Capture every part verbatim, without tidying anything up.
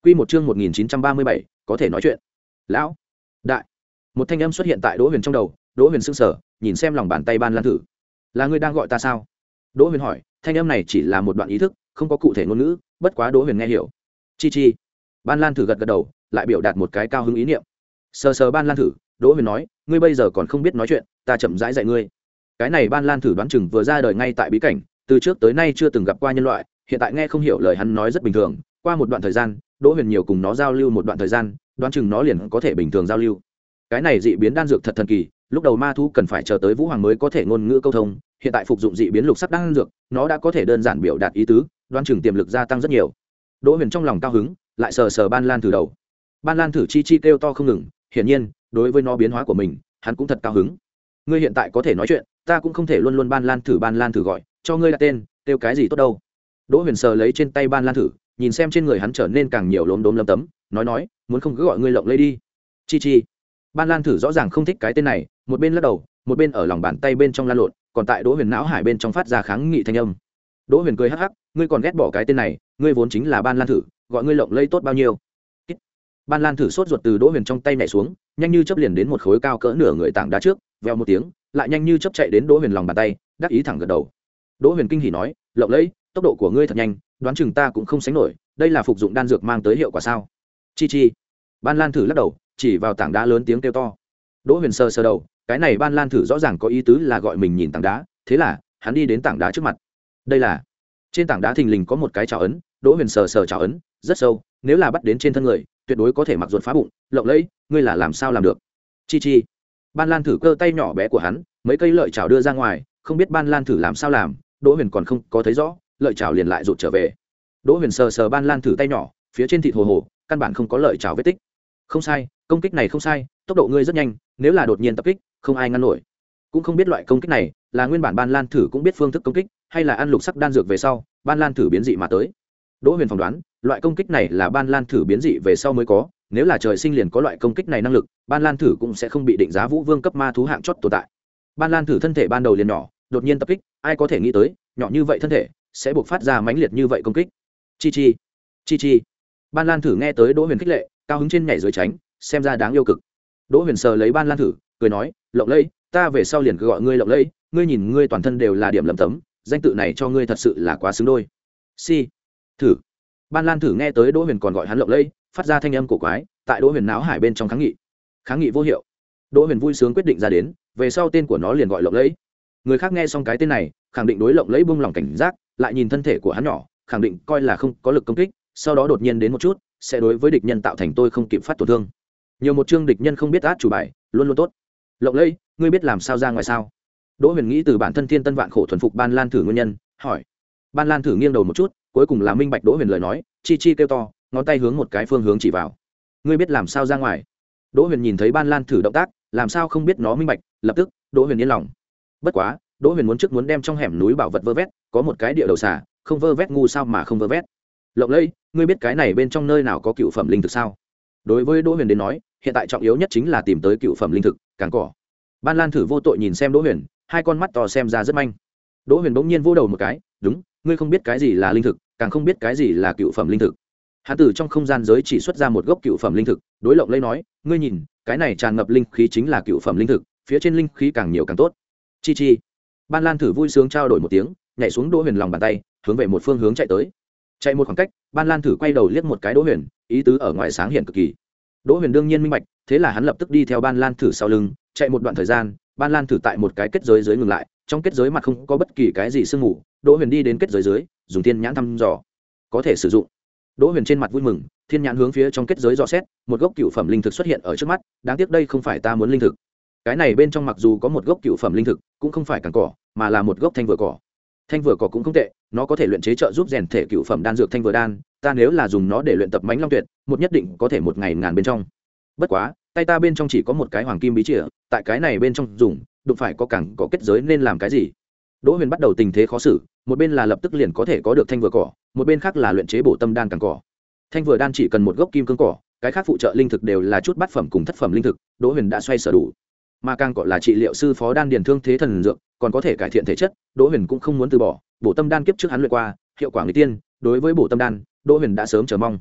Quy một chương một nghìn chín trăm ba mươi bảy, có thể nói chuyện. Lão đại, một thanh âm xuất hiện tại Đỗ Huyền trong đầu. Đỗ Huyền sững sờ, nhìn xem lòng bàn tay Ban Lan Thử. Là ngươi đang gọi ta sao? Đỗ Huyền hỏi. Thanh âm này chỉ là một đoạn ý thức, không có cụ thể ngôn ngữ, bất quá Đỗ Huyền nghe hiểu. Chi chi. Ban Lan Thử gật gật đầu, lại biểu đạt một cái cao hứng ý niệm. Sờ sờ Ban Lan Thử, Đỗ Huyền nói, ngươi bây giờ còn không biết nói chuyện, ta chậm rãi dạy ngươi. Cái này Ban Lan Thử đoán chừng vừa ra đời ngay tại bí cảnh, từ trước tới nay chưa từng gặp qua nhân loại, hiện tại nghe không hiểu lời hắn nói rất bình thường. Qua một đoạn thời gian, Đỗ Huyền nhiều cùng nó giao lưu một đoạn thời gian, đoán chừng nó liền có thể bình thường giao lưu. Cái này dị biến đan dược thật thần kỳ, lúc đầu ma thú cần phải chờ tới Vũ Hoàng mới có thể ngôn ngữ câu thông, hiện tại phục dụng dị biến lục sắc đan dược, nó đã có thể đơn giản biểu đạt ý tứ, đoán chừng tiềm lực gia tăng rất nhiều. Đỗ Huyền trong lòng cao hứng, lại sờ sờ Ban Lan Thử đầu. Ban Lan Thử chi chi kêu to không ngừng, hiển nhiên, đối với nó biến hóa của mình, hắn cũng thật cao hứng. Ngươi hiện tại có thể nói chuyện, ta cũng không thể luôn luôn Ban Lan Thử Ban Lan Thử gọi, cho ngươi đặt tên, kêu cái gì tốt đâu. Đỗ Huyền sờ lấy trên tay Ban Lan Thử, nhìn xem trên người hắn trở nên càng nhiều lốm đốm lấm tấm, nói nói, muốn không cứ gọi ngươi Lộng Lây đi. Chi chi. Ban Lan Thử rõ ràng không thích cái tên này, một bên lắc đầu, một bên ở lòng bàn tay bên trong lan lộn, còn tại Đỗ Huyền não hải bên trong phát ra kháng nghị thanh âm. Đỗ Huyền cười hắc hắc, ngươi còn ghét bỏ cái tên này, ngươi vốn chính là Ban Lan Thử, gọi ngươi Lộng Lây tốt bao nhiêu. Ban Lan Thử sốt ruột từ Đỗ Huyền trong tay nhảy xuống, nhanh như chớp liền đến một khối cao cỡ nửa người tảng đá trước, vèo một tiếng, lại nhanh như chớp chạy đến Đỗ Huyền lòng bàn tay, đắc ý thẳng gật đầu. Đỗ Huyền kinh hỉ nói, Lộng Lây, tốc độ của ngươi thật nhanh, đoán chừng ta cũng không sánh nổi, đây là phục dụng đan dược mang tới hiệu quả sao? Chi chi. Ban Lan Thử lắc đầu, chỉ vào tảng đá lớn tiếng kêu to. Đỗ Huyền sờ sờ đầu, cái này Ban Lan Thử rõ ràng có ý tứ là gọi mình nhìn tảng đá, thế là hắn đi đến tảng đá trước mặt. Đây là trên tảng đá thình lình có một cái trào ấn. Đỗ Huyền sờ sờ trào ấn, rất sâu, nếu là bắt đến trên thân người, tuyệt đối có thể mặc ruột phá bụng. Lộng Lẫy, ngươi là làm sao làm được? Chi chi. Ban Lan Thử cơ tay nhỏ bé của hắn, mấy cây lợi chảo đưa ra ngoài, không biết Ban Lan Thử làm sao làm, Đỗ Huyền còn không có thấy rõ, lợi chảo liền lại rụt trở về. Đỗ Huyền sờ sờ Ban Lan Thử tay nhỏ, phía trên thịt hồ hồ, căn bản không có lợi chảo vết tích. Không sai, công kích này không sai, tốc độ ngươi rất nhanh, nếu là đột nhiên tập kích, không ai ngăn nổi. Cũng không biết loại công kích này là nguyên bản Ban Lan Thử cũng biết phương thức công kích, hay là ăn lục sắc đan dược về sau, Ban Lan Thử biến dị mà tới. Đỗ Huyền phỏng đoán, loại công kích này là Ban Lan Thử biến dị về sau mới có, nếu là trời sinh liền có loại công kích này năng lực, Ban Lan Thử cũng sẽ không bị định giá Vũ Vương cấp ma thú hạng chót tồn tại. Ban Lan Thử thân thể ban đầu liền nhỏ, đột nhiên tập kích, ai có thể nghĩ tới, nhỏ như vậy thân thể sẽ buộc phát ra mãnh liệt như vậy công kích. Chi chi, chi chi. Ban Lan Thử nghe tới Đỗ Huyền khích lệ, cao hứng trên nhảy dưới tránh, xem ra đáng yêu cực. Đỗ Huyền sờ lấy Ban Lan Thử, cười nói, Lộng Lẫy, ta về sau liền cứ gọi ngươi Lộng Lẫy, ngươi nhìn ngươi toàn thân đều là điểm lấm tấm, danh tự này cho ngươi thật sự là quá xứng đôi. Si, thử. Ban Lan Thử nghe tới Đỗ Huyền còn gọi hắn Lộng Lẫy, phát ra thanh âm cổ quái, tại Đỗ Huyền não hải bên trong kháng nghị. Kháng nghị vô hiệu. Đỗ Huyền vui sướng quyết định ra đến, về sau tên của nó liền gọi Lộng Lẫy. Người khác nghe xong cái tên này, khẳng định đối Lộng Lẫy buông lòng cảnh giác, lại nhìn thân thể của hắn nhỏ, khẳng định coi là không có lực công kích, sau đó đột nhiên đến một chút, sẽ đối với địch nhân tạo thành tôi không kịp phát tổn thương. Nhiều một chương địch nhân không biết át chủ bài, luôn luôn tốt. Lộng Lẫy, ngươi biết làm sao ra ngoài sao? Đỗ Huyền nghĩ từ bản thân thiên tân vạn khổ thuần phục Ban Lan Thử nguyên nhân, hỏi. Ban Lan Thử nghiêng đầu một chút, cuối cùng là minh bạch Đỗ Huyền lời nói, chi chi kêu to, ngón tay hướng một cái phương hướng chỉ vào. Ngươi biết làm sao ra ngoài? Đỗ Huyền nhìn thấy Ban Lan Thử động tác, làm sao không biết nó minh bạch, lập tức, Đỗ Huyền yên lòng. Bất quá, Đỗ Huyền muốn trước muốn đem trong hẻm núi bảo vật vơ vét, có một cái địa đầu xà, không vơ vét ngu sao mà không vơ vét. Lộng Lẫy, ngươi biết cái này bên trong nơi nào có cựu phẩm linh thực sao? Đối với Đỗ Huyền đến nói, hiện tại trọng yếu nhất chính là tìm tới cựu phẩm linh thực, càng cỏ. Ban Lan Thử vô tội nhìn xem Đỗ Huyền, hai con mắt to xem ra rất manh. Đỗ Huyền bỗng nhiên vô đầu một cái, đúng, ngươi không biết cái gì là linh thực, càng không biết cái gì là cựu phẩm linh thực. Hắn từ trong không gian giới chỉ xuất ra một gốc cựu phẩm linh thực, đối Lộng Lẫy nói, ngươi nhìn, cái này tràn ngập linh khí chính là cựu phẩm linh thực, phía trên linh khí càng nhiều càng tốt. Chi chi. Ban Lan Thử vui sướng trao đổi một tiếng, nhảy xuống Đỗ Huyền lòng bàn tay, hướng về một phương hướng chạy tới. Chạy một khoảng cách, Ban Lan Thử quay đầu liếc một cái Đỗ Huyền, ý tứ ở ngoài sáng hiện cực kỳ. Đỗ Huyền đương nhiên minh bạch, thế là hắn lập tức đi theo Ban Lan Thử sau lưng, chạy một đoạn thời gian, Ban Lan Thử tại một cái kết giới dưới ngừng lại, trong kết giới mặt không có bất kỳ cái gì sương mù. Đỗ Huyền đi đến kết giới dưới, dùng thiên nhãn thăm dò, có thể sử dụng. Đỗ Huyền trên mặt vui mừng, thiên nhãn hướng phía trong kết giới dò xét, một gốc cựu phẩm linh thực xuất hiện ở trước mắt, đáng tiếc đây không phải ta muốn linh thực. Cái này bên trong mặc dù có một gốc cựu phẩm linh thực, cũng không phải cằn cỏ, mà là một gốc thanh vừa cỏ. Thanh vừa cỏ cũng không tệ, nó có thể luyện chế trợ giúp rèn thể cựu phẩm đan dược thanh vừa đan, ta nếu là dùng nó để luyện tập mãnh long tuyệt, một nhất định có thể một ngày ngàn bên trong. Bất quá, tay ta bên trong chỉ có một cái hoàng kim bí chìa, tại cái này bên trong dùng, đụng phải có cẳng có kết giới nên làm cái gì? Đỗ Huyền bắt đầu tình thế khó xử, một bên là lập tức liền có thể có được thanh vừa cỏ, một bên khác là luyện chế bổ tâm đan cẳng cỏ. Thanh vừa đan chỉ cần một gốc kim cương cỏ, cái khác phụ trợ linh thực đều là chút bát phẩm cùng thất phẩm linh thực, Đỗ Huyền đã xoay sở đủ. Mà càng cỏ là trị liệu sư phó đan điền thương thế thần dược, còn có thể cải thiện thể chất, Đỗ Huyền cũng không muốn từ bỏ. Bổ tâm đan kiếp trước hắn luyện qua, hiệu quả người tiên, đối với bổ tâm đan, Đỗ Huyền đã sớm chờ mong.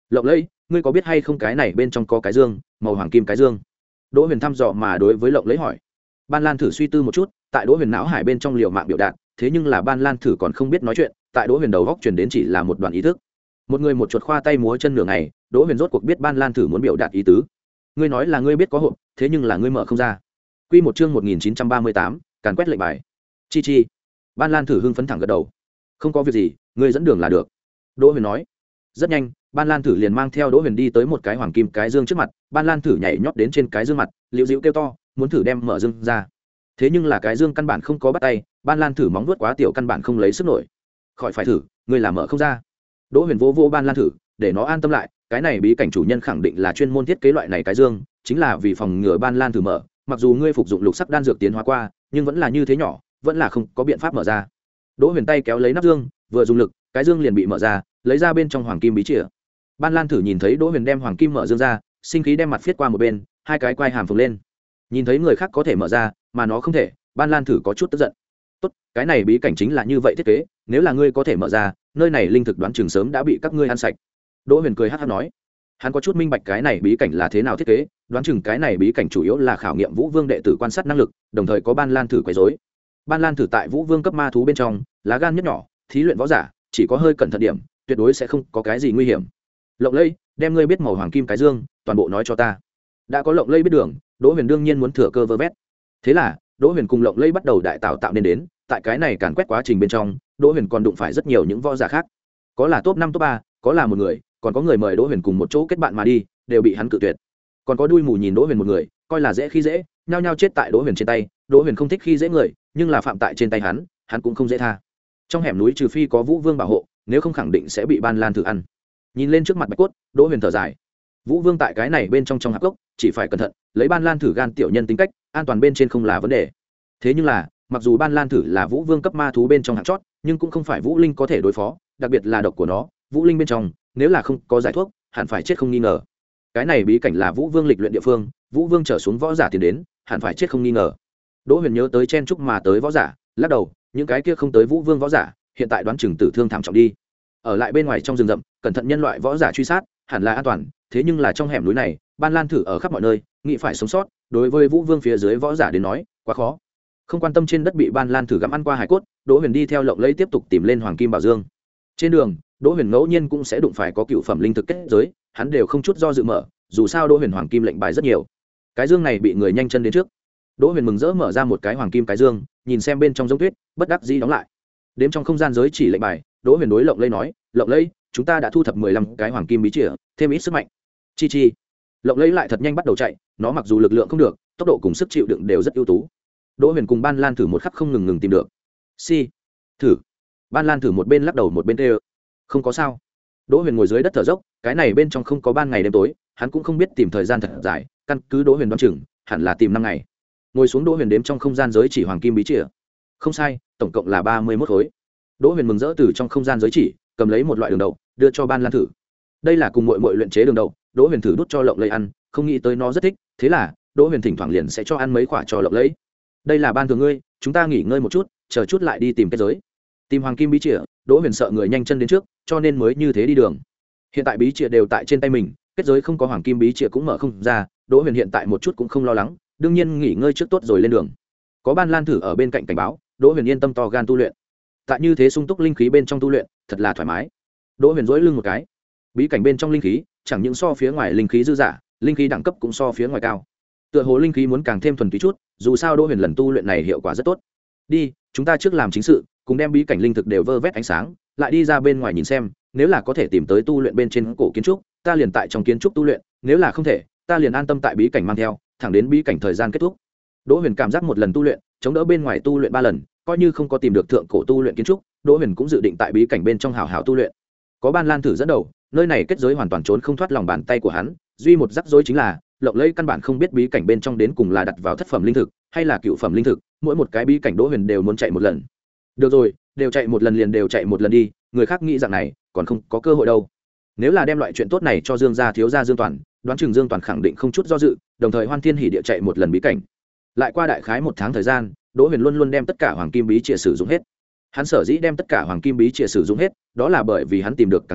Lộng lẫy, ngươi có biết hay không cái này bên trong có cái dương màu hoàng kim cái dương? Đỗ Huyền thăm dò mà đối với Lộng lẫy hỏi. Ban Lan Thử suy tư một chút, tại Đỗ Huyền não hải bên trong liều mạng biểu đạt, thế nhưng là Ban Lan Thử còn không biết nói chuyện, tại Đỗ Huyền đầu góc truyền đến chỉ là một đoàn ý thức. Một người một chuột khoa tay múa chân nửa ngày, Đỗ Huyền rốt cuộc biết Ban Lan Thử muốn biểu đạt ý tứ. Ngươi nói là ngươi biết có hộp, thế nhưng là ngươi mở không ra. Quy một chương một nghìn chín trăm ba mươi tám, càn quét lệnh bài. Chi chi. Ban Lan Thử hưng phấn thẳng gật đầu. Không có việc gì, ngươi dẫn đường là được. Đỗ Huyền nói. Rất nhanh, Ban Lan Thử liền mang theo Đỗ Huyền đi tới một cái hoàng kim cái dương trước mặt. Ban Lan Thử nhảy nhót đến trên cái dương mặt, liễu dĩu kêu to, muốn thử đem mở dương ra. Thế nhưng là cái dương căn bản không có bắt tay, Ban Lan Thử móng vuốt quá tiểu căn bản không lấy sức nổi. Khỏi phải thử, ngươi làm mở không ra. Đỗ Huyền vô vô Ban Lan Thử, để nó an tâm lại, cái này bí cảnh chủ nhân khẳng định là chuyên môn thiết kế loại này cái dương, chính là vì phòng ngừa Ban Lan Thử mở, mặc dù ngươi phục dụng lục sắc đan dược tiến hóa qua, nhưng vẫn là như thế nhỏ, vẫn là không có biện pháp mở ra. Đỗ Huyền tay kéo lấy nắp dương, vừa dùng lực, cái dương liền bị mở ra, lấy ra bên trong hoàng kim bí chìa. Ban Lan Thử nhìn thấy Đỗ Huyền đem hoàng kim mở dương ra, sinh khí đem mặt phiết qua một bên, hai cái quai hàm phồng lên. Nhìn thấy người khác có thể mở ra, mà nó không thể, Ban Lan Thử có chút tức giận. Tốt, cái này bí cảnh chính là như vậy thiết kế, nếu là ngươi có thể mở ra, nơi này linh thực đoán chừng sớm đã bị các ngươi ăn sạch. Đỗ Huyền cười hắc hắc nói. Hắn có chút minh bạch cái này bí cảnh là thế nào thiết kế, đoán chừng cái này bí cảnh chủ yếu là khảo nghiệm Vũ Vương đệ tử quan sát năng lực, đồng thời có Ban Lan Thử quấy rối. Ban Lan Thử tại Vũ Vương cấp ma thú bên trong, lá gan nhất nhỏ, thí luyện võ giả, chỉ có hơi cẩn thận điểm, tuyệt đối sẽ không có cái gì nguy hiểm. Lộng lẫy, đem ngươi biết màu hoàng kim cái dương, toàn bộ nói cho ta. Đã có Lộng lẫy biết đường, Đỗ Huyền đương nhiên muốn thừa cơ vơ vét. Thế là, Đỗ Huyền cùng Lộng lẫy bắt đầu đại tạo tạo nên đến, tại cái này càn quét quá trình bên trong, Đỗ Huyền còn đụng phải rất nhiều những võ giả khác. Có là top năm top ba, có là một người, còn có người mời Đỗ Huyền cùng một chỗ kết bạn mà đi, đều bị hắn cự tuyệt. Còn có đuôi mù nhìn Đỗ Huyền một người, coi là dễ khi dễ, nhao nhao chết tại Đỗ Huyền trên tay. Đỗ Huyền không thích khi dễ người, nhưng là phạm tại trên tay hắn, hắn cũng không dễ tha. Trong hẻm núi trừ phi có Vũ Vương bảo hộ, nếu không khẳng định sẽ bị Ban Lan Thử ăn. Nhìn lên trước mặt Bạch Cốt, Đỗ Huyền thở dài. Vũ Vương tại cái này bên trong trong hạp gốc, chỉ phải cẩn thận, lấy Ban Lan Thử gan tiểu nhân tính cách, an toàn bên trên không là vấn đề. Thế nhưng là, mặc dù Ban Lan Thử là Vũ Vương cấp ma thú bên trong hạng chót, nhưng cũng không phải Vũ Linh có thể đối phó, đặc biệt là độc của nó, Vũ Linh bên trong, nếu là không có giải thuốc, hẳn phải chết không nghi ngờ. Cái này bí cảnh là Vũ Vương lịch luyện địa phương, Vũ Vương trở xuống võ giả tiến đến, hẳn phải chết không nghi ngờ. Đỗ Huyền nhớ tới chen chúc mà tới võ giả, lắc đầu, những cái kia không tới Vũ Vương võ giả, hiện tại đoán chừng tử thương thảm trọng đi. Ở lại bên ngoài trong rừng rậm, cẩn thận nhân loại võ giả truy sát, hẳn là an toàn, thế nhưng là trong hẻm núi này, Ban Lan Thử ở khắp mọi nơi, nghĩ phải sống sót, đối với Vũ Vương phía dưới võ giả đến nói, quá khó. Không quan tâm trên đất bị Ban Lan Thử gặm ăn qua hải cốt, Đỗ Huyền đi theo Lộng lẫy tiếp tục tìm lên hoàng kim bảo dương. Trên đường, Đỗ Huyền ngẫu nhiên cũng sẽ đụng phải có cựu phẩm linh thực kết giới, hắn đều không chút do dự mở, dù sao Đỗ Huyền hoàng kim lệnh bài rất nhiều. Cái dương này bị người nhanh chân đến trước. Đỗ Huyền mừng rỡ mở ra một cái hoàng kim cái dương, nhìn xem bên trong giống tuyết, bất đắc dĩ đóng lại. Đếm trong không gian giới chỉ lệnh bài, Đỗ Huyền đối Lộng lẫy nói, "Lộng lẫy, chúng ta đã thu thập mười lăm cái hoàng kim bí chìa, thêm ít sức mạnh." Chi chi. Lộng lẫy lại thật nhanh bắt đầu chạy, nó mặc dù lực lượng không được, tốc độ cùng sức chịu đựng đều rất ưu tú. Đỗ Huyền cùng Ban Lan Thử một khắc không ngừng ngừng tìm được. "Si, thử." Ban Lan Thử một bên lắc đầu một bên tê. "Không có sao." Đỗ Huyền ngồi dưới đất thở dốc, cái này bên trong không có ban ngày đêm tối, hắn cũng không biết tìm thời gian thật dài, căn cứ Đỗ Huyền đoán chừng, hẳn là tìm năm ngày. Ngồi xuống, Đỗ Huyền đếm trong không gian giới chỉ hoàng kim bí chìa. Không sai, tổng cộng là ba mươi mốt khối. Đỗ Huyền mừng rỡ từ trong không gian giới chỉ cầm lấy một loại đường đậu, đưa cho Ban Lan Thử. Đây là cùng muội muội luyện chế đường đậu, Đỗ Huyền thử đút cho Lộng lẫy ăn, không nghĩ tới nó rất thích, thế là Đỗ Huyền thỉnh thoảng liền sẽ cho ăn mấy quả cho Lộng lẫy. "Đây là ban thường ngươi, chúng ta nghỉ ngơi một chút, chờ chút lại đi tìm kết giới." Tìm hoàng kim bí chìa, Đỗ Huyền sợ người nhanh chân đến trước, cho nên mới như thế đi đường. Hiện tại bí chìa đều tại trên tay mình, kết giới không có hoàng kim bí chìa cũng mở không ra, Đỗ Huyền hiện tại một chút cũng không lo lắng, đương nhiên nghỉ ngơi trước tốt rồi lên đường. Có Ban Lan Thử ở bên cạnh cảnh báo, Đỗ Huyền yên tâm to gan tu luyện. Tại như thế sung túc linh khí bên trong tu luyện, thật là thoải mái. Đỗ Huyền duỗi lưng một cái. Bí cảnh bên trong linh khí, chẳng những so phía ngoài linh khí dư dả, linh khí đẳng cấp cũng so phía ngoài cao. Tựa hồ linh khí muốn càng thêm thuần túy chút, dù sao Đỗ Huyền lần tu luyện này hiệu quả rất tốt. Đi, chúng ta trước làm chính sự, cùng đem bí cảnh linh thực đều vơ vét ánh sáng, lại đi ra bên ngoài nhìn xem, nếu là có thể tìm tới tu luyện bên trên cổ kiến trúc, ta liền tại trong kiến trúc tu luyện, nếu là không thể, ta liền an tâm tại bí cảnh mang theo, thẳng đến bí cảnh thời gian kết thúc. Đỗ Huyền cảm giác một lần tu luyện, chống đỡ bên ngoài tu luyện ba lần, coi như không có tìm được thượng cổ tu luyện kiến trúc, Đỗ Huyền cũng dự định tại bí cảnh bên trong hảo hảo tu luyện. Có Ban Lan Thử dẫn đầu, nơi này kết giới hoàn toàn trốn không thoát lòng bàn tay của hắn, duy một rắc rối chính là, Lộng lẫy căn bản không biết bí cảnh bên trong đến cùng là đặt vào thất phẩm linh thực hay là cựu phẩm linh thực, mỗi một cái bí cảnh Đỗ Huyền đều muốn chạy một lần. Được rồi, đều chạy một lần liền đều chạy một lần đi, người khác nghĩ rằng này, còn không có cơ hội đâu. Nếu là đem loại chuyện tốt này cho Dương gia thiếu gia Dương Toàn, đoán chừng Dương Toàn khẳng định không chút do dự, đồng thời hoan thiên hỉ địa chạy một lần bí cảnh. Lại qua đại khái một tháng thời gian, Đỗ Huyền luôn luôn đem tất cả hoàng kim bí chìa sử dụng hết. Hắn sở dĩ đem tất cả hoàng kim bí chìa sử dụng hết, đó là bởi vì hắn tìm được càng cỏ,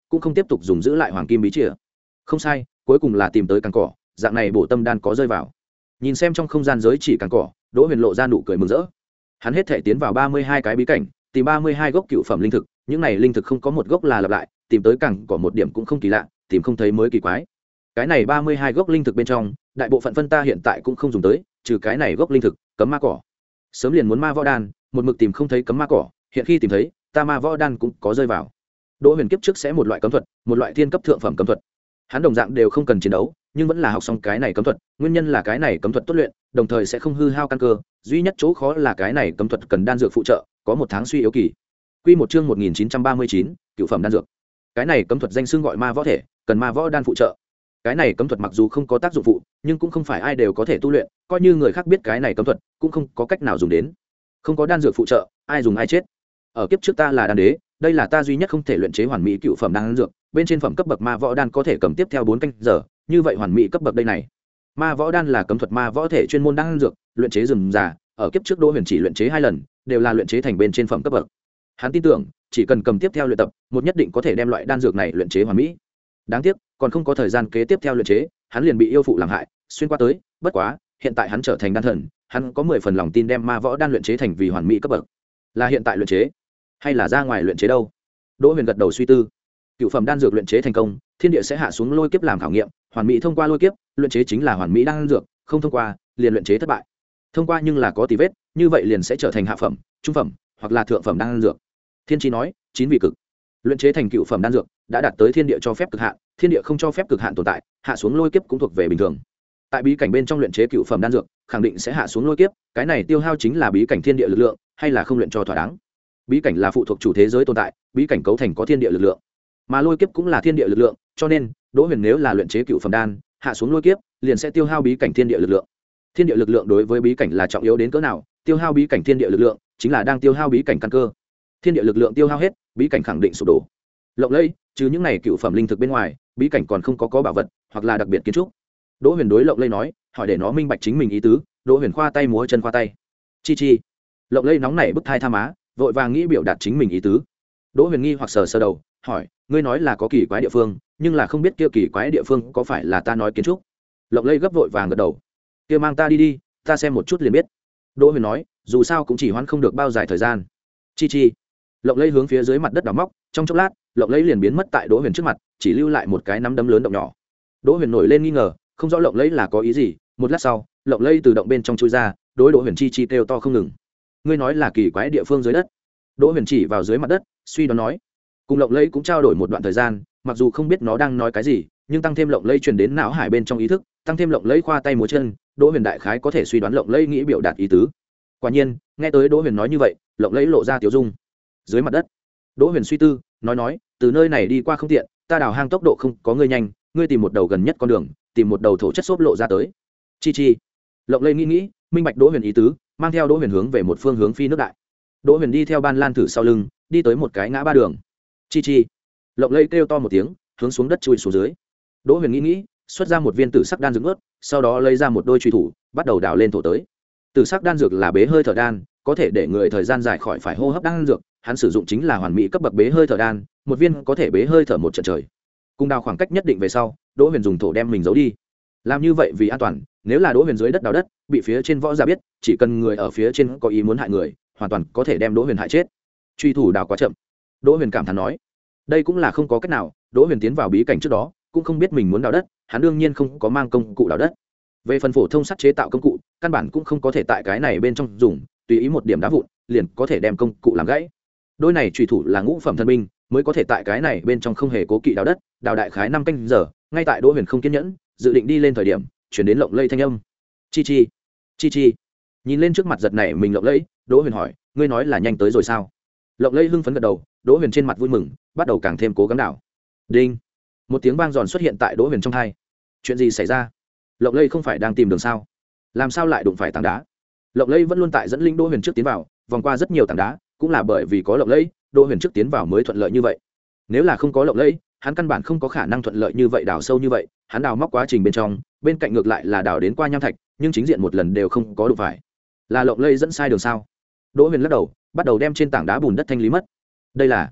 cũng không tiếp tục dùng giữ lại hoàng kim bí chìa. Không sai, cuối cùng là tìm tới càng cỏ, dạng này bổ tâm đan có rơi vào. Nhìn xem trong không gian giới chỉ càng cỏ, Đỗ Huyền lộ ra nụ cười mừng rỡ. Hắn hết thể tiến vào ba mươi hai cái bí cảnh, tìm ba mươi hai gốc cựu phẩm linh thực, những này linh thực không có một gốc là lặp lại, tìm tới càng cỏ một điểm cũng không kỳ lạ, tìm không thấy mới kỳ quái. Cái này ba mươi hai gốc linh thực bên trong, đại bộ phận phân ta hiện tại cũng không dùng tới, trừ cái này gốc linh thực, cấm ma cỏ. Sớm liền muốn ma võ đan, một mực tìm không thấy cấm ma cỏ, hiện khi tìm thấy, ta ma võ đan cũng có rơi vào. Đỗ Huyền kiếp trước sẽ một loại cấm thuật, một loại thiên cấp thượng phẩm cấm thuật. Hắn đồng dạng đều không cần chiến đấu, nhưng vẫn là học xong cái này cấm thuật, nguyên nhân là cái này cấm thuật tốt luyện, đồng thời sẽ không hư hao căn cơ, duy nhất chỗ khó là cái này cấm thuật cần đan dược phụ trợ, có một tháng suy yếu kỳ. Quy một chương một nghìn chín trăm ba mươi chín, cựu phẩm đan dược. Cái này cấm thuật danh xưng gọi ma võ thể, cần ma võ đan phụ trợ. Cái này cấm thuật mặc dù không có tác dụng phụ, nhưng cũng không phải ai đều có thể tu luyện, coi như người khác biết cái này cấm thuật, cũng không có cách nào dùng đến. Không có đan dược phụ trợ, ai dùng ai chết. Ở kiếp trước ta là đan đế, đây là ta duy nhất không thể luyện chế hoàn mỹ cựu phẩm đan dược, bên trên phẩm cấp bậc ma võ đan có thể cầm tiếp theo bốn canh giờ, như vậy hoàn mỹ cấp bậc đây này. Ma võ đan là cấm thuật ma võ thể chuyên môn đan dược, luyện chế rườm rà, ở kiếp trước Đỗ Huyền chỉ luyện chế hai lần, đều là luyện chế thành bên trên phẩm cấp bậc. Hắn tin tưởng, chỉ cần cầm tiếp theo luyện tập, một nhất định có thể đem loại đan dược này luyện chế hoàn mỹ. Đáng tiếc, còn không có thời gian kế tiếp theo luyện chế, hắn liền bị yêu phụ làm hại, xuyên qua tới, bất quá, hiện tại hắn trở thành đan thần, hắn có mười phần lòng tin đem ma võ đan luyện chế thành vì hoàn mỹ cấp bậc. Là hiện tại luyện chế, hay là ra ngoài luyện chế đâu? Đỗ Huyền gật đầu suy tư. Cựu phẩm đan dược luyện chế thành công, thiên địa sẽ hạ xuống lôi kiếp làm khảo nghiệm, hoàn mỹ thông qua lôi kiếp, luyện chế chính là hoàn mỹ đan dược, không thông qua, liền luyện chế thất bại. Thông qua nhưng là có tì vết, như vậy liền sẽ trở thành hạ phẩm, trung phẩm, hoặc là thượng phẩm đan dược. Thiên Chi nói, chín vị cực. Luyện chế thành cựu phẩm đan dược, đã đạt tới thiên địa cho phép cực hạn, thiên địa không cho phép cực hạn tồn tại, hạ xuống lôi kiếp cũng thuộc về bình thường. Tại bí cảnh bên trong luyện chế cựu phẩm đan dược, khẳng định sẽ hạ xuống lôi kiếp, cái này tiêu hao chính là bí cảnh thiên địa lực lượng, hay là không luyện cho thỏa đáng. Bí cảnh là phụ thuộc chủ thế giới tồn tại, bí cảnh cấu thành có thiên địa lực lượng, mà lôi kiếp cũng là thiên địa lực lượng, cho nên Đỗ Huyền nếu là luyện chế cựu phẩm đan, hạ xuống lôi kiếp, liền sẽ tiêu hao bí cảnh thiên địa lực lượng. Thiên địa lực lượng đối với bí cảnh là trọng yếu đến cỡ nào, tiêu hao bí cảnh thiên địa lực lượng, chính là đang tiêu hao bí cảnh căn cơ. Thiên địa lực lượng tiêu hao hết, bí cảnh khẳng định sụp đổ. Lộng lẫy, trừ những này cựu phẩm linh thực bên ngoài, bí cảnh còn không có có bảo vật, hoặc là đặc biệt kiến trúc. Đỗ Huyền đối Lộng lẫy nói, hỏi để nó minh bạch chính mình ý tứ. Đỗ Huyền khoa tay múa chân khoa tay. Chi chi. Lộng lẫy nóng nảy bức thai tha má, vội vàng nghĩ biểu đạt chính mình ý tứ. Đỗ Huyền nghi hoặc sờ sờ đầu, hỏi, ngươi nói là có kỳ quái địa phương, nhưng là không biết kia kỳ quái địa phương có phải là ta nói kiến trúc? Lộng lẫy gấp vội vàng gật đầu. Kia mang ta đi đi, ta xem một chút liền biết. Đỗ Huyền nói, dù sao cũng chỉ hoãn không được bao dài thời gian. Chi chi. Lộng lẫy hướng phía dưới mặt đất đào móc, trong chốc lát, Lộng lẫy liền biến mất tại Đỗ Huyền trước mặt, chỉ lưu lại một cái nắm đấm lớn động nhỏ. Đỗ Huyền nổi lên nghi ngờ, không rõ Lộng lẫy là có ý gì. Một lát sau, Lộng lẫy từ động bên trong chui ra, đối Đỗ Huyền chi chi kêu to không ngừng. Ngươi nói là kỳ quái địa phương dưới đất? Đỗ Huyền chỉ vào dưới mặt đất, suy đoán nói. Cùng Lộng lẫy cũng trao đổi một đoạn thời gian, mặc dù không biết nó đang nói cái gì, nhưng tăng thêm Lộng lẫy truyền đến não hải bên trong ý thức, tăng thêm Lộng lẫy khoa tay múa chân, Đỗ Huyền đại khái có thể suy đoán Lộng lẫy nghĩ biểu đạt ý tứ. Quả nhiên, nghe tới Đỗ Huyền nói như vậy, Lộng lẫy lộ ra tiểu dung. Dưới mặt đất, Đỗ Huyền suy tư, nói nói, từ nơi này đi qua không tiện, ta đào hang tốc độ không có ngươi nhanh, ngươi tìm một đầu gần nhất con đường, tìm một đầu thổ chất xốp lộ ra tới. Chi chi. Lộng lẫy nghĩ nghĩ, minh bạch Đỗ Huyền ý tứ, mang theo Đỗ Huyền hướng về một phương hướng phi nước đại. Đỗ Huyền đi theo Ban Lan thử sau lưng, đi tới một cái ngã ba đường. Chi chi. Lộng lẫy kêu to một tiếng, hướng xuống đất chui xuống dưới. Đỗ Huyền nghĩ nghĩ, xuất ra một viên tử sắc đan dược ướt, sau đó lấy ra một đôi truy thủ, bắt đầu đào lên thổ tới. Tử sắc đan dược là bế hơi thở đan, có thể để người thời gian dài khỏi phải hô hấp đan dược, hắn sử dụng chính là hoàn mỹ cấp bậc bế hơi thở đan, một viên có thể bế hơi thở một trận trời. Cùng đào khoảng cách nhất định về sau, Đỗ Huyền dùng thổ đem mình giấu đi. Làm như vậy vì an toàn, nếu là Đỗ Huyền dưới đất đào đất, bị phía trên võ giả biết, chỉ cần người ở phía trên có ý muốn hại người, hoàn toàn có thể đem Đỗ Huyền hại chết. Truy thủ đào quá chậm. Đỗ Huyền cảm thán nói, đây cũng là không có cách nào, Đỗ Huyền tiến vào bí cảnh trước đó, cũng không biết mình muốn đào đất, hắn đương nhiên không có mang công cụ đào đất. Về phần phổ thông sắt chế tạo công cụ, căn bản cũng không có thể tại cái này bên trong dùng, tùy ý một điểm đá vụn, liền có thể đem công cụ làm gãy. Đôi này truy thủ là ngũ phẩm thần binh, mới có thể tại cái này bên trong không hề cố kỵ đào đất, đào đại khái năm canh giờ, ngay tại Đỗ Huyền không kiên nhẫn, dự định đi lên thời điểm, chuyển đến Lộng lẫy thanh âm. Chi chi, chi chi. Nhìn lên trước mặt giật này mình Lộng lẫy, Đỗ Huyền hỏi, ngươi nói là nhanh tới rồi sao? Lộng lẫy hưng phấn gật đầu, Đỗ Huyền trên mặt vui mừng, bắt đầu càng thêm cố gắng đào. Đinh, một tiếng vang giòn xuất hiện tại Đỗ Huyền trong tai. Chuyện gì xảy ra? Lộng lẫy không phải đang tìm đường sao? Làm sao lại đụng phải tảng đá? Lộng lẫy vẫn luôn tại dẫn linh Đỗ Huyền trước tiến vào, vòng qua rất nhiều tảng đá, cũng là bởi vì có Lộng lẫy, Đỗ Huyền trước tiến vào mới thuận lợi như vậy. Nếu là không có Lộng lẫy, hắn căn bản không có khả năng thuận lợi như vậy đào sâu như vậy, hắn đào móc quá trình bên trong, bên cạnh ngược lại là đào đến qua nham thạch, nhưng chính diện một lần đều không có đụng phải. Là Lộng lẫy dẫn sai đường sao? Đỗ Huyền lắc đầu, bắt đầu đem trên tảng đá bùn đất thanh lý mất. Đây là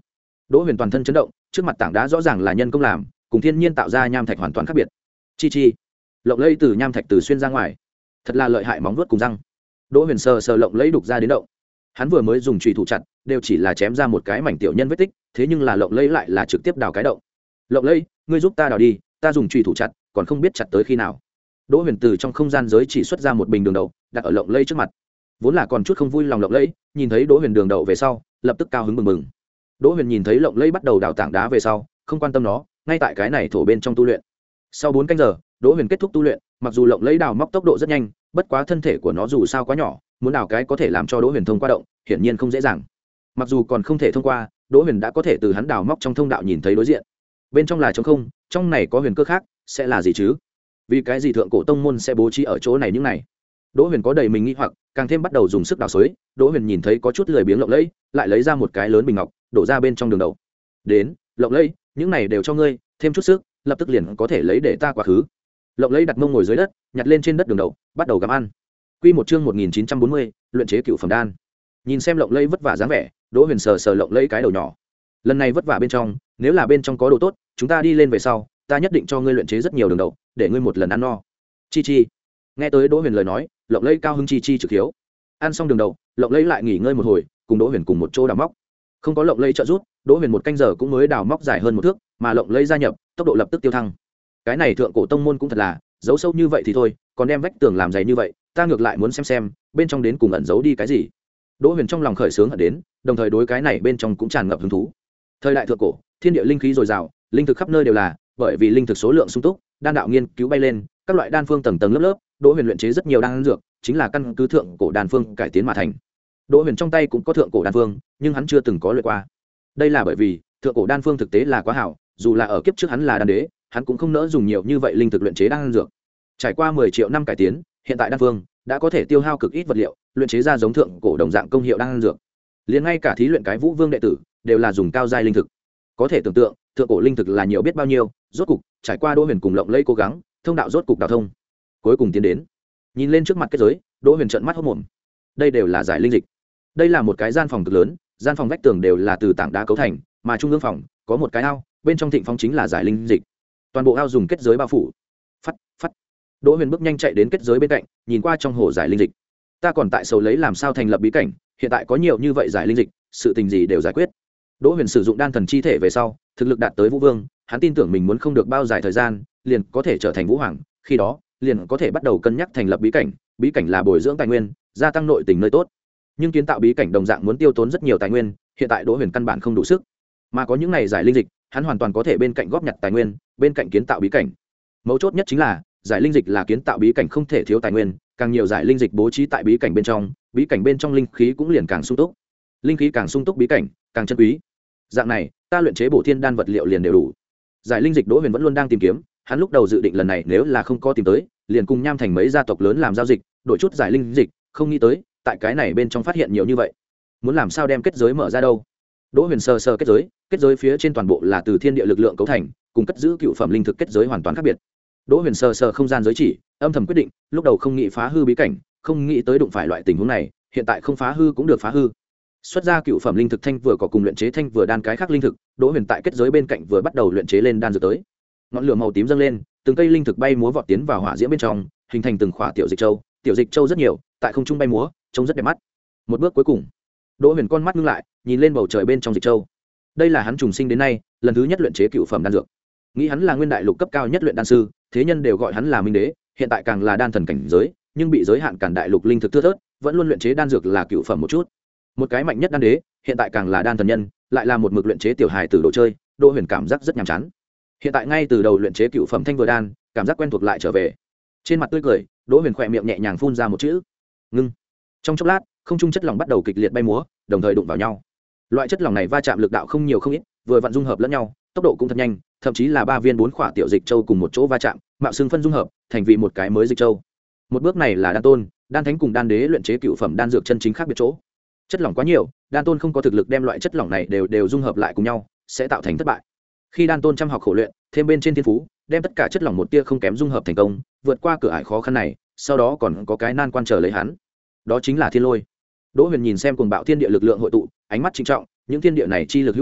Đỗ Huyền toàn thân chấn động, trước mặt tảng đá rõ ràng là nhân công làm, cùng thiên nhiên tạo ra nham thạch hoàn toàn khác biệt. Chi chi, lộng lẫy từ nham thạch từ xuyên ra ngoài, thật là lợi hại, móng vuốt cùng răng. Đỗ Huyền sờ sờ lộng lẫy đục ra đến động. Hắn vừa mới dùng chùy thủ chặt, đều chỉ là chém ra một cái mảnh tiểu nhân vết tích, thế nhưng là lộng lẫy lại là trực tiếp đào cái động. Lộng lẫy, ngươi giúp ta đào đi, ta dùng chùy thủ chặt, còn không biết chặt tới khi nào. Đỗ Huyền từ trong không gian giới chỉ xuất ra một bình đường đậu, đặt ở lộng lẫy trước mặt. Vốn là còn chút không vui lòng lộng lẫy, nhìn thấy Đỗ Huyền đường đậu về sau, lập tức cao hứng mừng mừng. Đỗ Huyền nhìn thấy lộng lẫy bắt đầu đào tảng đá về sau, không quan tâm nó, ngay tại cái này thổ bên trong tu luyện. Sau bốn canh giờ, Đỗ Huyền kết thúc tu luyện, mặc dù lộng lẫy đào móc tốc độ rất nhanh, bất quá thân thể của nó dù sao quá nhỏ, muốn đào cái có thể làm cho Đỗ Huyền thông qua động, hiển nhiên không dễ dàng. Mặc dù còn không thể thông qua, Đỗ Huyền đã có thể từ hắn đào móc trong thông đạo nhìn thấy đối diện. Bên trong là trống không, trong này có huyền cơ khác, sẽ là gì chứ? Vì cái gì thượng cổ tông môn sẽ bố trí ở chỗ này những này? Đỗ Huyền có đầy mình nghi hoặc, càng thêm bắt đầu dùng sức đào xới. Đỗ Huyền nhìn thấy có chút lười biếng lộng lẫy, lại lấy ra một cái lớn bình ngọc, đổ ra bên trong đường đầu. Đến, lộng lẫy, những này đều cho ngươi, thêm chút sức, lập tức liền có thể lấy để ta quá khứ. Lộng lẫy đặt mông ngồi dưới đất, nhặt lên trên đất đường đầu, bắt đầu gặm ăn. Quy một chương một nghìn chín trăm bốn mươi, luyện chế cựu phẩm đan. Nhìn xem lộng lẫy vất vả dáng vẻ, Đỗ Huyền sờ sờ lộng lẫy cái đầu nhỏ. Lần này vất vả bên trong, nếu là bên trong có đồ tốt, chúng ta đi lên về sau, ta nhất định cho ngươi luyện chế rất nhiều đường đậu, để ngươi một lần ăn no. Chi chi. Nghe tới Đỗ Huyền lời nói, lộng lẫy cao hứng chi chi trực hiếu. Ăn xong đường đậu, lộng lẫy lại nghỉ ngơi một hồi, cùng Đỗ Huyền cùng một chỗ đào móc. Không có lộng lẫy trợ giúp, Đỗ Huyền một canh giờ cũng mới đào móc dài hơn một thước, mà lộng lẫy gia nhập, tốc độ lập tức tiêu thăng. Cái này thượng cổ tông môn cũng thật là, giấu sâu như vậy thì thôi, còn đem vách tường làm dày như vậy, ta ngược lại muốn xem xem, bên trong đến cùng ẩn giấu đi cái gì. Đỗ Huyền trong lòng khởi sướng hận đến, đồng thời đối cái này bên trong cũng tràn ngập hứng thú. Thời đại thượng cổ, thiên địa linh khí dồi dào, linh thực khắp nơi đều là, bởi vì linh thực số lượng sung túc, đan đạo nghiên cứu bay lên, các loại đan phương tầng tầng lớp lớp, Đỗ Huyền luyện chế rất nhiều đan dược, chính là căn cứ thượng cổ đan phương cải tiến mà thành. Đỗ Huyền trong tay cũng có thượng cổ đan phương, nhưng hắn chưa từng có luyện qua. Đây là bởi vì thượng cổ đan phương thực tế là quá hảo, dù là ở kiếp trước hắn là đan đế, hắn cũng không nỡ dùng nhiều như vậy linh thực luyện chế đan dược. Trải qua mười triệu năm cải tiến, hiện tại đan phương đã có thể tiêu hao cực ít vật liệu, luyện chế ra giống thượng cổ đồng dạng công hiệu đan dược. Liền ngay cả thí luyện cái Vũ Vương đệ tử, đều là dùng cao giai linh thực. Có thể tưởng tượng, thượng cổ linh thực là nhiều biết bao nhiêu, rốt cục, trải qua Đỗ Huyền cùng lộng lẫy cố gắng, thông đạo rốt cục đào thông. Cuối cùng tiến đến. Nhìn lên trước mặt kết giới, Đỗ Huyền trợn mắt hốt mồm. Đây đều là giải linh dịch. Đây là một cái gian phòng cực lớn, gian phòng vách tường đều là từ tảng đá cấu thành, mà trung ương phòng có một cái ao, bên trong thịnh phong chính là giải linh dịch. Toàn bộ ao dùng kết giới bao phủ. Phắt, phắt. Đỗ Huyền bước nhanh chạy đến kết giới bên cạnh, nhìn qua trong hồ giải linh dịch. Ta còn tại sầu lấy làm sao thành lập bí cảnh, hiện tại có nhiều như vậy giải linh dịch, sự tình gì đều giải quyết. Đỗ Huyền sử dụng đan thần chi thể về sau, thực lực đạt tới Vũ Vương, hắn tin tưởng mình muốn không được bao dài thời gian, liền có thể trở thành Vũ Hoàng, khi đó, liền có thể bắt đầu cân nhắc thành lập bí cảnh, bí cảnh là bồi dưỡng tài nguyên, gia tăng nội tình nơi tốt. Nhưng kiến tạo bí cảnh đồng dạng muốn tiêu tốn rất nhiều tài nguyên, hiện tại Đỗ Huyền căn bản không đủ sức. Mà có những này giải linh dịch, hắn hoàn toàn có thể bên cạnh góp nhặt tài nguyên, bên cạnh kiến tạo bí cảnh. Mấu chốt nhất chính là, giải linh dịch là kiến tạo bí cảnh không thể thiếu tài nguyên, càng nhiều giải linh dịch bố trí tại bí cảnh bên trong, bí cảnh bên trong linh khí cũng liền càng sung túc. Linh khí càng sung túc, bí cảnh càng chân quý. Dạng này, ta luyện chế bổ thiên đan vật liệu liền đều đủ. Giải linh dịch Đỗ Huyền vẫn luôn đang tìm kiếm, hắn lúc đầu dự định lần này nếu là không có tìm tới, liền cùng Nham Thành mấy gia tộc lớn làm giao dịch, đổi chút giải linh dịch, không nghĩ tới, tại cái này bên trong phát hiện nhiều như vậy. Muốn làm sao đem kết giới mở ra đâu? Đỗ Huyền sờ sờ kết giới, kết giới phía trên toàn bộ là từ thiên địa lực lượng cấu thành, cùng cất giữ cựu phẩm linh thực kết giới hoàn toàn khác biệt. Đỗ Huyền sờ sờ không gian giới chỉ, âm thầm quyết định, lúc đầu không nghĩ phá hư bí cảnh, không nghĩ tới đụng phải loại tình huống này, hiện tại không phá hư cũng được phá hư. Xuất ra cựu phẩm linh thực thanh vừa có cùng luyện chế thanh vừa đan cái khác linh thực, Đỗ Huyền tại kết giới bên cạnh vừa bắt đầu luyện chế lên đan dược tới. Ngọn lửa màu tím dâng lên, từng cây linh thực bay múa vọt tiến vào hỏa diễm bên trong, hình thành từng khỏa tiểu dịch châu, tiểu dịch châu rất nhiều, tại không trung bay múa, trông rất đẹp mắt. Một bước cuối cùng, Đỗ Huyền con mắt ngưng lại, nhìn lên bầu trời bên trong dịch châu. Đây là hắn trùng sinh đến nay, lần thứ nhất luyện chế cựu phẩm đan dược. Nghĩ hắn là nguyên đại lục cấp cao nhất luyện đan sư, thế nhân đều gọi hắn là minh đế, hiện tại càng là đan thần cảnh giới, nhưng bị giới hạn cản đại lục linh thực thưa thớt, vẫn luôn luyện chế đan dược là cựu phẩm một chút. Một cái mạnh nhất đan đế, hiện tại càng là đan thần nhân, lại là một mực luyện chế tiểu hài tử đồ chơi, Đỗ Huyền cảm giác rất nhàm chán. Hiện tại ngay từ đầu luyện chế cựu phẩm thanh vừa đan, cảm giác quen thuộc lại trở về. Trên mặt tươi cười, Đỗ Huyền khỏe miệng nhẹ nhàng phun ra một chữ: ngưng. Trong chốc lát, không trung chất lỏng bắt đầu kịch liệt bay múa, đồng thời đụng vào nhau. Loại chất lỏng này va chạm lực đạo không nhiều không ít, vừa vặn dung hợp lẫn nhau, tốc độ cũng thật nhanh, thậm chí là ba viên bốn khỏa tiểu dịch châu cùng một chỗ va chạm, mạo xương phân dung hợp, thành vì một cái mới dịch châu. Một bước này là đan tôn, đan thánh cùng đan đế luyện chế cựu phẩm đan dược chân chính khác biệt chỗ. Chất lỏng quá nhiều, đan tôn không có thực lực đem loại chất lỏng này đều đều dung hợp lại cùng nhau, sẽ tạo thành thất bại. Khi đan tôn chăm học khổ luyện, thêm bên trên thiên phú, đem tất cả chất lỏng một tia không kém dung hợp thành công, vượt qua cửa ải khó khăn này, sau đó còn có cái nan quan chờ lấy hắn. Đó chính là thiên lôi. Đỗ Huyền nhìn xem cuồng bạo thiên địa lực lượng hội tụ, ánh mắt trinh trọng, những thiên địa này chi lực hữu hình,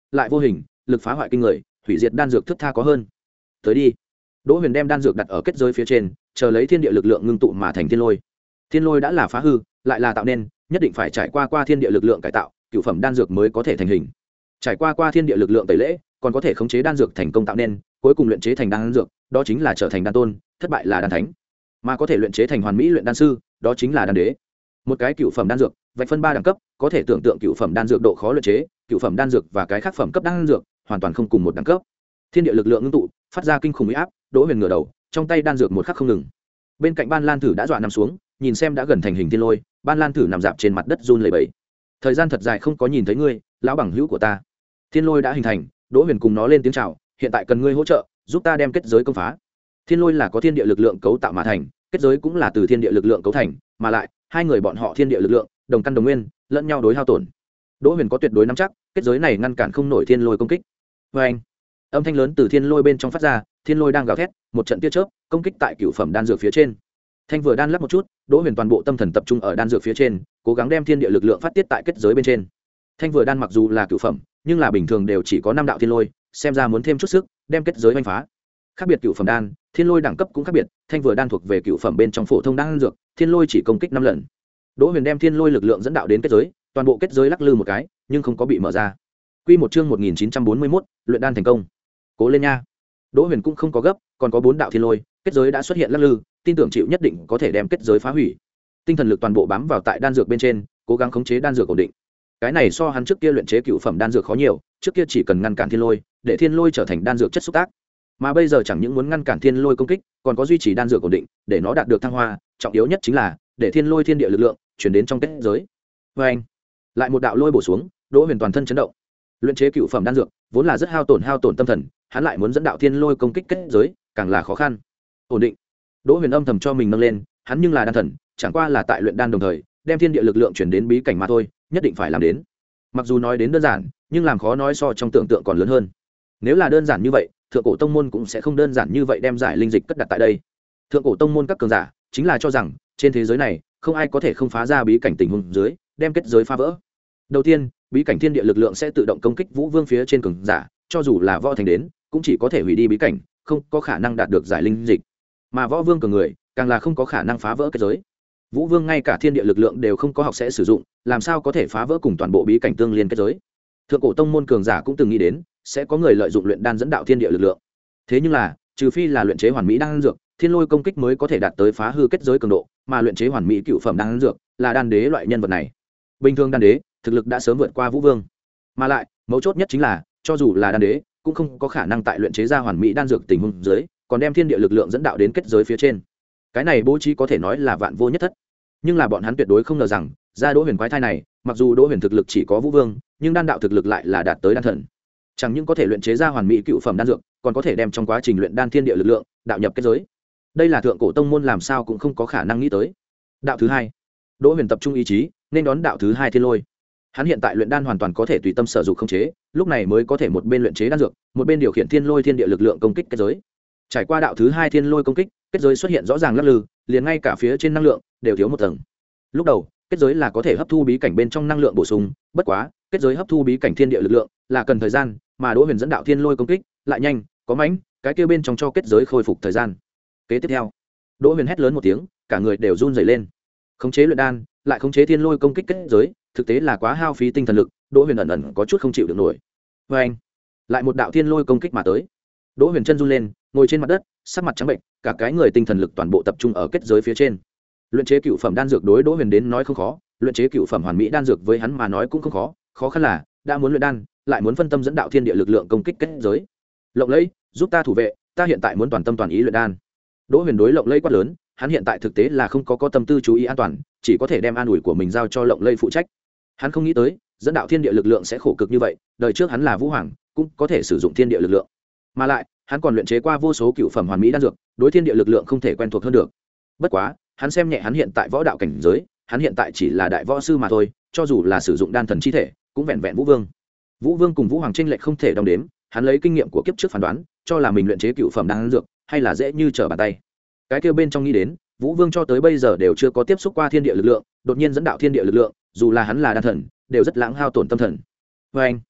lại vô hình lực phá hoại kinh người, hủy diệt đan dược thức tha có hơn. Tới đi. Đỗ Huyền đem đan dược đặt ở kết giới phía trên, chờ lấy thiên địa lực lượng ngưng tụ mà thành thiên lôi. Thiên lôi đã là phá hư, lại là tạo nên, nhất định phải trải qua qua thiên địa lực lượng cải tạo, cửu phẩm đan dược mới có thể thành hình. Trải qua qua thiên địa lực lượng tẩy lễ, còn có thể khống chế đan dược thành công tạo nên, cuối cùng luyện chế thành đan dược, đó chính là trở thành đan tôn, thất bại là đan thánh. Mà có thể luyện chế thành hoàn mỹ luyện đan sư, đó chính là đan đế. Một cái cửu phẩm đan dược, vạch phân ba đẳng cấp, có thể tưởng tượng cửu phẩm đan dược độ khó luyện chế, cửu phẩm đan dược và cái khác phẩm cấp đan dược, hoàn toàn không cùng một đẳng cấp. Thiên địa lực lượng ngưng tụ, phát ra kinh khủng uy áp, Đỗ Huyền ngửa đầu, trong tay đan dược một khắc không ngừng. Bên cạnh Ban Lan Thử đã dọa nằm xuống, nhìn xem đã gần thành hình thiên lôi, Ban Lan Thử nằm dạp trên mặt đất run lẩy bẩy. Thời gian thật dài không có nhìn thấy ngươi, lão bằng hữu của ta. Thiên lôi đã hình thành, Đỗ Huyền cùng nó lên tiếng chào, hiện tại cần ngươi hỗ trợ, giúp ta đem kết giới công phá. Thiên lôi là có thiên địa lực lượng cấu tạo mà thành, kết giới cũng là từ thiên địa lực lượng cấu thành, mà lại hai người bọn họ thiên địa lực lượng đồng căn đồng nguyên, lẫn nhau đối hao tổn. Đỗ Huyền có tuyệt đối nắm chắc, kết giới này ngăn cản không nổi thiên lôi công kích. Và anh, âm thanh lớn từ thiên lôi bên trong phát ra, thiên lôi đang gào thét, một trận tia chớp công kích tại cửu phẩm đan dược phía trên. Thanh vừa đan lắp một chút, Đỗ Huyền toàn bộ tâm thần tập trung ở đan dược phía trên, cố gắng đem thiên địa lực lượng phát tiết tại kết giới bên trên. Thanh vừa đan mặc dù là cửu phẩm, nhưng là bình thường đều chỉ có năm đạo thiên lôi, xem ra muốn thêm chút sức, đem kết giới đánh phá. Khác biệt cửu phẩm đan, thiên lôi đẳng cấp cũng khác biệt, thanh vừa đan thuộc về cửu phẩm bên trong phổ thông đan dược, thiên lôi chỉ công kích năm lần. Đỗ Huyền đem thiên lôi lực lượng dẫn đạo đến kết giới, toàn bộ kết giới lắc lư một cái, nhưng không có bị mở ra. Quy một chương một nghìn chín trăm bốn mươi mốt, luyện đan thành công. Cố lên nha. Đỗ Huyền cũng không có gấp, còn có bốn đạo thiên lôi, kết giới đã xuất hiện lắc lư, tin tưởng chịu nhất định có thể đem kết giới phá hủy. Tinh thần lực toàn bộ bám vào tại đan dược bên trên, cố gắng khống chế đan dược ổn định. Cái này so hắn trước kia luyện chế cửu phẩm đan dược khó nhiều, trước kia chỉ cần ngăn cản thiên lôi, để thiên lôi trở thành đan dược chất xúc tác. Mà bây giờ chẳng những muốn ngăn cản thiên lôi công kích, còn có duy trì đan dược ổn định, để nó đạt được thăng hoa, trọng yếu nhất chính là để thiên lôi thiên địa lực lượng chuyển đến trong kết giới. Và anh, lại một đạo lôi bổ xuống, Đỗ Huyền toàn thân chấn động. Luyện chế cửu phẩm đan dược vốn là rất hao tổn hao tổn tâm thần, hắn lại muốn dẫn đạo thiên lôi công kích kết giới, càng là khó khăn. Ổn định. Đỗ Huyền âm thầm cho mình nâng lên, hắn nhưng là đan thần, chẳng qua là tại luyện đan đồng thời, đem thiên địa lực lượng chuyển đến bí cảnh mà thôi, nhất định phải làm đến. Mặc dù nói đến đơn giản, nhưng làm khó nói so trong tưởng tượng còn lớn hơn. Nếu là đơn giản như vậy, thượng cổ tông môn cũng sẽ không đơn giản như vậy đem giải linh dịch cất đặt tại đây. Thượng cổ tông môn các cường giả chính là cho rằng trên thế giới này không ai có thể không phá ra bí cảnh tình huống dưới, đem kết giới phá vỡ. Đầu tiên, bí cảnh thiên địa lực lượng sẽ tự động công kích Vũ Vương phía trên cường giả, cho dù là võ thành đến, cũng chỉ có thể hủy đi bí cảnh, không có khả năng đạt được giải linh dịch. Mà võ vương cường người, càng là không có khả năng phá vỡ kết giới. Vũ Vương ngay cả thiên địa lực lượng đều không có học sẽ sử dụng, làm sao có thể phá vỡ cùng toàn bộ bí cảnh tương liên kết giới. Thượng cổ tông môn cường giả cũng từng nghĩ đến sẽ có người lợi dụng luyện đan dẫn đạo thiên địa lực lượng. Thế nhưng là, trừ phi là luyện chế hoàn mỹ đan dược, thiên lôi công kích mới có thể đạt tới phá hư kết giới cường độ, mà luyện chế hoàn mỹ cựu phẩm đan dược là đan đế loại nhân vật này. Bình thường đan đế, thực lực đã sớm vượt qua Vũ Vương. Mà lại, mấu chốt nhất chính là, cho dù là đan đế, cũng không có khả năng tại luyện chế ra hoàn mỹ đan dược tình huống dưới, còn đem thiên địa lực lượng dẫn đạo đến kết giới phía trên. Cái này bố trí có thể nói là vạn vô nhất thất. Nhưng là bọn hắn tuyệt đối không ngờ rằng, ra Đỗ Huyền quái thai này, mặc dù Đỗ Huyền thực lực chỉ có Vũ Vương, nhưng đan đạo thực lực lại là đạt tới đan thần. Chẳng những có thể luyện chế ra hoàn mỹ cựu phẩm đan dược, còn có thể đem trong quá trình luyện đan thiên địa lực lượng đạo nhập kết giới. Đây là thượng cổ tông môn làm sao cũng không có khả năng nghĩ tới. Đạo thứ hai, Đỗ Huyền tập trung ý chí, nên đón đạo thứ hai thiên lôi. Hắn hiện tại luyện đan hoàn toàn có thể tùy tâm sở dụng khống chế, lúc này mới có thể một bên luyện chế đan dược, một bên điều khiển thiên lôi thiên địa lực lượng công kích kết giới. Trải qua đạo thứ hai thiên lôi công kích, kết giới xuất hiện rõ ràng lắc lư, liền ngay cả phía trên năng lượng đều thiếu một tầng. Lúc đầu, kết giới là có thể hấp thu bí cảnh bên trong năng lượng bổ sung, bất quá, kết giới hấp thu bí cảnh thiên địa lực lượng là cần thời gian, mà Đỗ Huyền dẫn đạo thiên lôi công kích lại nhanh, có mãnh, cái kia bên trong cho kết giới khôi phục thời gian. Kế tiếp theo, Đỗ Huyền hét lớn một tiếng, cả người đều run rẩy lên. Khống chế luyện đan, lại khống chế thiên lôi công kích kết giới, thực tế là quá hao phí tinh thần lực, Đỗ Huyền ẩn ẩn có chút không chịu được nổi. Và anh, lại một đạo thiên lôi công kích mà tới. Đỗ Huyền chân run lên, ngồi trên mặt đất, sắc mặt trắng bệnh, cả cái người tinh thần lực toàn bộ tập trung ở kết giới phía trên. Luyện chế cựu phẩm đan dược đối Đỗ Huyền đến nói không khó, luyện chế cựu phẩm hoàn mỹ đan dược với hắn mà nói cũng không khó, khó khăn là đã muốn luyện đan, lại muốn phân tâm dẫn đạo thiên địa lực lượng công kích kết giới. Lộng Lẫy, giúp ta thủ vệ, ta hiện tại muốn toàn tâm toàn ý luyện đan. Đỗ Huyền đối Lộng Lẫy quát lớn, hắn hiện tại thực tế là không có có tâm tư chú ý an toàn, chỉ có thể đem an ủi của mình giao cho Lộng Lẫy phụ trách. Hắn không nghĩ tới, dẫn đạo thiên địa lực lượng sẽ khổ cực như vậy, đời trước hắn là Vũ Hoàng, cũng có thể sử dụng thiên địa lực lượng. Mà lại, hắn còn luyện chế qua vô số cựu phẩm hoàn mỹ đan dược, đối thiên địa lực lượng không thể quen thuộc hơn được. Bất quá, hắn xem nhẹ hắn hiện tại võ đạo cảnh giới, hắn hiện tại chỉ là đại võ sư mà thôi, cho dù là sử dụng đan thần chi thể, cũng vẹn vẹn Vũ Vương. Vũ Vương cùng Vũ Hoàng chênh lệch không thể đong đếm, hắn lấy kinh nghiệm của kiếp trước phán đoán, cho là mình luyện chế cựu phẩm đan dược, hay là dễ như trở bàn tay. Cái kia bên trong nghĩ đến, Vũ Vương cho tới bây giờ đều chưa có tiếp xúc qua thiên địa lực lượng, đột nhiên dẫn đạo thiên địa lực lượng, dù là hắn là đan thần, đều rất lãng hao tổn tâm thần. Và anh,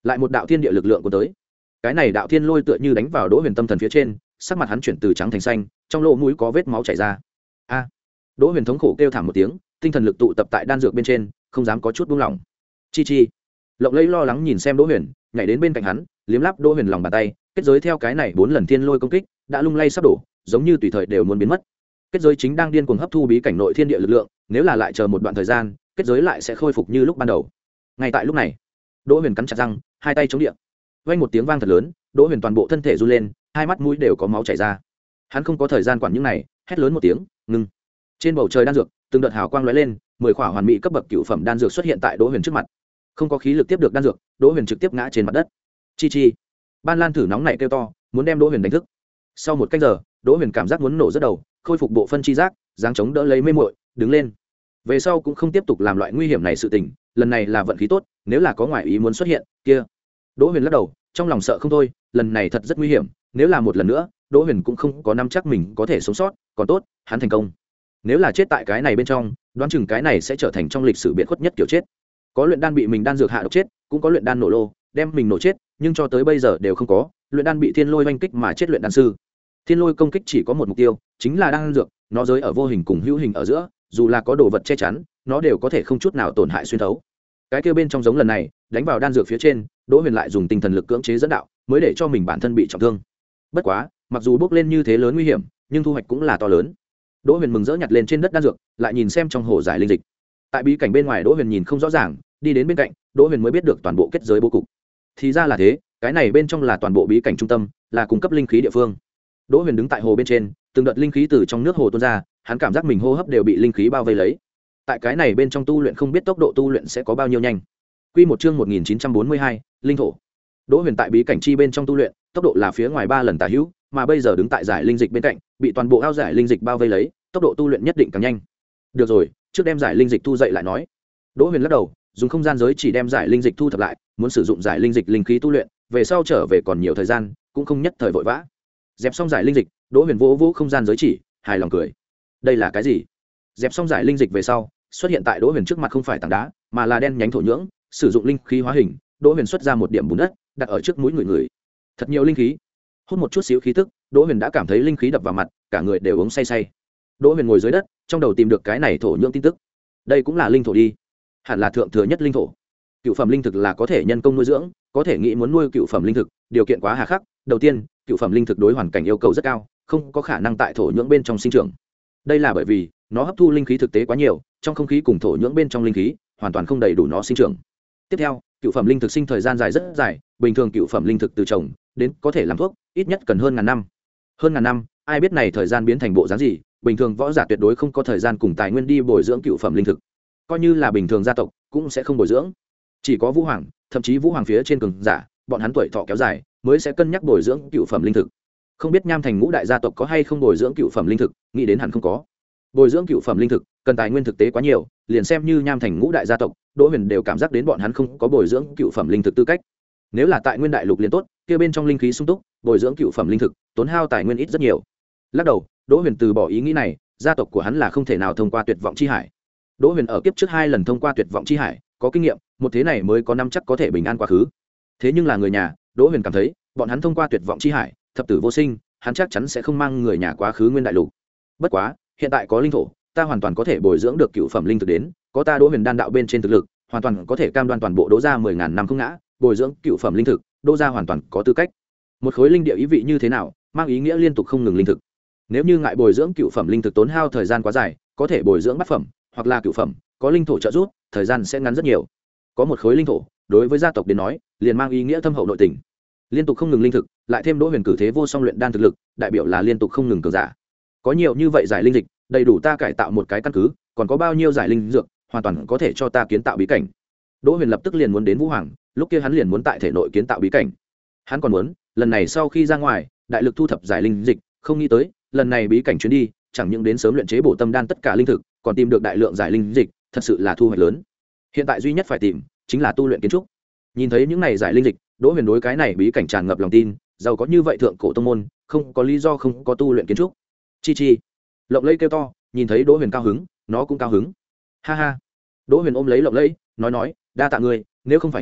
lại một đạo thiên địa lực lượng của tới. Cái này đạo thiên lôi tựa như đánh vào Đỗ Huyền tâm thần phía trên, sắc mặt hắn chuyển từ trắng thành xanh, trong lỗ mũi có vết máu chảy ra. A! Đỗ Huyền thống khổ kêu thảm một tiếng, tinh thần lực tụ tập tại đan dược bên trên, không dám có chút buông lỏng. Chi chi. Lộng Lẫy lo lắng nhìn xem Đỗ Huyền, nhảy đến bên cạnh hắn, liếm láp Đỗ Huyền lòng bàn tay, kết giới theo cái này bốn lần thiên lôi công kích, đã lung lay sắp đổ, giống như tùy thời đều muốn biến mất. Kết giới chính đang điên cuồng hấp thu bí cảnh nội thiên địa lực lượng, nếu là lại chờ một đoạn thời gian, kết giới lại sẽ khôi phục như lúc ban đầu. Ngay tại lúc này, Đỗ Huyền cắn chặt răng, hai tay chống địa. Vang một tiếng vang thật lớn, Đỗ Huyền toàn bộ thân thể run lên, hai mắt mũi đều có máu chảy ra. Hắn không có thời gian quản những này, hét lớn một tiếng, ngưng. Trên bầu trời đan dược, từng đợt hào quang lóe lên, mười khỏa hoàn mỹ cấp bậc cựu phẩm đan dược xuất hiện tại Đỗ Huyền trước mặt. Không có khí lực tiếp được đan dược, Đỗ Huyền trực tiếp ngã trên mặt đất. Chi chi. Ban Lan thử nóng nảy kêu to, muốn đem Đỗ Huyền đánh thức. Sau một canh giờ, Đỗ Huyền cảm giác muốn nổ rất đầu, khôi phục bộ phân chi giác, dáng chống đỡ lấy mê muội, đứng lên. Về sau cũng không tiếp tục làm loại nguy hiểm này sự tình, lần này là vận khí tốt, nếu là có ngoại ý muốn xuất hiện, kia. Đỗ Huyền lắc đầu, trong lòng sợ không thôi, lần này thật rất nguy hiểm, nếu là một lần nữa, Đỗ Huyền cũng không có nắm chắc mình có thể sống sót, còn tốt, hắn thành công. Nếu là chết tại cái này bên trong, đoán chừng cái này sẽ trở thành trong lịch sử biệt khuất nhất kiểu chết. Có luyện đan bị mình đan dược hạ độc chết, cũng có luyện đan nổ lô, đem mình nổ chết, nhưng cho tới bây giờ đều không có, luyện đan bị thiên lôi oanh kích mà chết luyện đan sư. Thiên lôi công kích chỉ có một mục tiêu, chính là đan dược, nó giới ở vô hình cùng hữu hình ở giữa, dù là có đồ vật che chắn, nó đều có thể không chút nào tổn hại xuyên thấu. Cái kia bên trong giống lần này, đánh vào đan dược phía trên, Đỗ Huyền lại dùng tinh thần lực cưỡng chế dẫn đạo, mới để cho mình bản thân bị trọng thương. Bất quá, mặc dù bước lên như thế lớn nguy hiểm, nhưng thu hoạch cũng là to lớn. Đỗ Huyền mừng rỡ nhặt lên trên đất đan dược, lại nhìn xem trong hồ giải linh dịch. Tại bí cảnh bên ngoài Đỗ Huyền nhìn không rõ ràng, đi đến bên cạnh, Đỗ Huyền mới biết được toàn bộ kết giới bố cục. Thì ra là thế, cái này bên trong là toàn bộ bí cảnh trung tâm, là cung cấp linh khí địa phương. Đỗ Huyền đứng tại hồ bên trên, từng đợt linh khí từ trong nước hồ tuôn ra, hắn cảm giác mình hô hấp đều bị linh khí bao vây lấy. Tại cái này bên trong tu luyện không biết tốc độ tu luyện sẽ có bao nhiêu nhanh. Quy một chương một nghìn chín trăm bốn mươi hai, linh thổ. Đỗ Huyền tại bí cảnh chi bên trong tu luyện, tốc độ là phía ngoài ba lần tả hữu, mà bây giờ đứng tại giải linh dịch bên cạnh, bị toàn bộ ao giải linh dịch bao vây lấy, tốc độ tu luyện nhất định càng nhanh. Được rồi, trước đem giải linh dịch thu dậy lại nói. Đỗ Huyền lắc đầu, dùng không gian giới chỉ đem giải linh dịch thu thập lại, muốn sử dụng giải linh dịch linh khí tu luyện, về sau trở về còn nhiều thời gian, cũng không nhất thời vội vã. Dẹp xong giải linh dịch, Đỗ Huyền vỗ vỗ không gian giới chỉ, hài lòng cười. Đây là cái gì? Dẹp xong giải linh dịch về sau, xuất hiện tại Đỗ Huyền trước mặt không phải tảng đá, mà là đen nhánh thổ nhưỡng, sử dụng linh khí hóa hình, Đỗ Huyền xuất ra một điểm bùn đất, đặt ở trước mũi người người. Thật nhiều linh khí. Hút một chút xíu khí tức, Đỗ Huyền đã cảm thấy linh khí đập vào mặt, cả người đều uống say say. Đỗ Huyền ngồi dưới đất, trong đầu tìm được cái này thổ nhưỡng tin tức. Đây cũng là linh thổ đi, hẳn là thượng thừa nhất linh thổ. Cựu phẩm linh thực là có thể nhân công nuôi dưỡng, có thể nghĩ muốn nuôi cựu phẩm linh thực, điều kiện quá hà khắc. Đầu tiên, cựu phẩm linh thực đối hoàn cảnh yêu cầu rất cao, không có khả năng tại thổ nhưỡng bên trong sinh trưởng. Đây là bởi vì nó hấp thu linh khí thực tế quá nhiều, trong không khí cùng thổ nhưỡng bên trong linh khí hoàn toàn không đầy đủ nó sinh trưởng. Tiếp theo, cựu phẩm linh thực sinh thời gian dài rất dài, bình thường cựu phẩm linh thực từ trồng đến có thể làm thuốc, ít nhất cần hơn ngàn năm. Hơn ngàn năm, ai biết này thời gian biến thành bộ dáng gì, bình thường võ giả tuyệt đối không có thời gian cùng tài nguyên đi bồi dưỡng cựu phẩm linh thực. Coi như là bình thường gia tộc, cũng sẽ không bồi dưỡng. Chỉ có vũ hoàng, thậm chí vũ hoàng phía trên cường giả, bọn hắn tuổi thọ kéo dài, mới sẽ cân nhắc bồi dưỡng cựu phẩm linh thực. Không biết Nham Thành ngũ đại gia tộc có hay không bồi dưỡng cựu phẩm linh thực, nghĩ đến hẳn không có. Bồi dưỡng cựu phẩm linh thực, cần tài nguyên thực tế quá nhiều, liền xem như Nham Thành ngũ đại gia tộc, Đỗ Huyền đều cảm giác đến bọn hắn không có bồi dưỡng cựu phẩm linh thực tư cách. Nếu là tại Nguyên Đại Lục liền tốt, kia bên trong linh khí sung túc, bồi dưỡng cựu phẩm linh thực, tốn hao tài nguyên ít rất nhiều. Lắc đầu, Đỗ Huyền từ bỏ ý nghĩ này, gia tộc của hắn là không thể nào thông qua tuyệt vọng chi hải. Đỗ Huyền ở kiếp trước hai lần thông qua tuyệt vọng chi hải, có kinh nghiệm, một thế này mới có năm chắc có thể bình an quá khứ. Thế nhưng là người nhà, Đỗ Huyền cảm thấy, bọn hắn thông qua tuyệt vọng chi hải, thập tử vô sinh, hắn chắc chắn sẽ không mang người nhà quá khứ Nguyên Đại Lục. Bất quá, hiện tại có linh thổ, ta hoàn toàn có thể bồi dưỡng được cựu phẩm linh thực đến, có ta Đỗ Huyền đan đạo bên trên thực lực, hoàn toàn có thể cam đoan toàn bộ Đỗ gia mười ngàn năm không ngã, bồi dưỡng cựu phẩm linh thực, Đỗ gia hoàn toàn có tư cách. Một khối linh địa ý vị như thế nào, mang ý nghĩa liên tục không ngừng linh thực. Nếu như ngại bồi dưỡng cựu phẩm linh thực tốn hao thời gian quá dài, có thể bồi dưỡng bát phẩm hoặc là cựu phẩm, có linh thổ trợ giúp, thời gian sẽ ngắn rất nhiều. Có một khối linh thổ, đối với gia tộc đến nói, liền mang ý nghĩa thâm hậu nội tình. Liên tục không ngừng linh thực, lại thêm Đỗ Huyền cử thế vô song luyện đan thực lực, đại biểu là liên tục không ngừng cường giả. Có nhiều như vậy giải linh dịch, đầy đủ ta cải tạo một cái căn cứ, còn có bao nhiêu giải linh dược, hoàn toàn có thể cho ta kiến tạo bí cảnh. Đỗ Huyền lập tức liền muốn đến Vũ Hoàng, lúc kia hắn liền muốn tại thể nội kiến tạo bí cảnh. Hắn còn muốn, lần này sau khi ra ngoài, đại lực thu thập giải linh dịch, không nghĩ tới, lần này bí cảnh chuyến đi, chẳng những đến sớm luyện chế bổ tâm đan tất cả linh thực, còn tìm được đại lượng giải linh dịch, thật sự là thu hoạch lớn. Hiện tại duy nhất phải tìm chính là tu luyện kiến trúc. Nhìn thấy những này giải linh dịch, Đỗ Huyền đối cái này bí cảnh tràn ngập lòng tin, giàu có như vậy thượng cổ tông môn, không có lý do không có tu luyện kiến trúc. Chi chi. Lộng Lẫy kêu to, nhìn thấy Đỗ Huyền cao hứng, nó cũng cao hứng. Ha ha. Đỗ Huyền ôm lấy Lộng Lẫy, nói nói, đa tạ ngươi, nếu không phải ngươi,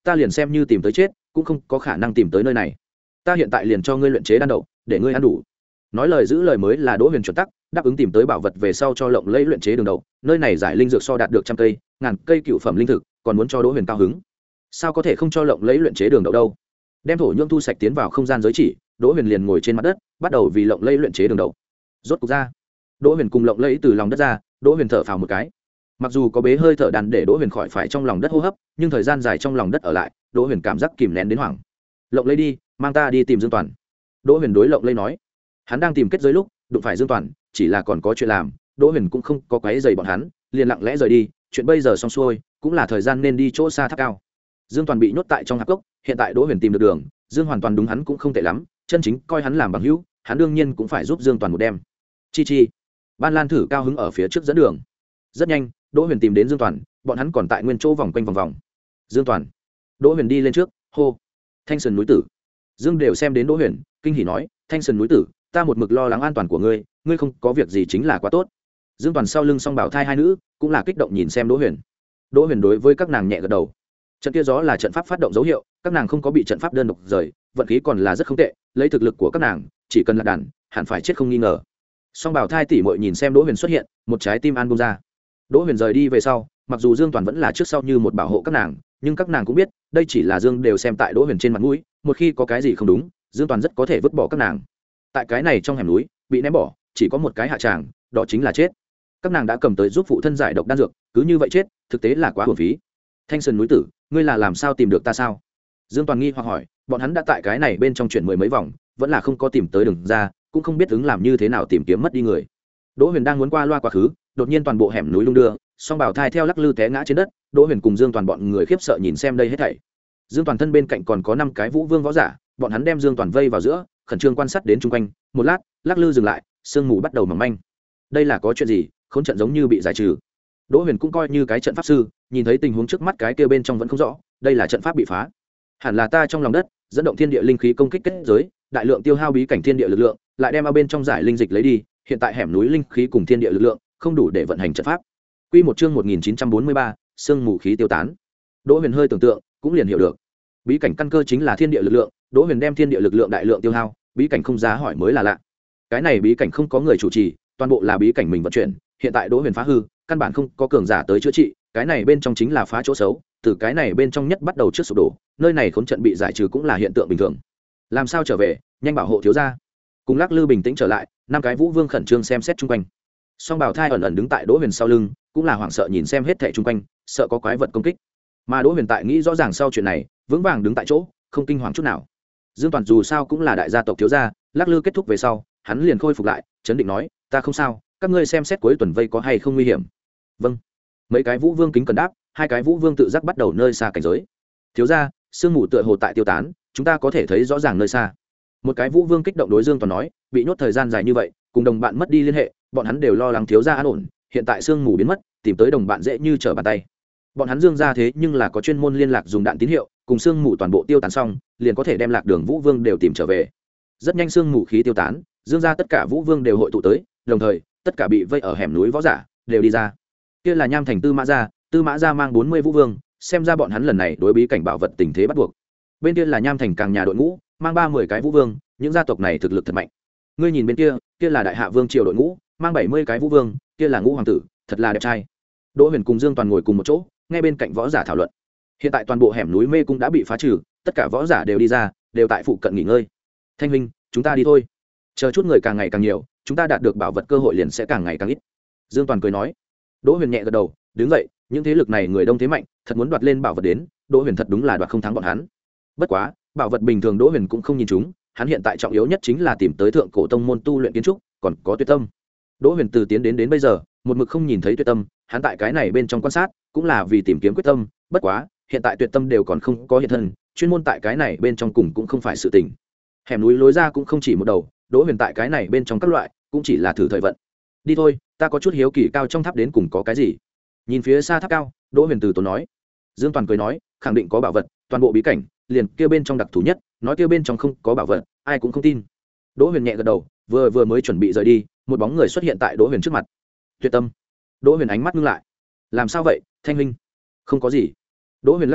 ta liền xem như tìm tới chết cũng không có khả năng tìm tới nơi này. Ta hiện tại liền cho ngươi luyện chế đan đậu để ngươi ăn đủ. Nói lời giữ lời mới là Đỗ Huyền chuẩn tắc, đáp ứng tìm tới bảo vật về sau cho lộng lẫy luyện chế đường đậu. Nơi này giải linh dược so đạt được trăm cây ngàn cây cựu phẩm linh thực, còn muốn cho Đỗ Huyền cao hứng, sao có thể không cho lộng lẫy luyện chế đường đậu đâu. Đem thổ nhưỡng thu sạch tiến vào không gian giới chỉ, Đỗ Huyền liền ngồi trên mặt đất bắt đầu vì lộng lẫy luyện chế đường đậu. Rốt cục ra, Đỗ Huyền cùng lộng lẫy từ lòng đất ra. Đỗ Huyền thở phào một cái, mặc dù có bế hơi thở đàn để Đỗ Huyền khỏi phải trong lòng đất hô hấp, nhưng thời gian dài trong lòng đất ở lại, Đỗ Huyền cảm giác kìm nén đến hoảng. Lộng lẫy đi, mang ta đi tìm Dương Toàn. Đỗ Huyền đối lộng lẫy nói. Hắn đang tìm kết giới lúc đụng phải Dương Toàn, chỉ là còn có chuyện làm, Đỗ Huyền cũng không có quấy rầy bọn hắn, liền lặng lẽ rời đi. Chuyện bây giờ xong xuôi, cũng là thời gian nên đi chỗ xa tháp cao. Dương Toàn bị nhốt tại trong hạp cốc, hiện tại Đỗ Huyền tìm được đường, Dương hoàn toàn đúng hắn cũng không tệ lắm, chân chính coi hắn làm bằng hữu, hắn đương nhiên cũng phải giúp Dương Toàn một đêm. Chi chi, Ban Lan thử cao hứng ở phía trước dẫn đường. Rất nhanh, Đỗ Huyền tìm đến Dương Toàn, bọn hắn còn tại nguyên chỗ vòng quanh vòng vòng. Dương Toàn, Đỗ Huyền đi lên trước, hô, Thanh Sơn núi tử. Dương đều xem đến Đỗ Huyền, kinh hỉ nói, Thanh Sơn núi tử, ta một mực lo lắng an toàn của ngươi, ngươi không có việc gì chính là quá tốt. Dương Toàn sau lưng song bảo thai hai nữ cũng là kích động nhìn xem Đỗ Huyền. Đỗ Huyền đối với các nàng nhẹ gật đầu. Trận kia gió là trận pháp phát động dấu hiệu, các nàng không có bị trận pháp đơn độc rời, vận khí còn là rất không tệ, lấy thực lực của các nàng, chỉ cần là đàn, hẳn phải chết không nghi ngờ. Song bảo thai tỷ muội nhìn xem Đỗ Huyền xuất hiện, một trái tim an bông ra. Đỗ Huyền rời đi về sau, mặc dù Dương Toàn vẫn là trước sau như một bảo hộ các nàng, nhưng các nàng cũng biết, đây chỉ là Dương đều xem tại Đỗ Huyền trên mặt mũi, một khi có cái gì không đúng, Dương Toàn rất có thể vứt bỏ các nàng. Tại cái này trong hẻm núi, bị ném bỏ, chỉ có một cái hạ tràng, đó chính là chết. Các nàng đã cầm tới giúp phụ thân giải độc đan dược, cứ như vậy chết, thực tế là quá uổng phí. Thanh Sơn núi tử, ngươi là làm sao tìm được ta sao? Dương Toàn nghi hoặc hỏi, bọn hắn đã tại cái này bên trong chuyển mười mấy vòng, vẫn là không có tìm tới đường ra, cũng không biết ứng làm như thế nào tìm kiếm mất đi người. Đỗ Huyền đang muốn qua loa quá khứ, đột nhiên toàn bộ hẻm núi lung đưa, song bảo thai theo lắc lư té ngã trên đất. Đỗ Huyền cùng Dương Toàn bọn người khiếp sợ nhìn xem đây hết thảy. Dương Toàn thân bên cạnh còn có năm cái vũ vương võ giả, bọn hắn đem Dương Toàn vây vào giữa, khẩn trương quan sát đến chung quanh. Một lát, lắc lư dừng lại, sương mù bắt đầu mỏng manh. Đây là có chuyện gì? Khốn trận giống như bị giải trừ. Đỗ Huyền cũng coi như cái trận pháp sư, nhìn thấy tình huống trước mắt cái kia bên trong vẫn không rõ, đây là trận pháp bị phá. Hẳn là ta trong lòng đất dẫn động thiên địa linh khí công kích kết giới, đại lượng tiêu hao bí cảnh thiên địa lực lượng, lại đem ao bên trong giải linh dịch lấy đi, hiện tại hẻm núi linh khí cùng thiên địa lực lượng không đủ để vận hành trận pháp. Quy một chương một nghìn chín trăm bốn mươi ba, sương mù khí tiêu tán. Đỗ Huyền hơi tưởng tượng, cũng liền hiểu được. Bí cảnh căn cơ chính là thiên địa lực lượng, Đỗ Huyền đem thiên địa lực lượng đại lượng tiêu hao, bí cảnh không giá hỏi mới là lạ. Cái này bí cảnh không có người chủ trì, toàn bộ là bí cảnh mình vận chuyển, hiện tại Đỗ Huyền phá hư, căn bản không có cường giả tới chữa trị, cái này bên trong chính là phá chỗ xấu, từ cái này bên trong nhất bắt đầu trước sụp đổ, nơi này khốn trận bị giải trừ cũng là hiện tượng bình thường. Làm sao trở về, nhanh bảo hộ thiếu gia. Cùng Lắc Lư bình tĩnh trở lại, năm cái vũ vương khẩn trương xem xét chung quanh. Song bảo thai ẩn ẩn đứng tại Đỗ Huyền sau lưng, cũng là hoảng sợ nhìn xem hết thảy chung quanh, sợ có quái vật công kích. Mà Đỗ Huyền tại nghĩ rõ ràng sau chuyện này, vững vàng đứng tại chỗ, không kinh hoàng chút nào. Dương Toàn dù sao cũng là đại gia tộc thiếu gia, Lắc Lư kết thúc về sau, hắn liền khôi phục lại, chấn định nói, ta không sao, các ngươi xem xét cuối tuần vây có hay không nguy hiểm. Vâng. Mấy cái vũ vương kính cần đáp, hai cái vũ vương tự giác bắt đầu nơi xa cảnh giới. Thiếu gia, sương mù tựa hồ tại tiêu tán, chúng ta có thể thấy rõ ràng nơi xa. Một cái vũ vương kích động đối Dương Toàn nói, bị nhốt thời gian dài như vậy, cùng đồng bạn mất đi liên hệ, bọn hắn đều lo lắng thiếu gia an ổn, hiện tại sương mù biến mất, tìm tới đồng bạn dễ như trở bàn tay. Bọn hắn Dương gia thế nhưng là có chuyên môn liên lạc dùng đạn tín hiệu, cùng sương mù toàn bộ tiêu tán xong, liền có thể đem lạc đường vũ vương đều tìm trở về. Rất nhanh sương mù khí tiêu tán, Dương gia tất cả vũ vương đều hội tụ tới, đồng thời tất cả bị vây ở hẻm núi võ giả đều đi ra. Kia là Nham Thành Tư Mã gia, Tư Mã gia mang bốn mươi vũ vương, xem ra bọn hắn lần này đối bí cảnh bảo vật tình thế bắt buộc. Bên kia là Nham Thành Càng nhà đội ngũ, mang ba mươi cái vũ vương, những gia tộc này thực lực thật mạnh. Ngươi nhìn bên kia, kia là Đại Hạ Vương triều đội ngũ, mang bảy mươi cái vũ vương, kia là Ngũ hoàng tử, thật là đẹp trai. Đỗ Huyền cùng Dương Toàn ngồi cùng một chỗ, ngay bên cạnh võ giả thảo luận. Hiện tại toàn bộ hẻm núi mê cung đã bị phá trừ, tất cả võ giả đều đi ra, đều tại phụ cận nghỉ ngơi. Thanh huynh, chúng ta đi thôi. Chờ chút người càng ngày càng nhiều, chúng ta đạt được bảo vật cơ hội liền sẽ càng ngày càng ít. Dương Toàn cười nói. Đỗ Huyền nhẹ gật đầu, đứng dậy, những thế lực này người đông thế mạnh, thật muốn đoạt lên bảo vật đến, Đỗ Huyền thật đúng là đoạt không thắng bọn hắn. Bất quá, bảo vật bình thường Đỗ Huyền cũng không nhìn chúng, hắn hiện tại trọng yếu nhất chính là tìm tới thượng cổ tông môn tu luyện kiến trúc, còn có Tuyệt Tâm. Đỗ Huyền từ tiến đến đến bây giờ, một mực không nhìn thấy Tuyệt Tâm, hắn tại cái này bên trong quan sát, cũng là vì tìm kiếm quyết tâm, bất quá, hiện tại Tuyệt Tâm đều còn không có hiện thân, chuyên môn tại cái này bên trong cùng cũng không phải sự tình. Hẻm núi lối ra cũng không chỉ một đầu, Đỗ Huyền tại cái này bên trong các loại, cũng chỉ là thử thời vận. Đi thôi, ta có chút hiếu kỳ cao trong tháp đến cùng có cái gì. Nhìn phía xa tháp cao, Đỗ Huyền từ tốn nói. Dương Toàn cười nói, khẳng định có bảo vật, toàn bộ bí cảnh, liền kia bên trong đặc thù nhất, nói kia bên trong không có bảo vật, ai cũng không tin. Đỗ Huyền nhẹ gật đầu, vừa vừa mới chuẩn bị rời đi, một bóng người xuất hiện tại Đỗ Huyền trước mặt. Tuyệt Tâm. Đỗ Huyền ánh mắt ngưng lại. Làm sao vậy, Thanh huynh? Không có gì. Đỗ Huyền lắc đầu,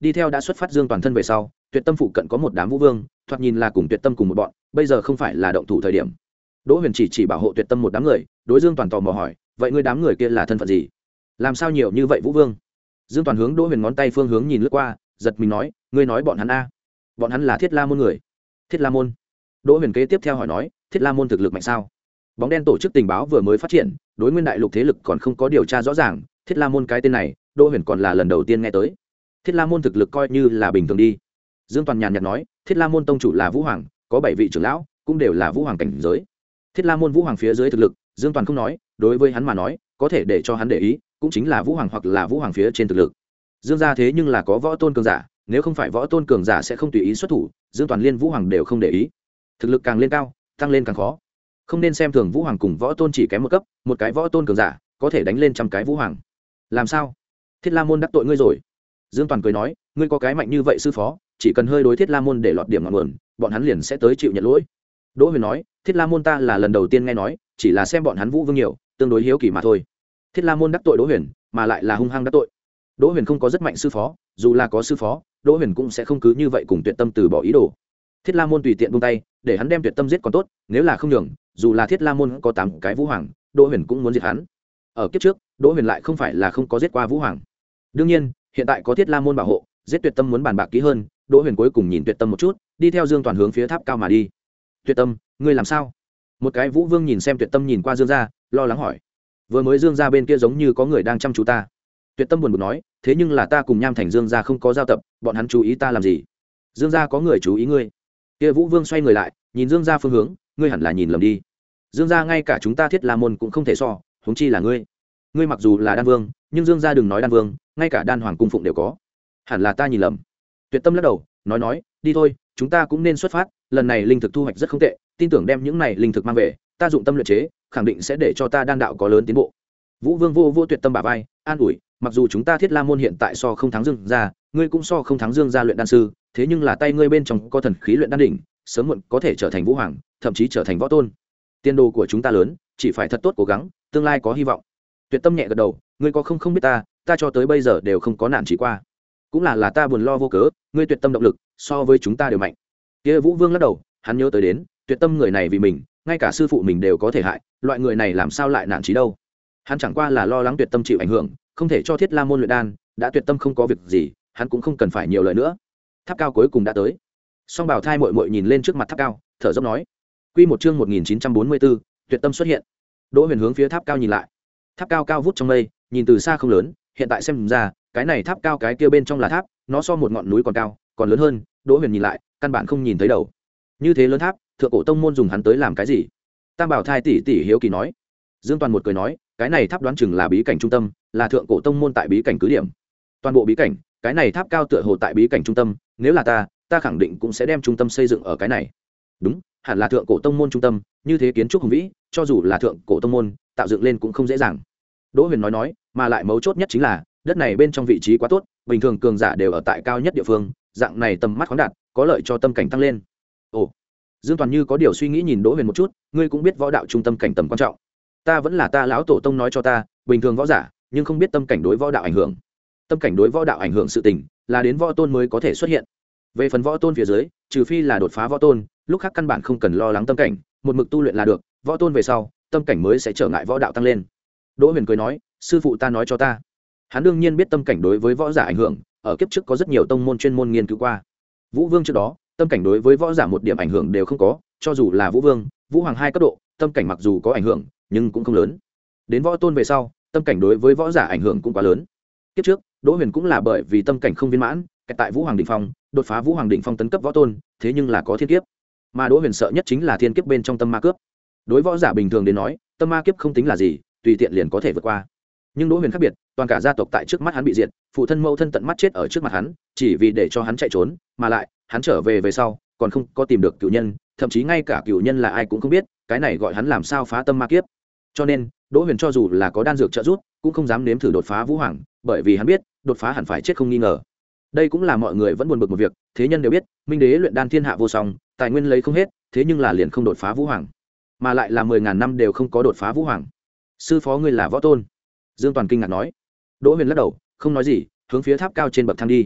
đi theo đã xuất phát Dương Toàn thân về sau, Tuyệt Tâm phụ cận có một đám vũ vương, thoạt nhìn là cùng Tuyệt Tâm cùng một bọn, bây giờ không phải là động thủ thời điểm. Đỗ Huyền chỉ chỉ bảo hộ Tuyệt Tâm một đám người, đối Dương Toàn tò mò hỏi, vậy ngươi đám người kia là thân phận gì? Làm sao nhiều như vậy vũ vương? Dương Toàn hướng Đỗ Huyền ngón tay phương hướng nhìn lướt qua, giật mình nói, ngươi nói bọn hắn a? Bọn hắn là Thiết La môn người. Thiết La môn? Đỗ Huyền kế tiếp theo hỏi nói, Thiết La môn thực lực mạnh sao? Bóng đen tổ chức tình báo vừa mới phát triển, đối nguyên đại lục thế lực còn không có điều tra rõ ràng, Thiết La môn cái tên này, Đỗ Huyền còn là lần đầu tiên nghe tới. Thiết La môn thực lực coi như là bình thường đi. Dương Toàn nhàn nhạt nói, Thiết La môn tông chủ là Vũ Hoàng, có bảy vị trưởng lão, cũng đều là Vũ Hoàng cảnh giới. Thiết La môn Vũ Hoàng phía dưới thực lực, Dương Toàn không nói, đối với hắn mà nói, có thể để cho hắn để ý, cũng chính là Vũ Hoàng hoặc là Vũ Hoàng phía trên thực lực. Dương gia thế nhưng là có võ tôn cường giả, nếu không phải võ tôn cường giả sẽ không tùy ý xuất thủ, Dương Toàn liên Vũ Hoàng đều không để ý. Thực lực càng lên cao, tăng lên càng khó. Không nên xem thường Vũ Hoàng cùng võ tôn chỉ kém một cấp, một cái võ tôn cường giả có thể đánh lên trăm cái Vũ Hoàng. Làm sao? Thiết La môn đắc tội ngươi rồi? Dương Toàn cười nói, ngươi có cái mạnh như vậy sư phó, chỉ cần hơi đối Thiết La môn để lọt điểm ngọn nguồn, bọn hắn liền sẽ tới chịu nhận lỗi. Đỗ Huyền nói, Thiết La môn ta là lần đầu tiên nghe nói, chỉ là xem bọn hắn vũ vương nhiều, tương đối hiếu kỳ mà thôi. Thiết La môn đắc tội Đỗ Huyền, mà lại là hung hăng đắc tội. Đỗ Huyền không có rất mạnh sư phó, dù là có sư phó, Đỗ Huyền cũng sẽ không cứ như vậy cùng Tuyệt Tâm từ bỏ ý đồ. Thiết La môn tùy tiện buông tay, để hắn đem Tuyệt Tâm giết còn tốt, nếu là không nhường, dù là Thiết La môn có tám cái Vũ Hoàng, Đỗ Huyền cũng muốn giết hắn. Ở kiếp trước, Đỗ Huyền lại không phải là không có giết qua Vũ Hoàng. Đương nhiên, hiện tại có Thiết La môn bảo hộ, giết Tuyệt Tâm muốn bàn bạc kỹ hơn. Đỗ Huyền cuối cùng nhìn Tuyệt Tâm một chút, đi theo Dương Toàn hướng phía tháp cao mà đi. Tuyệt Tâm, ngươi làm sao? Một cái Vũ Vương nhìn xem Tuyệt Tâm nhìn qua Dương gia, lo lắng hỏi. Vừa mới Dương gia bên kia giống như có người đang chăm chú ta. Tuyệt Tâm buồn bực nói, thế nhưng là ta cùng Nham Thành Dương gia không có giao tập, bọn hắn chú ý ta làm gì? Dương gia có người chú ý ngươi. Kia Vũ Vương xoay người lại, nhìn Dương gia phương hướng, ngươi hẳn là nhìn lầm đi. Dương gia ngay cả chúng ta Thiết La môn cũng không thể so, huống chi là ngươi. Ngươi mặc dù là đan vương, nhưng Dương gia đừng nói đan vương, ngay cả đan hoàng cung phụng đều có. Hẳn là ta nhìn lầm. Tuyệt Tâm lắc đầu, nói nói, đi thôi, chúng ta cũng nên xuất phát, lần này linh thực thu hoạch rất không tệ, tin tưởng đem những này linh thực mang về, ta dụng tâm luyện chế, khẳng định sẽ để cho ta đan đạo có lớn tiến bộ. Vũ Vương vô vô Tuyệt Tâm bả vai, an ủi, mặc dù chúng ta Thiết La môn hiện tại so không thắng Dương gia, ngươi cũng so không thắng Dương gia luyện đan sư, thế nhưng là tay ngươi bên trong có thần khí luyện đan đỉnh, sớm muộn có thể trở thành Vũ Hoàng, thậm chí trở thành võ tôn. Tiên đồ của chúng ta lớn, chỉ phải thật tốt cố gắng, tương lai có hy vọng. Tuyệt Tâm nhẹ gật đầu, ngươi có không không biết ta, ta cho tới bây giờ đều không có nạn chỉ qua. Cũng là là ta buồn lo vô cớ, ngươi Tuyệt Tâm động lực so với chúng ta đều mạnh. Kia Vũ Vương lắc đầu, hắn nhớ tới đến, Tuyệt Tâm người này vì mình, ngay cả sư phụ mình đều có thể hại, loại người này làm sao lại nạn trí đâu? Hắn chẳng qua là lo lắng Tuyệt Tâm chịu ảnh hưởng, không thể cho Thiết La môn luyện đan, đã Tuyệt Tâm không có việc gì, hắn cũng không cần phải nhiều lời nữa. Tháp cao cuối cùng đã tới. Song Bảo Thai muội muội nhìn lên trước mặt tháp cao, thở dốc nói: "Quy một chương một nghìn chín trăm bốn mươi bốn, Tuyệt Tâm xuất hiện." Đỗ Huyền hướng phía tháp cao nhìn lại. Tháp cao cao vút trong mây, nhìn từ xa không lớn, hiện tại xem ra, cái này tháp cao cái kia bên trong là tháp, nó so một ngọn núi còn cao, còn lớn hơn, Đỗ Huyền nhìn lại, căn bản không nhìn thấy đầu. Như thế lớn tháp, thượng cổ tông môn dùng hắn tới làm cái gì? Tam Bảo Thai tỷ tỷ hiếu kỳ nói. Dương Toàn một cười nói, cái này tháp đoán chừng là bí cảnh trung tâm, là thượng cổ tông môn tại bí cảnh cứ điểm. Toàn bộ bí cảnh, cái này tháp cao tựa hồ tại bí cảnh trung tâm, nếu là ta, ta khẳng định cũng sẽ đem trung tâm xây dựng ở cái này. Đúng, hẳn là thượng cổ tông môn trung tâm, như thế kiến trúc hùng vĩ, cho dù là thượng cổ tông môn, tạo dựng lên cũng không dễ dàng. Đỗ Huyền nói nói, mà lại mấu chốt nhất chính là, đất này bên trong vị trí quá tốt, bình thường cường giả đều ở tại cao nhất địa phương, dạng này tầm mắt khoáng đạt, có lợi cho tâm cảnh tăng lên. Ồ. Dương Toàn như có điều suy nghĩ nhìn Đỗ Huyền một chút, ngươi cũng biết võ đạo trung tâm cảnh tầm quan trọng. Ta vẫn là ta lão tổ tông nói cho ta, bình thường võ giả, nhưng không biết tâm cảnh đối võ đạo ảnh hưởng. Tâm cảnh đối võ đạo ảnh hưởng sự tình, là đến võ tôn mới có thể xuất hiện. Về phần võ tôn phía dưới, trừ phi là đột phá võ tôn, lúc khác căn bản không cần lo lắng tâm cảnh, một mực tu luyện là được, võ tôn về sau, tâm cảnh mới sẽ trở ngại võ đạo tăng lên. Đỗ Huyền cười nói, sư phụ ta nói cho ta. Hắn đương nhiên biết tâm cảnh đối với võ giả ảnh hưởng, ở kiếp trước có rất nhiều tông môn chuyên môn nghiên cứu qua. Vũ Vương trước đó, tâm cảnh đối với võ giả một điểm ảnh hưởng đều không có, cho dù là Vũ Vương, Vũ Hoàng hai cấp độ, tâm cảnh mặc dù có ảnh hưởng, nhưng cũng không lớn. Đến võ tôn về sau, tâm cảnh đối với võ giả ảnh hưởng cũng quá lớn. Kiếp trước, Đỗ Huyền cũng là bởi vì tâm cảnh không viên mãn, kẹt tại Vũ Hoàng đỉnh phong, đột phá Vũ Hoàng đỉnh phong tấn cấp võ tôn, thế nhưng là có thiên kiếp. Mà Đỗ Huyền sợ nhất chính là thiên kiếp bên trong tâm ma cướp. Đối võ giả bình thường đến nói, tâm ma kiếp không tính là gì, tùy tiện liền có thể vượt qua. Nhưng Đỗ Huyền khác biệt, toàn cả gia tộc tại trước mắt hắn bị diệt, phụ thân mẫu thân tận mắt chết ở trước mặt hắn, chỉ vì để cho hắn chạy trốn, mà lại, hắn trở về về sau, còn không có tìm được cửu nhân, thậm chí ngay cả cửu nhân là ai cũng không biết, cái này gọi hắn làm sao phá tâm ma kiếp. Cho nên, Đỗ Huyền cho dù là có đan dược trợ giúp, cũng không dám nếm thử đột phá Vũ Hoàng, bởi vì hắn biết, đột phá hẳn phải chết không nghi ngờ. Đây cũng là mọi người vẫn buồn bực một việc, thế nhân đều biết, Minh Đế luyện đan thiên hạ vô song, tài nguyên lấy không hết, thế nhưng là liền không đột phá Vũ Hoàng, mà lại là mười ngàn năm đều không có đột phá Vũ Hoàng. Sư phó ngươi là võ tôn? Dương Toàn kinh ngạc nói. Đỗ Huyền lắc đầu, không nói gì, hướng phía tháp cao trên bậc thang đi.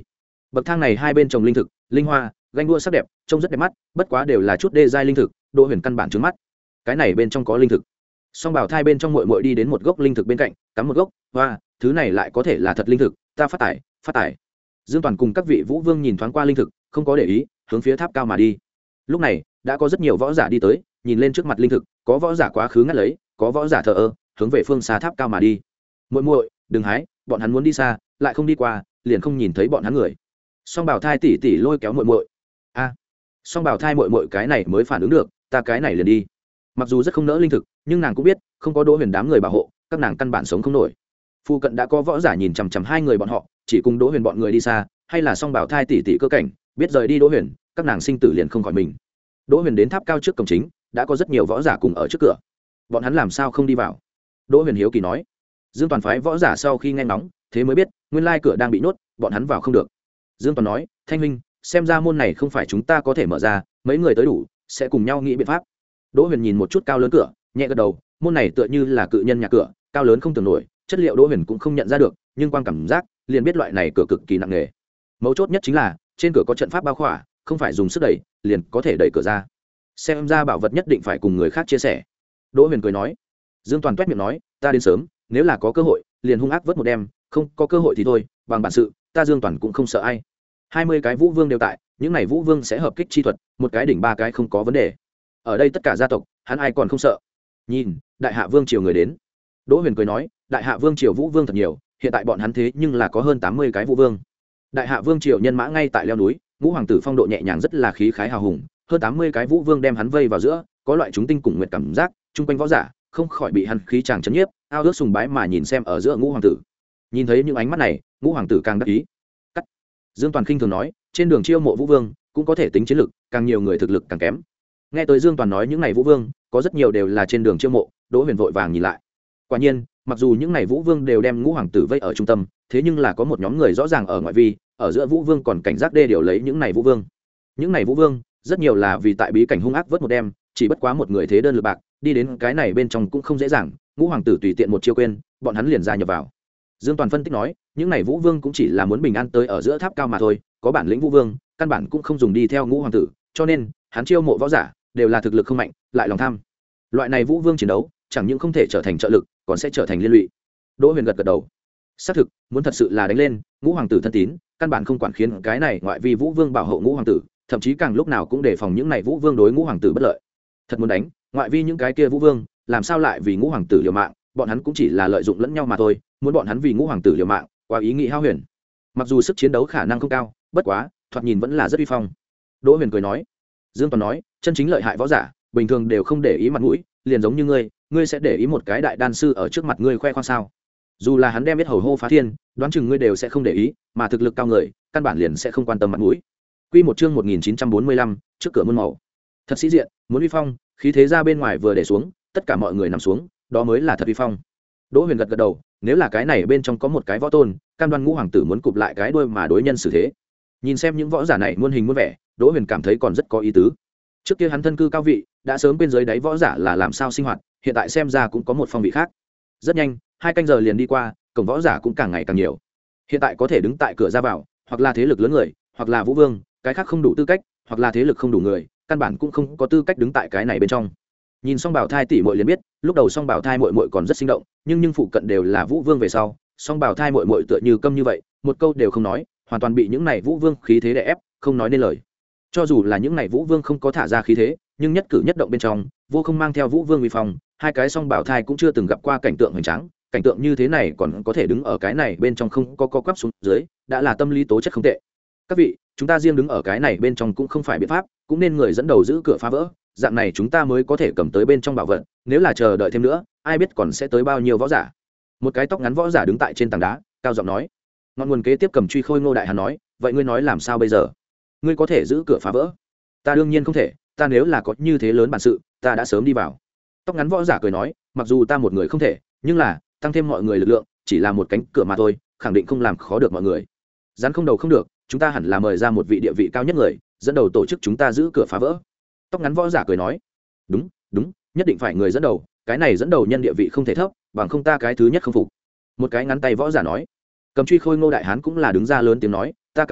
bậc thang này hai bên trồng linh thực linh hoa ganh đua sắc đẹp trông rất đẹp mắt, bất quá đều là chút đê giai linh thực, Đỗ Huyền căn bản trướng mắt. Cái này bên trong có linh thực. Song bảo thai bên trong muội muội đi đến một gốc linh thực bên cạnh, cắm một gốc, hoa, thứ này lại có thể là thật linh thực, ta phát tài, phát tài. Dương Toàn cùng các vị vũ vương nhìn thoáng qua linh thực, không có để ý, hướng phía tháp cao mà đi. Lúc này, đã có rất nhiều võ giả đi tới, nhìn lên trước mặt linh thực, có võ giả quá khứ ngắt lấy, có võ giả thờ ơ, hướng về phương xa tháp cao mà đi. Muội muội, đừng hái, bọn hắn muốn đi xa, lại không đi qua, liền không nhìn thấy bọn hắn người. Song bảo thai tỷ tỷ lôi kéo muội muội. A. Song bảo thai muội muội cái này mới phản ứng được, ta cái này liền đi. Mặc dù rất không nỡ linh thực, nhưng nàng cũng biết, không có Đỗ Huyền đám người bảo hộ, các nàng căn bản sống không nổi. Phu cận đã có võ giả nhìn chằm chằm hai người bọn họ, chỉ cùng Đỗ Huyền bọn người đi xa, hay là song bảo thai tỷ tỷ cơ cảnh, biết rời đi Đỗ Huyền, các nàng sinh tử liền không khỏi mình. Đỗ Huyền đến tháp cao trước cổng chính, đã có rất nhiều võ giả cùng ở trước cửa. Bọn hắn làm sao không đi vào? Đỗ Huyền hiếu kỳ nói. Dương Toàn phái võ giả sau khi nghe ngóng, thế mới biết, nguyên lai cửa đang bị nhốt, bọn hắn vào không được. Dương Toàn nói, Thanh huynh, xem ra môn này không phải chúng ta có thể mở ra, mấy người tới đủ, sẽ cùng nhau nghĩ biện pháp. Đỗ Huyền nhìn một chút cao lớn cửa, nhẹ gật đầu, môn này tựa như là cự nhân nhà cửa, cao lớn không tưởng nổi, chất liệu Đỗ Huyền cũng không nhận ra được, nhưng quan cảm giác, liền biết loại này cửa cực kỳ nặng nề. Mấu chốt nhất chính là, trên cửa có trận pháp bao khỏa, không phải dùng sức đẩy, liền có thể đẩy cửa ra. Xem ra bảo vật nhất định phải cùng người khác chia sẻ. Đỗ Huyền cười nói. Dương Toàn toét miệng nói, ta đến sớm, nếu là có cơ hội, liền hung ác vớt một đêm, không có cơ hội thì thôi, bằng bản sự, ta Dương Toàn cũng không sợ ai. Hai mươi cái vũ vương đều tại, những này vũ vương sẽ hợp kích chi thuật, một cái đỉnh ba cái không có vấn đề. Ở đây tất cả gia tộc, hắn ai còn không sợ. Nhìn, đại hạ vương triều người đến. Đỗ Huyền cười nói, đại hạ vương triều vũ vương thật nhiều, hiện tại bọn hắn thế nhưng là có hơn tám mươi cái vũ vương. Đại hạ vương triều nhân mã ngay tại leo núi, ngũ hoàng tử phong độ nhẹ nhàng rất là khí khái hào hùng, hơn tám mươi cái vũ vương đem hắn vây vào giữa, có loại chúng tinh cùng nguyệt cảm giác, chung quanh võ giả không khỏi bị hắn khí chàng chấn nhiếp, ao ước sùng bái mà nhìn xem ở giữa ngũ hoàng tử. Nhìn thấy những ánh mắt này, ngũ hoàng tử càng đắc ý. Cắt. Dương Toàn khinh thường nói, trên đường chiêu mộ vũ vương cũng có thể tính chiến lực, càng nhiều người thực lực càng kém. Nghe tới Dương Toàn nói những này vũ vương, có rất nhiều đều là trên đường chiêu mộ, Đỗ Huyền vội vàng nhìn lại. Quả nhiên, mặc dù những này vũ vương đều đem ngũ hoàng tử vây ở trung tâm, thế nhưng là có một nhóm người rõ ràng ở ngoại vi, ở giữa vũ vương còn cảnh giác đê điều lấy những này vũ vương. Những này vũ vương, rất nhiều là vì tại bí cảnh hung ác vớt một đêm, chỉ bất quá một người thế đơn lực bạc, đi đến cái này bên trong cũng không dễ dàng, ngũ hoàng tử tùy tiện một chiêu quên, bọn hắn liền gia nhập vào. Dương Toàn phân tích nói, những này vũ vương cũng chỉ là muốn bình an tới ở giữa tháp cao mà thôi, có bản lĩnh vũ vương, căn bản cũng không dùng đi theo ngũ hoàng tử, cho nên hắn chiêu mộ võ giả đều là thực lực không mạnh, lại lòng tham. Loại này vũ vương chiến đấu, chẳng những không thể trở thành trợ lực, còn sẽ trở thành liên lụy. Đỗ Huyền gật gật đầu. Xác thực, muốn thật sự là đánh lên, ngũ hoàng tử thân tín, căn bản không quản khiến cái này ngoại vi vũ vương bảo hộ ngũ hoàng tử, thậm chí càng lúc nào cũng đề phòng những này vũ vương đối ngũ hoàng tử bất lợi. Thật muốn đánh, ngoại vi những cái kia vũ vương, làm sao lại vì ngũ hoàng tử liều mạng, bọn hắn cũng chỉ là lợi dụng lẫn nhau mà thôi, muốn bọn hắn vì ngũ hoàng tử liều mạng, quá ý nghĩ hao huyền. Mặc dù sức chiến đấu khả năng không cao, bất quá, thoạt nhìn vẫn là rất uy phong. Đỗ Huyền cười nói. Dương Toàn nói, chân chính lợi hại võ giả, bình thường đều không để ý mặt mũi, liền giống như ngươi, ngươi sẽ để ý một cái đại đan sư ở trước mặt ngươi khoe khoang sao? Dù là hắn đem biết hầu hô phá thiên, đoán chừng ngươi đều sẽ không để ý, mà thực lực cao người, căn bản liền sẽ không quan tâm mặt mũi. Quy một chương một nghìn chín trăm bốn mươi lăm, trước cửa muôn màu. Thật sĩ diện, muốn uy phong, khí thế ra bên ngoài vừa để xuống, tất cả mọi người nằm xuống, đó mới là thật uy phong. Đỗ Huyền gật gật đầu, nếu là cái này bên trong có một cái võ tôn, cam đoan ngũ hoàng tử muốn cụp lại cái đuôi mà đối nhân xử thế. Nhìn xem những võ giả này muôn hình muôn vẻ, Đỗ Huyền cảm thấy còn rất có ý tứ. Trước kia hắn thân cư cao vị, đã sớm quên dưới đáy võ giả là làm sao sinh hoạt, hiện tại xem ra cũng có một phong vị khác. Rất nhanh, hai canh giờ liền đi qua, cổng võ giả cũng càng ngày càng nhiều. Hiện tại có thể đứng tại cửa ra vào, hoặc là thế lực lớn người, hoặc là vũ vương, cái khác không đủ tư cách, hoặc là thế lực không đủ người, căn bản cũng không có tư cách đứng tại cái này bên trong. Nhìn Song Bảo Thai tỷ muội liền biết, lúc đầu Song Bảo Thai muội muội còn rất sinh động, nhưng nhưng phụ cận đều là vũ vương về sau, Song Bảo Thai muội muội tựa như câm như vậy, một câu đều không nói, hoàn toàn bị những này vũ vương khí thế đè ép, không nói nên lời. Cho dù là những này vũ vương không có thả ra khí thế, nhưng nhất cử nhất động bên trong, vô không mang theo vũ vương uy phong, hai cái Song Bảo Thai cũng chưa từng gặp qua cảnh tượng hoành tráng, cảnh tượng như thế này còn có thể đứng ở cái này bên trong không có co quắp xuống dưới, đã là tâm lý tố chất không tệ. Các vị, chúng ta riêng đứng ở cái này bên trong cũng không phải biện pháp, cũng nên người dẫn đầu giữ cửa phá vỡ, dạng này chúng ta mới có thể cầm tới bên trong bảo vật, nếu là chờ đợi thêm nữa, ai biết còn sẽ tới bao nhiêu võ giả. Một cái tóc ngắn võ giả đứng tại trên tảng đá, cao giọng nói. Ngọn nguồn kế tiếp cầm truy khôi Ngô Đại Hàn nói, vậy ngươi nói làm sao bây giờ? Ngươi có thể giữ cửa phá vỡ? Ta đương nhiên không thể, ta nếu là có như thế lớn bản sự, ta đã sớm đi vào. Tóc ngắn võ giả cười nói, mặc dù ta một người không thể, nhưng là tăng thêm mọi người lực lượng, chỉ là một cánh cửa mà thôi, khẳng định không làm khó được mọi người. Rắn không đầu không được, chúng ta hẳn là mời ra một vị địa vị cao nhất người, dẫn đầu tổ chức chúng ta giữ cửa phá vỡ. Tóc ngắn võ giả cười nói, đúng đúng, nhất định phải người dẫn đầu, cái này dẫn đầu nhân địa vị không thể thấp, bằng không ta cái thứ nhất không phục. Một cái ngắn tay võ giả nói. Cầm truy khôi Ngô Đại Hán cũng là đứng ra lớn tiếng nói, ta cảm thấy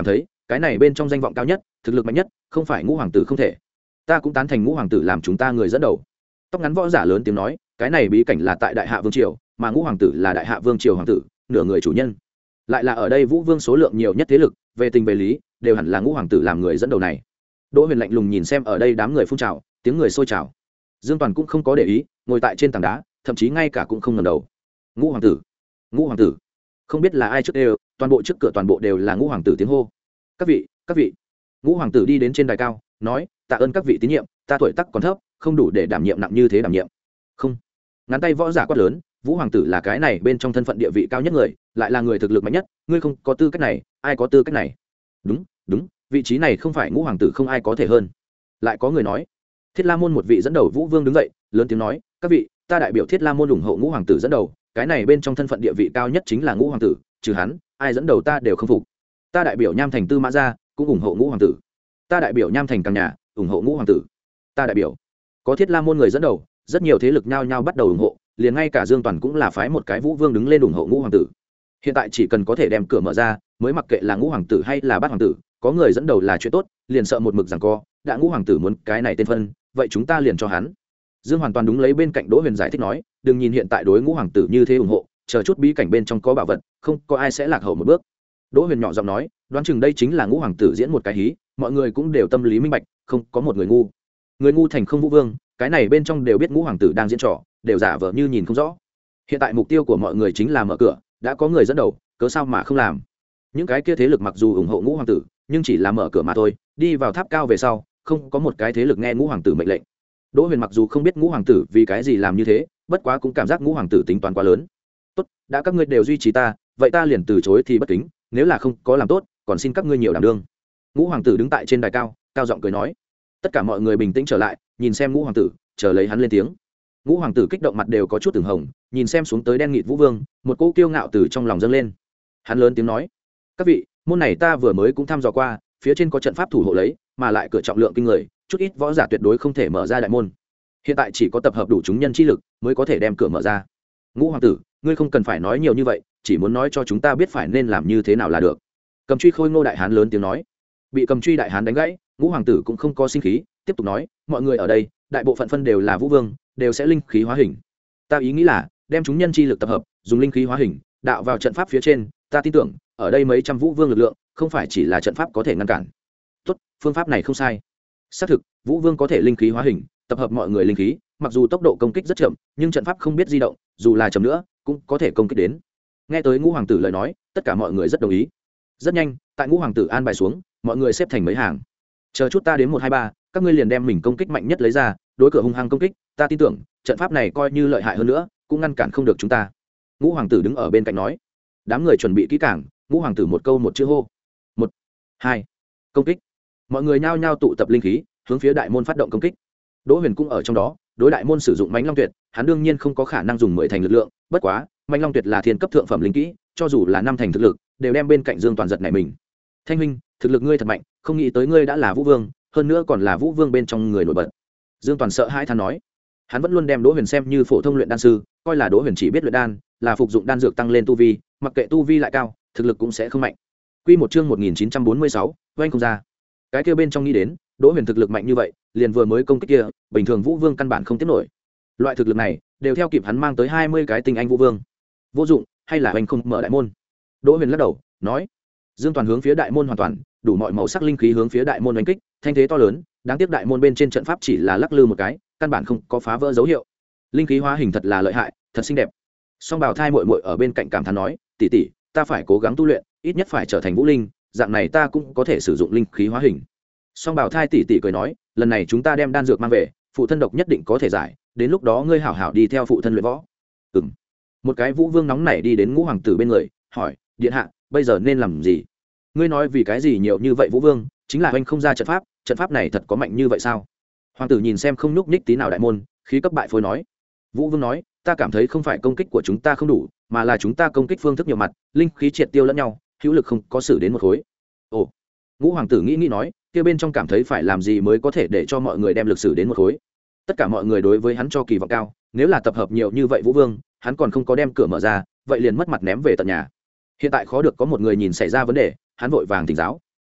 cái này bên trong danh vọng cao nhất thực lực mạnh nhất không phải ngũ hoàng tử không thể. Ta cũng tán thành ngũ hoàng tử làm chúng ta người dẫn đầu. Tóc ngắn võ giả lớn tiếng nói, cái này bí cảnh là tại đại hạ vương triều, mà ngũ hoàng tử là đại hạ vương triều hoàng tử, nửa người chủ nhân, lại là ở đây vũ vương số lượng nhiều nhất thế lực, về tình về lý đều hẳn là ngũ hoàng tử làm người dẫn đầu này. Đỗ Huyền lạnh lùng nhìn xem ở đây đám người phun trào, tiếng người sôi trào. Dương Toàn cũng không có để ý, ngồi tại trên tảng đá, thậm chí ngay cả cũng không ngẩng đầu. Ngũ hoàng tử, ngũ hoàng tử, không biết là ai trước đều, toàn bộ trước cửa toàn bộ đều là ngũ hoàng tử tiếng hô. Các vị, các vị. Ngũ hoàng tử đi đến trên đài cao, nói, tạ ơn các vị tín nhiệm, ta tuổi tác còn thấp, không đủ để đảm nhiệm nặng như thế đảm nhiệm. Không. Ngắn tay võ giả quát lớn, Vũ hoàng tử là cái này bên trong thân phận địa vị cao nhất người, lại là người thực lực mạnh nhất, ngươi không có tư cách này, ai có tư cách này? Đúng, đúng, vị trí này không phải ngũ hoàng tử không ai có thể hơn. Lại có người nói, Thiết La môn một vị dẫn đầu Vũ vương đứng dậy, lớn tiếng nói, các vị, ta đại biểu Thiết La môn ủng hộ ngũ hoàng tử dẫn đầu, cái này bên trong thân phận địa vị cao nhất chính là ngũ hoàng tử, trừ hắn, ai dẫn đầu ta đều không phục. Ta đại biểu Nham Thành Tư Mã gia, cũng ủng hộ ngũ hoàng tử. Ta đại biểu Nham Thành Càng Nhà, ủng hộ ngũ hoàng tử. Ta đại biểu, có Thiết La môn người dẫn đầu, rất nhiều thế lực nhao nhao bắt đầu ủng hộ, liền ngay cả Dương Toàn cũng là phái một cái Vũ vương đứng lên ủng hộ ngũ hoàng tử. Hiện tại chỉ cần có thể đem cửa mở ra, mới mặc kệ là ngũ hoàng tử hay là bát hoàng tử, có người dẫn đầu là chuyện tốt, liền sợ một mực giằng co, đã ngũ hoàng tử muốn cái này tên phân, vậy chúng ta liền cho hắn. Dương hoàn toàn đúng lấy bên cạnh Đỗ Huyền giải thích nói, đừng nhìn hiện tại đối ngũ hoàng tử như thế ủng hộ, chờ chút bí cảnh bên trong có bảo vật, không có ai sẽ lạc hậu một bước. Đỗ Huyền nhỏ giọng nói, đoán chừng đây chính là ngũ hoàng tử diễn một cái hí, mọi người cũng đều tâm lý minh bạch, không có một người ngu. Người ngu thành không Vũ vương, cái này bên trong đều biết ngũ hoàng tử đang diễn trò, đều giả vờ như nhìn không rõ. Hiện tại mục tiêu của mọi người chính là mở cửa, đã có người dẫn đầu, cớ sao mà không làm? Những cái kia thế lực mặc dù ủng hộ ngũ hoàng tử, nhưng chỉ là mở cửa mà thôi, đi vào tháp cao về sau, không có một cái thế lực nghe ngũ hoàng tử mệnh lệnh. Đỗ Huyền mặc dù không biết ngũ hoàng tử vì cái gì làm như thế, bất quá cũng cảm giác ngũ hoàng tử tính toán quá lớn. Tốt, đã các ngươi đều duy trì ta, vậy ta liền từ chối thì bất kính, nếu là không có làm tốt, còn xin các ngươi nhiều đảm đương. Ngũ hoàng tử đứng tại trên đài cao, cao giọng cười nói. Tất cả mọi người bình tĩnh trở lại, nhìn xem ngũ hoàng tử, chờ lấy hắn lên tiếng. Ngũ hoàng tử kích động mặt đều có chút từng hồng, nhìn xem xuống tới đen nghịt Vũ vương, một cỗ kiêu ngạo từ trong lòng dâng lên. Hắn lớn tiếng nói, các vị, môn này ta vừa mới cũng thăm dò qua, phía trên có trận pháp thủ hộ lấy, mà lại cửa trọng lượng kinh người, chút ít võ giả tuyệt đối không thể mở ra đại môn. Hiện tại chỉ có tập hợp đủ chúng nhân chi lực mới có thể đem cửa mở ra. Ngũ hoàng tử, ngươi không cần phải nói nhiều như vậy, chỉ muốn nói cho chúng ta biết phải nên làm như thế nào là được. Cầm truy khôi ngô đại hán lớn tiếng nói. Bị cầm truy đại hán đánh gãy, ngũ hoàng tử cũng không có sinh khí, tiếp tục nói, mọi người ở đây, đại bộ phận phân đều là Vũ vương, đều sẽ linh khí hóa hình. Ta ý nghĩ là đem chúng nhân chi lực tập hợp, dùng linh khí hóa hình, đạo vào trận pháp phía trên, ta tin tưởng ở đây mấy trăm Vũ vương lực lượng, không phải chỉ là trận pháp có thể ngăn cản. Tốt, phương pháp này không sai. Xác thực, Vũ vương có thể linh khí hóa hình, tập hợp mọi người linh khí, mặc dù tốc độ công kích rất chậm, nhưng trận pháp không biết di động, dù là chậm nữa, cũng có thể công kích đến. Nghe tới ngũ hoàng tử lời nói, tất cả mọi người rất đồng ý. Rất nhanh, tại ngũ hoàng tử an bài xuống, mọi người xếp thành mấy hàng. Chờ chút ta đến một hai ba, các ngươi liền đem mình công kích mạnh nhất lấy ra, đối cửa hung hăng công kích, ta tin tưởng, trận pháp này coi như lợi hại hơn nữa, cũng ngăn cản không được chúng ta. Ngũ hoàng tử đứng ở bên cạnh nói. Đám người chuẩn bị kỹ càng, ngũ hoàng tử một câu một chữ hô. Một, hai, công kích. Mọi người nhao nhao tụ tập linh khí, hướng phía đại môn phát động công kích. Đỗ Huyền cũng ở trong đó, đối đại môn sử dụng Mãnh Long Tuyệt, hắn đương nhiên không có khả năng dùng mười thành lực lượng, bất quá, Mãnh Long Tuyệt là thiên cấp thượng phẩm linh kỹ, cho dù là năm thành thực lực, đều đem bên cạnh Dương Toàn giật này mình. Thanh huynh, thực lực ngươi thật mạnh, không nghĩ tới ngươi đã là Vũ vương, hơn nữa còn là Vũ vương bên trong người nổi bật. Dương Toàn sợ hãi than nói. Hắn vẫn luôn đem Đỗ Huyền xem như phổ thông luyện đan sư, coi là Đỗ Huyền chỉ biết luyện đan, là phục dụng đan dược tăng lên tu vi, mặc kệ tu vi lại cao, thực lực cũng sẽ không mạnh. Quy một chương một nghìn chín trăm bốn mươi sáu, oanh không ra. Cái kia bên trong nghĩ đến, Đỗ Huyền thực lực mạnh như vậy, liền vừa mới công kích kia, bình thường Vũ vương căn bản không tiếp nổi. Loại thực lực này, đều theo kịp hắn mang tới hai mươi cái tinh anh Vũ vương. Vô dụng, hay là anh không mở đại môn? Đỗ Huyền lắc đầu, nói. Dương Toàn hướng phía đại môn hoàn toàn, đủ mọi màu sắc linh khí hướng phía đại môn đánh kích, thanh thế to lớn, đáng tiếc đại môn bên trên trận pháp chỉ là lắc lư một cái, căn bản không có phá vỡ dấu hiệu. Linh khí hóa hình thật là lợi hại, thật xinh đẹp. Song Bảo Thai muội muội ở bên cạnh cảm thán nói, tỷ tỷ, ta phải cố gắng tu luyện, ít nhất phải trở thành vũ linh, dạng này ta cũng có thể sử dụng linh khí hóa hình. Song Bảo Thai tỷ tỷ cười nói, lần này chúng ta đem đan dược mang về, phụ thân độc nhất định có thể giải, đến lúc đó ngươi hảo hảo đi theo phụ thân luyện võ. Ừm. Một cái Vũ Vương nóng nảy đi đến Ngũ hoàng tử bên người, hỏi, điện hạ, bây giờ nên làm gì? Ngươi nói vì cái gì nhiều như vậy Vũ Vương, chính là anh không ra trận pháp, trận pháp này thật có mạnh như vậy sao? Hoàng tử nhìn xem không nhúc nhích tí nào đại môn, khí cấp bại phôi nói. Vũ Vương nói, ta cảm thấy không phải công kích của chúng ta không đủ, mà là chúng ta công kích phương thức nhiều mặt, linh khí triệt tiêu lẫn nhau, hữu lực không có xử đến một khối. Ồ. Ngũ hoàng tử nghĩ nghĩ nói, kia bên trong cảm thấy phải làm gì mới có thể để cho mọi người đem lực xử đến một khối. Tất cả mọi người đối với hắn cho kỳ vọng cao, nếu là tập hợp nhiều như vậy Vũ Vương, hắn còn không có đem cửa mở ra, vậy liền mất mặt ném về tận nhà. Hiện tại khó được có một người nhìn xảy ra vấn đề, hắn vội vàng tỉnh giáo.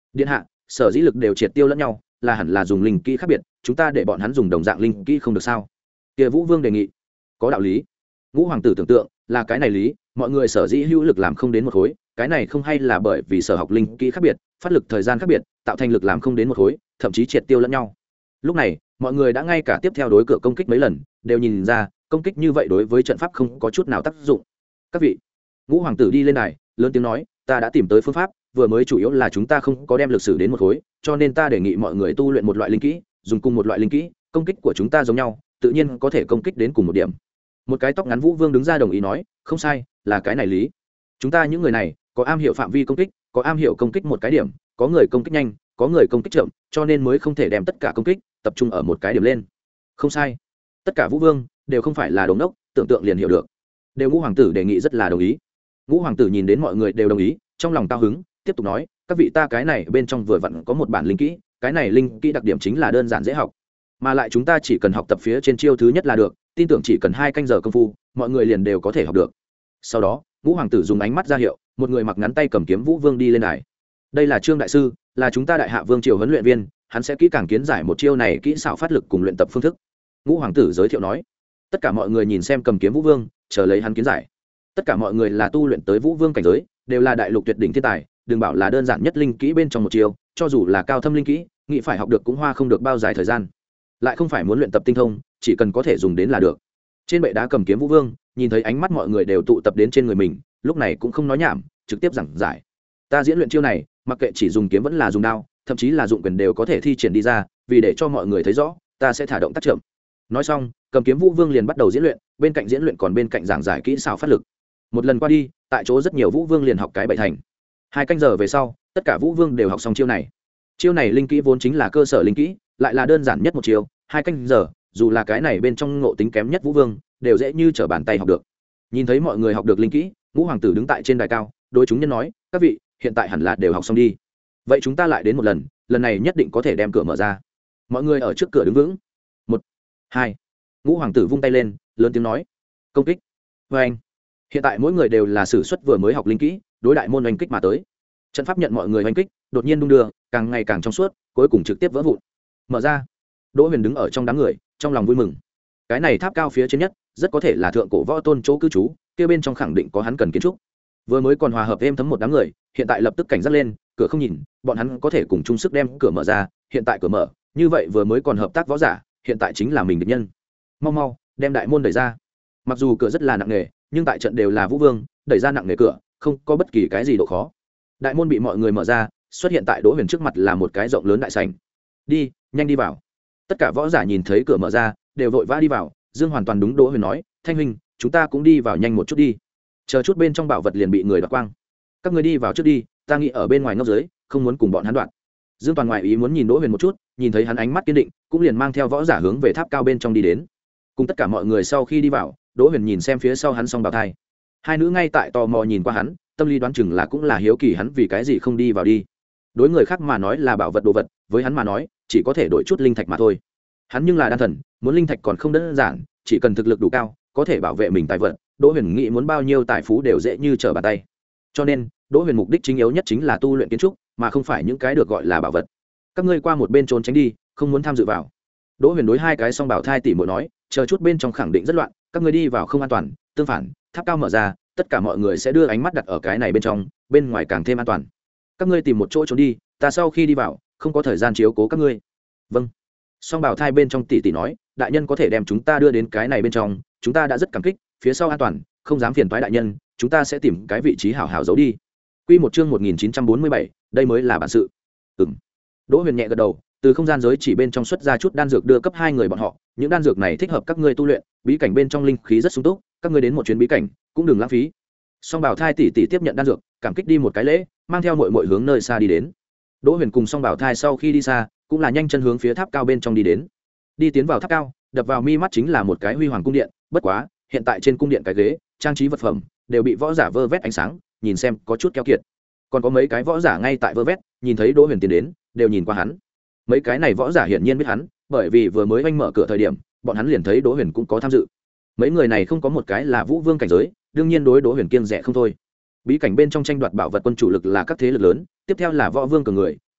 điện hạ, sở dĩ lực đều triệt tiêu lẫn nhau là hẳn là dùng linh kỹ khác biệt, chúng ta để bọn hắn dùng đồng dạng linh kỹ không được sao? Kia Vũ Vương đề nghị. Có đạo lý. Ngũ hoàng tử tưởng tượng là cái này lý, mọi người sở dĩ hữu lực làm không đến một khối, cái này không hay là bởi vì sở học linh kỹ khác biệt, phát lực thời gian khác biệt, tạo thành lực làm không đến một khối, thậm chí triệt tiêu lẫn nhau. Lúc này mọi người đã ngay cả tiếp theo đối cửa công kích mấy lần đều nhìn ra công kích như vậy đối với trận pháp không có chút nào tác dụng. Các vị, Ngũ hoàng tử đi lên đài lớn tiếng nói, ta đã tìm tới phương pháp, vừa mới chủ yếu là chúng ta không có đem lực sử đến một khối, cho nên ta đề nghị mọi người tu luyện một loại linh kỹ, dùng cùng một loại linh kỹ, công kích của chúng ta giống nhau, tự nhiên có thể công kích đến cùng một điểm. Một cái tóc ngắn Vũ Vương đứng ra đồng ý nói, không sai, là cái này lý. Chúng ta những người này có am hiểu phạm vi công kích, có am hiểu công kích một cái điểm, có người công kích nhanh, có người công kích chậm, cho nên mới không thể đem tất cả công kích tập trung ở một cái điểm lên. Không sai, tất cả Vũ Vương đều không phải là đồng đốc, tưởng tượng liền hiểu được. Đều Ngũ hoàng tử đề nghị rất là đồng ý. Ngũ hoàng tử nhìn đến mọi người đều đồng ý, trong lòng cao hứng, tiếp tục nói, các vị, ta cái này bên trong vừa vặn có một bản linh kỹ, cái này linh kỹ đặc điểm chính là đơn giản dễ học, mà lại chúng ta chỉ cần học tập phía trên chiêu thứ nhất là được, tin tưởng chỉ cần hai canh giờ công phu mọi người liền đều có thể học được. Sau đó Ngũ hoàng tử dùng ánh mắt ra hiệu, một người mặc ngắn tay cầm kiếm Vũ Vương đi lên đài. Đây là Trương đại sư, là chúng ta Đại Hạ Vương triều huấn luyện viên, hắn sẽ kỹ càng kiến giải một chiêu này kỹ xảo phát lực cùng luyện tập phương thức. Ngũ hoàng tử giới thiệu nói. Tất cả mọi người nhìn xem cầm kiếm Vũ Vương, chờ lấy hắn kiến giải. Tất cả mọi người là tu luyện tới Vũ Vương cảnh giới, đều là đại lục tuyệt đỉnh thiên tài, đừng bảo là đơn giản nhất linh kỹ bên trong một chiêu, cho dù là cao thâm linh kỹ, nghĩ phải học được cũng hoa không được bao dài thời gian. Lại không phải muốn luyện tập tinh thông, chỉ cần có thể dùng đến là được. Trên bệ đá cầm kiếm Vũ Vương nhìn thấy ánh mắt mọi người đều tụ tập đến trên người mình, lúc này cũng không nói nhảm, trực tiếp giảng giải. Ta diễn luyện chiêu này, mặc kệ chỉ dùng kiếm vẫn là dùng đao, thậm chí là dụng quyền đều có thể thi triển đi ra, vì để cho mọi người thấy rõ, ta sẽ thả động tác chậm. Nói xong, cầm kiếm Vũ Vương liền bắt đầu diễn luyện, bên cạnh diễn luyện còn bên cạnh giảng giải kỹ xảo phát lực. Một lần qua đi, tại chỗ rất nhiều Vũ Vương liền học cái bảy thành. Hai canh giờ về sau, tất cả Vũ Vương đều học xong chiêu này. Chiêu này linh kỹ vốn chính là cơ sở linh kỹ, lại là đơn giản nhất một chiêu, hai canh giờ, dù là cái này bên trong ngộ tính kém nhất Vũ Vương, đều dễ như trở bàn tay học được. Nhìn thấy mọi người học được linh kỹ, Ngũ hoàng tử đứng tại trên đài cao, đối chúng nhân nói, các vị, hiện tại hẳn là đều học xong đi. Vậy chúng ta lại đến một lần, lần này nhất định có thể đem cửa mở ra. Mọi người ở trước cửa đứng vững. Một, hai. Ngũ hoàng tử vung tay lên, lớn tiếng nói, công kích. Và anh, hiện tại mỗi người đều là sử xuất vừa mới học linh kỹ, đối đại môn oanh kích mà tới. Trận pháp nhận mọi người oanh kích, đột nhiên đung đưa, càng ngày càng trong suốt, cuối cùng trực tiếp vỡ vụn. Mở ra. Đỗ Huyền đứng ở trong đám người, trong lòng vui mừng. Cái này tháp cao phía trên nhất, rất có thể là thượng cổ võ tôn chỗ cư trú, kia bên trong khẳng định có hắn cần kiến trúc. Vừa mới còn hòa hợp êm thấm một đám người, hiện tại lập tức cảnh giác lên, cửa không nhìn, bọn hắn có thể cùng chung sức đem cửa mở ra, hiện tại cửa mở, như vậy vừa mới còn hợp tác võ giả, hiện tại chính là mình địch nhân. Mau mau, đem đại môn đẩy ra. Mặc dù cửa rất là nặng nề, nhưng tại trận đều là Vũ Vương, đẩy ra nặng nề cửa, không có bất kỳ cái gì độ khó. Đại môn bị mọi người mở ra, xuất hiện tại Đỗ Huyền trước mặt là một cái rộng lớn đại sảnh. Đi, nhanh đi vào. Tất cả võ giả nhìn thấy cửa mở ra, đều vội vã đi vào. Dương hoàn toàn đúng Đỗ Huyền nói, Thanh huynh, chúng ta cũng đi vào nhanh một chút đi. Chờ chút bên trong bảo vật liền bị người đoạt quang. Các ngươi đi vào trước đi, ta nghĩ ở bên ngoài ngốc dưới, không muốn cùng bọn hắn đoạn. Dương toàn ngoại ý muốn nhìn Đỗ Huyền một chút, nhìn thấy hắn ánh mắt kiên định, cũng liền mang theo võ giả hướng về tháp cao bên trong đi đến. Cùng tất cả mọi người sau khi đi vào, Đỗ Huyền nhìn xem phía sau hắn song bào thai. Hai nữ ngay tại tò mò nhìn qua hắn, tâm lý đoán chừng là cũng là hiếu kỳ hắn vì cái gì không đi vào đi. Đối người khác mà nói là bảo vật đồ vật, với hắn mà nói, chỉ có thể đổi chút linh thạch mà thôi. Hắn nhưng là đan thần, muốn linh thạch còn không đơn giản, chỉ cần thực lực đủ cao, có thể bảo vệ mình tài vật. Đỗ Huyền nghĩ muốn bao nhiêu tài phú đều dễ như trở bàn tay. Cho nên, Đỗ Huyền mục đích chính yếu nhất chính là tu luyện kiến trúc, mà không phải những cái được gọi là bảo vật. Các ngươi qua một bên trốn tránh đi, không muốn tham dự vào. Đỗ Huyền đối hai cái song bảo thai tỷ muội nói, chờ chút bên trong khẳng định rất loạn, các ngươi đi vào không an toàn, tương phản, tháp cao mở ra, tất cả mọi người sẽ đưa ánh mắt đặt ở cái này bên trong, bên ngoài càng thêm an toàn. Các ngươi tìm một chỗ trốn đi, ta sau khi đi vào, không có thời gian chiếu cố các ngươi. Vâng. Song bảo thai bên trong tỷ tỷ nói, đại nhân có thể đem chúng ta đưa đến cái này bên trong, chúng ta đã rất cảm kích, phía sau an toàn, không dám phiền toái đại nhân, chúng ta sẽ tìm cái vị trí hảo hảo giấu đi. Quy một chương một nghìn chín trăm bốn mươi bảy, đây mới là bản sự. Ừm. Đỗ Huyền nhẹ gật đầu, từ không gian giới chỉ bên trong xuất ra chút đan dược đưa cấp hai người bọn họ, những đan dược này thích hợp các ngươi tu luyện, bí cảnh bên trong linh khí rất sung túc, các ngươi đến một chuyến bí cảnh, cũng đừng lãng phí. Song bảo thai tỷ tỷ tiếp nhận đan dược, cảm kích đi một cái lễ, mang theo muội muội hướng nơi xa đi đến. Đỗ Huyền cùng song bảo thai sau khi đi xa, cũng là nhanh chân hướng phía tháp cao bên trong đi đến. Đi tiến vào tháp cao, đập vào mi mắt chính là một cái huy hoàng cung điện, bất quá, hiện tại trên cung điện cái ghế, trang trí vật phẩm đều bị võ giả vơ vét ánh sáng, nhìn xem có chút keo kiệt. Còn có mấy cái võ giả ngay tại vơ vét, nhìn thấy Đỗ Huyền tiến đến, đều nhìn qua hắn. Mấy cái này võ giả hiển nhiên biết hắn, bởi vì vừa mới oanh mở cửa thời điểm, bọn hắn liền thấy Đỗ Huyền cũng có tham dự. Mấy người này không có một cái là Vũ Vương cảnh giới, đương nhiên đối Đỗ Huyền kiêng dè không thôi. Bí cảnh bên trong tranh đoạt bảo vật quân chủ lực là các thế lực lớn, tiếp theo là võ vương cường người,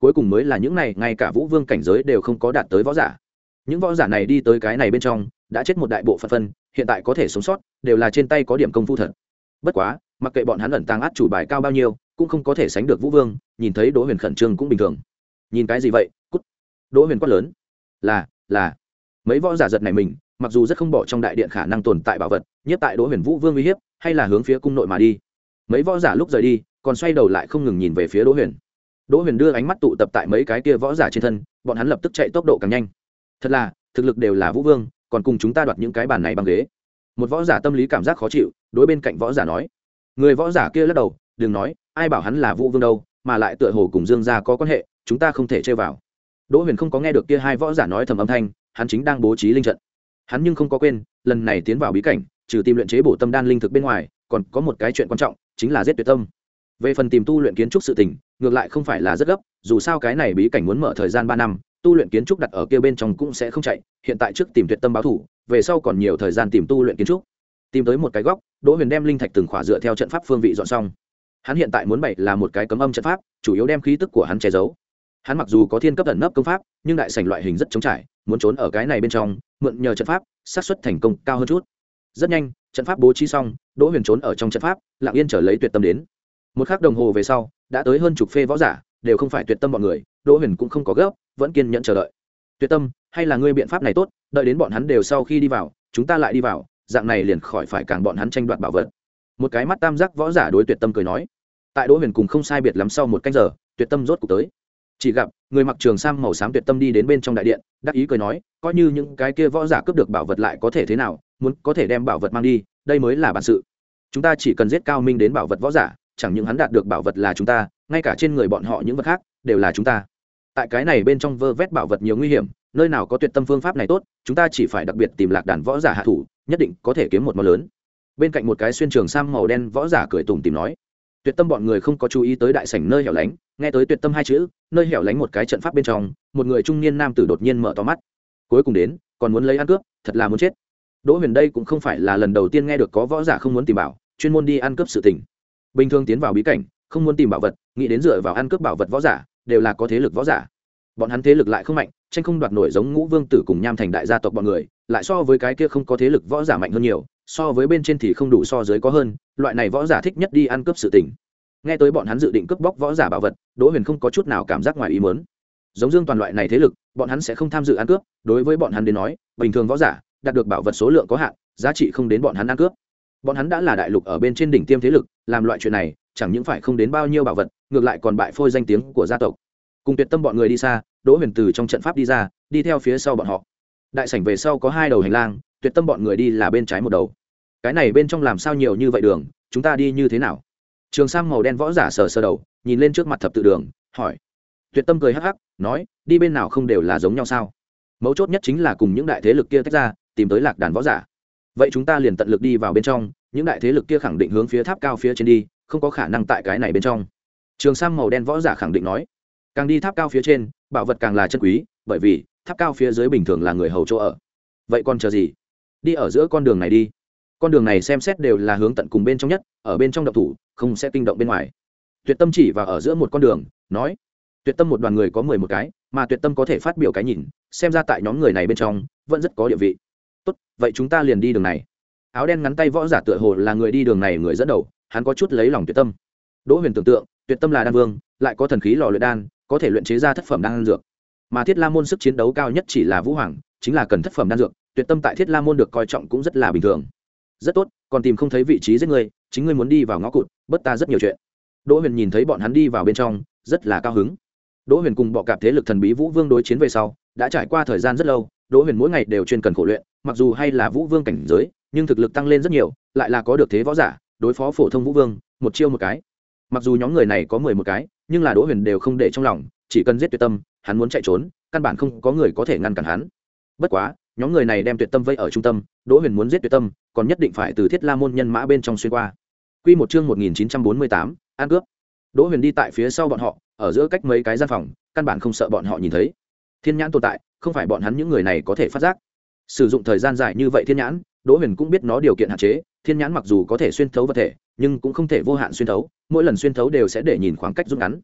cuối cùng mới là những này ngay cả vũ vương cảnh giới đều không có đạt tới võ giả. Những võ giả này đi tới cái này bên trong đã chết một đại bộ phận phân, hiện tại có thể sống sót đều là trên tay có điểm công phu thật. Bất quá mặc kệ bọn hắn ẩn tàng át chủ bài cao bao nhiêu cũng không có thể sánh được vũ vương. Nhìn thấy Đỗ Huyền khẩn trương cũng bình thường. Nhìn cái gì vậy, cút! Đỗ Huyền quát lớn. là là mấy võ giả giật này mình, mặc dù rất không bỏ trong đại điện khả năng tồn tại bảo vật, nhất tại Đỗ Huyền vũ vương uy hiếp, hay là hướng phía cung nội mà đi. Mấy võ giả lúc rời đi còn xoay đầu lại không ngừng nhìn về phía Đỗ Huyền. Đỗ Huyền đưa ánh mắt tụ tập tại mấy cái kia võ giả trên thân, bọn hắn lập tức chạy tốc độ càng nhanh. Thật là thực lực đều là vũ vương, còn cùng chúng ta đoạt những cái bàn này bằng ghế. Một võ giả tâm lý cảm giác khó chịu, đối bên cạnh võ giả nói. Người võ giả kia lắc đầu, đừng nói, ai bảo hắn là vũ vương đâu, mà lại tựa hồ cùng Dương gia có quan hệ, chúng ta không thể chơi vào. Đỗ Huyền không có nghe được kia hai võ giả nói thầm âm thanh, hắn chính đang bố trí linh trận. Hắn nhưng không có quên, lần này tiến vào bí cảnh, trừ tìm luyện chế bổ tâm đan linh thực bên ngoài, còn có một cái chuyện quan trọng, chính là giết tuyệt tâm. Về phần tìm tu luyện kiến trúc sự tình, ngược lại không phải là rất gấp, dù sao cái này bí cảnh muốn mở thời gian ba năm, tu luyện kiến trúc đặt ở kia bên trong cũng sẽ không chạy, hiện tại trước tìm tuyệt tâm báo thủ, về sau còn nhiều thời gian tìm tu luyện kiến trúc. Tìm tới một cái góc, Đỗ Huyền đem linh thạch từng khỏa dựa theo trận pháp phương vị dọn xong. Hắn hiện tại muốn bày là một cái cấm âm trận pháp, chủ yếu đem khí tức của hắn che giấu. Hắn mặc dù có thiên cấp ẩn nấp công pháp, nhưng đại sảnh loại hình rất trống trải, muốn trốn ở cái này bên trong, mượn nhờ trận pháp, xác suất thành công cao hơn chút. Rất nhanh, trận pháp bố trí xong, Đỗ Huyền trốn ở trong trận pháp, lặng yên chờ lấy tuyệt tâm đến. Một khắc đồng hồ về sau, đã tới hơn chục phê võ giả, đều không phải tuyệt tâm bọn người, Đỗ Huyền cũng không có gấp, vẫn kiên nhẫn chờ đợi. Tuyệt tâm, hay là ngươi biện pháp này tốt, đợi đến bọn hắn đều sau khi đi vào, chúng ta lại đi vào, dạng này liền khỏi phải càng bọn hắn tranh đoạt bảo vật. Một cái mắt tam giác võ giả đối tuyệt tâm cười nói. Tại Đỗ Huyền cùng không sai biệt lắm sau một canh giờ, tuyệt tâm rốt cuộc tới. Chỉ gặp người mặc trường sam màu xám tuyệt tâm đi đến bên trong đại điện, đắc ý cười nói, coi như những cái kia võ giả cướp được bảo vật lại có thể thế nào, muốn có thể đem bảo vật mang đi, đây mới là bản sự. Chúng ta chỉ cần giết cao minh đến bảo vật võ giả, chẳng những hắn đạt được bảo vật là chúng ta, ngay cả trên người bọn họ những vật khác đều là chúng ta. Tại cái này bên trong vơ vét bảo vật nhiều nguy hiểm, nơi nào có tuyệt tâm phương pháp này tốt, chúng ta chỉ phải đặc biệt tìm lạc đàn võ giả hạ thủ, nhất định có thể kiếm một món lớn. Bên cạnh một cái xuyên trường sam màu đen võ giả cười tủm tỉm nói. Tuyệt tâm bọn người không có chú ý tới đại sảnh nơi hẻo lánh, nghe tới tuyệt tâm hai chữ, nơi hẻo lánh một cái trận pháp bên trong, một người trung niên nam tử đột nhiên mở to mắt. Cuối cùng đến, còn muốn lấy ăn cướp, thật là muốn chết. Đỗ Huyền đây cũng không phải là lần đầu tiên nghe được có võ giả không muốn tìm bảo, chuyên môn đi ăn cướp sự tình. Bình thường tiến vào bí cảnh, không muốn tìm bảo vật, nghĩ đến dựa vào ăn cướp bảo vật võ giả, đều là có thế lực võ giả. Bọn hắn thế lực lại không mạnh, tranh không đoạt nổi giống Ngũ Vương tử cùng Nham Thành đại gia tộc bọn người, lại so với cái kia không có thế lực võ giả mạnh hơn nhiều, so với bên trên thì không đủ so dưới có hơn, loại này võ giả thích nhất đi ăn cướp sự tình. Nghe tới bọn hắn dự định cướp bóc võ giả bảo vật, Đỗ Huyền không có chút nào cảm giác ngoài ý muốn. Giống Dương toàn loại này thế lực, bọn hắn sẽ không tham dự ăn cướp, đối với bọn hắn đến nói, bình thường võ giả đạt được bảo vật số lượng có hạn, giá trị không đến bọn hắn ăn cướp. Bọn hắn đã là đại lục ở bên trên đỉnh tiêm thế lực, làm loại chuyện này, chẳng những phải không đến bao nhiêu bảo vật, ngược lại còn bại phôi danh tiếng của gia tộc. Cùng Tuyệt Tâm bọn người đi xa, Đỗ Huyền từ trong trận pháp đi ra, đi theo phía sau bọn họ. Đại sảnh về sau có hai đầu hành lang, Tuyệt Tâm bọn người đi là bên trái một đầu. Cái này bên trong làm sao nhiều như vậy đường, chúng ta đi như thế nào? Trường sam màu đen võ giả sờ sờ đầu, nhìn lên trước mặt thập tự đường, hỏi. Tuyệt Tâm cười hắc hắc, nói, đi bên nào không đều là giống nhau sao? Mấu chốt nhất chính là cùng những đại thế lực kia tách ra, tìm tới lạc đàn võ giả. Vậy chúng ta liền tận lực đi vào bên trong, những đại thế lực kia khẳng định hướng phía tháp cao phía trên đi, không có khả năng tại cái này bên trong. Trường sam màu đen võ giả khẳng định nói. Càng đi tháp cao phía trên, bảo vật càng là chân quý, bởi vì tháp cao phía dưới bình thường là người hầu chỗ ở. Vậy còn chờ gì? Đi ở giữa con đường này đi. Con đường này xem xét đều là hướng tận cùng bên trong nhất, ở bên trong động thủ, không sẽ kinh động bên ngoài. Tuyệt Tâm chỉ vào ở giữa một con đường, nói. Tuyệt Tâm một đoàn người có mười một cái, mà Tuyệt Tâm có thể phát biểu cái nhìn, xem ra tại nhóm người này bên trong vẫn rất có địa vị. Tốt, vậy chúng ta liền đi đường này. Áo đen ngắn tay võ giả tựa hồ là người đi đường này người dẫn đầu, hắn có chút lấy lòng Tuyệt Tâm. Đỗ Huyền tưởng tượng, Tuyệt Tâm là đan vương, lại có thần khí lò luyện đan, có thể luyện chế ra thất phẩm đan dược. Mà Thiết La môn sức chiến đấu cao nhất chỉ là Vũ Hoàng, chính là cần thất phẩm đan dược, Tuyệt Tâm tại Thiết La môn được coi trọng cũng rất là bình thường. Rất tốt, còn tìm không thấy vị trí giết người, chính ngươi muốn đi vào ngõ cụt, bất ta rất nhiều chuyện. Đỗ Huyền nhìn thấy bọn hắn đi vào bên trong, rất là cao hứng. Đỗ Huyền cùng bọ cạp thế lực thần bí Vũ Vương đối chiến về sau, đã trải qua thời gian rất lâu, Đỗ Huyền mỗi ngày đều chuyên cần khổ luyện, mặc dù hay là Vũ Vương cảnh giới, nhưng thực lực tăng lên rất nhiều, lại là có được thế võ giả, đối phó phổ thông Vũ Vương, một chiêu một cái. Mặc dù nhóm người này có mười một cái, nhưng là Đỗ Huyền đều không để trong lòng, chỉ cần giết Tuyệt Tâm, hắn muốn chạy trốn, căn bản không có người có thể ngăn cản hắn. Bất quá, nhóm người này đem Tuyệt Tâm vây ở trung tâm, Đỗ Huyền muốn giết Tuyệt Tâm, còn nhất định phải từ Thiết La môn nhân mã bên trong xuyên qua. Quy một chương một nghìn chín trăm bốn mươi tám, ăn cướp. Đỗ Huyền đi tại phía sau bọn họ, ở giữa cách mấy cái gian phòng, căn bản không sợ bọn họ nhìn thấy. Thiên nhãn tồn tại, không phải bọn hắn những người này có thể phát giác. Sử dụng thời gian dài như vậy thiên nhãn, Đỗ Huyền cũng biết nó điều kiện hạn chế, thiên nhãn mặc dù có thể xuyên thấu vật thể, nhưng cũng không thể vô hạn xuyên thấu, mỗi lần xuyên thấu đều sẽ để nhìn khoảng cách rút ngắn.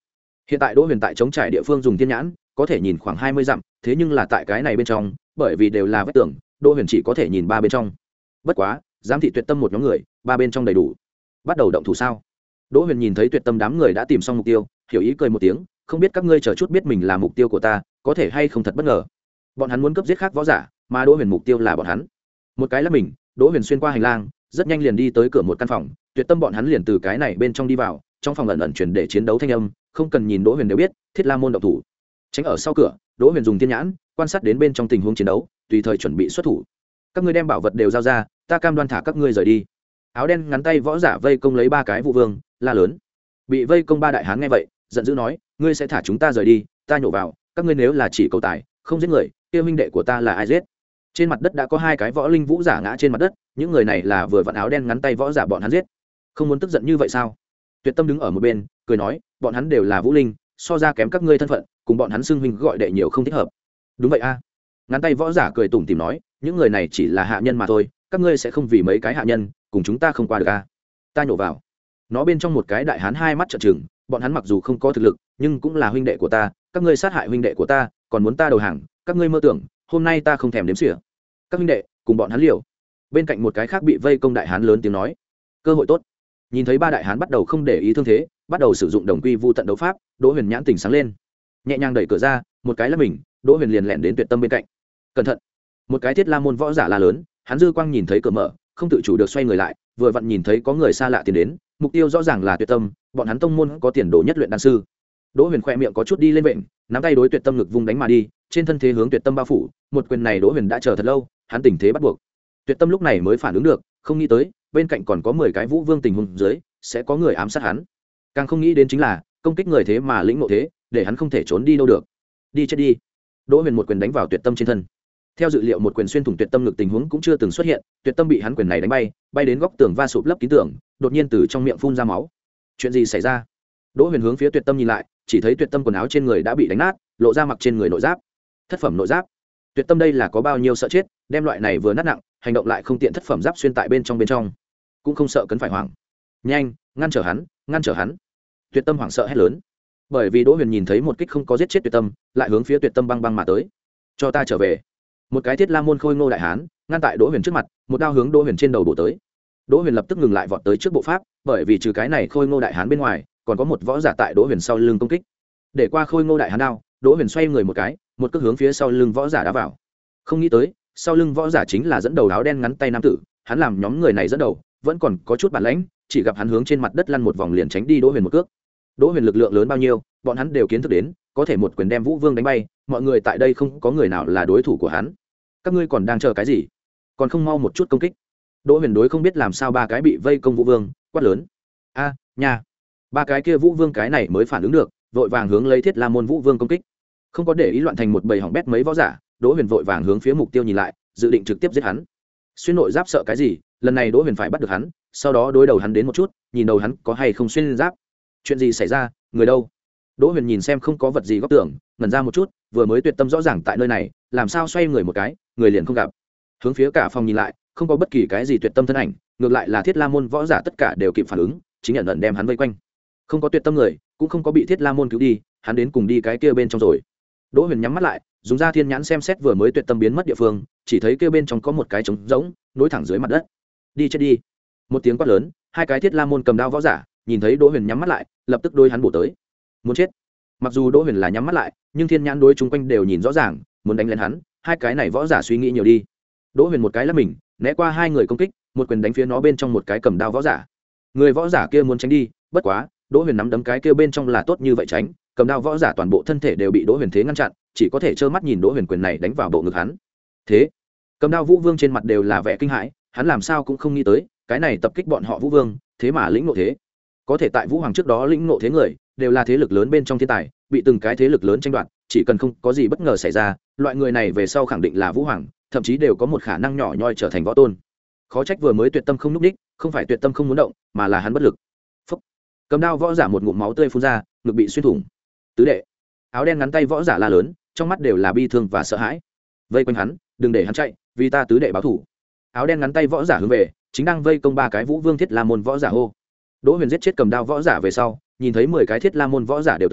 Hiện tại Đỗ Huyền tại chống trải địa phương dùng thiên nhãn có thể nhìn khoảng hai mươi dặm, thế nhưng là tại cái này bên trong, bởi vì đều là vách tường, Đỗ Huyền chỉ có thể nhìn ba bên trong. Bất quá, giám thị Tuyệt Tâm một nhóm người, ba bên trong đầy đủ. Bắt đầu động thủ sao? Đỗ Huyền nhìn thấy Tuyệt Tâm đám người đã tìm xong mục tiêu, hiểu ý cười một tiếng, không biết các ngươi chờ chút biết mình là mục tiêu của ta, có thể hay không thật bất ngờ. Bọn hắn muốn cướp giết khác võ giả, mà Đỗ Huyền mục tiêu là bọn hắn. Một cái là mình, Đỗ Huyền xuyên qua hành lang, rất nhanh liền đi tới cửa một căn phòng, Tuyệt Tâm bọn hắn liền từ cái này bên trong đi vào, trong phòng ẩn ẩn truyền để chiến đấu thanh âm, không cần nhìn Đỗ Huyền đều biết, Thiết La môn động thủ. Tránh ở sau cửa, Đỗ Huyền dùng thiên nhãn quan sát đến bên trong tình huống chiến đấu, tùy thời chuẩn bị xuất thủ. Các ngươi đem bảo vật đều giao ra, ta cam đoan thả các ngươi rời đi. Áo đen ngắn tay võ giả vây công lấy ba cái vũ vương, la lớn. Bị vây công ba đại hán nghe vậy, giận dữ nói, ngươi sẽ thả chúng ta rời đi? Ta nhổ vào, các ngươi nếu là chỉ cầu tài, không giết người, kia huynh đệ của ta là ai giết? Trên mặt đất đã có hai cái võ linh vũ giả ngã trên mặt đất, những người này là vừa vặn áo đen ngắn tay võ giả bọn hắn giết. Không muốn tức giận như vậy sao? Tuyệt Tâm đứng ở một bên, cười nói, bọn hắn đều là vũ linh, so ra kém các ngươi thân phận, cùng bọn hắn xưng huynh gọi đệ nhiều không thích hợp. Đúng vậy a. À. Ngắn tay võ giả cười tủm tỉm nói, những người này chỉ là hạ nhân mà thôi, các ngươi sẽ không vì mấy cái hạ nhân cùng chúng ta không qua được a. À. Ta nhổ vào. Nó bên trong một cái đại hán hai mắt trợn trừng, bọn hắn mặc dù không có thực lực, nhưng cũng là huynh đệ của ta, các ngươi sát hại huynh đệ của ta, còn muốn ta đầu hàng, các ngươi mơ tưởng, hôm nay ta không thèm đếm xỉa. Các huynh đệ, cùng bọn hắn liều. Bên cạnh một cái khác bị vây công đại hán lớn tiếng nói, cơ hội tốt. Nhìn thấy ba đại hán bắt đầu không để ý thương thế, bắt đầu sử dụng đồng quy vu tận đấu pháp, Đỗ Huyền nhãn tỉnh sáng lên, nhẹ nhàng đẩy cửa ra, một cái là mình, Đỗ Huyền liền lẹn đến Tuyệt Tâm bên cạnh. Cẩn thận! Một cái Thiết La môn võ giả la lớn, hắn dư quang nhìn thấy cửa mở, không tự chủ được xoay người lại, vừa vặn nhìn thấy có người xa lạ tiến đến, mục tiêu rõ ràng là Tuyệt Tâm, bọn hắn tông môn có tiền đồ nhất luyện đan sư. Đỗ Huyền khẽ miệng có chút đi lên vện, nắm tay đối Tuyệt Tâm ngực vung đánh mà đi, trên thân thế hướng Tuyệt Tâm bao phủ, một quyền này Đỗ Huyền đã chờ thật lâu, hắn tình thế bắt buộc. Tuyệt Tâm lúc này mới phản ứng được, không nghĩ tới, bên cạnh còn có mười cái vũ vương tình huống dưới, sẽ có người ám sát hắn. Càng không nghĩ đến chính là, công kích người thế mà lĩnh ngộ thế, để hắn không thể trốn đi đâu được. Đi chết đi. Đỗ Huyền một quyền đánh vào Tuyệt Tâm trên thân. Theo dự liệu một quyền xuyên thủng Tuyệt Tâm ngực tình huống cũng chưa từng xuất hiện, Tuyệt Tâm bị hắn quyền này đánh bay, bay đến góc tường va sụp lấp kín tường, đột nhiên từ trong miệng phun ra máu. Chuyện gì xảy ra? Đỗ Huyền hướng phía Tuyệt Tâm nhìn lại, chỉ thấy Tuyệt Tâm quần áo trên người đã bị đánh nát, lộ ra mặc trên người nội giáp. Thất phẩm nội giáp. Tuyệt Tâm đây là có bao nhiêu sợ chết, đem loại này vừa nát nặng, hành động lại không tiện thất phẩm giáp xuyên tại bên trong bên trong, cũng không sợ cấn phải hoảng. Nhanh, ngăn trở hắn, ngăn trở hắn. Tuyệt Tâm hoảng sợ hét lớn. Bởi vì Đỗ Huyền nhìn thấy một kích không có giết chết Tuyệt Tâm, lại hướng phía Tuyệt Tâm băng băng mà tới. Cho ta trở về. Một cái Thiết La môn khôi ngô đại hán, ngăn tại Đỗ Huyền trước mặt, một đao hướng Đỗ Huyền trên đầu bổ tới. Đỗ Huyền lập tức ngừng lại vọt tới trước bộ pháp, bởi vì trừ cái này khôi ngô đại hán bên ngoài, còn có một võ giả tại Đỗ Huyền sau lưng công kích. Để qua khôi ngô đại hán đao, Đỗ Huyền xoay người một cái, một cước hướng phía sau lưng võ giả đá vào. Không nghĩ tới, sau lưng võ giả chính là dẫn đầu áo đen ngắn tay nam tử, hắn làm nhóm người này dẫn đầu, vẫn còn có chút bản lãnh, chỉ gặp hắn hướng trên mặt đất lăn một vòng liền tránh đi Đỗ Huyền một cước. Đỗ Huyền lực lượng lớn bao nhiêu, bọn hắn đều kiến thức đến, có thể một quyền đem Vũ Vương đánh bay, mọi người tại đây không có người nào là đối thủ của hắn. Các ngươi còn đang chờ cái gì? Còn không mau một chút công kích. Đỗ Huyền đối không biết làm sao ba cái bị vây công Vũ Vương, quát lớn. A, à, nha. Ba cái kia Vũ Vương cái này mới phản ứng được, vội vàng hướng lấy Thiết La môn Vũ Vương công kích. Không có để ý loạn thành một bầy hỏng bét mấy võ giả, Đỗ Huyền vội vàng hướng phía mục tiêu nhìn lại, dự định trực tiếp giết hắn. Xuyên nội giáp sợ cái gì, lần này Đỗ Huyền phải bắt được hắn, sau đó đối đầu hắn đến một chút, nhìn đầu hắn có hay không xuyên giáp. Chuyện gì xảy ra, người đâu? Đỗ Huyền nhìn xem không có vật gì góc tường, ngẩn ra một chút, vừa mới Tuyệt Tâm rõ ràng tại nơi này, làm sao xoay người một cái, người liền không gặp. Hướng phía cả phòng nhìn lại, không có bất kỳ cái gì Tuyệt Tâm thân ảnh, ngược lại là Thiết La môn võ giả tất cả đều kịp phản ứng, chính nhận ẩn đem hắn vây quanh. Không có Tuyệt Tâm người, cũng không có bị Thiết La môn cứu đi, hắn đến cùng đi cái kia bên trong rồi. Đỗ Huyền nhắm mắt lại, dùng ra thiên nhãn xem xét vừa mới Tuyệt Tâm biến mất địa phương, chỉ thấy kia bên trong có một cái trống rỗng, nối thẳng dưới mặt đất. Đi chết đi. Một tiếng quát lớn, hai cái Thiết La môn cầm đao võ giả, nhìn thấy Đỗ Huyền nhắm mắt lại, lập tức đối hắn bổ tới. Muốn chết. Mặc dù Đỗ Huyền là nhắm mắt lại, nhưng thiên nhãn đối chúng quanh đều nhìn rõ ràng, muốn đánh lên hắn, hai cái này võ giả suy nghĩ nhiều đi. Đỗ Huyền một cái là mình, né qua hai người công kích, một quyền đánh phía nó bên trong một cái cầm đao võ giả. Người võ giả kia muốn tránh đi, bất quá, Đỗ Huyền nắm đấm cái kia bên trong là tốt như vậy tránh, cầm đao võ giả toàn bộ thân thể đều bị Đỗ Huyền thế ngăn chặn, chỉ có thể trơ mắt nhìn Đỗ Huyền quyền này đánh vào bộ ngực hắn. Thế, cầm đao Vũ Vương trên mặt đều là vẻ kinh hãi, hắn làm sao cũng không nghĩ tới, cái này tập kích bọn họ Vũ Vương, thế mà lĩnh ngộ thế. Có thể tại Vũ Hoàng trước đó lĩnh ngộ thế người, đều là thế lực lớn bên trong thiên tài, bị từng cái thế lực lớn tranh đoạt, chỉ cần không có gì bất ngờ xảy ra, loại người này về sau khẳng định là Vũ Hoàng, thậm chí đều có một khả năng nhỏ nhoi trở thành võ tôn. Khó trách vừa mới Tuyệt Tâm không lúc đích, không phải Tuyệt Tâm không muốn động, mà là hắn bất lực. Phúc. Cầm đao võ giả một ngụm máu tươi phun ra, ngực bị xuyên thủng. Tứ đệ. Áo đen ngắn tay võ giả la lớn, trong mắt đều là bi thương và sợ hãi. Vây quanh hắn, đừng để hắn chạy, vì ta tứ đệ báo thủ. Áo đen ngắn tay võ giả hướng về, chính đang vây công ba cái Vũ Vương Thiết La môn võ giả hô. Đỗ Huyền giết chết cầm đao võ giả về sau, nhìn thấy mười cái Thiết La môn võ giả đều tới,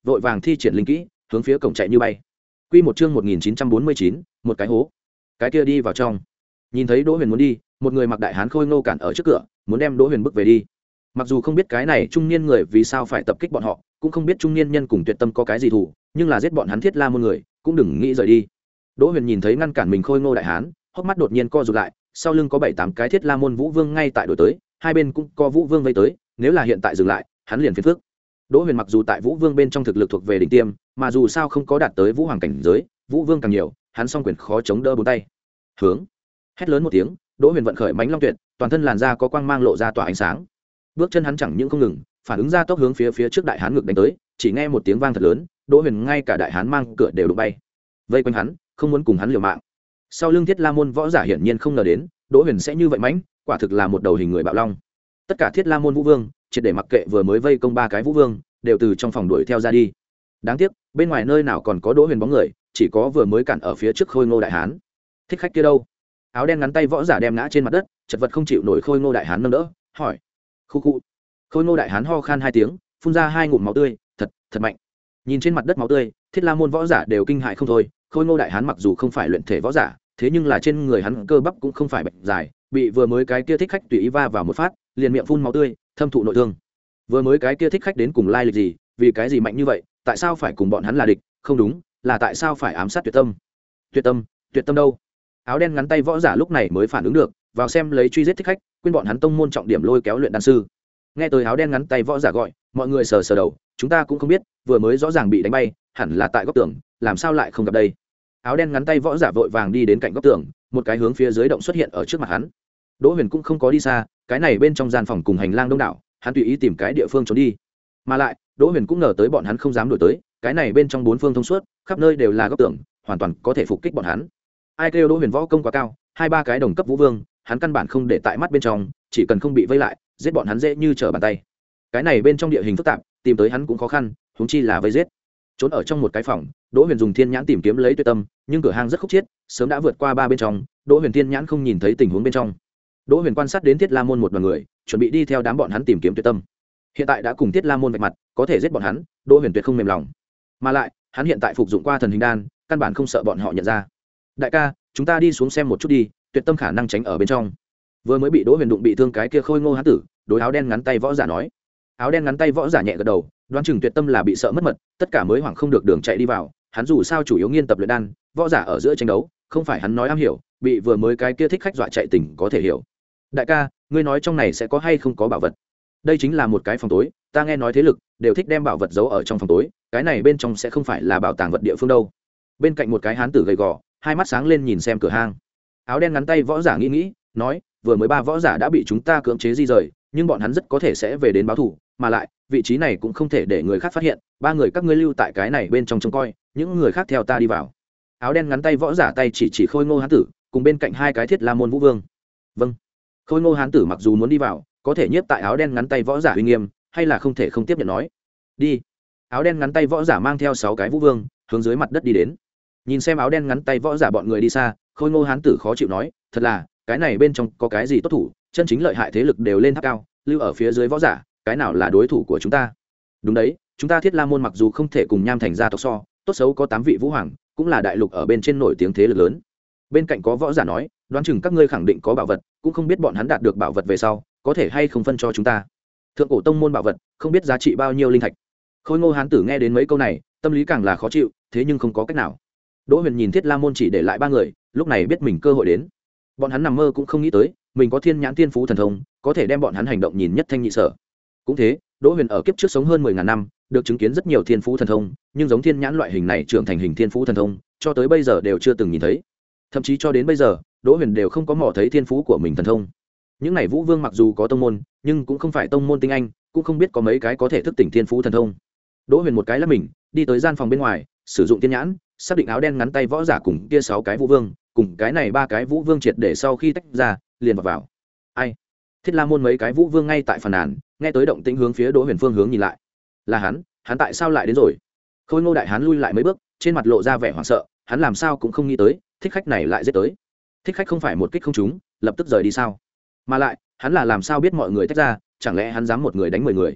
vội vàng thi triển linh kỹ hướng phía cổng chạy như bay. Quy một chương một nghìn chín trăm bốn mươi chín, một cái hố. Cái kia đi vào trong. Nhìn thấy Đỗ Huyền muốn đi, một người mặc đại hán khôi ngô cản ở trước cửa, muốn đem Đỗ Huyền bước về đi. Mặc dù không biết cái này trung niên người vì sao phải tập kích bọn họ, cũng không biết trung niên nhân cùng Tuyệt Tâm có cái gì thù, nhưng là giết bọn hắn Thiết La môn người, cũng đừng nghĩ rời đi. Đỗ Huyền nhìn thấy ngăn cản mình khôi ngô đại hán, hốc mắt đột nhiên co rụt lại, sau lưng có bảy tám cái Thiết La môn vũ vương ngay tại đổi tới, hai bên cũng có vũ vương vây tới, nếu là hiện tại dừng lại, hắn liền phiền phức. Đỗ Huyền mặc dù tại vũ vương bên trong thực lực thuộc về đỉnh tiêm, mà dù sao không có đạt tới vũ hoàng cảnh giới, vũ vương càng nhiều, hắn song quyền khó chống đỡ bốn tay. Hướng, hét lớn một tiếng, Đỗ Huyền vận khởi mãnh long tuyệt, toàn thân làn da có quang mang lộ ra tỏa ánh sáng. Bước chân hắn chẳng những không ngừng, phản ứng ra tốc hướng phía phía trước đại hán ngực đánh tới, chỉ nghe một tiếng vang thật lớn, Đỗ Huyền ngay cả đại hán mang cửa đều đụng bay. Vây quanh hắn, không muốn cùng hắn liều mạng. Sau lưng Thiết La môn võ giả hiển nhiên không ngờ đến, Đỗ Huyền sẽ như vậy mãnh, quả thực là một đầu hình người bạo long. Tất cả Thiết La môn vũ vương, triệt để mặc kệ vừa mới vây công ba cái vũ vương, đều từ trong phòng đuổi theo ra đi. Đáng tiếc, bên ngoài nơi nào còn có Đỗ Huyền bóng người, chỉ có vừa mới cản ở phía trước khôi ngô đại hán. Thích khách kia đâu? Áo đen ngắn tay võ giả đem ngã trên mặt đất, chật vật không chịu nổi khôi ngô đại hán nâng đỡ, hỏi. Khu khu. Khôi ngô đại hán ho khan hai tiếng, phun ra hai ngụm máu tươi, thật, thật mạnh. Nhìn trên mặt đất máu tươi, Thiết La môn võ giả đều kinh hãi không thôi. Khôi ngô đại hán mặc dù không phải luyện thể võ giả, thế nhưng là trên người hắn cơ bắp cũng không phải bệnh dài, bị vừa mới cái kia thích khách tùy ý va vào một phát, liền miệng phun máu tươi, thâm thụ nội thương. Vừa mới cái kia thích khách đến cùng lai lịch gì, vì cái gì mạnh như vậy, tại sao phải cùng bọn hắn là địch, không đúng, là tại sao phải ám sát Tuyệt Tâm? Tuyệt Tâm, Tuyệt Tâm đâu? Áo đen ngắn tay võ giả lúc này mới phản ứng được, vào xem lấy truy giết thích khách, quên bọn hắn tông môn trọng điểm lôi kéo luyện đan sư. Nghe tới áo đen ngắn tay võ giả gọi, mọi người sờ sờ đầu, chúng ta cũng không biết, vừa mới rõ ràng bị đánh bay, hẳn là tại góc tường, làm sao lại không gặp đây? Áo đen ngắn tay võ giả vội vàng đi đến cạnh góc tường, một cái hướng phía dưới động xuất hiện ở trước mặt hắn. Đỗ Huyền cũng không có đi xa, cái này bên trong gian phòng cùng hành lang đông đảo, hắn tùy ý tìm cái địa phương trốn đi. Mà lại, Đỗ Huyền cũng ngờ tới bọn hắn không dám đuổi tới, cái này bên trong bốn phương thông suốt, khắp nơi đều là góc tường, hoàn toàn có thể phục kích bọn hắn. Ai kêu Đỗ Huyền võ công quá cao, hai ba cái đồng cấp vũ vương, hắn căn bản không để tại mắt bên trong, chỉ cần không bị vây lại, giết bọn hắn dễ như trở bàn tay. Cái này bên trong địa hình phức tạp, tìm tới hắn cũng khó khăn, huống chi là vây giết. Trốn ở trong một cái phòng, Đỗ Huyền dùng thiên nhãn tìm kiếm lấy Tuyệt Tâm, nhưng cửa hàng rất khúc chiết, sớm đã vượt qua ba bên trong, Đỗ Huyền thiên nhãn không nhìn thấy tình huống bên trong. Đỗ Huyền quan sát đến Thiết La môn một đoàn người, chuẩn bị đi theo đám bọn hắn tìm kiếm Tuyệt Tâm. Hiện tại đã cùng Thiết La môn vạch mặt, có thể giết bọn hắn, Đỗ Huyền tuyệt không mềm lòng. Mà lại, hắn hiện tại phục dụng qua thần hình đan, căn bản không sợ bọn họ nhận ra. Đại ca, chúng ta đi xuống xem một chút đi, Tuyệt Tâm khả năng tránh ở bên trong. Vừa mới bị Đỗ Huyền đụng bị thương cái kia khôi ngô hán tử, đối áo đen ngắn tay võ giả nói. Áo đen ngắn tay võ giả nhẹ gật đầu, đoán chừng Tuyệt Tâm là bị sợ mất mật, tất cả mới hoảng không được đường chạy đi vào. Hắn dù sao chủ yếu nghiên tập luyện đan, võ giả ở giữa tranh đấu, không phải hắn nói am hiểu, bị vừa mới cái kia thích khách dọa chạy tỉnh có thể hiểu. Đại ca, ngươi nói trong này sẽ có hay không có bảo vật? Đây chính là một cái phòng tối, ta nghe nói thế lực đều thích đem bảo vật giấu ở trong phòng tối, cái này bên trong sẽ không phải là bảo tàng vật địa phương đâu. Bên cạnh một cái hán tử gầy gò, hai mắt sáng lên nhìn xem cửa hang. Áo đen ngắn tay võ giả nghĩ nghĩ, nói, vừa mới ba võ giả đã bị chúng ta cưỡng chế di rời, nhưng bọn hắn rất có thể sẽ về đến báo thù, mà lại, vị trí này cũng không thể để người khác phát hiện, ba người các ngươi lưu tại cái này bên trong trông coi, những người khác theo ta đi vào. Áo đen ngắn tay võ giả tay chỉ chỉ khôi ngô hán tử, cùng bên cạnh hai cái Thiết La môn vũ vương. Vâng. Khôi ngô hán tử mặc dù muốn đi vào, có thể nhiếp tại áo đen ngắn tay võ giả uy nghiêm, hay là không thể không tiếp nhận nói. Đi. Áo đen ngắn tay võ giả mang theo sáu cái vũ vương, hướng dưới mặt đất đi đến. Nhìn xem áo đen ngắn tay võ giả bọn người đi xa, khôi ngô hán tử khó chịu nói, thật là, cái này bên trong có cái gì tốt thủ, chân chính lợi hại thế lực đều lên tháp cao, lưu ở phía dưới võ giả, cái nào là đối thủ của chúng ta? Đúng đấy, chúng ta Thiết La môn mặc dù không thể cùng Nham thành gia tộc so, tốt xấu có tám vị vũ hoàng, cũng là đại lục ở bên trên nổi tiếng thế lực lớn. Bên cạnh có võ giả nói, đoán chừng các ngươi khẳng định có bảo vật, cũng không biết bọn hắn đạt được bảo vật về sau, có thể hay không phân cho chúng ta. Thượng cổ tông môn bảo vật, không biết giá trị bao nhiêu linh thạch. Khôi ngô hán tử nghe đến mấy câu này, tâm lý càng là khó chịu, thế nhưng không có cách nào. Đỗ Huyền nhìn Thiết La môn chỉ để lại ba người, lúc này biết mình cơ hội đến. Bọn hắn nằm mơ cũng không nghĩ tới, mình có thiên nhãn thiên phú thần thông, có thể đem bọn hắn hành động nhìn nhất thanh nhị sở. Cũng thế, Đỗ Huyền ở kiếp trước sống hơn mười ngàn năm, được chứng kiến rất nhiều thiên phú thần thông, nhưng giống thiên nhãn loại hình này trưởng thành hình thiên phú thần thông, cho tới bây giờ đều chưa từng nhìn thấy. Thậm chí cho đến bây giờ, Đỗ Huyền đều không có mò thấy thiên phú của mình thần thông. Những này vũ vương mặc dù có tông môn, nhưng cũng không phải tông môn tinh anh, cũng không biết có mấy cái có thể thức tỉnh thiên phú thần thông. Đỗ Huyền một cái lắc mình, đi tới gian phòng bên ngoài, sử dụng thiên nhãn, xác định áo đen ngắn tay võ giả cùng kia sáu cái vũ vương, cùng cái này ba cái vũ vương triệt để sau khi tách ra, liền vào vào. Ai? Thiết La môn mấy cái vũ vương ngay tại phàn nàn, nghe tới động tĩnh hướng phía Đỗ Huyền phương hướng nhìn lại. Là hắn, hắn tại sao lại đến rồi? Khôi Ngô đại hán lui lại mấy bước, trên mặt lộ ra vẻ hoảng sợ, hắn làm sao cũng không nghĩ tới, thích khách này lại giết tới. Thích khách không phải một kích không trúng, lập tức rời đi sao? Mà lại, hắn là làm sao biết mọi người tách ra, chẳng lẽ hắn dám một người đánh mười người?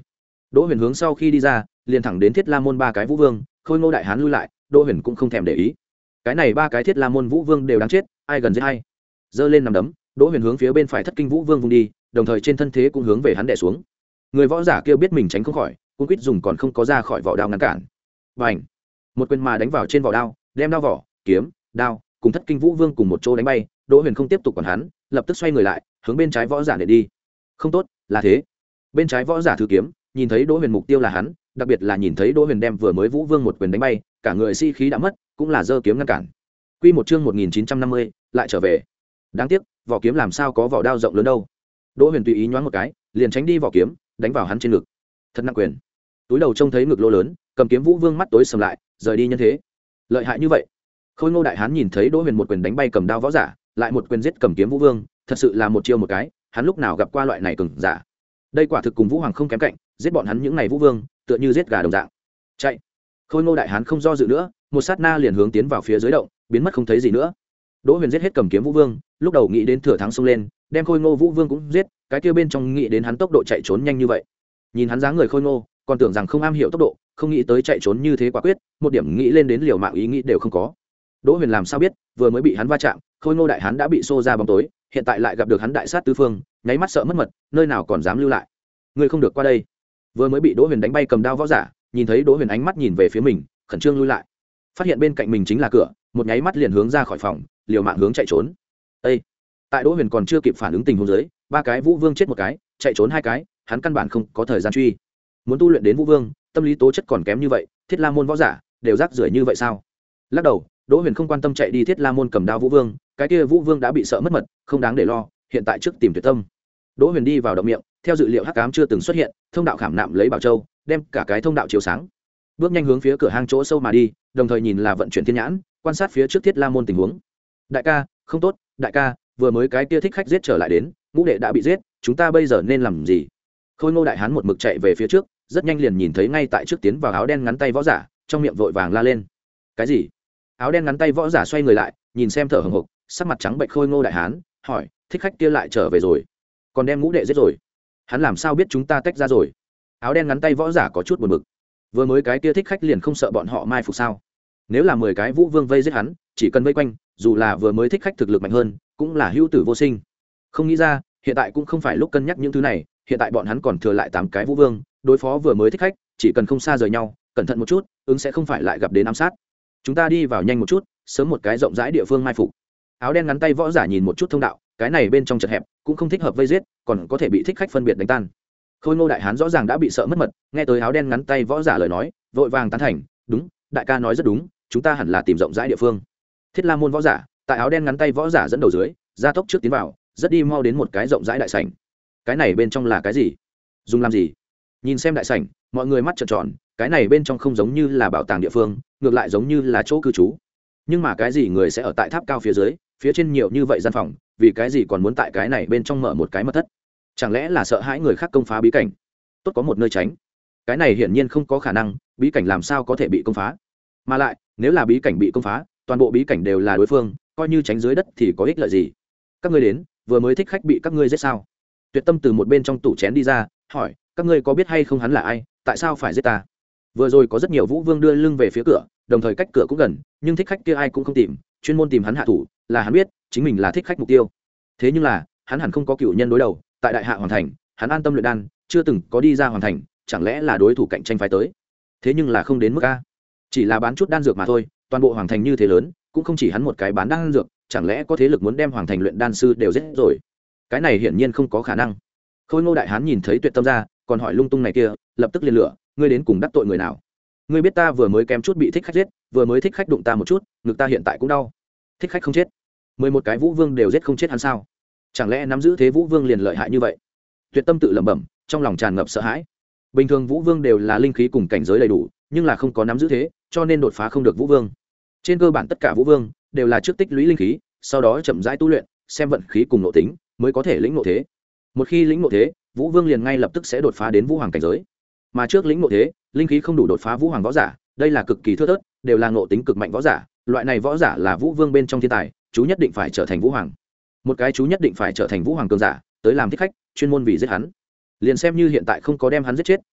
Đỗ Huyền hướng sau khi đi ra, liền thẳng đến Thiết La môn ba cái vũ vương, Khôi Ngô đại hán lui lại, Đỗ Huyền cũng không thèm để ý. Cái này ba cái Thiết La môn vũ vương đều đáng chết, ai gần giết ai. Giơ lên nằm đấm, Đỗ Huyền hướng phía bên phải Thất Kinh vũ vương vung đi, đồng thời trên thân thế cũng hướng về hắn đè xuống. Người võ giả kia biết mình tránh không khỏi, cũng quýt dùng còn không có ra khỏi vỏ đao ngăn cản. Bành! Một quyền mà đánh vào trên vỏ đao, đem đao vỏ, kiếm, đao cùng Thất Kinh vũ vương cùng một chỗ đánh bay. Đỗ Huyền không tiếp tục quản hắn, lập tức xoay người lại, hướng bên trái võ giả để đi. Không tốt, là thế. Bên trái võ giả thứ kiếm, nhìn thấy Đỗ Huyền mục tiêu là hắn, đặc biệt là nhìn thấy Đỗ Huyền đem vừa mới vũ vương một quyền đánh bay, cả người si khí đã mất, cũng là giơ kiếm ngăn cản. Quy một chương một nghìn chín trăm năm mươi, lại trở về. Đáng tiếc, vỏ kiếm làm sao có vỏ đao rộng lớn đâu. Đỗ Huyền tùy ý nhoáng một cái, liền tránh đi vỏ kiếm, đánh vào hắn trên ngực. Thật nặng quyền. Túi đầu trông thấy ngực lỗ lớn, cầm kiếm vũ vương mắt tối sầm lại, rời đi nhân thế. Lợi hại như vậy. Khôi Ngô đại hán nhìn thấy Đỗ Huyền một quyền đánh bay cầm đao võ giả, lại một quyền giết cầm kiếm vũ vương, thật sự là một chiêu một cái, hắn lúc nào gặp qua loại này cường giả. Đây quả thực cùng vũ hoàng không kém cạnh, giết bọn hắn những này vũ vương, tựa như giết gà đồng dạng. Chạy. Khôi Ngô đại hán không do dự nữa, một sát na liền hướng tiến vào phía dưới động, biến mất không thấy gì nữa. Đỗ Huyền giết hết cầm kiếm vũ vương, lúc đầu nghĩ đến thừa thắng xông lên, đem Khôi Ngô vũ vương cũng giết, cái kia bên trong nghĩ đến hắn tốc độ chạy trốn nhanh như vậy. Nhìn hắn dáng người khôi ngô, còn tưởng rằng không am hiểu tốc độ, không nghĩ tới chạy trốn như thế quả quyết, một điểm nghĩ lên đến liều mạng ý nghĩ đều không có. Đỗ Huyền làm sao biết, vừa mới bị hắn va chạm, Khôi Ngô đại hán đã bị xô ra bóng tối, hiện tại lại gặp được hắn đại sát tứ phương, nháy mắt sợ mất mật, nơi nào còn dám lưu lại. Ngươi không được qua đây. Vừa mới bị Đỗ Huyền đánh bay cầm đao võ giả, nhìn thấy Đỗ Huyền ánh mắt nhìn về phía mình, khẩn trương lui lại. Phát hiện bên cạnh mình chính là cửa, một nháy mắt liền hướng ra khỏi phòng, liều mạng hướng chạy trốn. Ê! Tại Đỗ Huyền còn chưa kịp phản ứng tình huống dưới, ba cái vũ vương chết một cái, chạy trốn hai cái, hắn căn bản không có thời gian truy. Muốn tu luyện đến vũ vương, tâm lý tố chất còn kém như vậy, Thiết La môn võ giả đều rác rưởi như vậy sao? Lắc đầu, Đỗ Huyền không quan tâm chạy đi Thiết La môn cầm đao vũ vương, cái kia vũ vương đã bị sợ mất mật, không đáng để lo, hiện tại trước tìm tuyệt tâm. Đỗ Huyền đi vào động miệng, theo dự liệu hắc ám chưa từng xuất hiện, thông đạo khảm nạm lấy bảo châu, đem cả cái thông đạo chiếu sáng. Bước nhanh hướng phía cửa hang chỗ sâu mà đi, đồng thời nhìn là vận chuyển thiên nhãn, quan sát phía trước Thiết La môn tình huống. Đại ca, không tốt, đại ca, vừa mới cái kia thích khách giết trở lại đến, ngũ đệ đã bị giết, chúng ta bây giờ nên làm gì? Khôi Ngô đại hán một mực chạy về phía trước, rất nhanh liền nhìn thấy ngay tại trước tiến vào áo đen ngắn tay võ giả, trong miệng vội vàng la lên. Cái gì? Áo đen ngắn tay võ giả xoay người lại, nhìn xem thở hổn hộc, sắc mặt trắng bệch Khôi Ngô đại hán, hỏi, thích khách kia lại trở về rồi, còn đem ngũ đệ giết rồi, hắn làm sao biết chúng ta tách ra rồi? Áo đen ngắn tay võ giả có chút buồn bực, vừa mới cái kia thích khách liền không sợ bọn họ mai phục sao? Nếu là mười cái vũ vương vây giết hắn, chỉ cần vây quanh, dù là vừa mới thích khách thực lực mạnh hơn, cũng là hữu tử vô sinh. Không nghĩ ra, hiện tại cũng không phải lúc cân nhắc những thứ này, hiện tại bọn hắn còn thừa lại tám cái vũ vương, đối phó vừa mới thích khách, chỉ cần không xa rời nhau, cẩn thận một chút, ứng sẽ không phải lại gặp đến ám sát. Chúng ta đi vào nhanh một chút, sớm một cái rộng rãi địa phương mai phục. Áo đen ngắn tay võ giả nhìn một chút thông đạo, cái này bên trong chật hẹp, cũng không thích hợp vây giết, còn có thể bị thích khách phân biệt đánh tan. Khôi Ngô đại hán rõ ràng đã bị sợ mất mật, nghe tới áo đen ngắn tay võ giả lời nói, vội vàng tán thành, đúng, đại ca nói rất đúng, chúng ta hẳn là tìm rộng rãi địa phương. Thiết La môn võ giả, tại áo đen ngắn tay võ giả dẫn đầu dưới, gia tốc trước tiến vào, rất đi mau đến một cái rộng rãi đại sảnh. Cái này bên trong là cái gì? Dùng làm gì? Nhìn xem đại sảnh, mọi người mắt trợn tròn, cái này bên trong không giống như là bảo tàng địa phương, ngược lại giống như là chỗ cư trú. Nhưng mà cái gì người sẽ ở tại tháp cao phía dưới, phía trên nhiều như vậy gian phòng, vì cái gì còn muốn tại cái này bên trong mở một cái mật thất? Chẳng lẽ là sợ hãi người khác công phá bí cảnh? Tốt có một nơi tránh. Cái này hiển nhiên không có khả năng, bí cảnh làm sao có thể bị công phá? Mà lại, nếu là bí cảnh bị công phá, toàn bộ bí cảnh đều là đối phương, coi như tránh dưới đất thì có ích lợi gì? Các ngươi đến, vừa mới thích khách bị các ngươi giết sao? Tuyệt Tâm từ một bên trong tủ chén đi ra, hỏi, các ngươi có biết hay không hắn là ai, tại sao phải giết ta? Vừa rồi có rất nhiều vũ vương đưa lưng về phía cửa, đồng thời cách cửa cũng gần, nhưng thích khách kia ai cũng không tìm, chuyên môn tìm hắn hạ thủ, là hắn biết chính mình là thích khách mục tiêu. Thế nhưng là, hắn hẳn không có cựu nhân đối đầu, tại đại hạ hoàn thành, hắn an tâm luyện đan, chưa từng có đi ra hoàn thành, chẳng lẽ là đối thủ cạnh tranh phái tới? Thế nhưng là không đến mức a, chỉ là bán chút đan dược mà thôi, toàn bộ hoàng thành như thế lớn, cũng không chỉ hắn một cái bán đan dược, chẳng lẽ có thế lực muốn đem hoàng thành luyện đan sư đều giết rồi? Cái này hiển nhiên không có khả năng. Khôi Ngô đại hán nhìn thấy Tuyệt Tâm ra, còn hỏi lung tung này kia, lập tức liền lửa, ngươi đến cùng đắc tội người nào? Ngươi biết ta vừa mới kém chút bị thích khách giết, vừa mới thích khách đụng ta một chút, ngực ta hiện tại cũng đau. Thích khách không chết, mười một cái vũ vương đều giết không chết hắn sao? Chẳng lẽ nắm giữ thế vũ vương liền lợi hại như vậy? Tuyệt Tâm tự lẩm bẩm, trong lòng tràn ngập sợ hãi. Bình thường vũ vương đều là linh khí cùng cảnh giới đầy đủ, nhưng là không có nắm giữ thế, cho nên đột phá không được vũ vương. Trên cơ bản tất cả vũ vương đều là trước tích lũy linh khí, sau đó chậm rãi tu luyện, xem vận khí cùng nội tính, mới có thể lĩnh ngộ thế. Một khi lĩnh ngộ thế, vũ vương liền ngay lập tức sẽ đột phá đến vũ hoàng cảnh giới. Mà trước lĩnh ngộ thế, linh khí không đủ đột phá vũ hoàng võ giả, đây là cực kỳ thưa thớt, đều là ngộ tính cực mạnh võ giả, loại này võ giả là vũ vương bên trong thiên tài, chú nhất định phải trở thành vũ hoàng. Một cái chú nhất định phải trở thành vũ hoàng cường giả, tới làm thích khách, chuyên môn vì giết hắn. Liền xem như hiện tại không có đem hắn giết chết,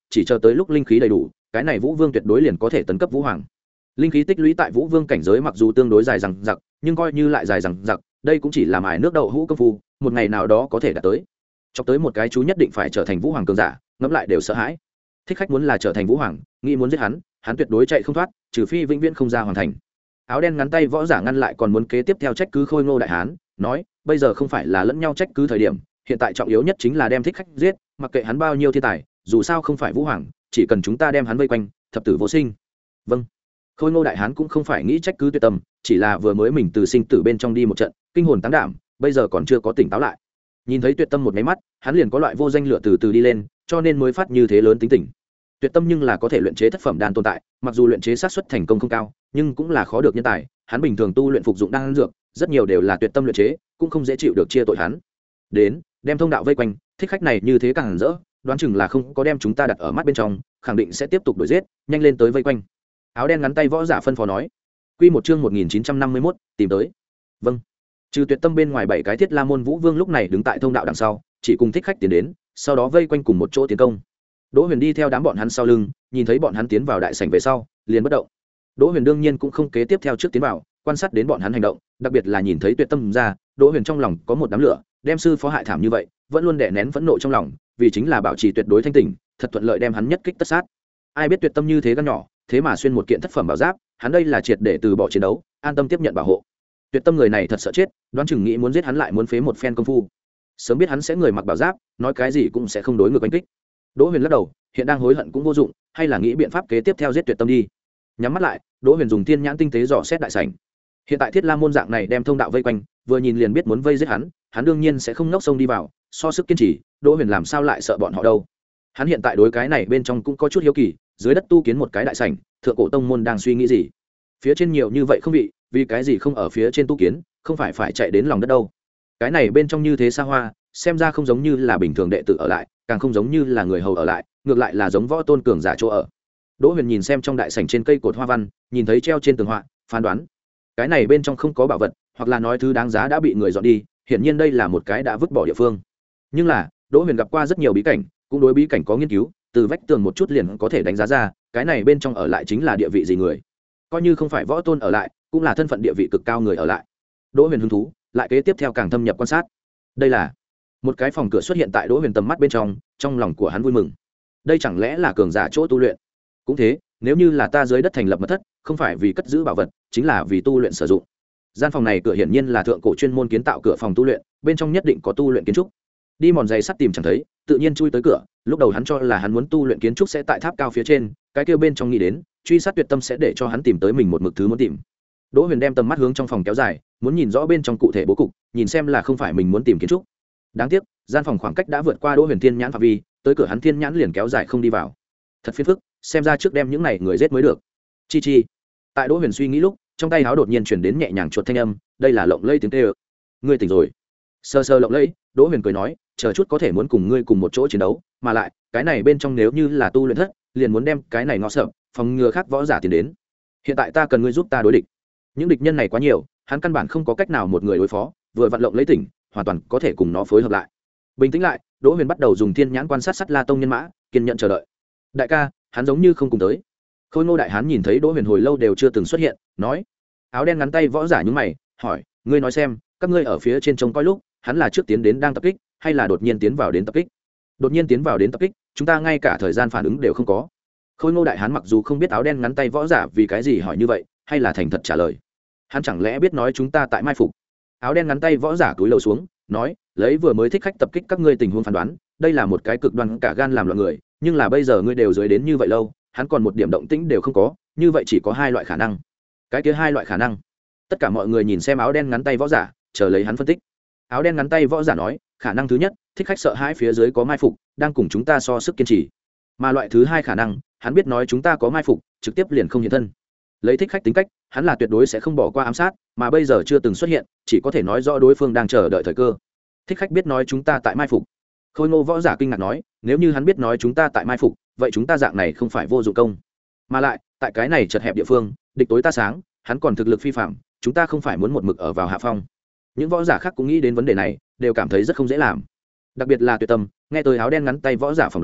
chỉ chờ tới lúc linh khí đầy đủ cái này vũ vương tuyệt đối liền có thể tấn cấp vũ hoàng. Linh khí tích lũy tại vũ vương cảnh giới mặc dù tương đối dài dằng dặc nhưng coi như lại dài dằng dặc đây cũng chỉ là mài nước đậu hũ công phu, một ngày nào đó có thể đạt tới. Chọc tới một cái chú nhất định phải trở thành vũ hoàng cường giả, ngẫm lại đều sợ hãi. Thích khách muốn là trở thành vũ hoàng, nghĩ muốn giết hắn hắn tuyệt đối chạy không thoát, trừ phi vĩnh viễn không ra hoàn thành. Áo đen ngắn tay võ giả ngăn lại còn muốn kế tiếp theo trách cứ Khôi Ngô đại hán, nói bây giờ không phải là lẫn nhau trách cứ thời điểm, hiện tại trọng yếu nhất chính là đem thích khách giết, mặc kệ hắn bao nhiêu thiên tài dù sao không phải vũ hoàng, chỉ cần chúng ta đem hắn vây quanh thập tử vô sinh. Vâng. Khôi Ngô đại hán cũng không phải nghĩ trách cứ Tuyệt Tâm, chỉ là vừa mới mình từ sinh tử bên trong đi một trận kinh hồn táng đảm, bây giờ còn chưa có tỉnh táo lại. Nhìn thấy Tuyệt Tâm một cái mắt hắn liền có loại vô danh lửa từ từ đi lên, cho nên mới phát như thế lớn tính tình. Tuyệt Tâm nhưng là có thể luyện chế thất phẩm đan tồn tại, mặc dù luyện chế xác suất thành công không cao nhưng cũng là khó được nhân tài, hắn bình thường tu luyện phục dụng đan dược rất nhiều đều là Tuyệt Tâm luyện chế, cũng không dễ chịu được chia tội hắn. Đến đem thông đạo vây quanh, thích khách này như thế càng hẳn rỡ, đoán chừng là không có đem chúng ta đặt ở mắt bên trong, khẳng định sẽ tiếp tục đuổi giết, nhanh lên tới vây quanh. Áo đen ngắn tay võ giả phân phó nói. Quy một chương một nghìn chín trăm năm mươi mốt, tìm tới. Vâng. Trừ Tuyệt Tâm bên ngoài bảy cái Thiết La môn vũ vương lúc này đứng tại thông đạo đằng sau, chỉ cùng thích khách tiến đến, sau đó vây quanh cùng một chỗ tiến công. Đỗ Huyền đi theo đám bọn hắn sau lưng, nhìn thấy bọn hắn tiến vào đại sảnh về sau, liền bất động. Đỗ Huyền đương nhiên cũng không kế tiếp theo trước tiến vào, quan sát đến bọn hắn hành động, đặc biệt là nhìn thấy Tuyệt Tâm ra, Đỗ Huyền trong lòng có một đám lửa, đem sư phó hại thảm như vậy, vẫn luôn đè nén phẫn nộ trong lòng, vì chính là bảo trì tuyệt đối thanh tỉnh, thật thuận lợi đem hắn nhất kích tất sát. Ai biết Tuyệt Tâm như thế gan nhỏ, thế mà xuyên một kiện thất phẩm bảo giáp, hắn đây là triệt để từ bỏ chiến đấu, an tâm tiếp nhận bảo hộ. Tuyệt Tâm người này thật sợ chết, đoán chừng nghĩ muốn giết hắn lại muốn phế một phen công phu. Sớm biết hắn sẽ người mặc bảo giáp, nói cái gì cũng sẽ không đối ngược đánh kích. Đỗ Huyền lắc đầu, hiện đang hối hận cũng vô dụng, hay là nghĩ biện pháp kế tiếp theo giết Tuyệt Tâm đi. Nhắm mắt lại, Đỗ Huyền dùng tiên nhãn tinh tế dò xét đại sảnh. Hiện tại Thiết La môn dạng này đem thông đạo vây quanh, vừa nhìn liền biết muốn vây giết hắn, hắn đương nhiên sẽ không ngốc sông đi vào, so sức kiên trì, Đỗ Huyền làm sao lại sợ bọn họ đâu. Hắn hiện tại đối cái này bên trong cũng có chút hiếu kỳ, dưới đất tu kiến một cái đại sảnh, thượng cổ tông môn đang suy nghĩ gì? Phía trên nhiều như vậy không vị, vì cái gì không ở phía trên tu kiến, không phải phải chạy đến lòng đất đâu? Cái này bên trong như thế xa hoa, xem ra không giống như là bình thường đệ tử ở lại, càng không giống như là người hầu ở lại, ngược lại là giống võ tôn cường giả chỗ ở. Đỗ Huyền nhìn xem trong đại sảnh trên cây cột hoa văn, nhìn thấy treo trên tường họa, phán đoán cái này bên trong không có bảo vật, hoặc là nói thứ đáng giá đã bị người dọn đi, hiển nhiên đây là một cái đã vứt bỏ địa phương. Nhưng là Đỗ Huyền gặp qua rất nhiều bí cảnh, cũng đối bí cảnh có nghiên cứu, từ vách tường một chút liền có thể đánh giá ra cái này bên trong ở lại chính là địa vị gì người, coi như không phải võ tôn ở lại cũng là thân phận địa vị cực cao người ở lại. Đỗ Huyền hứng thú lại kế tiếp theo càng thâm nhập quan sát. Đây là một cái phòng cửa xuất hiện tại Đỗ Huyền tầm mắt bên trong, trong lòng của hắn vui mừng. Đây chẳng lẽ là cường giả chỗ tu luyện? Cũng thế, nếu như là ta dưới đất thành lập mật thất, không phải vì cất giữ bảo vật, chính là vì tu luyện sử dụng. Gian phòng này cửa hiển nhiên là thượng cổ chuyên môn kiến tạo cửa phòng tu luyện, bên trong nhất định có tu luyện kiến trúc. Đi mòn giày sắt tìm chẳng thấy, tự nhiên chui tới cửa, lúc đầu hắn cho là hắn muốn tu luyện kiến trúc sẽ tại tháp cao phía trên, cái kia bên trong nghĩ đến, truy sát Tuyệt Tâm sẽ để cho hắn tìm tới mình một mực thứ muốn tìm. Đỗ Huyền đem tầm mắt hướng trong phòng kéo dài, muốn nhìn rõ bên trong cụ thể bố cục, nhìn xem là không phải mình muốn tìm kiến trúc. Đáng tiếc, gian phòng khoảng cách đã vượt qua Đỗ Huyền thiên nhãn phạm vi, tới cửa hắn thiên nhãn liền kéo dài không đi vào. Thật phiền phức, xem ra trước đem những này người giết mới được. Chi chi. Tại Đỗ Huyền suy nghĩ lúc, trong tay áo đột nhiên truyền đến nhẹ nhàng chuột thanh âm, đây là Lộng Lẫy tiếng kêu. Ngươi tỉnh rồi. Sơ sơ Lộng Lẫy, Đỗ Huyền cười nói, chờ chút có thể muốn cùng ngươi cùng một chỗ chiến đấu, mà lại, cái này bên trong nếu như là tu luyện thất, liền muốn đem cái này ngọ sợ, phòng ngừa khác võ giả tiến đến. Hiện tại ta cần ngươi giúp ta đối địch. Những địch nhân này quá nhiều, hắn căn bản không có cách nào một người đối phó, vừa vận Lộng Lẫy tỉnh, hoàn toàn có thể cùng nó phối hợp lại. Bình tĩnh lại, Đỗ Huyền bắt đầu dùng thiên nhãn quan sát Sắt La tông nhân mã, kiên nhẫn chờ đợi. Đại ca, hắn giống như không cùng tới. Khôi Ngô đại hán nhìn thấy Đỗ Huyền hồi lâu đều chưa từng xuất hiện, nói. Áo đen ngắn tay võ giả nhướng mày, hỏi, ngươi nói xem, các ngươi ở phía trên trông coi lúc, hắn là trước tiến đến đang tập kích, hay là đột nhiên tiến vào đến tập kích? Đột nhiên tiến vào đến tập kích, chúng ta ngay cả thời gian phản ứng đều không có. Khôi Ngô đại hán mặc dù không biết áo đen ngắn tay võ giả vì cái gì hỏi như vậy, hay là thành thật trả lời. Hắn chẳng lẽ biết nói chúng ta tại mai phục? Áo đen ngắn tay võ giả cúi đầu xuống, nói, lấy vừa mới thích khách tập kích các ngươi tình huống phán đoán, đây là một cái cực đoan cả gan làm loạn người, nhưng là bây giờ ngươi đều dưới đến như vậy lâu, hắn còn một điểm động tĩnh đều không có, như vậy chỉ có hai loại khả năng. Cái kia hai loại khả năng. Tất cả mọi người nhìn xem áo đen ngắn tay võ giả, chờ lấy hắn phân tích. Áo đen ngắn tay võ giả nói, khả năng thứ nhất, thích khách sợ hãi phía dưới có mai phục, đang cùng chúng ta so sức kiên trì. Mà loại thứ hai khả năng, hắn biết nói chúng ta có mai phục, trực tiếp liền không hiện thân. Lấy thích khách tính cách, hắn là tuyệt đối sẽ không bỏ qua ám sát, mà bây giờ chưa từng xuất hiện, chỉ có thể nói rõ đối phương đang chờ đợi thời cơ. Thích khách biết nói chúng ta tại mai phục. Khôi Ngô võ giả kinh ngạc nói, nếu như hắn biết nói chúng ta tại mai phục, vậy chúng ta dạng này không phải vô dụng công. Mà lại, tại cái này chật hẹp địa phương, địch tối ta sáng, hắn còn thực lực phi phạm, chúng ta không phải muốn một mực ở vào hạ phong. Những võ giả khác cũng nghĩ đến vấn đề này, đều cảm thấy rất không dễ làm. Đặc biệt là Tuyệt Tâm, nghe tôi áo đen ngắn tay võ giả phỏng đoán,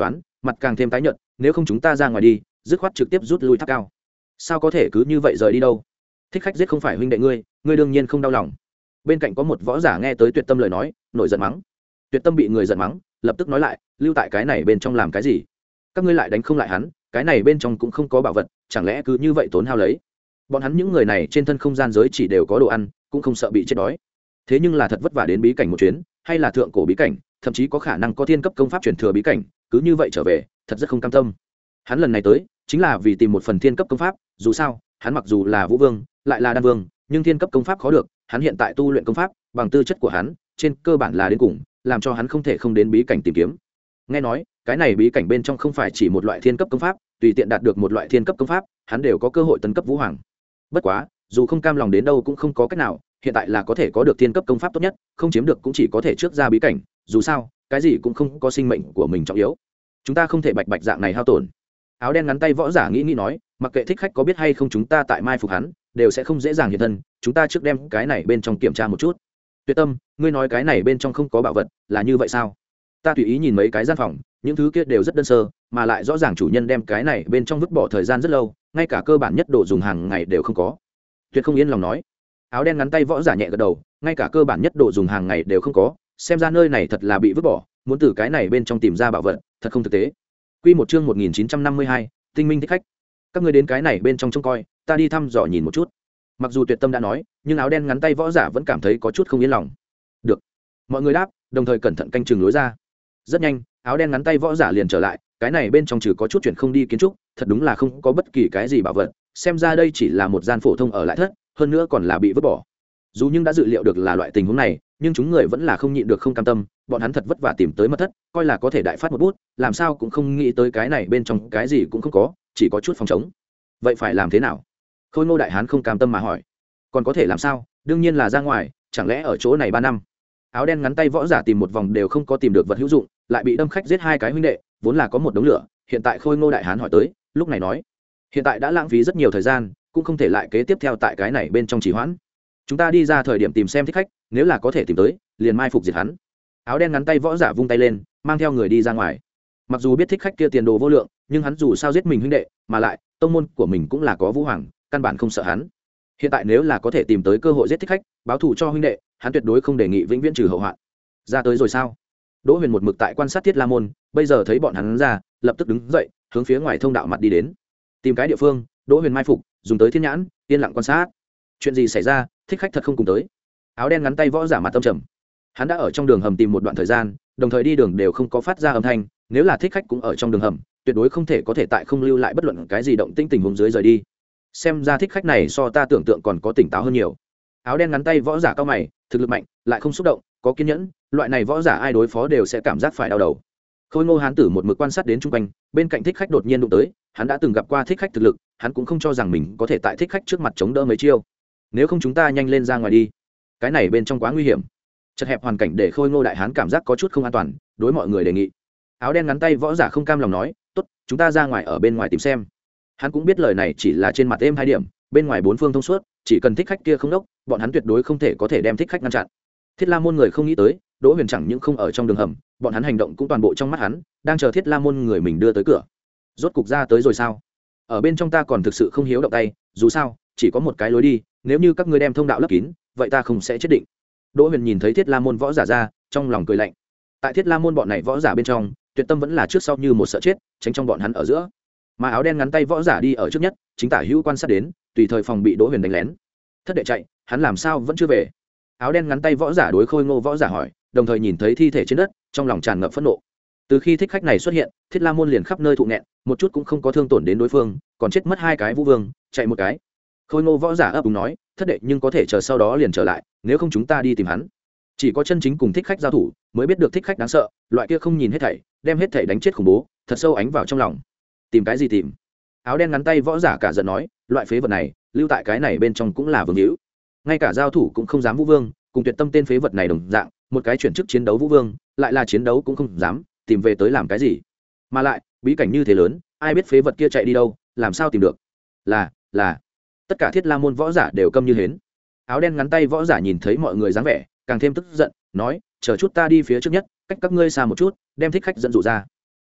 mặt càng thêm tái nhợt. Nếu không chúng ta ra ngoài đi, dứt khoát trực tiếp rút lui tháp cao. Sao có thể cứ như vậy rời đi đâu? Thích khách giết không phải huynh đệ ngươi, ngươi đương nhiên không đau lòng. Bên cạnh có một võ giả nghe tới Tuyệt Tâm lời nói, nổi giận mắng. Tuyệt Tâm bị người giận mắng, lập tức nói lại, lưu tại cái này bên trong làm cái gì? Các ngươi lại đánh không lại hắn, cái này bên trong cũng không có bảo vật, chẳng lẽ cứ như vậy tốn hao lấy? Bọn hắn những người này trên thân không gian giới chỉ đều có đồ ăn, cũng không sợ bị chết đói. Thế nhưng là thật vất vả đến bí cảnh một chuyến, hay là thượng cổ bí cảnh, thậm chí có khả năng có thiên cấp công pháp truyền thừa bí cảnh, cứ như vậy trở về, thật rất không cam tâm. Hắn lần này tới, chính là vì tìm một phần thiên cấp công pháp, dù sao, hắn mặc dù là Vũ Vương, lại là Đan Vương, nhưng thiên cấp công pháp khó được, hắn hiện tại tu luyện công pháp, bằng tư chất của hắn, trên cơ bản là đến cùng, làm cho hắn không thể không đến bí cảnh tìm kiếm. Nghe nói, cái này bí cảnh bên trong không phải chỉ một loại thiên cấp công pháp, tùy tiện đạt được một loại thiên cấp công pháp, hắn đều có cơ hội tấn cấp Vũ Hoàng. Bất quá, dù không cam lòng đến đâu cũng không có cách nào, hiện tại là có thể có được thiên cấp công pháp tốt nhất, không chiếm được cũng chỉ có thể trước ra bí cảnh, dù sao, cái gì cũng không có sinh mệnh của mình trọng yếu. Chúng ta không thể bạch bạch dạng này hao tổn. Áo đen ngắn tay võ giả nghĩ nghĩ nói, mặc kệ thích khách có biết hay không chúng ta tại mai phục hắn, đều sẽ không dễ dàng hiện thân, chúng ta trước đem cái này bên trong kiểm tra một chút. Tuyệt Tâm, ngươi nói cái này bên trong không có bảo vật, là như vậy sao? Ta tùy ý nhìn mấy cái gian phòng, những thứ kia đều rất đơn sơ, mà lại rõ ràng chủ nhân đem cái này bên trong vứt bỏ thời gian rất lâu, ngay cả cơ bản nhất đồ dùng hàng ngày đều không có. Tuyệt không yên lòng nói. Áo đen ngắn tay võ giả nhẹ gật đầu, ngay cả cơ bản nhất đồ dùng hàng ngày đều không có, xem ra nơi này thật là bị vứt bỏ, muốn từ cái này bên trong tìm ra bảo vật, thật không thực tế. Quy một chương một nghìn chín trăm năm mươi hai, Tinh Minh thích khách. Các ngươi đến cái này bên trong trông coi, ta đi thăm dò nhìn một chút. Mặc dù Tuyệt Tâm đã nói, nhưng áo đen ngắn tay võ giả vẫn cảm thấy có chút không yên lòng. Được. Mọi người đáp, đồng thời cẩn thận canh chừng lối ra. Rất nhanh, áo đen ngắn tay võ giả liền trở lại, cái này bên trong trừ có chút chuyện không đi kiến trúc, thật đúng là không có bất kỳ cái gì bảo vật, xem ra đây chỉ là một gian phổ thông ở lại thất, hơn nữa còn là bị vứt bỏ. Dù nhưng đã dự liệu được là loại tình huống này, nhưng chúng người vẫn là không nhịn được không cam tâm, bọn hắn thật vất vả tìm tới mật thất, coi là có thể đại phát một bút, làm sao cũng không nghĩ tới cái này bên trong cái gì cũng không có, chỉ có chút phòng trống. Vậy phải làm thế nào? Khôi Ngô đại hán không cam tâm mà hỏi. Còn có thể làm sao? Đương nhiên là ra ngoài, chẳng lẽ ở chỗ này ba năm? Áo đen ngắn tay võ giả tìm một vòng đều không có tìm được vật hữu dụng, lại bị đâm khách giết hai cái huynh đệ, vốn là có một đống lửa, hiện tại Khôi Ngô đại hán hỏi tới, lúc này nói, hiện tại đã lãng phí rất nhiều thời gian, cũng không thể lại kế tiếp theo tại cái này bên trong trì hoãn. Chúng ta đi ra thời điểm tìm xem thích khách, nếu là có thể tìm tới, liền mai phục diệt hắn. Áo đen ngắn tay võ giả vung tay lên, mang theo người đi ra ngoài. Mặc dù biết thích khách kia tiền đồ vô lượng, nhưng hắn dù sao giết mình huynh đệ, mà lại tông môn của mình cũng là có Vũ Hoàng, căn bản không sợ hắn. Hiện tại nếu là có thể tìm tới cơ hội giết thích khách, báo thù cho huynh đệ, hắn tuyệt đối không đề nghị vĩnh viễn trừ hậu hoạn. Ra tới rồi sao? Đỗ Huyền một mực tại quan sát Thiết La môn, bây giờ thấy bọn hắn ra, lập tức đứng dậy, hướng phía ngoài thông đạo mặt đi đến. Tìm cái địa phương, Đỗ Huyền mai phục, dùng tới thiên nhãn, yên lặng quan sát. Chuyện gì xảy ra? Thích khách thật không cùng tới. Áo đen ngắn tay võ giả mặt tâm trầm. Hắn đã ở trong đường hầm tìm một đoạn thời gian, đồng thời đi đường đều không có phát ra âm thanh, nếu là thích khách cũng ở trong đường hầm, tuyệt đối không thể có thể tại không lưu lại bất luận cái gì động tĩnh tình huống dưới rời đi. Xem ra thích khách này so ta tưởng tượng còn có tỉnh táo hơn nhiều. Áo đen ngắn tay võ giả cao mày, thực lực mạnh, lại không xúc động, có kiên nhẫn, loại này võ giả ai đối phó đều sẽ cảm giác phải đau đầu. Khôi Ngô hán tử một mực quan sát đến trung quanh, bên cạnh thích khách đột nhiên đụng tới, hắn đã từng gặp qua thích khách thực lực, hắn cũng không cho rằng mình có thể tại thích khách trước mặt chống đỡ mấy chiêu. Nếu không chúng ta nhanh lên ra ngoài đi, cái này bên trong quá nguy hiểm. Chật hẹp hoàn cảnh để Khôi Ngô đại hán cảm giác có chút không an toàn, đối mọi người đề nghị. Áo đen ngắn tay võ giả không cam lòng nói, tốt, chúng ta ra ngoài ở bên ngoài tìm xem. Hắn cũng biết lời này chỉ là trên mặt êm hai điểm, bên ngoài bốn phương thông suốt, chỉ cần thích khách kia không đốc, bọn hắn tuyệt đối không thể có thể đem thích khách ngăn chặn. Thiết La môn người không nghĩ tới, Đỗ Huyền chẳng những không ở trong đường hầm, bọn hắn hành động cũng toàn bộ trong mắt hắn, đang chờ Thiết La môn người mình đưa tới cửa. Rốt cục ra tới rồi sao? Ở bên trong ta còn thực sự không hiếu động tay, dù sao, chỉ có một cái lối đi, nếu như các ngươi đem thông đạo lấp kín, vậy ta không sẽ chết định. Đỗ Huyền nhìn thấy Thiết La môn võ giả ra, trong lòng cười lạnh. Tại Thiết La môn bọn này võ giả bên trong, Tuyệt Tâm vẫn là trước sau như một sợ chết, tránh trong bọn hắn ở giữa. Mà áo đen ngắn tay võ giả đi ở trước nhất, chính tả hữu quan sát đến, tùy thời phòng bị Đỗ Huyền đánh lén. Thất đệ chạy, hắn làm sao vẫn chưa về? Áo đen ngắn tay võ giả đối Khôi Ngô võ giả hỏi, đồng thời nhìn thấy thi thể trên đất, trong lòng tràn ngập phẫn nộ. Từ khi thích khách này xuất hiện, Thiết La môn liền khắp nơi thụ nghẹn, một chút cũng không có thương tổn đến đối phương, còn chết mất hai cái Vũ Vương, chạy một cái. Khôi Ngô võ giả ấp úng nói, thất đệ nhưng có thể chờ sau đó liền trở lại, nếu không chúng ta đi tìm hắn. Chỉ có chân chính cùng thích khách giao thủ, mới biết được thích khách đáng sợ, loại kia không nhìn hết thảy, đem hết thảy đánh chết khủng bố, thật sâu ánh vào trong lòng. Tìm cái gì tìm? Áo đen ngắn tay võ giả cả giận nói, loại phế vật này, lưu tại cái này bên trong cũng là vương hữu. Ngay cả giao thủ cũng không dám Vũ Vương, cùng Tuyệt Tâm tên phế vật này đồng dạng, một cái chuyển chức chiến đấu Vũ Vương, lại là chiến đấu cũng không dám, tìm về tới làm cái gì? Mà lại, bí cảnh như thế lớn, ai biết phế vật kia chạy đi đâu, làm sao tìm được? Là, là. Tất cả Thiết La môn võ giả đều câm như hến. Áo đen ngắn tay võ giả nhìn thấy mọi người dáng vẻ, càng thêm tức giận, nói, chờ chút ta đi phía trước nhất, cách các ngươi xa một chút, đem thích khách dẫn dụ ra.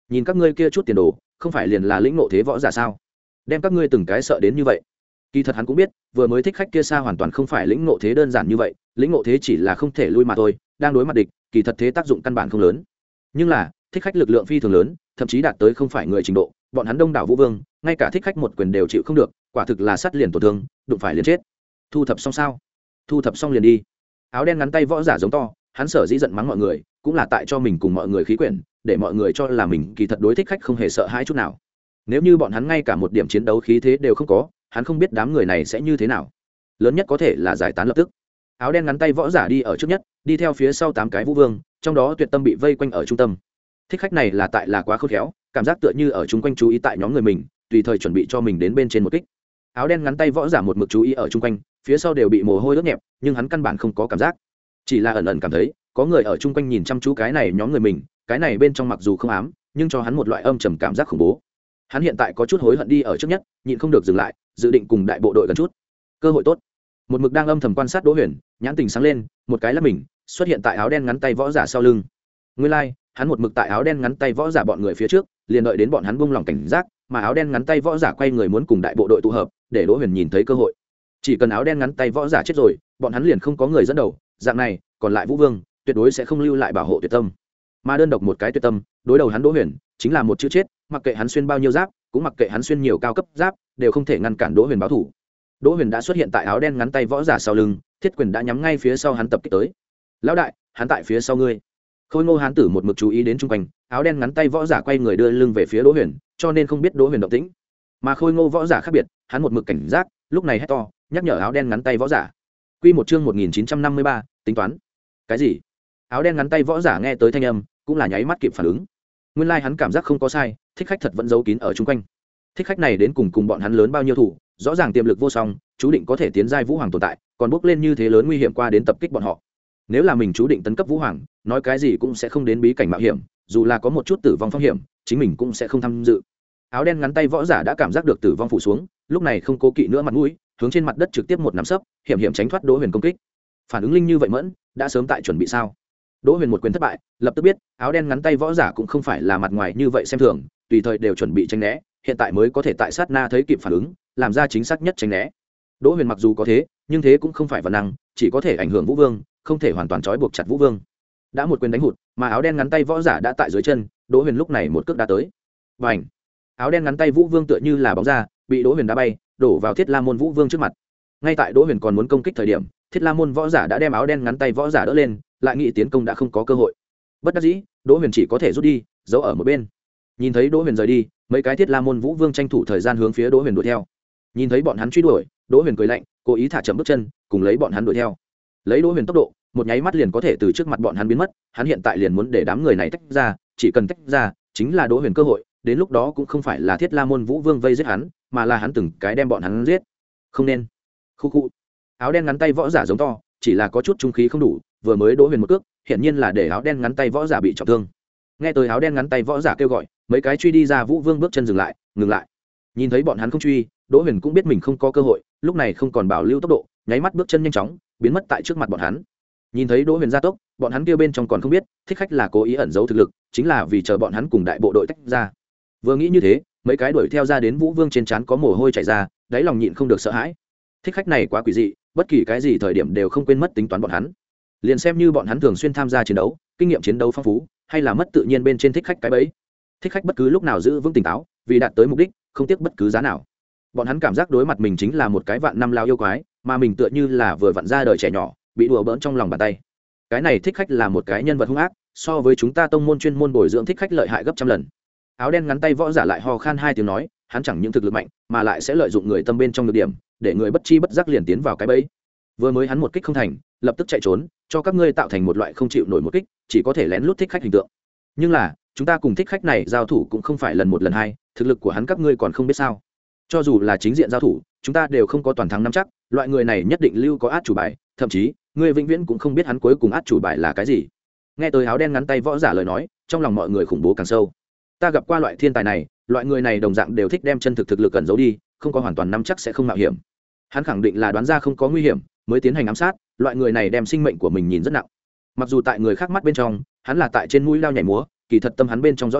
nhìn các ngươi kia chút tiền đồ không phải liền là lĩnh ngộ thế võ giả sao, đem các ngươi từng cái sợ đến như vậy. Kỳ thật hắn cũng biết vừa mới thích khách kia xa hoàn toàn không phải lĩnh ngộ thế đơn giản như vậy, lĩnh ngộ thế chỉ là không thể lui mà thôi, đang đối mặt địch kỳ thật thế tác dụng căn bản không lớn. Nhưng là thích khách lực lượng phi thường lớn, thậm chí đạt tới không phải người trình độ, bọn hắn đông đảo vũ vương ngay cả thích khách một quyền đều chịu không được, quả thực là sắt liền tổn thương, đụng phải liền chết. Thu thập xong sao? Thu thập xong liền đi. Áo đen ngắn tay võ giả giống to, hắn sở dĩ giận mắng mọi người cũng là tại cho mình cùng mọi người khí quyển, để mọi người cho là mình kỳ thật đối thích khách không hề sợ hãi chút nào. Nếu như bọn hắn ngay cả một điểm chiến đấu khí thế đều không có, hắn không biết đám người này sẽ như thế nào. Lớn nhất có thể là giải tán lập tức. Áo đen ngắn tay võ giả đi ở trước nhất, đi theo phía sau tám cái vũ vương, trong đó Tuyệt Tâm bị vây quanh ở trung tâm. Thích khách này là tại là quá khôn khéo, cảm giác tựa như ở chung quanh chú ý tại nhóm người mình, tùy thời chuẩn bị cho mình đến bên trên một kích. Áo đen ngắn tay võ giả một mực chú ý ở chung quanh, phía sau đều bị mồ hôi ướt nhẹp, nhưng hắn căn bản không có cảm giác, chỉ là ẩn ẩn cảm thấy có người ở chung quanh nhìn chăm chú cái này nhóm người mình, cái này bên trong mặc dù không ám, nhưng cho hắn một loại âm trầm cảm giác khủng bố. Hắn hiện tại có chút hối hận đi ở trước nhất, nhịn không được dừng lại, dự định cùng đại bộ đội gần chút. Cơ hội tốt. Một mực đang âm thầm quan sát Đỗ Huyền, nhãn tình sáng lên, một cái là mình xuất hiện tại áo đen ngắn tay võ giả sau lưng. Nguyên lai, like, hắn một mực tại áo đen ngắn tay võ giả bọn người phía trước, liền đợi đến bọn hắn buông lòng cảnh giác, mà áo đen ngắn tay võ giả quay người muốn cùng đại bộ đội tụ hợp, để Đỗ Huyền nhìn thấy cơ hội. Chỉ cần áo đen ngắn tay võ giả chết rồi, bọn hắn liền không có người dẫn đầu, dạng này, còn lại Vũ Vương tuyệt đối sẽ không lưu lại bảo hộ Tuyệt Tâm. Mà đơn độc một cái Tuyệt Tâm, đối đầu hắn Đỗ Huyền, chính là một chữ chết, mặc kệ hắn xuyên bao nhiêu giáp, cũng mặc kệ hắn xuyên nhiều cao cấp giáp, đều không thể ngăn cản Đỗ Huyền báo thủ. Đỗ Huyền đã xuất hiện tại áo đen ngắn tay võ giả sau lưng, thiết quyền đã nhắm ngay phía sau hắn tập kích tới. Lão đại, hắn tại phía sau ngươi. Khôi Ngô hán tử một mực chú ý đến trung quanh, áo đen ngắn tay võ giả quay người đưa lưng về phía Đỗ Huyền, cho nên không biết Đỗ Huyền động tĩnh. Mà Khôi Ngô võ giả khác biệt, hắn một mực cảnh giác, lúc này hét to, nhắc nhở áo đen ngắn tay võ giả. Quy một chương một nghìn chín trăm năm mươi ba, tính toán. Cái gì? Áo đen ngắn tay võ giả nghe tới thanh âm, cũng là nháy mắt kịp phản ứng. Nguyên lai like hắn cảm giác không có sai, thích khách thật vẫn giấu kín ở chung quanh. Thích khách này đến cùng cùng bọn hắn lớn bao nhiêu thủ, rõ ràng tiềm lực vô song, chú định có thể tiến giai vũ hoàng tồn tại, còn bước lên như thế lớn nguy hiểm qua đến tập kích bọn họ. Nếu là mình chú định tấn cấp vũ hoàng, nói cái gì cũng sẽ không đến bí cảnh mạo hiểm, dù là có một chút tử vong phong hiểm, chính mình cũng sẽ không tham dự. Áo đen ngắn tay võ giả đã cảm giác được tử vong phủ xuống, lúc này không cố kỵ nữa mặt mũi, hướng trên mặt đất trực tiếp một nắm sấp, hiểm hiểm tránh thoát Đỗ Huyền công kích. Phản ứng linh như vậy mẫn, đã sớm tại chuẩn bị sao? Đỗ Huyền một quyền thất bại, lập tức biết, áo đen ngắn tay võ giả cũng không phải là mặt ngoài như vậy xem thường, tùy thời đều chuẩn bị tránh né, hiện tại mới có thể tại sát na thấy kịp phản ứng, làm ra chính xác nhất tránh né. Đỗ Huyền mặc dù có thế, nhưng thế cũng không phải vật năng, chỉ có thể ảnh hưởng Vũ Vương, không thể hoàn toàn trói buộc chặt Vũ Vương. Đã một quyền đánh hụt, mà áo đen ngắn tay võ giả đã tại dưới chân, Đỗ Huyền lúc này một cước đá tới. Bành! Áo đen ngắn tay Vũ Vương tựa như là bóng ra, bị Đỗ Huyền đá bay, đổ vào Thiết La môn Vũ Vương trước mặt. Ngay tại Đỗ Huyền còn muốn công kích thời điểm, Thiết La môn võ giả đã đem áo đen ngắn tay võ giả đỡ lên, lại nghĩ tiến công đã không có cơ hội. Bất đắc dĩ, Đỗ Huyền chỉ có thể rút đi, giấu ở một bên. Nhìn thấy Đỗ Huyền rời đi, mấy cái Thiết La môn Vũ Vương tranh thủ thời gian hướng phía Đỗ Huyền đuổi theo. Nhìn thấy bọn hắn truy đuổi, Đỗ Huyền cười lạnh, cố ý thả chậm bước chân, cùng lấy bọn hắn đuổi theo. Lấy Đỗ Huyền tốc độ, một nháy mắt liền có thể từ trước mặt bọn hắn biến mất, hắn hiện tại liền muốn để đám người này tách ra, chỉ cần tách ra, chính là Đỗ Huyền cơ hội, đến lúc đó cũng không phải là Thiết La môn Vũ Vương vây giết hắn, mà là hắn từng cái đem bọn hắn giết. Không nên. Khu khu. Áo đen ngắn tay võ giả giống to, chỉ là có chút trung khí không đủ, vừa mới Đỗ Huyền một cước, hiển nhiên là để áo đen ngắn tay võ giả bị trọng thương. Nghe tới áo đen ngắn tay võ giả kêu gọi, mấy cái truy đi ra Vũ Vương bước chân dừng lại, ngừng lại. Nhìn thấy bọn hắn không truy, Đỗ Huyền cũng biết mình không có cơ hội, lúc này không còn bảo lưu tốc độ, nháy mắt bước chân nhanh chóng, biến mất tại trước mặt bọn hắn. Nhìn thấy Đỗ Huyền gia tốc, bọn hắn kia bên trong còn không biết, thích khách là cố ý ẩn giấu thực lực, chính là vì chờ bọn hắn cùng đại bộ đội tách ra. Vừa nghĩ như thế, mấy cái đuổi theo ra đến Vũ Vương trên trán có mồ hôi chảy ra, đáy lòng nhịn không được sợ hãi. Thích khách này quá quỷ dị, bất kỳ cái gì thời điểm đều không quên mất tính toán bọn hắn. Liền xem như bọn hắn thường xuyên tham gia chiến đấu, kinh nghiệm chiến đấu phong phú, hay là mất tự nhiên bên trên thích khách cái bẫy. Thích khách bất cứ lúc nào giữ vững tỉnh táo, vì đạt tới mục đích, không tiếc bất cứ giá nào. Bọn hắn cảm giác đối mặt mình chính là một cái vạn năm lao yêu quái, mà mình tựa như là vừa vặn ra đời trẻ nhỏ, bị đùa bỡn trong lòng bàn tay. Cái này thích khách là một cái nhân vật hung ác, so với chúng ta tông môn chuyên môn bồi dưỡng thích khách lợi hại gấp trăm lần. Áo đen ngắn tay võ giả lại ho khan hai tiếng nói, hắn chẳng những thực lực mạnh, mà lại sẽ lợi dụng người tâm bên trong nhược điểm, để người bất chi bất giác liền tiến vào cái bẫy. Vừa mới hắn một kích không thành, lập tức chạy trốn, cho các ngươi tạo thành một loại không chịu nổi một kích, chỉ có thể lén lút thích khách hình tượng. Nhưng là, chúng ta cùng thích khách này giao thủ cũng không phải lần một lần hai, thực lực của hắn các ngươi còn không biết sao? Cho dù là chính diện giao thủ, chúng ta đều không có toàn thắng nắm chắc, loại người này nhất định lưu có át chủ bài, thậm chí, ngươi vĩnh viễn cũng không biết hắn cuối cùng át chủ bài là cái gì. Nghe tới áo đen ngắn tay võ giả lời nói, trong lòng mọi người khủng bố càng sâu. Ta gặp qua loại thiên tài này, loại người này đồng dạng đều thích đem chân thực thực lực cẩn giấu đi, không có hoàn toàn nắm chắc sẽ không mạo hiểm. Hắn khẳng định là đoán ra không có nguy hiểm mới tiến hành ám sát, loại người này đem sinh mệnh của mình nhìn rất nặng. Mặc dù tại người khác mắt bên trong, hắn là tại trên mũi lao nhảy múa, kỳ thật tâm hắn bên trong rõ ràng,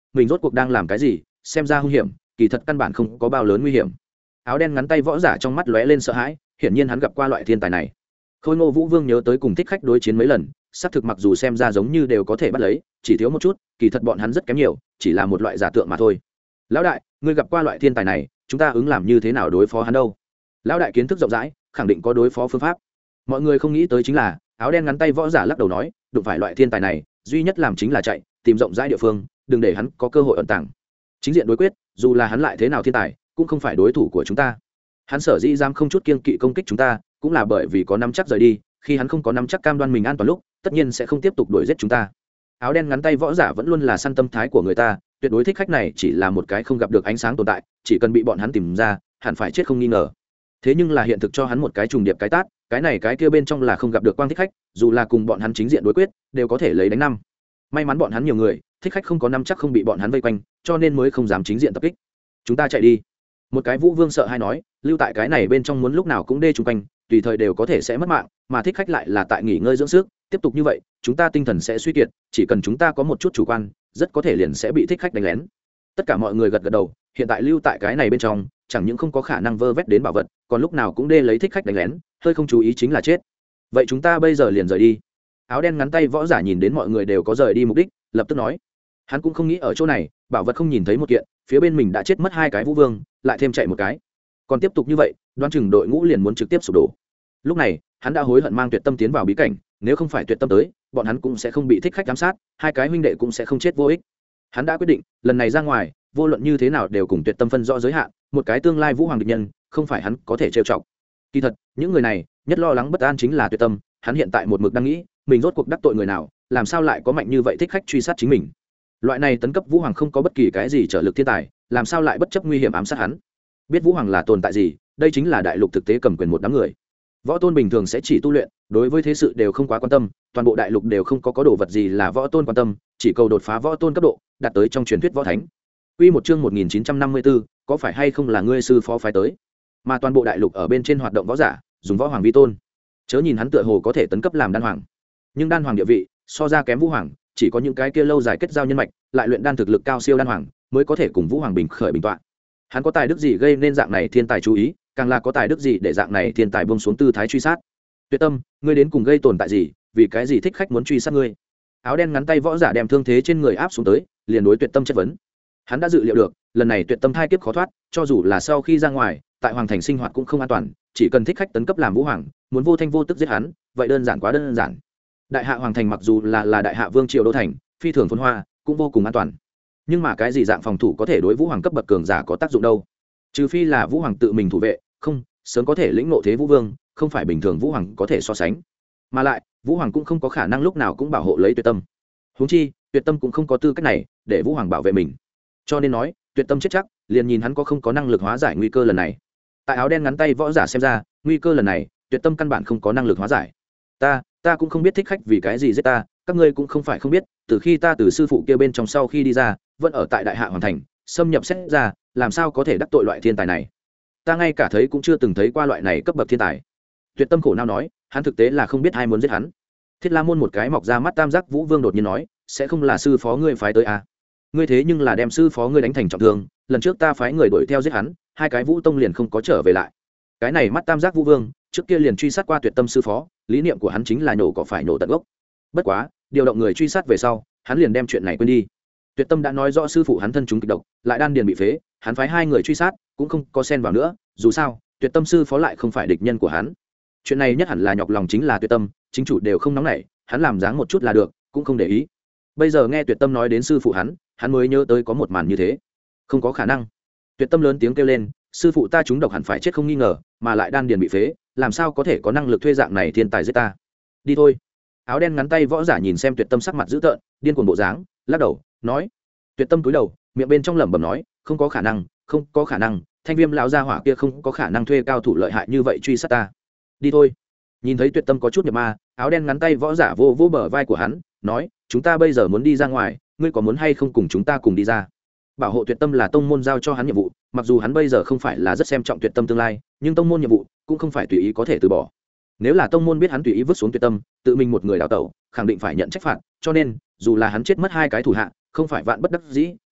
mình rốt cuộc đang làm cái gì, xem ra hung hiểm, kỳ thật căn bản không có bao lớn nguy hiểm. Áo đen ngắn tay võ giả trong mắt lóe lên sợ hãi, hiển nhiên hắn gặp qua loại thiên tài này. Khôi Ngô Vũ Vương nhớ tới cùng thích khách đối chiến mấy lần, xác thực mặc dù xem ra giống như đều có thể bắt lấy, chỉ thiếu một chút, kỳ thật bọn hắn rất kém nhiều, chỉ là một loại giả tượng mà thôi. Lão đại, ngươi gặp qua loại thiên tài này, chúng ta ứng làm như thế nào đối phó hắn đâu? Lão đại kiến thức rộng rãi, khẳng định có đối phó phương pháp. Mọi người không nghĩ tới chính là, áo đen ngắn tay võ giả lắc đầu nói, đụng phải loại thiên tài này, duy nhất làm chính là chạy, tìm rộng rãi địa phương, đừng để hắn có cơ hội ẩn tàng. Chính diện đối quyết, dù là hắn lại thế nào thiên tài, cũng không phải đối thủ của chúng ta. Hắn sở dĩ dám không chút kiêng kỵ công kích chúng ta, cũng là bởi vì có nắm chắc rời đi, khi hắn không có nắm chắc cam đoan mình an toàn lúc, tất nhiên sẽ không tiếp tục đuổi giết chúng ta. Áo đen ngắn tay võ giả vẫn luôn là săn tâm thái của người ta, tuyệt đối thích khách này chỉ là một cái không gặp được ánh sáng tồn tại, chỉ cần bị bọn hắn tìm ra, hẳn phải chết không nghi ngờ. Thế nhưng là hiện thực cho hắn một cái trùng điệp cái tát, cái này cái kia bên trong là không gặp được quang thích khách, dù là cùng bọn hắn chính diện đối quyết, đều có thể lấy đánh năm. May mắn bọn hắn nhiều người, thích khách không có nắm chắc không bị bọn hắn vây quanh, cho nên mới không dám chính diện tập kích. Chúng ta chạy đi. Một cái Vũ Vương sợ hay nói, lưu tại cái này bên trong muốn lúc nào cũng đê chung quanh, tùy thời đều có thể sẽ mất mạng, mà thích khách lại là tại nghỉ ngơi dưỡng sức, tiếp tục như vậy, chúng ta tinh thần sẽ suy kiệt, chỉ cần chúng ta có một chút chủ quan, rất có thể liền sẽ bị thích khách đánh lén. Tất cả mọi người gật gật đầu, hiện tại lưu tại cái này bên trong, chẳng những không có khả năng vơ vét đến bảo vật, còn lúc nào cũng đê lấy thích khách đánh lén, hơi không chú ý chính là chết. Vậy chúng ta bây giờ liền rời đi. Áo đen ngắn tay võ giả nhìn đến mọi người đều có rời đi mục đích, lập tức nói, hắn cũng không nghĩ ở chỗ này, bảo vật không nhìn thấy một kiện, phía bên mình đã chết mất hai cái Vũ Vương, lại thêm chạy một cái, còn tiếp tục như vậy, đoán chừng đội ngũ liền muốn trực tiếp sụp đổ. Lúc này hắn đã hối hận mang Tuyệt Tâm tiến vào bí cảnh, nếu không phải Tuyệt Tâm tới, bọn hắn cũng sẽ không bị thích khách giám sát, hai cái huynh đệ cũng sẽ không chết vô ích. Hắn đã quyết định lần này ra ngoài, vô luận như thế nào đều cùng Tuyệt Tâm phân rõ giới hạn, một cái tương lai vũ hoàng địch nhân không phải hắn có thể trêu chọc. Kỳ thật những người này nhất lo lắng bất an chính là Tuyệt Tâm, hắn hiện tại một mực đang nghĩ mình rốt cuộc đắc tội người nào, làm sao lại có mạnh như vậy thích khách truy sát chính mình. Loại này tấn cấp vũ hoàng không có bất kỳ cái gì trở lực thiên tài, làm sao lại bất chấp nguy hiểm ám sát hắn. Biết vũ hoàng là tồn tại gì, đây chính là đại lục thực tế cầm quyền một đám người. Võ tôn bình thường sẽ chỉ tu luyện, đối với thế sự đều không quá quan tâm, toàn bộ đại lục đều không có có đồ vật gì là võ tôn quan tâm, chỉ cầu đột phá võ tôn cấp độ, đạt tới trong truyền thuyết võ thánh. Quy một chương một nghìn chín trăm năm mươi tư, có phải hay không là ngươi sư phó phái tới? Mà toàn bộ đại lục ở bên trên hoạt động võ giả, dùng võ hoàng vi tôn. Chớ nhìn hắn tựa hồ có thể tấn cấp làm đan hoàng, nhưng đan hoàng địa vị so ra kém vũ hoàng, chỉ có những cái kia lâu dài kết giao nhân mạch, lại luyện đan thực lực cao siêu đan hoàng, mới có thể cùng vũ hoàng bình khởi bình tọa. Hắn có tài đức gì gây nên dạng này thiên tài chú ý, càng là có tài đức gì để dạng này thiên tài buông xuống tư thái truy sát. Tuyệt Tâm, ngươi đến cùng gây tồn tại gì, vì cái gì thích khách muốn truy sát ngươi? Áo đen ngắn tay võ giả đem thương thế trên người áp xuống tới, liền đối Tuyệt Tâm chất vấn. Hắn đã dự liệu được lần này Tuyệt Tâm thai kiếp khó thoát, cho dù là sau khi ra ngoài tại hoàng thành sinh hoạt cũng không an toàn, chỉ cần thích khách tấn cấp làm vũ hoàng, muốn vô thanh vô tức giết hắn, vậy đơn giản quá đơn giản. Đại hạ hoàng thành mặc dù là là đại hạ vương triều đô thành, phi thường phồn hoa, cũng vô cùng an toàn, nhưng mà cái gì dạng phòng thủ có thể đối vũ hoàng cấp bậc cường giả có tác dụng đâu? Trừ phi là vũ hoàng tự mình thủ vệ, không sớm có thể lĩnh ngộ thế vũ vương, không phải bình thường vũ hoàng có thể so sánh. Mà lại vũ hoàng cũng không có khả năng lúc nào cũng bảo hộ lấy Tuyệt Tâm, huống chi Tuyệt Tâm cũng không có tư cách này để vũ hoàng bảo vệ mình. Cho nên nói Tuyệt Tâm chết chắc, liền nhìn hắn có không có năng lực hóa giải nguy cơ lần này. Tại áo đen ngắn tay võ giả xem ra, nguy cơ lần này Tuyệt Tâm căn bản không có năng lực hóa giải. ta ta cũng không biết thích khách vì cái gì giết ta, các ngươi cũng không phải không biết, từ khi ta từ sư phụ kia bên trong sau khi đi ra, vẫn ở tại đại hạ hoàng thành xâm nhập xét ra, làm sao có thể đắc tội loại thiên tài này? Ta ngay cả thấy cũng chưa từng thấy qua loại này cấp bậc thiên tài. Tuyệt Tâm khổ não nói, hắn thực tế là không biết ai muốn giết hắn. Thiết La Môn một cái mọc ra mắt tam giác vũ vương đột nhiên nói, sẽ không là sư phó ngươi phái tới à? Ngươi thế nhưng là đem sư phó ngươi đánh thành trọng thương, lần trước ta phái người đuổi theo giết hắn, hai cái vũ tông liền không có trở về lại. Cái này mắt tam giác vũ vương trước kia liền truy sát qua Tuyệt Tâm sư phó, lý niệm của hắn chính là nhổ cỏ phải nổ tận gốc. Bất quá điều động người truy sát về sau, hắn liền đem chuyện này quên đi. Tuyệt Tâm đã nói rõ sư phụ hắn thân chúng kịch độc, lại đan điền bị phế, hắn phái hai người truy sát cũng không có xen vào nữa, dù sao Tuyệt Tâm sư phó lại không phải địch nhân của hắn. Chuyện này nhất hẳn là nhọc lòng chính là Tuyệt Tâm, chính chủ đều không nóng nảy, hắn làm dáng một chút là được, cũng không để ý. Bây giờ nghe Tuyệt Tâm nói đến sư phụ hắn, hắn mới nhớ tới có một màn như thế. Không có khả năng. Tuyệt Tâm lớn tiếng kêu lên, sư phụ ta trúng độc hẳn phải chết không nghi ngờ, mà lại đan điền bị phế, làm sao có thể có năng lực thuê dạng này thiên tài giết ta? Đi thôi. Áo đen ngắn tay võ giả nhìn xem Tuyệt Tâm sắc mặt dữ tợn, điên cuồng bộ dáng, lắc đầu nói. Tuyệt Tâm cúi đầu, miệng bên trong lẩm bẩm nói, không có khả năng, không có khả năng, Thanh Viêm lão gia hỏa kia không có khả năng thuê cao thủ lợi hại như vậy truy sát ta. Đi thôi. Nhìn thấy Tuyệt Tâm có chút nhập ma, áo đen ngắn tay võ giả vô vô bờ vai của hắn, nói, chúng ta bây giờ muốn đi ra ngoài, ngươi có muốn hay không cùng chúng ta cùng đi ra? Bảo hộ Tuyệt Tâm là tông môn giao cho hắn nhiệm vụ, mặc dù hắn bây giờ không phải là rất xem trọng Tuyệt Tâm tương lai, nhưng tông môn nhiệm vụ cũng không phải tùy ý có thể từ bỏ. Nếu là tông môn biết hắn tùy ý vứt xuống Tuyệt Tâm, tự mình một người đào tẩu, khẳng định phải nhận trách phạt, cho nên dù là hắn chết mất hai cái thủ hạ, không phải vạn bất đắc dĩ,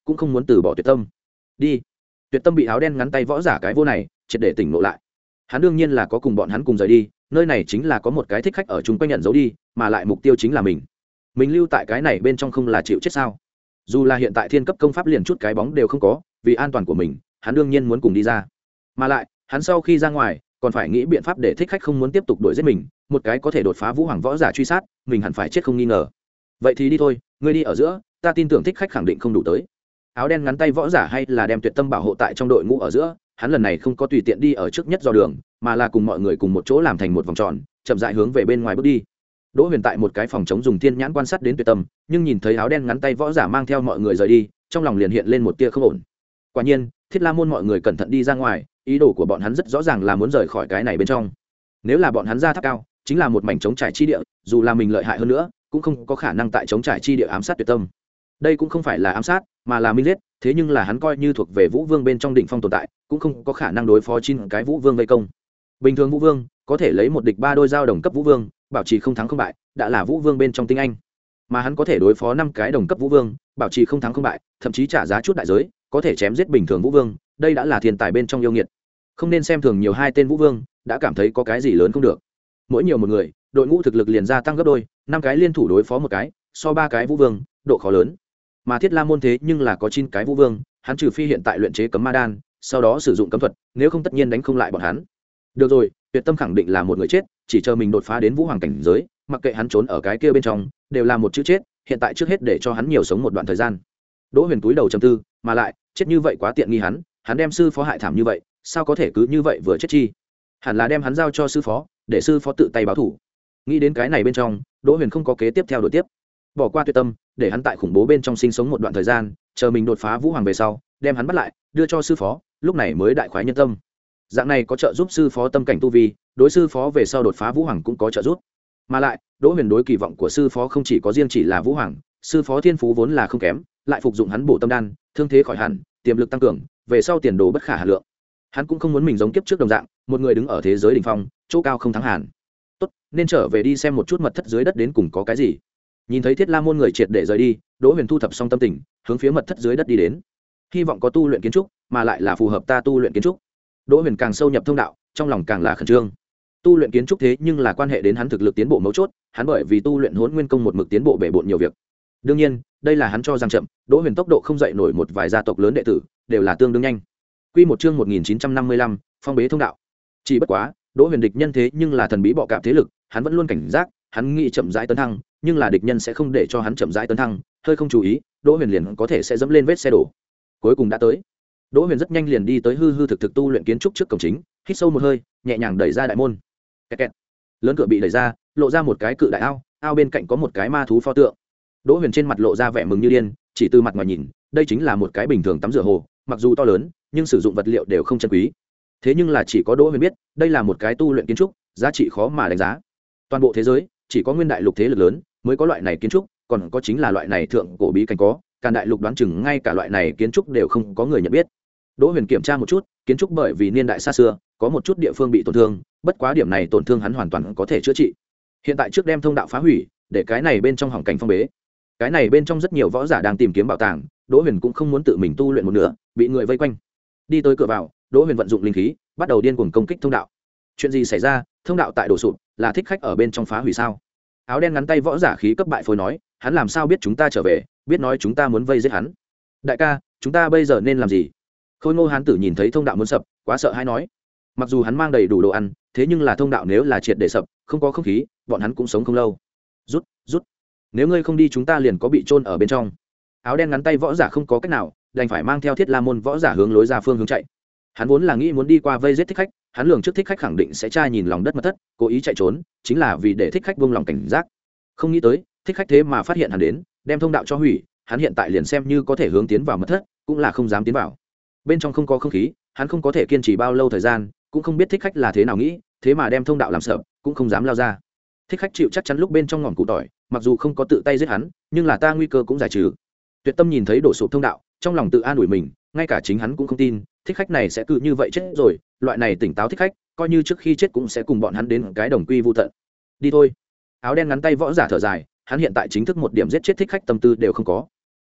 cũng không muốn từ bỏ tuyệt tâm. Đi. Tuyệt tâm bị áo đen ngắn tay võ giả cái vô này triệt để tỉnh ngộ lại. Hắn đương nhiên là có cùng bọn hắn cùng rời đi, nơi này chính là có một cái thích khách ở chung quanh nhận dấu đi, mà lại mục tiêu chính là mình. Mình lưu tại cái này bên trong không là chịu chết sao? Dù là hiện tại thiên cấp công pháp liền chút cái bóng đều không có, vì an toàn của mình, hắn đương nhiên muốn cùng đi ra. Mà lại, hắn sau khi ra ngoài, còn phải nghĩ biện pháp để thích khách không muốn tiếp tục đuổi giết mình, một cái có thể đột phá vũ hoàng võ giả truy sát, mình hẳn phải chết không nghi ngờ. Vậy thì đi thôi, ngươi đi ở giữa, ta tin tưởng thích khách khẳng định không đủ tới. Áo đen ngắn tay võ giả hay là đem tuyệt tâm bảo hộ tại trong đội ngũ ở giữa, hắn lần này không có tùy tiện đi ở trước nhất do đường, mà là cùng mọi người cùng một chỗ làm thành một vòng tròn, chậm rãi hướng về bên ngoài bước đi. Đỗ Huyền tại một cái phòng chống dùng thiên nhãn quan sát đến tuyệt tâm, nhưng nhìn thấy áo đen ngắn tay võ giả mang theo mọi người rời đi, trong lòng liền hiện lên một tia không ổn. Quả nhiên, Thiết La môn mọi người cẩn thận đi ra ngoài, ý đồ của bọn hắn rất rõ ràng là muốn rời khỏi cái này bên trong. Nếu là bọn hắn ra tháp cao, chính là một mảnh trống trải chi địa, dù là mình lợi hại hơn nữa, cũng không có khả năng tại trống trải chi địa ám sát tuyệt tâm. Đây cũng không phải là ám sát, mà là minh giết, thế nhưng là hắn coi như thuộc về Vũ Vương bên trong đỉnh phong tồn tại, cũng không có khả năng đối phó chín cái Vũ Vương vây công. Bình thường Vũ Vương có thể lấy một địch ba đôi giao đồng cấp Vũ Vương, bảo trì không thắng không bại, đã là Vũ Vương bên trong tinh anh. Mà hắn có thể đối phó năm cái đồng cấp Vũ Vương, bảo trì không thắng không bại, thậm chí trả giá chút đại giới, có thể chém giết bình thường Vũ Vương, đây đã là thiên tài bên trong yêu nghiệt. Không nên xem thường nhiều hai tên Vũ Vương, đã cảm thấy có cái gì lớn không được. Mỗi nhiều một người, đội ngũ thực lực liền gia tăng gấp đôi, năm cái liên thủ đối phó một cái, so ba cái Vũ Vương, độ khó lớn. Mà Thiết La môn thế nhưng là có chín cái Vũ Vương, hắn trừ phi hiện tại luyện chế cấm ma đan, sau đó sử dụng cấm thuật, nếu không tất nhiên đánh không lại bọn hắn. Được rồi, Tuyệt Tâm khẳng định là một người chết, chỉ chờ mình đột phá đến Vũ hoàng cảnh giới, mặc kệ hắn trốn ở cái kia bên trong, đều là một chữ chết, hiện tại trước hết để cho hắn nhiều sống một đoạn thời gian. Đỗ Huyền túi đầu trầm tư, mà lại, chết như vậy quá tiện nghi hắn, hắn đem sư phó hại thảm như vậy, sao có thể cứ như vậy vừa chết chi? Hẳn là đem hắn giao cho sư phó, để sư phó tự tay báo thủ. Nghĩ đến cái này bên trong, Đỗ Huyền không có kế tiếp theo đổi tiếp. Bỏ qua Tuyệt Tâm, để hắn tại khủng bố bên trong sinh sống một đoạn thời gian, chờ mình đột phá Vũ hoàng về sau, đem hắn bắt lại, đưa cho sư phó, lúc này mới đại khoái nhân tâm. Dạng này có trợ giúp sư phó tâm cảnh tu vi, đối sư phó về sau đột phá Vũ hoàng cũng có trợ giúp. Mà lại, Đỗ Huyền đối kỳ vọng của sư phó không chỉ có riêng chỉ là Vũ hoàng, sư phó thiên phú vốn là không kém, lại phục dụng hắn bổ tâm đan, thương thế khỏi hẳn, tiềm lực tăng cường, về sau tiền đồ bất khả hà lượng. Hắn cũng không muốn mình giống kiếp trước đồng dạng, một người đứng ở thế giới đỉnh phong, chỗ cao không thắng hàn. Tốt, nên trở về đi xem một chút mật thất dưới đất đến cùng có cái gì. Nhìn thấy Thiết La môn người triệt để rời đi, Đỗ Huyền thu thập xong tâm tình, hướng phía mật thất dưới đất đi đến. Hy vọng có tu luyện kiến trúc, mà lại là phù hợp ta tu luyện kiến trúc. Đỗ Huyền càng sâu nhập thông đạo, trong lòng càng là khẩn trương. Tu luyện kiến trúc thế nhưng là quan hệ đến hắn thực lực tiến bộ mấu chốt, hắn bởi vì tu luyện Hỗn Nguyên công một mực tiến bộ bể bộn nhiều việc. Đương nhiên, đây là hắn cho rằng chậm, Đỗ Huyền tốc độ không dậy nổi một vài gia tộc lớn đệ tử, đều là tương đương nhanh. Quy một chương một nghìn chín trăm năm mươi lăm, phong bế thông đạo. Chỉ bất quá, Đỗ Huyền địch nhân thế nhưng là thần bí bọ cạp thế lực, hắn vẫn luôn cảnh giác, hắn nghĩ chậm rãi tấn thăng, nhưng là địch nhân sẽ không để cho hắn chậm rãi tấn thăng, hơi không chú ý, Đỗ Huyền liền có thể sẽ dẫm lên vết xe đổ. Cuối cùng đã tới. Đỗ Huyền rất nhanh liền đi tới hư hư thực thực tu luyện kiến trúc trước cổng chính, hít sâu một hơi, nhẹ nhàng đẩy ra đại môn. Kẹt kẹt. Lớn cửa bị đẩy ra, lộ ra một cái cự đại ao, ao bên cạnh có một cái ma thú pho tượng. Đỗ Huyền trên mặt lộ ra vẻ mừng như điên, chỉ từ mặt ngoài nhìn, đây chính là một cái bình thường tắm rửa hồ, mặc dù to lớn, nhưng sử dụng vật liệu đều không chân quý. Thế nhưng là chỉ có Đỗ Huyền biết, đây là một cái tu luyện kiến trúc, giá trị khó mà đánh giá. Toàn bộ thế giới, chỉ có Nguyên đại lục thế lực lớn mới có loại này kiến trúc, còn có chính là loại này thượng cổ bí cảnh có, Càn đại lục đoán chừng ngay cả loại này kiến trúc đều không có người nhận biết. Đỗ Huyền kiểm tra một chút, kiến trúc bởi vì niên đại xa xưa, có một chút địa phương bị tổn thương, bất quá điểm này tổn thương hắn hoàn toàn có thể chữa trị. Hiện tại trước đem thông đạo phá hủy, để cái này bên trong hỏng cảnh phong bế. Cái này bên trong rất nhiều võ giả đang tìm kiếm bảo tàng, Đỗ Huyền cũng không muốn tự mình tu luyện một nửa, bị người vây quanh. Đi tới cửa vào, Đỗ Huyền vận dụng linh khí, bắt đầu điên cuồng công kích thông đạo. Chuyện gì xảy ra? Thông đạo tại đổ sụp, là thích khách ở bên trong phá hủy sao? Áo đen ngắn tay võ giả khí cấp bại phôi nói, hắn làm sao biết chúng ta trở về, biết nói chúng ta muốn vây giết hắn. Đại ca, chúng ta bây giờ nên làm gì? Khôi Ngô hán tử nhìn thấy thông đạo muốn sập, quá sợ hãi nói. Mặc dù hắn mang đầy đủ đồ ăn, thế nhưng là thông đạo nếu là triệt để sập, không có không khí, bọn hắn cũng sống không lâu. Rút, rút. Nếu ngươi không đi chúng ta liền có bị chôn ở bên trong. Áo đen ngắn tay võ giả không có cách nào, đành phải mang theo Thiết La môn võ giả hướng lối ra phương hướng chạy. Hắn vốn là nghĩ muốn đi qua vây giết thích khách, hắn lường trước thích khách khẳng định sẽ tra nhìn lòng đất mật thất, cố ý chạy trốn, chính là vì để thích khách buông lòng cảnh giác. Không nghĩ tới, thích khách thế mà phát hiện hắn đến, đem thông đạo cho hủy, hắn hiện tại liền xem như có thể hướng tiến vào mật thất, cũng là không dám tiến vào. Bên trong không có không khí, hắn không có thể kiên trì bao lâu thời gian, cũng không biết thích khách là thế nào nghĩ, thế mà đem thông đạo làm sợ, cũng không dám lao ra. Thích khách chịu chắc chắn lúc bên trong ngọn cụ tỏi, mặc dù không có tự tay giết hắn, nhưng là ta nguy cơ cũng giải trừ. Tuyệt Tâm nhìn thấy đổ sụp thông đạo, trong lòng tự an ủi mình, ngay cả chính hắn cũng không tin thích khách này sẽ cứ như vậy chết rồi, loại này tỉnh táo thích khách coi như trước khi chết cũng sẽ cùng bọn hắn đến cái đồng quy vu tận. Đi thôi. Áo đen ngắn tay võ giả thở dài, hắn hiện tại chính thức một điểm giết chết thích khách tâm tư đều không có.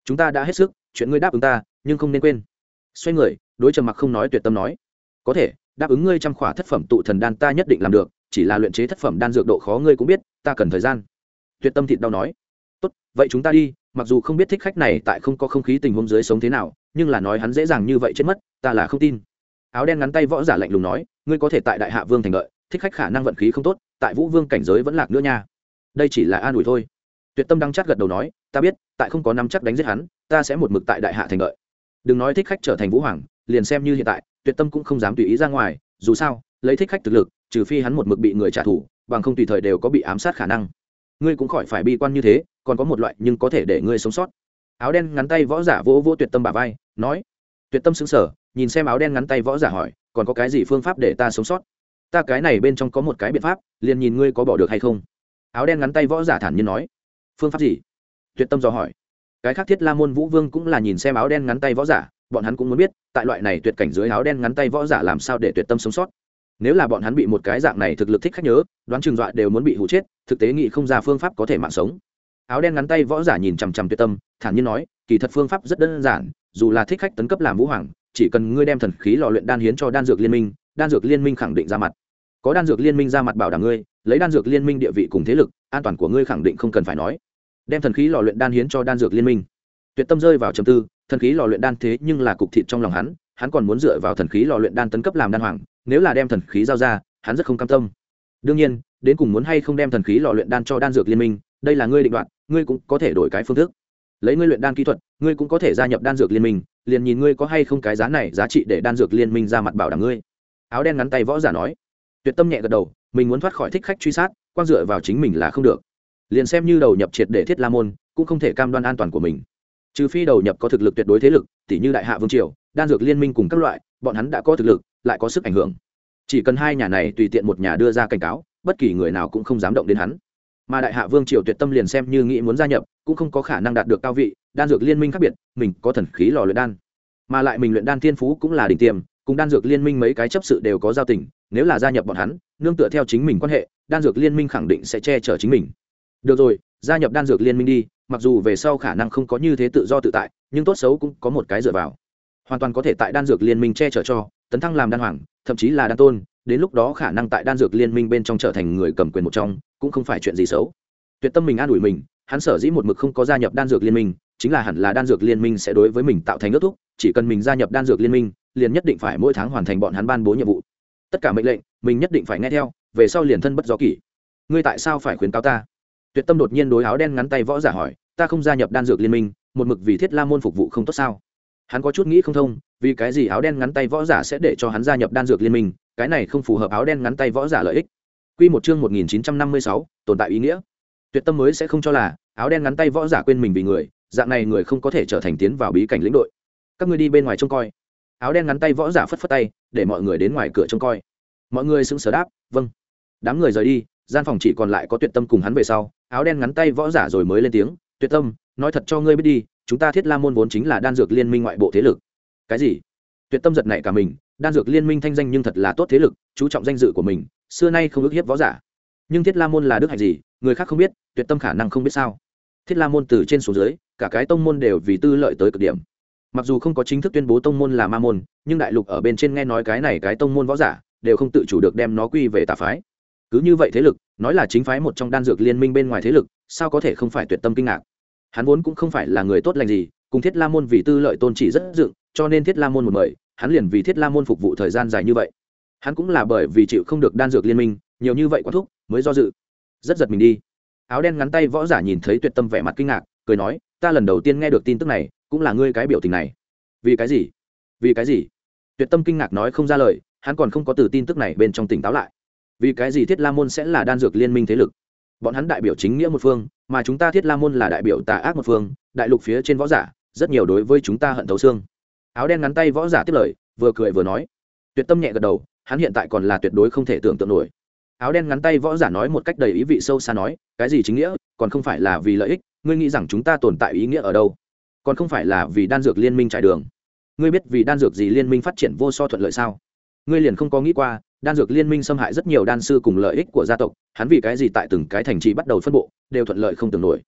chúng ta đã hết sức, chuyện ngươi đáp ứng ta nhưng không nên quên. Xoay người đối trầm mặc không nói Tuyệt Tâm nói, có thể đáp ứng ngươi trăm khỏa thất phẩm tụ thần đan ta nhất định làm được, chỉ là luyện chế thất phẩm đan dược độ khó ngươi cũng biết, ta cần thời gian. Tuyệt Tâm thịt đau nói, tốt vậy chúng ta đi, mặc dù không biết thích khách này tại không có không khí tình huống dưới sống thế nào, nhưng là nói hắn dễ dàng như vậy chết mất ta là không tin. Áo đen ngắn tay võ giả lạnh lùng nói, ngươi có thể tại Đại Hạ Vương thành đợi, thích khách khả năng vận khí không tốt, tại Vũ Vương cảnh giới vẫn lạc nữa nha. Đây chỉ là an ủi thôi. Tuyệt Tâm đắng chát gật đầu nói, ta biết, tại không có nắm chắc đánh giết hắn, ta sẽ một mực tại Đại Hạ thành đợi. Đừng nói thích khách trở thành Vũ Hoàng, liền xem như hiện tại, Tuyệt Tâm cũng không dám tùy ý ra ngoài, dù sao, lấy thích khách thực lực, trừ phi hắn một mực bị người trả thù, bằng không tùy thời đều có bị ám sát khả năng. Ngươi cũng khỏi phải bi quan như thế, còn có một loại nhưng có thể để ngươi sống sót. Áo đen ngắn tay võ giả vỗ vỗ Tuyệt Tâm bả vai, nói. Tuyệt Tâm sững sờ, nhìn xem áo đen ngắn tay võ giả hỏi, còn có cái gì phương pháp để ta sống sót? Ta cái này bên trong có một cái biện pháp, liền nhìn ngươi có bỏ được hay không. Áo đen ngắn tay võ giả thản nhiên nói. Phương pháp gì? Tuyệt Tâm dò hỏi. Cái khác Thiết La môn Vũ Vương cũng là nhìn xem áo đen ngắn tay võ giả, bọn hắn cũng muốn biết, tại loại này tuyệt cảnh dưới áo đen ngắn tay võ giả làm sao để Tuyệt Tâm sống sót. Nếu là bọn hắn bị một cái dạng này thực lực thích khách nhớ, đoán chừng dọa đều muốn bị hù chết, thực tế nghĩ không ra phương pháp có thể mạng sống. Áo đen ngắn tay võ giả nhìn chằm chằm Tuyệt Tâm, thản nhiên nói, kỳ thật phương pháp rất đơn giản, dù là thích khách tấn cấp làm Vũ Hoàng, chỉ cần ngươi đem thần khí lò luyện đan hiến cho đan dược liên minh, đan dược liên minh khẳng định ra mặt. Có đan dược liên minh ra mặt bảo đảm ngươi, lấy đan dược liên minh địa vị cùng thế lực, an toàn của ngươi khẳng định không cần phải nói. Đem thần khí lò luyện đan hiến cho đan dược liên minh. Tuyệt Tâm rơi vào trầm tư, thần khí lò luyện đan thế nhưng là cục thịt trong lòng hắn, hắn còn muốn dựa vào thần khí lò luyện đan tấn cấp làm đan hoàng, nếu là đem thần khí giao ra, hắn rất không cam tâm. Đương nhiên, đến cùng muốn hay không đem thần khí lò luyện đan cho đan dược liên minh, đây là ngươi định đoạt, ngươi cũng có thể đổi cái phương thức. Lấy ngươi luyện đan kỹ thuật, ngươi cũng có thể gia nhập đan dược liên minh, liền nhìn ngươi có hay không cái giá này giá trị để đan dược liên minh ra mặt bảo đảm ngươi. Áo đen ngắn tay võ giả nói. Tuyệt Tâm nhẹ gật đầu, mình muốn thoát khỏi thích khách truy sát, quan dựa vào chính mình là không được. Liền xem như đầu nhập triệt để Thiết La môn, cũng không thể cam đoan an toàn của mình. Trừ phi đầu nhập có thực lực tuyệt đối thế lực, tỷ như Đại Hạ Vương triều, đan dược liên minh cùng các loại, bọn hắn đã có thực lực, lại có sức ảnh hưởng. Chỉ cần hai nhà này tùy tiện một nhà đưa ra cảnh cáo, bất kỳ người nào cũng không dám động đến hắn. Mà Đại Hạ Vương triều Tuyệt Tâm liền xem như nghĩ muốn gia nhập, cũng không có khả năng đạt được cao vị, đan dược liên minh khác biệt, mình có thần khí lò luyện đan, mà lại mình luyện đan thiên phú cũng là đỉnh tiêm, cùng đan dược liên minh mấy cái chấp sự đều có giao tình, nếu là gia nhập bọn hắn, nương tựa theo chính mình quan hệ, đan dược liên minh khẳng định sẽ che chở chính mình. Được rồi, gia nhập đan dược liên minh đi, mặc dù về sau khả năng không có như thế tự do tự tại, nhưng tốt xấu cũng có một cái dựa vào, hoàn toàn có thể tại đan dược liên minh che chở cho tấn thăng làm đan hoàng, thậm chí là đan tôn, đến lúc đó khả năng tại đan dược liên minh bên trong trở thành người cầm quyền một trong, cũng không phải chuyện gì xấu. Tuyệt Tâm mình an ủi mình, hắn sở dĩ một mực không có gia nhập đan dược liên minh, chính là hẳn là đan dược liên minh sẽ đối với mình tạo thành ước thúc, chỉ cần mình gia nhập đan dược liên minh, liền nhất định phải mỗi tháng hoàn thành bọn hắn ban bố nhiệm vụ, tất cả mệnh lệnh mình nhất định phải nghe theo, về sau liền thân bất do kỷ. Ngươi tại sao phải khuyến cáo ta? Tuyệt Tâm đột nhiên đối áo đen ngắn tay võ giả hỏi, ta không gia nhập đan dược liên minh, một mực vì Thiết La môn phục vụ không tốt sao? Hắn có chút nghĩ không thông, vì cái gì áo đen ngắn tay võ giả sẽ để cho hắn gia nhập đan dược liên minh, cái này không phù hợp áo đen ngắn tay võ giả lợi ích. Quy một chương một nghìn chín trăm năm mươi sáu, tồn tại ý nghĩa. Tuyệt Tâm mới sẽ không cho là áo đen ngắn tay võ giả quên mình vì người, dạng này người không có thể trở thành tiến vào bí cảnh lĩnh đội. Các ngươi đi bên ngoài trông coi. Áo đen ngắn tay võ giả phất phất tay, để mọi người đến ngoài cửa trông coi. Mọi người sững sờ đáp, vâng. Đám người rời đi, gian phòng chỉ còn lại có Tuyệt Tâm cùng hắn về sau, áo đen ngắn tay võ giả rồi mới lên tiếng, Tuyệt Tâm, nói thật cho ngươi biết đi, chúng ta Thiết La môn vốn chính là đan dược liên minh ngoại bộ thế lực. Cái gì? Tuyệt Tâm giật nảy cả mình, đan dược liên minh thanh danh nhưng thật là tốt thế lực, chú trọng danh dự của mình, xưa nay không ức hiếp võ giả. Nhưng Thiết La môn là đức hạnh gì, người khác không biết, Tuyệt Tâm khả năng không biết sao? Thiết La môn từ trên xuống dưới, cả cái tông môn đều vì tư lợi tới cực điểm. Mặc dù không có chính thức tuyên bố tông môn là ma môn, nhưng đại lục ở bên trên nghe nói cái này cái tông môn võ giả, đều không tự chủ được đem nó quy về tà phái. Cứ như vậy thế lực, nói là chính phái một trong đan dược liên minh bên ngoài thế lực, sao có thể không phải Tuyệt Tâm kinh ngạc. Hắn vốn cũng không phải là người tốt lành gì, cùng Thiết La môn vì tư lợi tôn chỉ rất dựng, cho nên Thiết La môn một mời, hắn liền vì Thiết La môn phục vụ thời gian dài như vậy. Hắn cũng là bởi vì chịu không được đan dược liên minh nhiều như vậy quá thúc, mới do dự. Rất giật mình đi. Áo đen ngắn tay võ giả nhìn thấy Tuyệt Tâm vẻ mặt kinh ngạc, cười nói, ta lần đầu tiên nghe được tin tức này, cũng là ngươi cái biểu tình này. Vì cái gì? Vì cái gì? Tuyệt Tâm kinh ngạc nói không ra lời, hắn còn không có từ tin tức này bên trong tỉnh táo lại. Vì cái gì Thiết La môn sẽ là đan dược liên minh thế lực? Bọn hắn đại biểu chính nghĩa một phương, mà chúng ta Thiết La môn là đại biểu tà ác một phương, đại lục phía trên võ giả, rất nhiều đối với chúng ta hận thấu xương. Áo đen ngắn tay võ giả tiếp lời, vừa cười vừa nói. Tuyệt Tâm nhẹ gật đầu, hắn hiện tại còn là tuyệt đối không thể tưởng tượng nổi. Áo đen ngắn tay võ giả nói một cách đầy ý vị sâu xa nói, cái gì chính nghĩa, còn không phải là vì lợi ích, ngươi nghĩ rằng chúng ta tồn tại ý nghĩa ở đâu? Còn không phải là vì đan dược liên minh trải đường. Ngươi biết vì đan dược gì liên minh phát triển vô so thuận lợi sao? Ngươi liền không có nghĩ qua, đan dược liên minh xâm hại rất nhiều đan sư cùng lợi ích của gia tộc, hắn vì cái gì tại từng cái thành trì bắt đầu phân bộ, đều thuận lợi không tưởng nổi.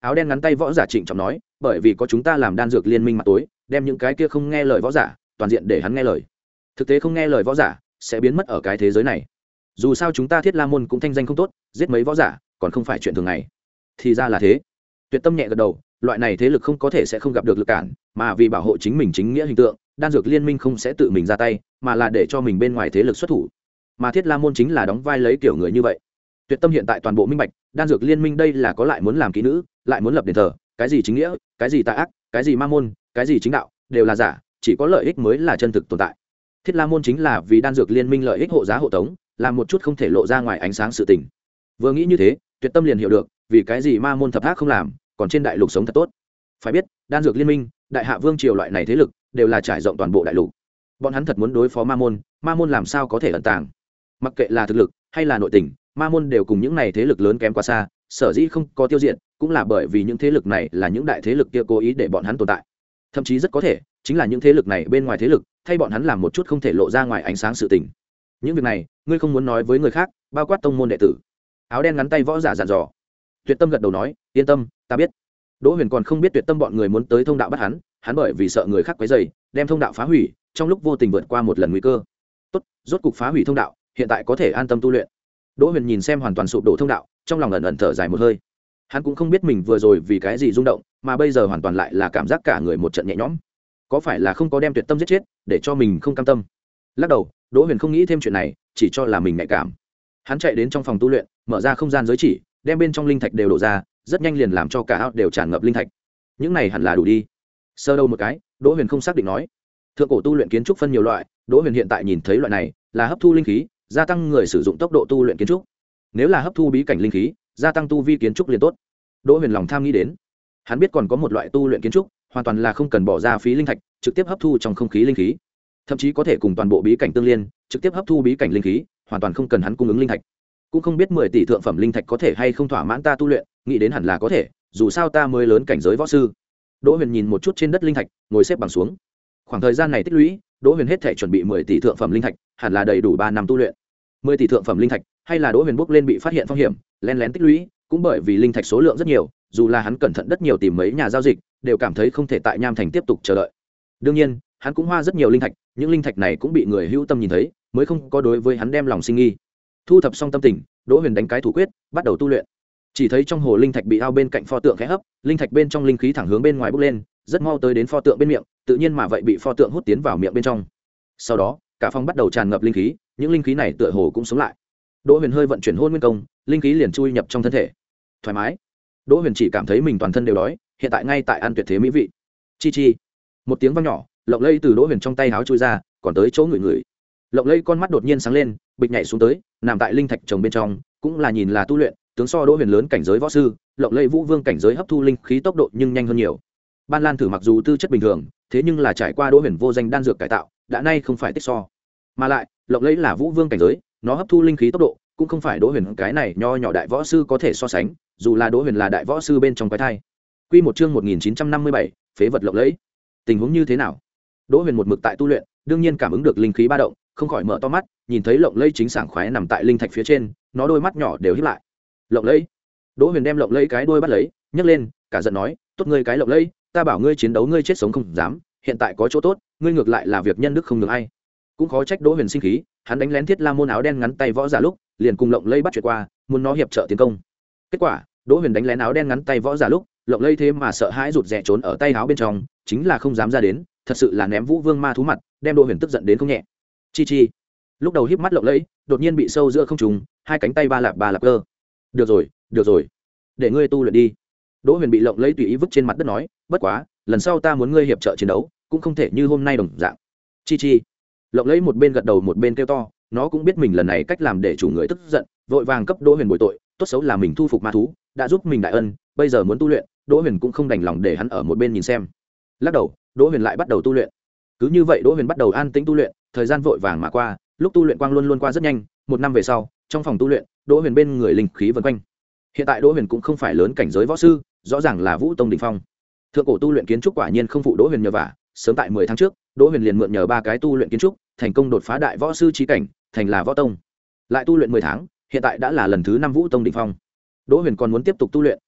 áo đen ngắn tay võ giả trịnh trọng nói, bởi vì có chúng ta làm đan dược liên minh mặt tối, đem những cái kia không nghe lời võ giả toàn diện để hắn nghe lời. Thực tế không nghe lời võ giả sẽ biến mất ở cái thế giới này. Dù sao chúng ta Thiết La môn cũng thanh danh không tốt, giết mấy võ giả còn không phải chuyện thường ngày. Thì ra là thế. Tuyệt Tâm nhẹ gật đầu, loại này thế lực không có thể sẽ không gặp được lực cản, mà vì bảo hộ chính mình chính nghĩa hình tượng, đan dược liên minh không sẽ tự mình ra tay, mà là để cho mình bên ngoài thế lực xuất thủ. Mà Thiết La môn chính là đóng vai lấy kiểu người như vậy. Tuyệt Tâm hiện tại toàn bộ minh bạch, đan dược liên minh đây là có lại muốn làm kỹ nữ, lại muốn lập đền thờ, cái gì chính nghĩa, cái gì tà ác, cái gì ma môn, cái gì chính đạo, đều là giả, chỉ có lợi ích mới là chân thực tồn tại. Thiết La môn chính là vì đan dược liên minh lợi ích hộ giá hộ tống, làm một chút không thể lộ ra ngoài ánh sáng sự tình. Vừa nghĩ như thế, Tuyệt Tâm liền hiểu được, vì cái gì ma môn thập ác không làm, còn trên đại lục sống thật tốt. Phải biết, đan dược liên minh, đại hạ vương triều loại này thế lực, đều là trải rộng toàn bộ đại lục. Bọn hắn thật muốn đối phó ma môn, ma môn làm sao có thể ẩn tàng? Mặc kệ là thực lực hay là nội tình, ma môn đều cùng những này thế lực lớn kém quá xa, sở dĩ không có tiêu diệt, cũng là bởi vì những thế lực này là những đại thế lực kia cố ý để bọn hắn tồn tại. Thậm chí rất có thể chính là những thế lực này bên ngoài thế lực thay bọn hắn làm một chút không thể lộ ra ngoài ánh sáng sự tình. Những việc này ngươi không muốn nói với người khác, bao quát tông môn đệ tử. Áo đen ngắn tay võ giả dặn dò. Tuyệt Tâm gật đầu nói, yên tâm, ta biết. Đỗ Huyền còn không biết Tuyệt Tâm bọn người muốn tới thông đạo bắt hắn, hắn bởi vì sợ người khác quấy rầy, đem thông đạo phá hủy, trong lúc vô tình vượt qua một lần nguy cơ. Tốt, rốt cục phá hủy thông đạo, hiện tại có thể an tâm tu luyện. Đỗ Huyền nhìn xem hoàn toàn sụp đổ thông đạo, trong lòng ẩn ẩn thở dài một hơi. Hắn cũng không biết mình vừa rồi vì cái gì rung động, mà bây giờ hoàn toàn lại là cảm giác cả người một trận nhẹ nhõm. Có phải là không có đem Tuyệt Tâm giết chết, để cho mình không cam tâm? Lắc đầu, Đỗ Huyền không nghĩ thêm chuyện này, chỉ cho là mình nhạy cảm. Hắn chạy đến trong phòng tu luyện, mở ra không gian giới chỉ, đem bên trong linh thạch đều đổ ra, rất nhanh liền làm cho cả ao đều tràn ngập linh thạch. Những này hẳn là đủ đi. Sơ đầu một cái, Đỗ Huyền không xác định nói. Thượng cổ tu luyện kiến trúc phân nhiều loại, Đỗ Huyền hiện tại nhìn thấy loại này là hấp thu linh khí, gia tăng người sử dụng tốc độ tu luyện kiến trúc. Nếu là hấp thu bí cảnh linh khí, gia tăng tu vi kiến trúc liền tốt. Đỗ Huyền lòng tham nghĩ đến. Hắn biết còn có một loại tu luyện kiến trúc, hoàn toàn là không cần bỏ ra phí linh thạch, trực tiếp hấp thu trong không khí linh khí. Thậm chí có thể cùng toàn bộ bí cảnh tương liên, trực tiếp hấp thu bí cảnh linh khí, hoàn toàn không cần hắn cung ứng linh thạch. Cũng không biết mười tỷ thượng phẩm linh thạch có thể hay không thỏa mãn ta tu luyện, nghĩ đến hẳn là có thể, dù sao ta mới lớn cảnh giới võ sư. Đỗ Huyền nhìn một chút trên đất linh thạch, ngồi xếp bằng xuống. Khoảng thời gian này tích lũy, Đỗ Huyền hết thể chuẩn bị mười tỷ thượng phẩm linh thạch, hẳn là đầy đủ ba năm tu luyện. mười tỷ thượng phẩm linh thạch, hay là Đỗ Huyền bước lên bị phát hiện phong hiểm, lén lén tích lũy, cũng bởi vì linh thạch số lượng rất nhiều, dù là hắn cẩn thận rất nhiều tìm mấy nhà giao dịch, đều cảm thấy không thể tại Nham Thành tiếp tục chờ đợi. Đương nhiên, hắn cũng hoa rất nhiều linh thạch, những linh thạch này cũng bị người hữu tâm nhìn thấy, mới không có đối với hắn đem lòng sinh nghi. Thu thập xong tâm tình, Đỗ Huyền đánh cái thủ quyết, bắt đầu tu luyện. Chỉ thấy trong hồ linh thạch bị ao bên cạnh pho tượng khẽ hấp, linh thạch bên trong linh khí thẳng hướng bên ngoài bốc lên, rất mau tới đến pho tượng bên miệng, tự nhiên mà vậy bị pho tượng hút tiến vào miệng bên trong. Sau đó, cả phòng bắt đầu tràn ngập linh khí, những linh khí này tựa hồ cũng sống lại. Đỗ Huyền hơi vận chuyển hôn nguyên công, linh khí liền chui nhập trong thân thể. Thoải mái. Đỗ Huyền chỉ cảm thấy mình toàn thân đều đói, hiện tại ngay tại ăn tuyệt thế mỹ vị. Chi chi. Một tiếng vang nhỏ, lộng lây từ Đỗ Huyền trong tay háo chui ra, còn tới chỗ người người. Lộng lây con mắt đột nhiên sáng lên, bịch nhảy xuống tới, nằm tại linh thạch chồng bên trong, cũng là nhìn là tu luyện, tướng so Đỗ Huyền lớn cảnh giới võ sư, lộng lây vũ vương cảnh giới hấp thu linh khí tốc độ nhưng nhanh hơn nhiều. Ban Lan Thử mặc dù tư chất bình thường, thế nhưng là trải qua Đỗ Huyền vô danh đan dược cải tạo, đã nay không phải tích so. Mà lại, lộng lây là vũ vương cảnh giới, nó hấp thu linh khí tốc độ cũng không phải Đỗ Huyền cái này nho nhỏ đại võ sư có thể so sánh, dù là Đỗ Huyền là đại võ sư bên trong quái thai. Quy một chương một nghìn chín trăm năm mươi bảy, phế vật lộng lẫy. Tình huống như thế nào? Đỗ Huyền một mực tại tu luyện, đương nhiên cảm ứng được linh khí ba động, không khỏi mở to mắt, nhìn thấy lộng lẫy chính sảng khoái nằm tại linh thạch phía trên, nó đôi mắt nhỏ đều híp lại. Lộng lẫy. Đỗ Huyền đem lộng lẫy cái đuôi bắt lấy, nhấc lên, cả giận nói, tốt ngươi cái lộng lẫy, ta bảo ngươi chiến đấu ngươi chết sống không dám, hiện tại có chỗ tốt, ngươi ngược lại là việc nhân đức không được ai. Cũng khó trách Đỗ Huyền sinh khí, hắn đánh lén Thiết La môn áo đen ngắn tay võ giả lúc, liền cùng lộng lẫy bắt chuyện qua, muốn nó hiệp trợ tiến công. Kết quả, Đỗ Huyền đánh lén áo đen ngắn tay võ giả lúc, lộng lẫy thế mà sợ hãi rụt rè trốn ở tay áo bên trong, chính là không dám ra đến, thật sự là ném Vũ Vương ma thú mặt, đem Đỗ Huyền tức giận đến không nhẹ. Chi chi. Lúc đầu híp mắt lộng lẫy, đột nhiên bị sâu giữa không trùng, hai cánh tay ba lạp ba lạp cơ. Được rồi, được rồi, để ngươi tu luyện đi. Đỗ Huyền bị lộng lẫy tùy ý vứt trên mặt đất nói, bất quá, lần sau ta muốn ngươi hiệp trợ chiến đấu, cũng không thể như hôm nay đồng dạng. Chi chi. Lộng lẫy một bên gật đầu một bên kêu to, nó cũng biết mình lần này cách làm để chủ người tức giận, vội vàng cấp Đỗ Huyền bồi tội, tốt xấu là mình thu phục ma thú, đã giúp mình đại ân, bây giờ muốn tu luyện, Đỗ Huyền cũng không đành lòng để hắn ở một bên nhìn xem. Lắc đầu, Đỗ Huyền lại bắt đầu tu luyện. Cứ như vậy Đỗ Huyền bắt đầu an tĩnh tu luyện, thời gian vội vàng mà qua, lúc tu luyện quang luôn luôn qua rất nhanh, một năm về sau, trong phòng tu luyện, Đỗ Huyền bên người linh khí vần quanh. Hiện tại Đỗ Huyền cũng không phải lớn cảnh giới võ sư, rõ ràng là Vũ Tông đỉnh phong. Thượng cổ tu luyện kiến trúc quả nhiên không phụ Đỗ Huyền nhờ vả, sớm tại mười tháng trước, Đỗ Huyền liền mượn nhờ ba cái tu luyện kiến trúc, thành công đột phá đại võ sư chí cảnh, thành là võ tông. Lại tu luyện mười tháng, hiện tại đã là lần thứ năm Vũ Tông đỉnh phong. Đỗ Huyền còn muốn tiếp tục tu luyện,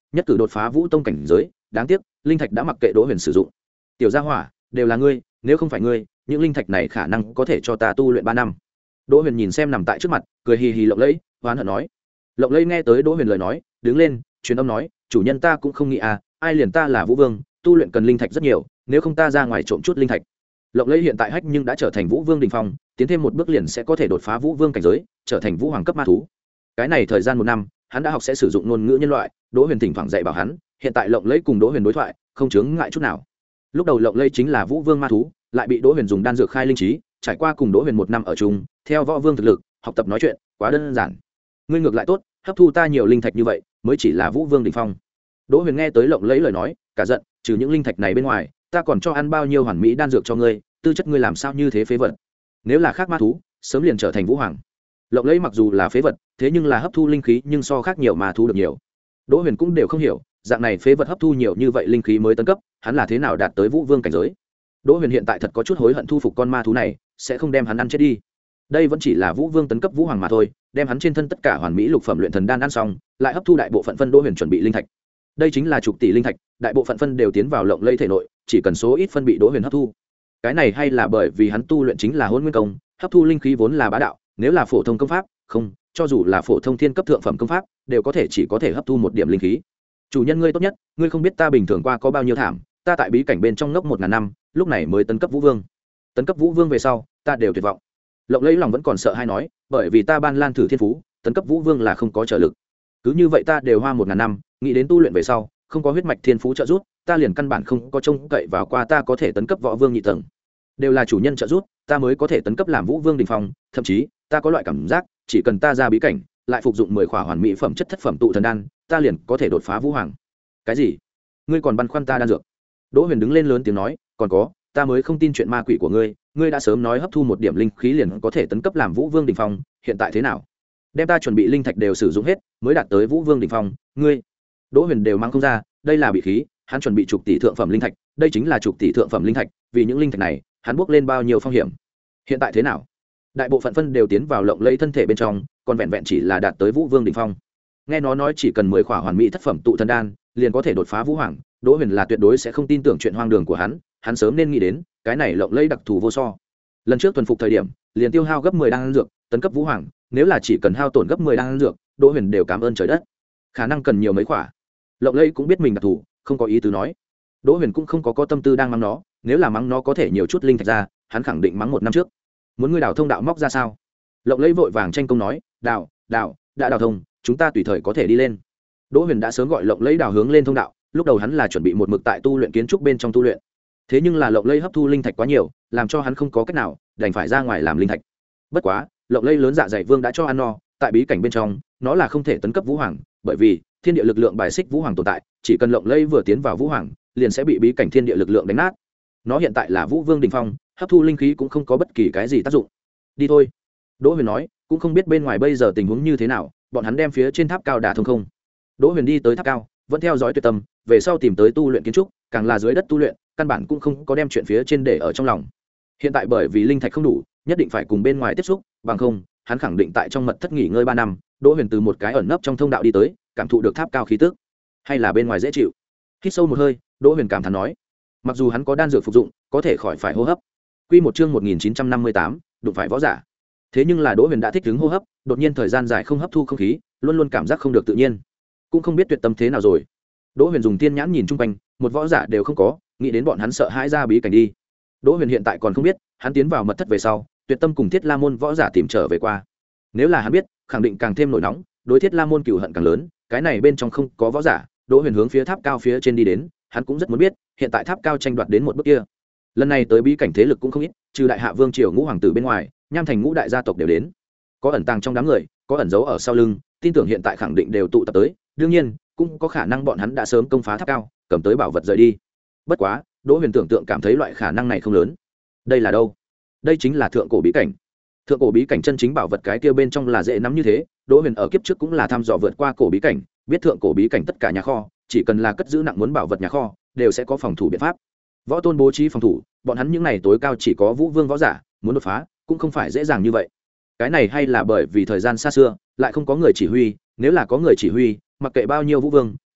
nhất cử đột phá vũ tông cảnh giới, đáng tiếc linh thạch đã mặc kệ Đỗ Huyền sử dụng. Tiểu gia hỏa, đều là ngươi, nếu không phải ngươi, những linh thạch này khả năng có thể cho ta tu luyện ba năm. Đỗ Huyền nhìn xem nằm tại trước mặt, cười hì hì Lộng Lẫy, hoán hận nói. Lộng Lẫy nghe tới Đỗ Huyền lời nói, đứng lên, truyền âm nói, chủ nhân ta cũng không nghĩ à, ai liền ta là Vũ Vương, tu luyện cần linh thạch rất nhiều, nếu không ta ra ngoài trộm chút linh thạch. Lộng Lẫy hiện tại hách nhưng đã trở thành Vũ Vương đỉnh phong, tiến thêm một bước liền sẽ có thể đột phá Vũ Vương cảnh giới, trở thành Vũ Hoàng cấp ma thú. Cái này thời gian một năm, hắn đã học sẽ sử dụng ngôn ngữ nhân loại, Đỗ Huyền thỉnh thoảng dạy bảo hắn, hiện tại Lộng Lẫy cùng Đỗ Huyền đối thoại, không chướng ngại chút nào. Lúc đầu Lộng Lẫy chính là Vũ Vương ma thú, lại bị Đỗ Huyền dùng đan dược khai linh trí, trải qua cùng Đỗ Huyền một năm ở chung, theo võ vương thực lực, học tập nói chuyện, quá đơn giản. Ngươi ngược lại tốt, hấp thu ta nhiều linh thạch như vậy, mới chỉ là Vũ Vương đỉnh phong. Đỗ Huyền nghe tới Lộng Lẫy lời nói, cả giận, trừ những linh thạch này bên ngoài, ta còn cho ăn bao nhiêu hoàn mỹ đan dược cho ngươi, tư chất ngươi làm sao như thế phế vật. Nếu là khác ma thú, sớm liền trở thành Vũ Hoàng. Lộng Lẫy mặc dù là phế vật, thế nhưng là hấp thu linh khí nhưng so khác nhiều ma thú được nhiều. Đỗ Huyền cũng đều không hiểu, dạng này phế vật hấp thu nhiều như vậy linh khí mới tấn cấp, hắn là thế nào đạt tới Vũ Vương cảnh giới. Đỗ Huyền hiện tại thật có chút hối hận thu phục con ma thú này, sẽ không đem hắn ăn chết đi. Đây vẫn chỉ là Vũ Vương tấn cấp Vũ Hoàng mà thôi, đem hắn trên thân tất cả hoàn mỹ lục phẩm luyện thần đan ăn xong, lại hấp thu đại bộ phận phân Đỗ Huyền chuẩn bị linh thạch. Đây chính là chục tỷ linh thạch, đại bộ phận phân đều tiến vào Lộng Lẫy thể nội, chỉ cần số ít phân bị Đỗ Huyền hấp thu. Cái này hay là bởi vì hắn tu luyện chính là Hỗn Nguyên công, hấp thu linh khí vốn là bá đạo, nếu là phổ thông công pháp, không, cho dù là phổ thông thiên cấp thượng phẩm công pháp, đều có thể chỉ có thể hấp thu một điểm linh khí. Chủ nhân ngươi tốt nhất, ngươi không biết ta bình thường qua có bao nhiêu thảm, ta tại bí cảnh bên trong ngốc một ngàn năm, lúc này mới tấn cấp Vũ Vương. Tấn cấp Vũ Vương về sau, ta đều tuyệt vọng. Lộng Lẫy lòng vẫn còn sợ hay nói, bởi vì ta ban lan thử thiên phú, tấn cấp Vũ Vương là không có trợ lực. Cứ như vậy ta đều hoa một ngàn năm, nghĩ đến tu luyện về sau, không có huyết mạch thiên phú trợ giúp, ta liền căn bản không có trông cậy vào qua ta có thể tấn cấp võ vương nhị tầng. Đều là chủ nhân trợ giúp, ta mới có thể tấn cấp làm Vũ Vương đỉnh phong, thậm chí, ta có loại cảm giác, chỉ cần ta ra bí cảnh, lại phục dụng mười khỏa hoàn mỹ phẩm chất thất phẩm tụ thần đan, ta liền có thể đột phá Vũ Hoàng. Cái gì? Ngươi còn băn khoăn ta đan dược? Đỗ Huyền đứng lên lớn tiếng nói, còn có, ta mới không tin chuyện ma quỷ của ngươi, ngươi đã sớm nói hấp thu một điểm linh khí liền có thể tấn cấp làm Vũ Vương đỉnh phong, hiện tại thế nào? Đem ta chuẩn bị linh thạch đều sử dụng hết, mới đạt tới Vũ Vương đỉnh phong, ngươi. Đỗ Huyền đều mang không ra, đây là bị khí, hắn chuẩn bị chục tỷ thượng phẩm linh thạch, đây chính là chục tỷ thượng phẩm linh thạch, vì những linh thạch này, hắn bước lên bao nhiêu phong hiểm. Hiện tại thế nào? Đại bộ phận phân đều tiến vào Lộng Lẫy thân thể bên trong, còn vẹn vẹn chỉ là đạt tới Vũ Vương đỉnh phong. Nghe nó nói chỉ cần mười khỏa hoàn mỹ thất phẩm tụ thần đan, liền có thể đột phá Vũ Hoàng, Đỗ Huyền là tuyệt đối sẽ không tin tưởng chuyện hoang đường của hắn, hắn sớm nên nghĩ đến, cái này Lộng Lẫy đặc thù vô so. Lần trước tuần phục thời điểm, liền tiêu hao gấp mười đan dược, tấn cấp Vũ Hoàng, nếu là chỉ cần hao tổn gấp mười đan dược, Đỗ Huyền đều cảm ơn trời đất. Khả năng cần nhiều mấy khỏa. Lộng Lẫy cũng biết mình đặc thù, không có ý tứ nói. Đỗ Huyền cũng không có có tâm tư đang mắng nó, nếu là mắng nó có thể nhiều chút linh thạch ra, hắn khẳng định mắng một năm trước. Muốn ngươi đào thông đạo móc ra sao? Lộng Lẫy vội vàng tranh công nói, đào, đào, đã đào thông, chúng ta tùy thời có thể đi lên. Đỗ Huyền đã sớm gọi Lộng Lẫy đào hướng lên thông đạo, lúc đầu hắn là chuẩn bị một mực tại tu luyện kiến trúc bên trong tu luyện. Thế nhưng là Lộng Lẫy hấp thu linh thạch quá nhiều, làm cho hắn không có cách nào, đành phải ra ngoài làm linh thạch. Bất quá, Lộng Lẫy lớn dạ dày vương đã cho ăn no, tại bí cảnh bên trong, nó là không thể tấn cấp Vũ Hoàng, bởi vì thiên địa lực lượng bài xích Vũ Hoàng tồn tại, chỉ cần Lộng Lẫy vừa tiến vào Vũ Hoàng, liền sẽ bị bí cảnh thiên địa lực lượng đánh nát. Nó hiện tại là Vũ Vương đỉnh phong, hấp thu linh khí cũng không có bất kỳ cái gì tác dụng. Đi thôi. Đỗ Huyền nói, cũng không biết bên ngoài bây giờ tình huống như thế nào, bọn hắn đem phía trên tháp cao đả thông không. Đỗ Huyền đi tới tháp cao, vẫn theo dõi tuyệt tâm, về sau tìm tới tu luyện kiến trúc, càng là dưới đất tu luyện, căn bản cũng không có đem chuyện phía trên để ở trong lòng. Hiện tại bởi vì linh thạch không đủ, nhất định phải cùng bên ngoài tiếp xúc, bằng không, hắn khẳng định tại trong mật thất nghỉ ngơi ba năm. Đỗ Huyền từ một cái ẩn nấp trong thông đạo đi tới, cảm thụ được tháp cao khí tức, hay là bên ngoài dễ chịu. Hít sâu một hơi, Đỗ Huyền cảm thán nói, mặc dù hắn có đan dược phục dụng, có thể khỏi phải hô hấp. Quy một chương một nghìn chín trăm năm mươi tám, đụng phải võ giả. Thế nhưng là Đỗ Huyền đã thích ứng hô hấp, đột nhiên thời gian dài không hấp thu không khí, luôn luôn cảm giác không được tự nhiên, cũng không biết tuyệt tâm thế nào rồi. Đỗ Huyền dùng tiên nhãn nhìn chung quanh, một võ giả đều không có, nghĩ đến bọn hắn sợ hãi ra bí cảnh đi. Đỗ Huyền hiện tại còn không biết, hắn tiến vào mật thất về sau, tuyệt tâm cùng Thiết La môn võ giả tìm trở về qua. Nếu là hắn biết, khẳng định càng thêm nổi nóng, đối Thiết La môn cừu hận càng lớn, cái này bên trong không có võ giả. Đỗ Huyền hướng phía tháp cao phía trên đi đến, hắn cũng rất muốn biết, hiện tại tháp cao tranh đoạt đến một bước kia. Lần này tới bí cảnh thế lực cũng không ít, trừ Đại Hạ Vương triều ngũ hoàng tử bên ngoài, Nham Thành ngũ đại gia tộc đều đến. Có ẩn tàng trong đám người, có ẩn giấu ở sau lưng, tin tưởng hiện tại khẳng định đều tụ tập tới, đương nhiên, cũng có khả năng bọn hắn đã sớm công phá tháp cao, cầm tới bảo vật rời đi. Bất quá, Đỗ Huyền tưởng tượng cảm thấy loại khả năng này không lớn. Đây là đâu? Đây chính là thượng cổ bí cảnh. Thượng cổ bí cảnh chân chính bảo vật cái kia bên trong là dễ nắm như thế, Đỗ Huyền ở kiếp trước cũng là thăm dò vượt qua cổ bí cảnh, biết thượng cổ bí cảnh tất cả nhà kho, chỉ cần là cất giữ nặng muốn bảo vật nhà kho, đều sẽ có phòng thủ biện pháp. Võ tôn bố trí phòng thủ, bọn hắn những này tối cao chỉ có Vũ Vương võ giả, muốn đột phá cũng không phải dễ dàng như vậy. Cái này hay là bởi vì thời gian xa xưa, lại không có người chỉ huy, nếu là có người chỉ huy, mặc kệ bao nhiêu Vũ Vương,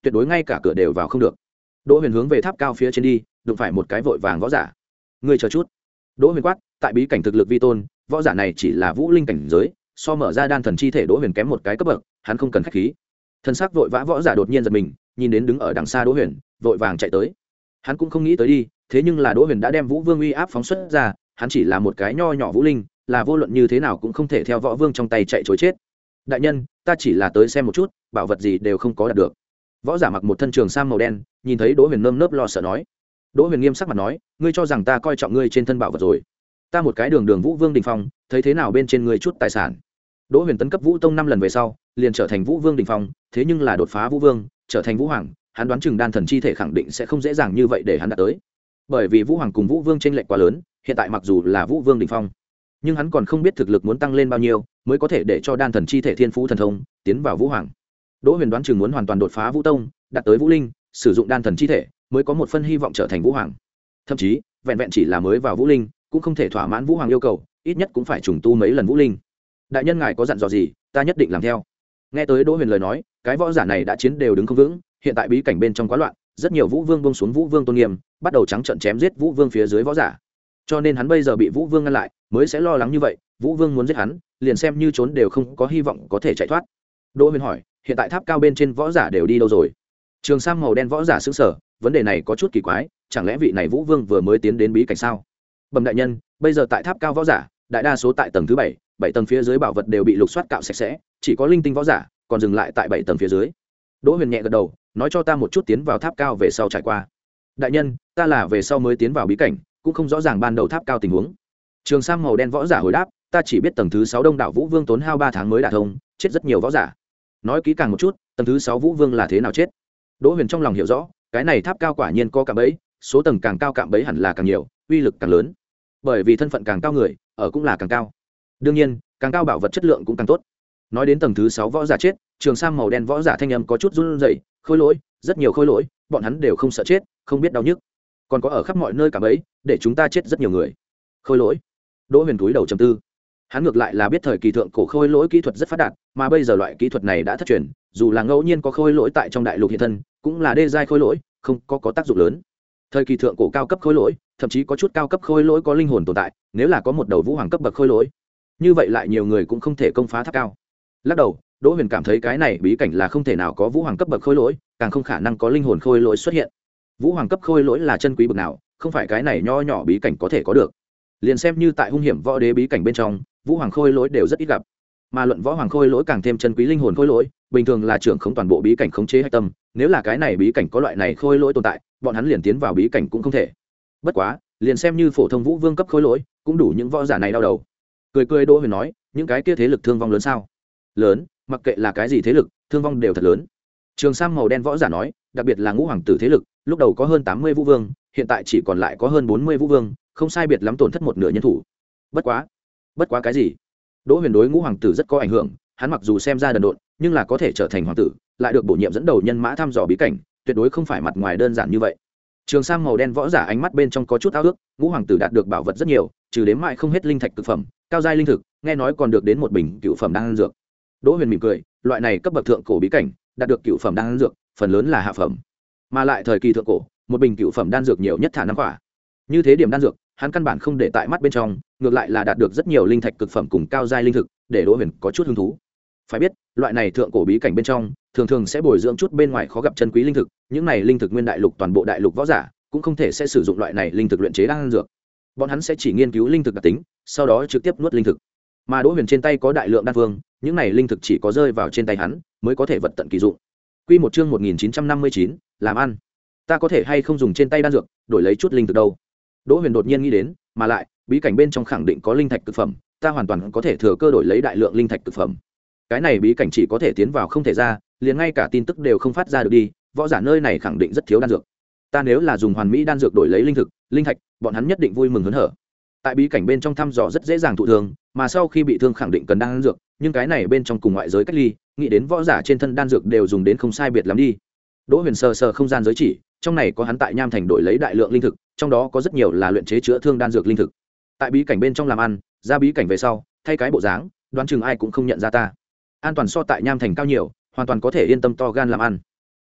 tuyệt đối ngay cả cửa đều vào không được. Đỗ Huyền hướng về tháp cao phía trên đi, đụng phải một cái vội vàng võ giả. Ngươi chờ chút. Đỗ Huyền quát, tại bí cảnh thực lực vi tôn, võ giả này chỉ là vũ linh cảnh giới, so mở ra đan thần chi thể Đỗ Huyền kém một cái cấp bậc, hắn không cần khách khí. Thân xác vội vã võ giả đột nhiên giật mình, nhìn đến đứng ở đằng xa Đỗ Huyền, vội vàng chạy tới. Hắn cũng không nghĩ tới đi, thế nhưng là Đỗ Huyền đã đem Vũ Vương uy áp phóng xuất ra, hắn chỉ là một cái nho nhỏ vũ linh, là vô luận như thế nào cũng không thể theo võ vương trong tay chạy trối chết. Đại nhân, ta chỉ là tới xem một chút, bảo vật gì đều không có đạt được. Võ giả mặc một thân trường sam màu đen, nhìn thấy Đỗ Huyền nơm nớp lo sợ nói. Đỗ Huyền nghiêm sắc mặt nói, ngươi cho rằng ta coi trọng ngươi trên thân bảo vật rồi? Ta một cái đường đường vũ vương đỉnh phong, thấy thế nào bên trên ngươi chút tài sản? Đỗ Huyền tấn cấp vũ tông năm lần về sau, liền trở thành vũ vương đỉnh phong, thế nhưng là đột phá vũ vương, trở thành vũ hoàng, hắn đoán chừng đan thần chi thể khẳng định sẽ không dễ dàng như vậy để hắn đạt tới. Bởi vì vũ hoàng cùng vũ vương chênh lệch quá lớn, hiện tại mặc dù là vũ vương đỉnh phong, nhưng hắn còn không biết thực lực muốn tăng lên bao nhiêu mới có thể để cho đan thần chi thể thiên phú thần thông tiến vào vũ hoàng. Đỗ Huyền đoán chừng muốn hoàn toàn đột phá vũ tông, đạt tới vũ linh, sử dụng đan thần chi thể mới có một phân hy vọng trở thành vũ hoàng. Thậm chí vẹn vẹn chỉ là mới vào vũ linh cũng không thể thỏa mãn vũ hoàng yêu cầu, ít nhất cũng phải trùng tu mấy lần vũ linh. Đại nhân ngài có dặn dò gì, ta nhất định làm theo. Nghe tới Đỗ Huyền lời nói, cái võ giả này đã chiến đều đứng không vững, hiện tại bí cảnh bên trong quá loạn, rất nhiều vũ vương buông xuống vũ vương tôn nghiêm, bắt đầu trắng trợn chém giết vũ vương phía dưới võ giả. Cho nên hắn bây giờ bị vũ vương ngăn lại, mới sẽ lo lắng như vậy, vũ vương muốn giết hắn, liền xem như trốn đều không có hy vọng có thể chạy thoát. Đỗ Huyền hỏi, hiện tại tháp cao bên trên võ giả đều đi đâu rồi? Trường sam màu đen võ giả sững sờ, vấn đề này có chút kỳ quái, chẳng lẽ vị này vũ vương vừa mới tiến đến bí cảnh sao? Bẩm đại nhân, bây giờ tại tháp cao võ giả, đại đa số tại tầng thứ bảy, bảy tầng phía dưới bảo vật đều bị lục soát cạo sạch sẽ, chỉ có linh tinh võ giả còn dừng lại tại bảy tầng phía dưới. Đỗ Huyền nhẹ gật đầu, nói cho ta một chút tiến vào tháp cao về sau trải qua. Đại nhân, ta là về sau mới tiến vào bí cảnh, cũng không rõ ràng ban đầu tháp cao tình huống. Trường sam màu đen võ giả hồi đáp, ta chỉ biết tầng thứ sáu đông đảo vũ vương tốn hao ba tháng mới đả thông, chết rất nhiều võ giả. Nói kỹ càng một chút, tầng thứ sáu vũ vương là thế nào chết? Đỗ Huyền trong lòng hiểu rõ, cái này tháp cao quả nhiên có cạm bẫy, số tầng càng cao cạm bẫy hẳn là càng nhiều, uy lực càng lớn. Bởi vì thân phận càng cao người, ở cũng là càng cao. Đương nhiên, càng cao bảo vật chất lượng cũng càng tốt. Nói đến tầng thứ sáu võ giả chết, trường sam màu đen võ giả thanh âm có chút run rẩy, khôi lỗi, rất nhiều khôi lỗi, bọn hắn đều không sợ chết, không biết đau nhức. Còn có ở khắp mọi nơi cạm bẫy, để chúng ta chết rất nhiều người. Khôi lỗi. Đỗ Huyền cúi đầu trầm tư. Hắn ngược lại là biết thời kỳ thượng cổ khôi lỗi kỹ thuật rất phát đạt, mà bây giờ loại kỹ thuật này đã thất truyền, dù là ngẫu nhiên có khôi lỗi tại trong đại lục hiện thân, cũng là đê giai khôi lỗi, không có có tác dụng lớn. Thời kỳ thượng cổ cao cấp khôi lỗi, thậm chí có chút cao cấp khôi lỗi có linh hồn tồn tại, nếu là có một đầu vũ hoàng cấp bậc khôi lỗi, như vậy lại nhiều người cũng không thể công phá tháp cao. Lắc đầu, Đỗ Huyền cảm thấy cái này bí cảnh là không thể nào có vũ hoàng cấp bậc khôi lỗi, càng không khả năng có linh hồn khôi lỗi xuất hiện. Vũ hoàng cấp khôi lỗi là chân quý bậc nào, không phải cái này nho nhỏ bí cảnh có thể có được. Liền xem như tại hung hiểm võ đế bí cảnh bên trong, vũ hoàng khôi lỗi đều rất ít gặp, mà luận võ hoàng khôi lỗi càng thêm chân quý linh hồn khôi lỗi, bình thường là trưởng không toàn bộ bí cảnh khống chế hạch tâm, nếu là cái này bí cảnh có loại này khôi lỗi tồn tại, bọn hắn liền tiến vào bí cảnh cũng không thể. Bất quá, liền xem như phổ thông vũ vương cấp khôi lỗi, cũng đủ những võ giả này đau đầu. Cười cười Đỗ Huyền nói, những cái kia thế lực thương vong lớn sao? Lớn, mặc kệ là cái gì thế lực, thương vong đều thật lớn. Trường sam màu đen võ giả nói, đặc biệt là ngũ hoàng tử thế lực, lúc đầu có hơn tám mươi vũ vương, hiện tại chỉ còn lại có hơn bốn mươi vũ vương, không sai biệt lắm tổn thất một nửa nhân thủ. Bất quá, bất quá cái gì? Đỗ Huyền đối ngũ hoàng tử rất có ảnh hưởng, hắn mặc dù xem ra đần độn, nhưng là có thể trở thành hoàng tử, lại được bổ nhiệm dẫn đầu nhân mã thăm dò bí cảnh, tuyệt đối không phải mặt ngoài đơn giản như vậy. Trường sam màu đen võ giả ánh mắt bên trong có chút ao ước, ngũ hoàng tử đạt được bảo vật rất nhiều, trừ đếm mãi không hết linh thạch cực phẩm, cao giai linh thực, nghe nói còn được đến một bình cựu phẩm đan dược. Đỗ Huyền mỉm cười, loại này cấp bậc thượng cổ bí cảnh, đạt được cựu phẩm đan dược, phần lớn là hạ phẩm, mà lại thời kỳ thượng cổ, một bình cựu phẩm đan dược nhiều nhất thả năm quả. Như thế điểm đan dược, hắn căn bản không để tại mắt bên trong, ngược lại là đạt được rất nhiều linh thạch cực phẩm cùng cao giai linh thực, để Đỗ Huyền có chút hứng thú. Phải biết, loại này thượng cổ bí cảnh bên trong, thường thường sẽ bồi dưỡng chút bên ngoài khó gặp chân quý linh thực, những này linh thực nguyên đại lục toàn bộ đại lục võ giả, cũng không thể sẽ sử dụng loại này linh thực luyện chế đan dược. Bọn hắn sẽ chỉ nghiên cứu linh thực đặc tính, sau đó trực tiếp nuốt linh thực. Mà Đỗ Huyền trên tay có đại lượng đan phương, những này linh thực chỉ có rơi vào trên tay hắn, mới có thể vật tận kỳ dụng. Quy một chương một nghìn chín trăm năm mươi chín, làm ăn. Ta có thể hay không dùng trên tay đan dược, đổi lấy chút linh thực đâu? Đỗ Huyền đột nhiên nghĩ đến, mà lại, bí cảnh bên trong khẳng định có linh thạch cực phẩm, ta hoàn toàn có thể thừa cơ đổi lấy đại lượng linh thạch cực phẩm. Cái này bí cảnh chỉ có thể tiến vào không thể ra, liền ngay cả tin tức đều không phát ra được đi, võ giả nơi này khẳng định rất thiếu đan dược. Ta nếu là dùng hoàn mỹ đan dược đổi lấy linh thực, linh thạch, bọn hắn nhất định vui mừng hớn hở. Tại bí cảnh bên trong thăm dò rất dễ dàng thụ thương, mà sau khi bị thương khẳng định cần đan dược, nhưng cái này bên trong cùng ngoại giới cách ly, nghĩ đến võ giả trên thân đan dược đều dùng đến không sai biệt lắm đi. Đỗ Huyền sờ sờ không gian giới chỉ, trong này có hắn tại Nham Thành đổi lấy đại lượng linh thực, trong đó có rất nhiều là luyện chế chữa thương đan dược linh thực. Tại bí cảnh bên trong làm ăn, ra bí cảnh về sau, thay cái bộ dáng, đoán chừng ai cũng không nhận ra ta. An toàn so tại Nham Thành cao nhiều, hoàn toàn có thể yên tâm to gan làm ăn.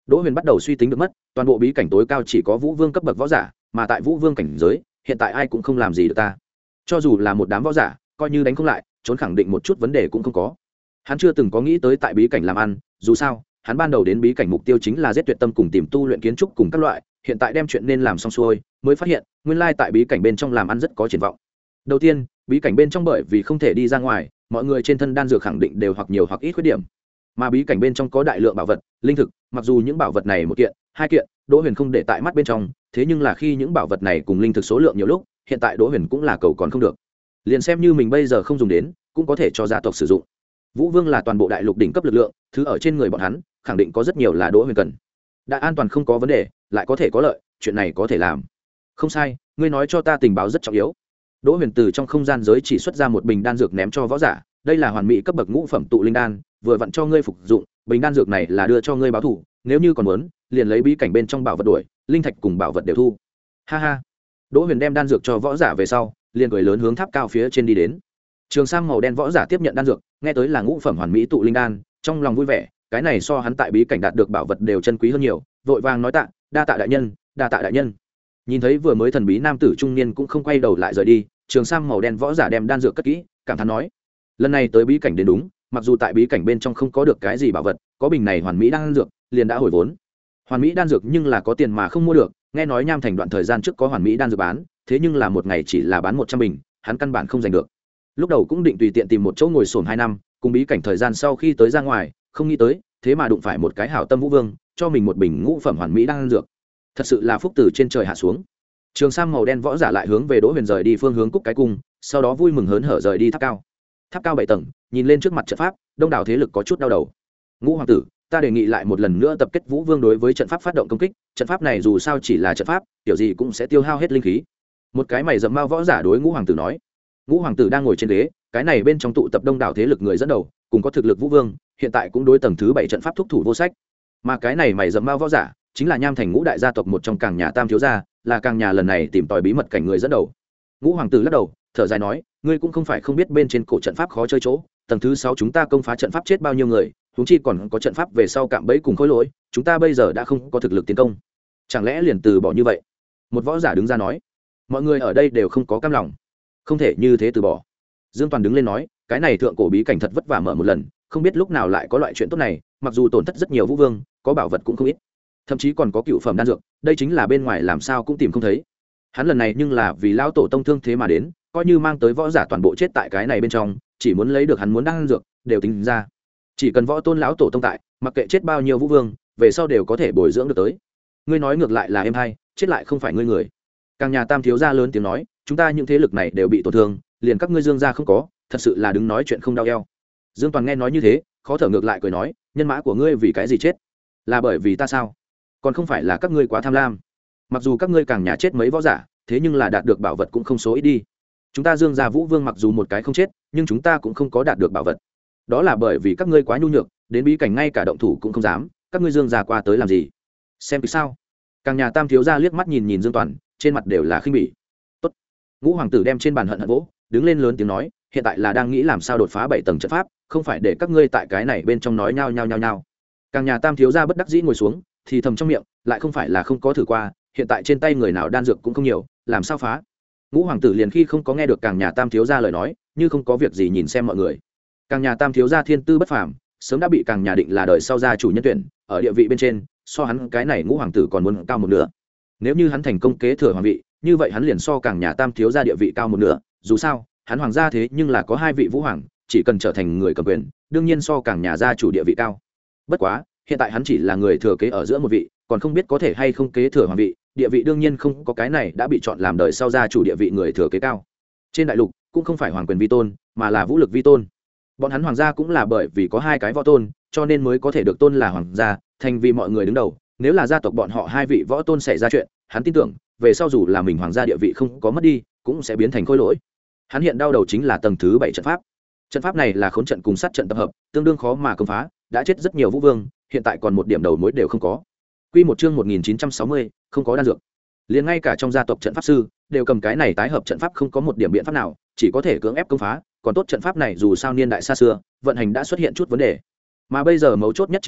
Đỗ Huyền bắt đầu suy tính được mất, toàn bộ bí cảnh tối cao chỉ có vũ vương cấp bậc võ giả, mà tại vũ vương cảnh giới, hiện tại ai cũng không làm gì được ta. Cho dù là một đám võ giả, coi như đánh không lại, trốn khẳng định một chút vấn đề cũng không có. Hắn chưa từng có nghĩ tới tại bí cảnh làm ăn, dù sao, hắn ban đầu đến bí cảnh mục tiêu chính là giết tuyệt tâm cùng tìm tu luyện kiến trúc cùng các loại, hiện tại đem chuyện nên làm xong xuôi, mới phát hiện, nguyên lai tại bí cảnh bên trong làm ăn rất có triển vọng. Đầu tiên, bí cảnh bên trong bởi vì không thể đi ra ngoài, mọi người trên thân đan dược khẳng định đều hoặc nhiều hoặc ít khuyết điểm. Mà bí cảnh bên trong có đại lượng bảo vật, linh thực, mặc dù những bảo vật này một kiện, hai kiện, Đỗ Huyền không để tại mắt bên trong, thế nhưng là khi những bảo vật này cùng linh thực số lượng nhiều lúc, hiện tại Đỗ Huyền cũng là cầu còn không được. Liền xem như mình bây giờ không dùng đến, cũng có thể cho gia tộc sử dụng. Vũ Vương là toàn bộ đại lục đỉnh cấp lực lượng, thứ ở trên người bọn hắn, khẳng định có rất nhiều là Đỗ Huyền cần. Đã an toàn không có vấn đề, lại có thể có lợi, chuyện này có thể làm. Không sai, ngươi nói cho ta tình báo rất trọng yếu. Đỗ Huyền từ trong không gian giới chỉ xuất ra một bình đan dược ném cho võ giả, đây là hoàn mỹ cấp bậc ngũ phẩm tụ linh đan, vừa vặn cho ngươi phục dụng, bình đan dược này là đưa cho ngươi báo thù, nếu như còn muốn, liền lấy bí cảnh bên trong bảo vật đuổi, linh thạch cùng bảo vật đều thu. Ha ha. Đỗ Huyền đem đan dược cho võ giả về sau, liền cười lớn hướng tháp cao phía trên đi đến. Trường sang màu đen võ giả tiếp nhận đan dược, nghe tới là ngũ phẩm hoàn mỹ tụ linh đan, trong lòng vui vẻ, cái này so hắn tại bí cảnh đạt được bảo vật đều chân quý hơn nhiều, vội vàng nói tạ, đa tạ đại nhân, đa tạ đại nhân. Nhìn thấy vừa mới thần bí nam tử trung niên cũng không quay đầu lại rời đi, trường sang màu đen võ giả đem đan dược cất kỹ, cảm thán nói, lần này tới bí cảnh đến đúng, mặc dù tại bí cảnh bên trong không có được cái gì bảo vật, có bình này hoàn mỹ đan dược, liền đã hồi vốn. Hoàn mỹ đan dược nhưng là có tiền mà không mua được, nghe nói Nham Thành đoạn thời gian trước có hoàn mỹ đan dược bán, thế nhưng là một ngày chỉ là bán một trăm bình, hắn căn bản không giành được. Lúc đầu cũng định tùy tiện tìm một chỗ ngồi xổm hai năm, cùng bí cảnh thời gian sau khi tới ra ngoài, không nghĩ tới, thế mà đụng phải một cái hảo tâm vũ vương, cho mình một bình ngũ phẩm hoàn mỹ đan dược. Thật sự là phúc từ trên trời hạ xuống. Trường sam màu đen võ giả lại hướng về Đỗ Huyền rời đi phương hướng cúc cái cung, sau đó vui mừng hớn hở rời đi tháp cao. Tháp cao bảy tầng, nhìn lên trước mặt trận pháp, đông đảo thế lực có chút đau đầu. Ngũ hoàng tử, ta đề nghị lại một lần nữa tập kết vũ vương đối với trận pháp phát động công kích, trận pháp này dù sao chỉ là trận pháp, kiểu gì cũng sẽ tiêu hao hết linh khí. Một cái mày rậm mao võ giả đối Ngũ hoàng tử nói. Ngũ hoàng tử đang ngồi trên ghế, cái này bên trong tụ tập đông đảo thế lực người dẫn đầu, cùng có thực lực vũ vương, hiện tại cũng đối tầng thứ bảy trận pháp thúc thủ vô sách. Mà cái này mày rậm mao võ giả, chính là Nham Thành ngũ đại gia tộc một trong Càng nhà Tam thiếu gia, là Càng nhà lần này tìm tòi bí mật cảnh người dẫn đầu. Ngũ hoàng tử lắc đầu, thở dài nói, ngươi cũng không phải không biết bên trên cổ trận pháp khó chơi chỗ, tầng thứ sáu chúng ta công phá trận pháp chết bao nhiêu người, chúng chi còn có trận pháp về sau cạm bẫy cùng khối lỗi, chúng ta bây giờ đã không có thực lực tiến công, chẳng lẽ liền từ bỏ như vậy? Một võ giả đứng ra nói. Mọi người ở đây đều không có cam lòng, không thể như thế từ bỏ. Dương Toàn đứng lên nói, cái này thượng cổ bí cảnh thật vất vả mở một lần, không biết lúc nào lại có loại chuyện tốt này, mặc dù tổn thất rất nhiều vũ vương, có bảo vật cũng không ít, thậm chí còn có cựu phẩm đan dược, đây chính là bên ngoài làm sao cũng tìm không thấy. Hắn lần này nhưng là vì lão tổ tông thương thế mà đến, coi như mang tới võ giả toàn bộ chết tại cái này bên trong, chỉ muốn lấy được hắn muốn đan dược, đều tính ra. Chỉ cần võ tôn lão tổ tông tại, mặc kệ chết bao nhiêu vũ vương, về sau đều có thể bồi dưỡng được tới. Ngươi nói ngược lại là em hay, chết lại không phải ngươi người. Càng nhà Tam thiếu gia lớn tiếng nói, chúng ta những thế lực này đều bị tổn thương, liền các ngươi Dương gia không có, thật sự là đứng nói chuyện không đau eo. Dương Toàn nghe nói như thế, khó thở ngược lại cười nói, nhân mã của ngươi vì cái gì chết? Là bởi vì ta sao? Còn không phải là các ngươi quá tham lam. Mặc dù các ngươi Càng nhà chết mấy võ giả, thế nhưng là đạt được bảo vật cũng không số ít đi. Chúng ta Dương gia vũ vương mặc dù một cái không chết, nhưng chúng ta cũng không có đạt được bảo vật. Đó là bởi vì các ngươi quá nhu nhược, đến bí cảnh ngay cả động thủ cũng không dám, các ngươi Dương gia qua tới làm gì? Xem kịch sao? Càng nhà Tam thiếu gia liếc mắt nhìn nhìn Dương Toàn, trên mặt đều là khinh bỉ. Tốt. Ngũ hoàng tử đem trên bàn hận hận vỗ, đứng lên lớn tiếng nói, hiện tại là đang nghĩ làm sao đột phá bảy tầng trận pháp, không phải để các ngươi tại cái này bên trong nói nhao nhao nhao nhao. Càng nhà Tam thiếu gia bất đắc dĩ ngồi xuống, thì thầm trong miệng, lại không phải là không có thử qua, hiện tại trên tay người nào đan dược cũng không nhiều, làm sao phá? Ngũ hoàng tử liền khi không có nghe được Càng nhà Tam thiếu gia lời nói, như không có việc gì nhìn xem mọi người. Càng nhà Tam thiếu gia thiên tư bất phàm, sớm đã bị Càng nhà định là đời sau gia chủ nhân tuyển, ở địa vị bên trên, so hắn cái này Ngũ hoàng tử còn muốn cao một nửa. Nếu như hắn thành công kế thừa hoàng vị, như vậy hắn liền so Càng nhà Tam thiếu gia địa vị cao một nửa, dù sao, hắn hoàng gia thế nhưng là có hai vị vũ hoàng, chỉ cần trở thành người cầm quyền, đương nhiên so Càng nhà gia chủ địa vị cao. Bất quá, hiện tại hắn chỉ là người thừa kế ở giữa một vị, còn không biết có thể hay không kế thừa hoàng vị, địa vị đương nhiên không có cái này đã bị chọn làm đời sau gia chủ địa vị người thừa kế cao. Trên đại lục cũng không phải hoàng quyền vi tôn, mà là vũ lực vi tôn. Bọn hắn hoàng gia cũng là bởi vì có hai cái võ tôn, cho nên mới có thể được tôn là hoàng gia, thành vì mọi người đứng đầu. Nếu là gia tộc bọn họ hai vị võ tôn xảy ra chuyện, hắn tin tưởng về sau dù là mình hoàng gia địa vị không có mất đi, cũng sẽ biến thành khôi lỗi. Hắn hiện đau đầu chính là tầng thứ bảy trận pháp. Trận pháp này là khốn trận cùng sát trận tập hợp, tương đương khó mà công phá, đã chết rất nhiều vũ vương, hiện tại còn một điểm đầu mối đều không có. Quy một chương một nghìn chín trăm sáu mươi, không có đan dược. Liền ngay cả trong gia tộc trận pháp sư đều cầm cái này tái hợp trận pháp không có một điểm biện pháp nào, chỉ có thể cưỡng ép công phá, còn tốt trận pháp này dù sao niên đại xa xưa, vận hành đã xuất hiện chút vấn đề. Mà bây giờ mấu chốt nhất chính là,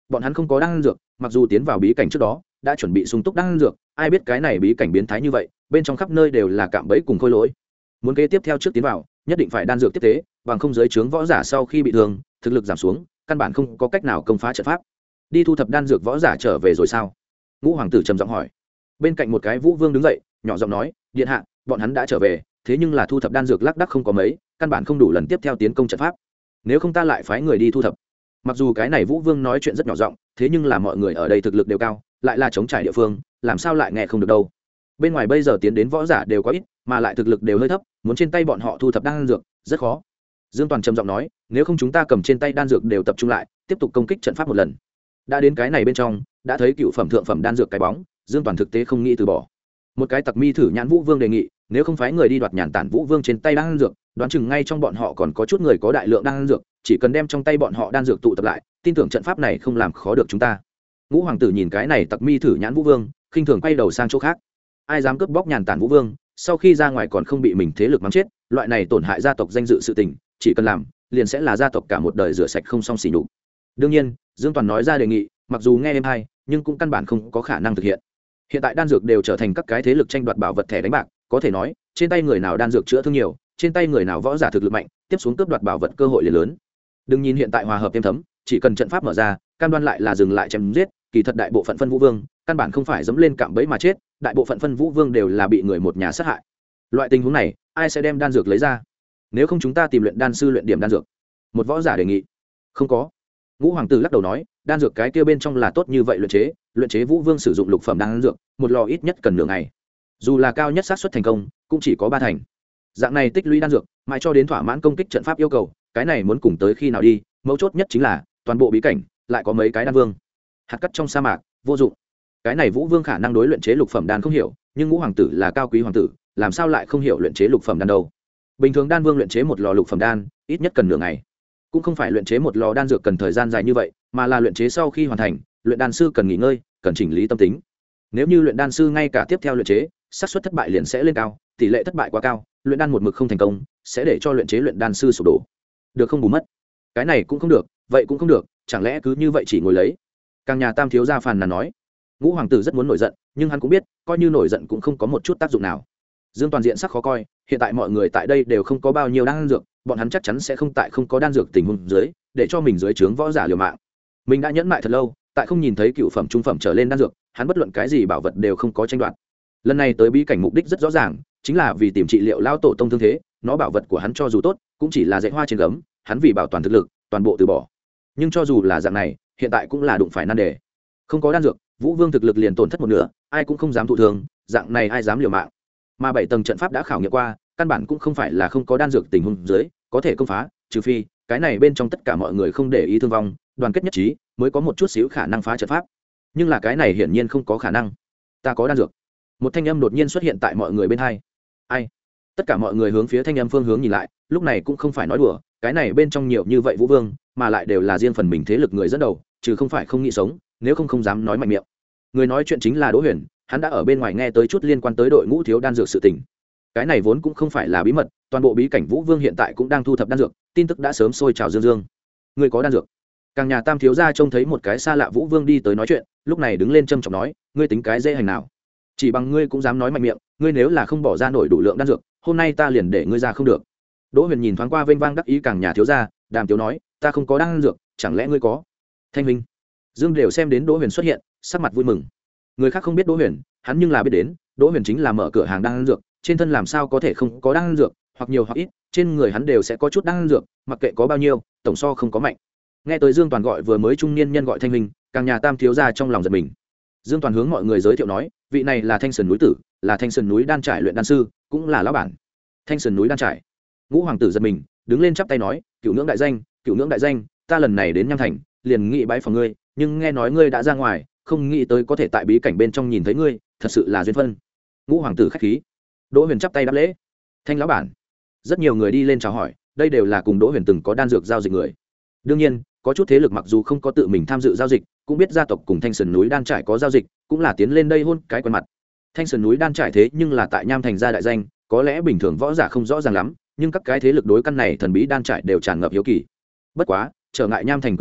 bọn hắn không có đan dược, mặc dù tiến vào bí cảnh trước đó đã chuẩn bị sung túc đan dược, ai biết cái này bí cảnh biến thái như vậy, bên trong khắp nơi đều là cạm bẫy cùng khôi lỗi. Muốn kế tiếp theo trước tiến vào, nhất định phải đan dược tiếp tế, bằng không giới trướng võ giả sau khi bị thương, thực lực giảm xuống, căn bản không có cách nào công phá trận pháp. Đi thu thập đan dược võ giả trở về rồi sao? Ngũ hoàng tử trầm giọng hỏi. Bên cạnh một cái vũ vương đứng dậy, nhỏ giọng nói, điện hạ, bọn hắn đã trở về, thế nhưng là thu thập đan dược lác đác không có mấy, căn bản không đủ lần tiếp theo tiến công trận pháp. Nếu không ta lại phái người đi thu thập. Mặc dù cái này vũ vương nói chuyện rất nhỏ giọng, thế nhưng là mọi người ở đây thực lực đều cao, lại là chống trải địa phương, làm sao lại nghe không được đâu. Bên ngoài bây giờ tiến đến võ giả đều có ít, mà lại thực lực đều hơi thấp, muốn trên tay bọn họ thu thập đan dược rất khó. Dương Toàn trầm giọng nói, nếu không chúng ta cầm trên tay đan dược đều tập trung lại, tiếp tục công kích trận pháp một lần. Đã đến cái này bên trong, đã thấy cựu phẩm thượng phẩm đan dược cái bóng, Dương Toàn thực tế không nghĩ từ bỏ. Một cái tặc mi thử nhãn vũ vương đề nghị, nếu không phái người đi đoạt nhàn tản vũ vương trên tay đan dược, đoán chừng ngay trong bọn họ còn có chút người có đại lượng đan dược, chỉ cần đem trong tay bọn họ đan dược tụ tập lại, tin tưởng trận pháp này không làm khó được chúng ta. Ngũ hoàng tử nhìn cái này tặc mi thử nhãn vũ vương, khinh thường quay đầu sang chỗ khác. Ai dám cướp bóc nhàn tản vũ vương, sau khi ra ngoài còn không bị mình thế lực mắng chết, loại này tổn hại gia tộc danh dự sự tình, chỉ cần làm, liền sẽ là gia tộc cả một đời rửa sạch không xong xỉ nhục. Đương nhiên, Dương Toàn nói ra đề nghị, mặc dù nghe êm hay, nhưng cũng căn bản không có khả năng thực hiện. Hiện tại đan dược đều trở thành các cái thế lực tranh đoạt bảo vật thẻ đánh bạc, có thể nói, trên tay người nào đan dược chữa thương nhiều, trên tay người nào võ giả thực lực mạnh, tiếp xuống cướp đoạt bảo vật cơ hội liền lớn. Đừng nhìn hiện tại hòa hợp êm thấm, chỉ cần trận pháp mở ra, cam đoan lại là dừng lại chém giết, kỳ thật đại bộ phận phân vũ vương, căn bản không phải dẫm lên cạm bẫy mà chết, đại bộ phận phân vũ vương đều là bị người một nhà sát hại. Loại tình huống này, ai sẽ đem đan dược lấy ra? Nếu không chúng ta tìm luyện đan sư luyện điểm đan dược. Một võ giả đề nghị. Không có. Ngũ hoàng tử lắc đầu nói, đan dược cái kia bên trong là tốt như vậy luyện chế, luyện chế vũ vương sử dụng lục phẩm đan dược, một lò ít nhất cần nửa ngày. Dù là cao nhất xác suất thành công, cũng chỉ có ba thành. Dạng này tích lũy đan dược, mãi cho đến thỏa mãn công kích trận pháp yêu cầu, cái này muốn cùng tới khi nào đi, mấu chốt nhất chính là toàn bộ bí cảnh lại có mấy cái đan vương. Hạt cát trong sa mạc, vô dụng. Cái này vũ vương khả năng đối luyện chế lục phẩm đan không hiểu, nhưng ngũ hoàng tử là cao quý hoàng tử, làm sao lại không hiểu luyện chế lục phẩm đan đâu? Bình thường đan vương luyện chế một lò lục phẩm đan, ít nhất cần nửa ngày. Cũng không phải luyện chế một lò đan dược cần thời gian dài như vậy, mà là luyện chế sau khi hoàn thành, luyện đan sư cần nghỉ ngơi, cần chỉnh lý tâm tính. Nếu như luyện đan sư ngay cả tiếp theo luyện chế, xác suất thất bại liền sẽ lên cao, tỷ lệ thất bại quá cao, luyện đan một mực không thành công, sẽ để cho luyện chế luyện đan sư sụp đổ. Được không bù mất. Cái này cũng không được, vậy cũng không được, chẳng lẽ cứ như vậy chỉ ngồi lấy? Càng nhà Tam thiếu gia phàn nàn nói. Ngũ hoàng tử rất muốn nổi giận, nhưng hắn cũng biết, coi như nổi giận cũng không có một chút tác dụng nào. Dương Toàn diện sắc khó coi, hiện tại mọi người tại đây đều không có bao nhiêu đan dược, bọn hắn chắc chắn sẽ không tại không có đan dược tình huống dưới, để cho mình dưới trướng võ giả liều mạng. Mình đã nhẫn mại thật lâu, tại không nhìn thấy cựu phẩm trung phẩm trở lên đan dược, hắn bất luận cái gì bảo vật đều không có tranh đoạt. Lần này tới bí cảnh mục đích rất rõ ràng, chính là vì tìm trị liệu lao tổ tông thương thế, nó bảo vật của hắn cho dù tốt, cũng chỉ là dạy hoa trên gấm, hắn vì bảo toàn thực lực, toàn bộ từ bỏ. Nhưng cho dù là dạng này, hiện tại cũng là đụng phải nan đề. Không có đan dược, Vũ Vương thực lực liền tổn thất một nửa, ai cũng không dám thụ thường, dạng này ai dám liều mạng. Mà bảy tầng trận pháp đã khảo nghiệm qua, căn bản cũng không phải là không có đan dược tình huống dưới có thể công phá, trừ phi cái này bên trong tất cả mọi người không để ý thương vong, đoàn kết nhất trí, mới có một chút xíu khả năng phá trận pháp. Nhưng là cái này hiển nhiên không có khả năng. Ta có đan dược. Một thanh âm đột nhiên xuất hiện tại mọi người bên hai. Ai? Tất cả mọi người hướng phía thanh âm phương hướng nhìn lại, lúc này cũng không phải nói đùa, cái này bên trong nhiều như vậy Vũ Vương, mà lại đều là riêng phần mình thế lực người dẫn đầu, trừ không phải không nghĩ sống, nếu không không dám nói mạnh miệng. Người nói chuyện chính là Đỗ Huyền, hắn đã ở bên ngoài nghe tới chút liên quan tới đội ngũ thiếu đan dược sự tình. Cái này vốn cũng không phải là bí mật, toàn bộ bí cảnh Vũ Vương hiện tại cũng đang thu thập đan dược, tin tức đã sớm sôi trào dương dương. Người có đan dược? Càng nhà Tam thiếu gia trông thấy một cái xa lạ Vũ Vương đi tới nói chuyện, lúc này đứng lên trầm trọng nói, ngươi tính cái dễ hành nào? Chỉ bằng ngươi cũng dám nói mạnh miệng, ngươi nếu là không bỏ ra nổi đủ lượng đan dược, hôm nay ta liền để ngươi ra không được. Đỗ Huyền nhìn thoáng qua vênh vang đắc ý Càng nhà thiếu gia, Đàm thiếu nói, ta không có đan dược, chẳng lẽ ngươi có? Thanh huynh. Dương đều xem đến Đỗ Huyền xuất hiện, sắc mặt vui mừng. Người khác không biết Đỗ Huyền, hắn nhưng là biết đến, Đỗ Huyền chính là mở cửa hàng đan dược, trên thân làm sao có thể không có đan dược, hoặc nhiều hoặc ít, trên người hắn đều sẽ có chút đan dược, mặc kệ có bao nhiêu, tổng so không có mạnh. Nghe tới Dương Toàn gọi vừa mới trung niên nhân gọi Thanh huynh, Càng nhà Tam thiếu gia trong lòng giật mình. Dương Toàn hướng mọi người giới thiệu nói, vị này là Thanh Sơn núi tử, là Thanh Sơn núi đan trải luyện đan sư, cũng là lão bản. Thanh Sơn núi đan trải. Ngũ hoàng tử giật mình, đứng lên chắp tay nói, cửu ngưỡng đại danh, cửu ngưỡng đại danh, ta lần này đến Nham Thành, liền nghị bái phòng ngươi, nhưng nghe nói ngươi đã ra ngoài, không nghĩ tới có thể tại bí cảnh bên trong nhìn thấy ngươi, thật sự là duyên phận. Ngũ hoàng tử khách khí. Đỗ Huyền chắp tay đáp lễ. Thanh lão bản. Rất nhiều người đi lên chào hỏi, đây đều là cùng Đỗ Huyền từng có đan dược giao dịch người. Đương nhiên, có chút thế lực mặc dù không có tự mình tham dự giao dịch, cũng biết gia tộc cùng Thanh Sơn núi đan trải có giao dịch, cũng là tiến lên đây hôn cái quen mặt. Thanh Sơn núi đan trải thế nhưng là tại Nham Thành gia đại danh, có lẽ bình thường võ giả không rõ ràng lắm, nhưng các cái thế lực đối căn này thần bí đan trải đều tràn ngập hiếu kỳ. Bất quá, trở ngại Nham Thành quy củ,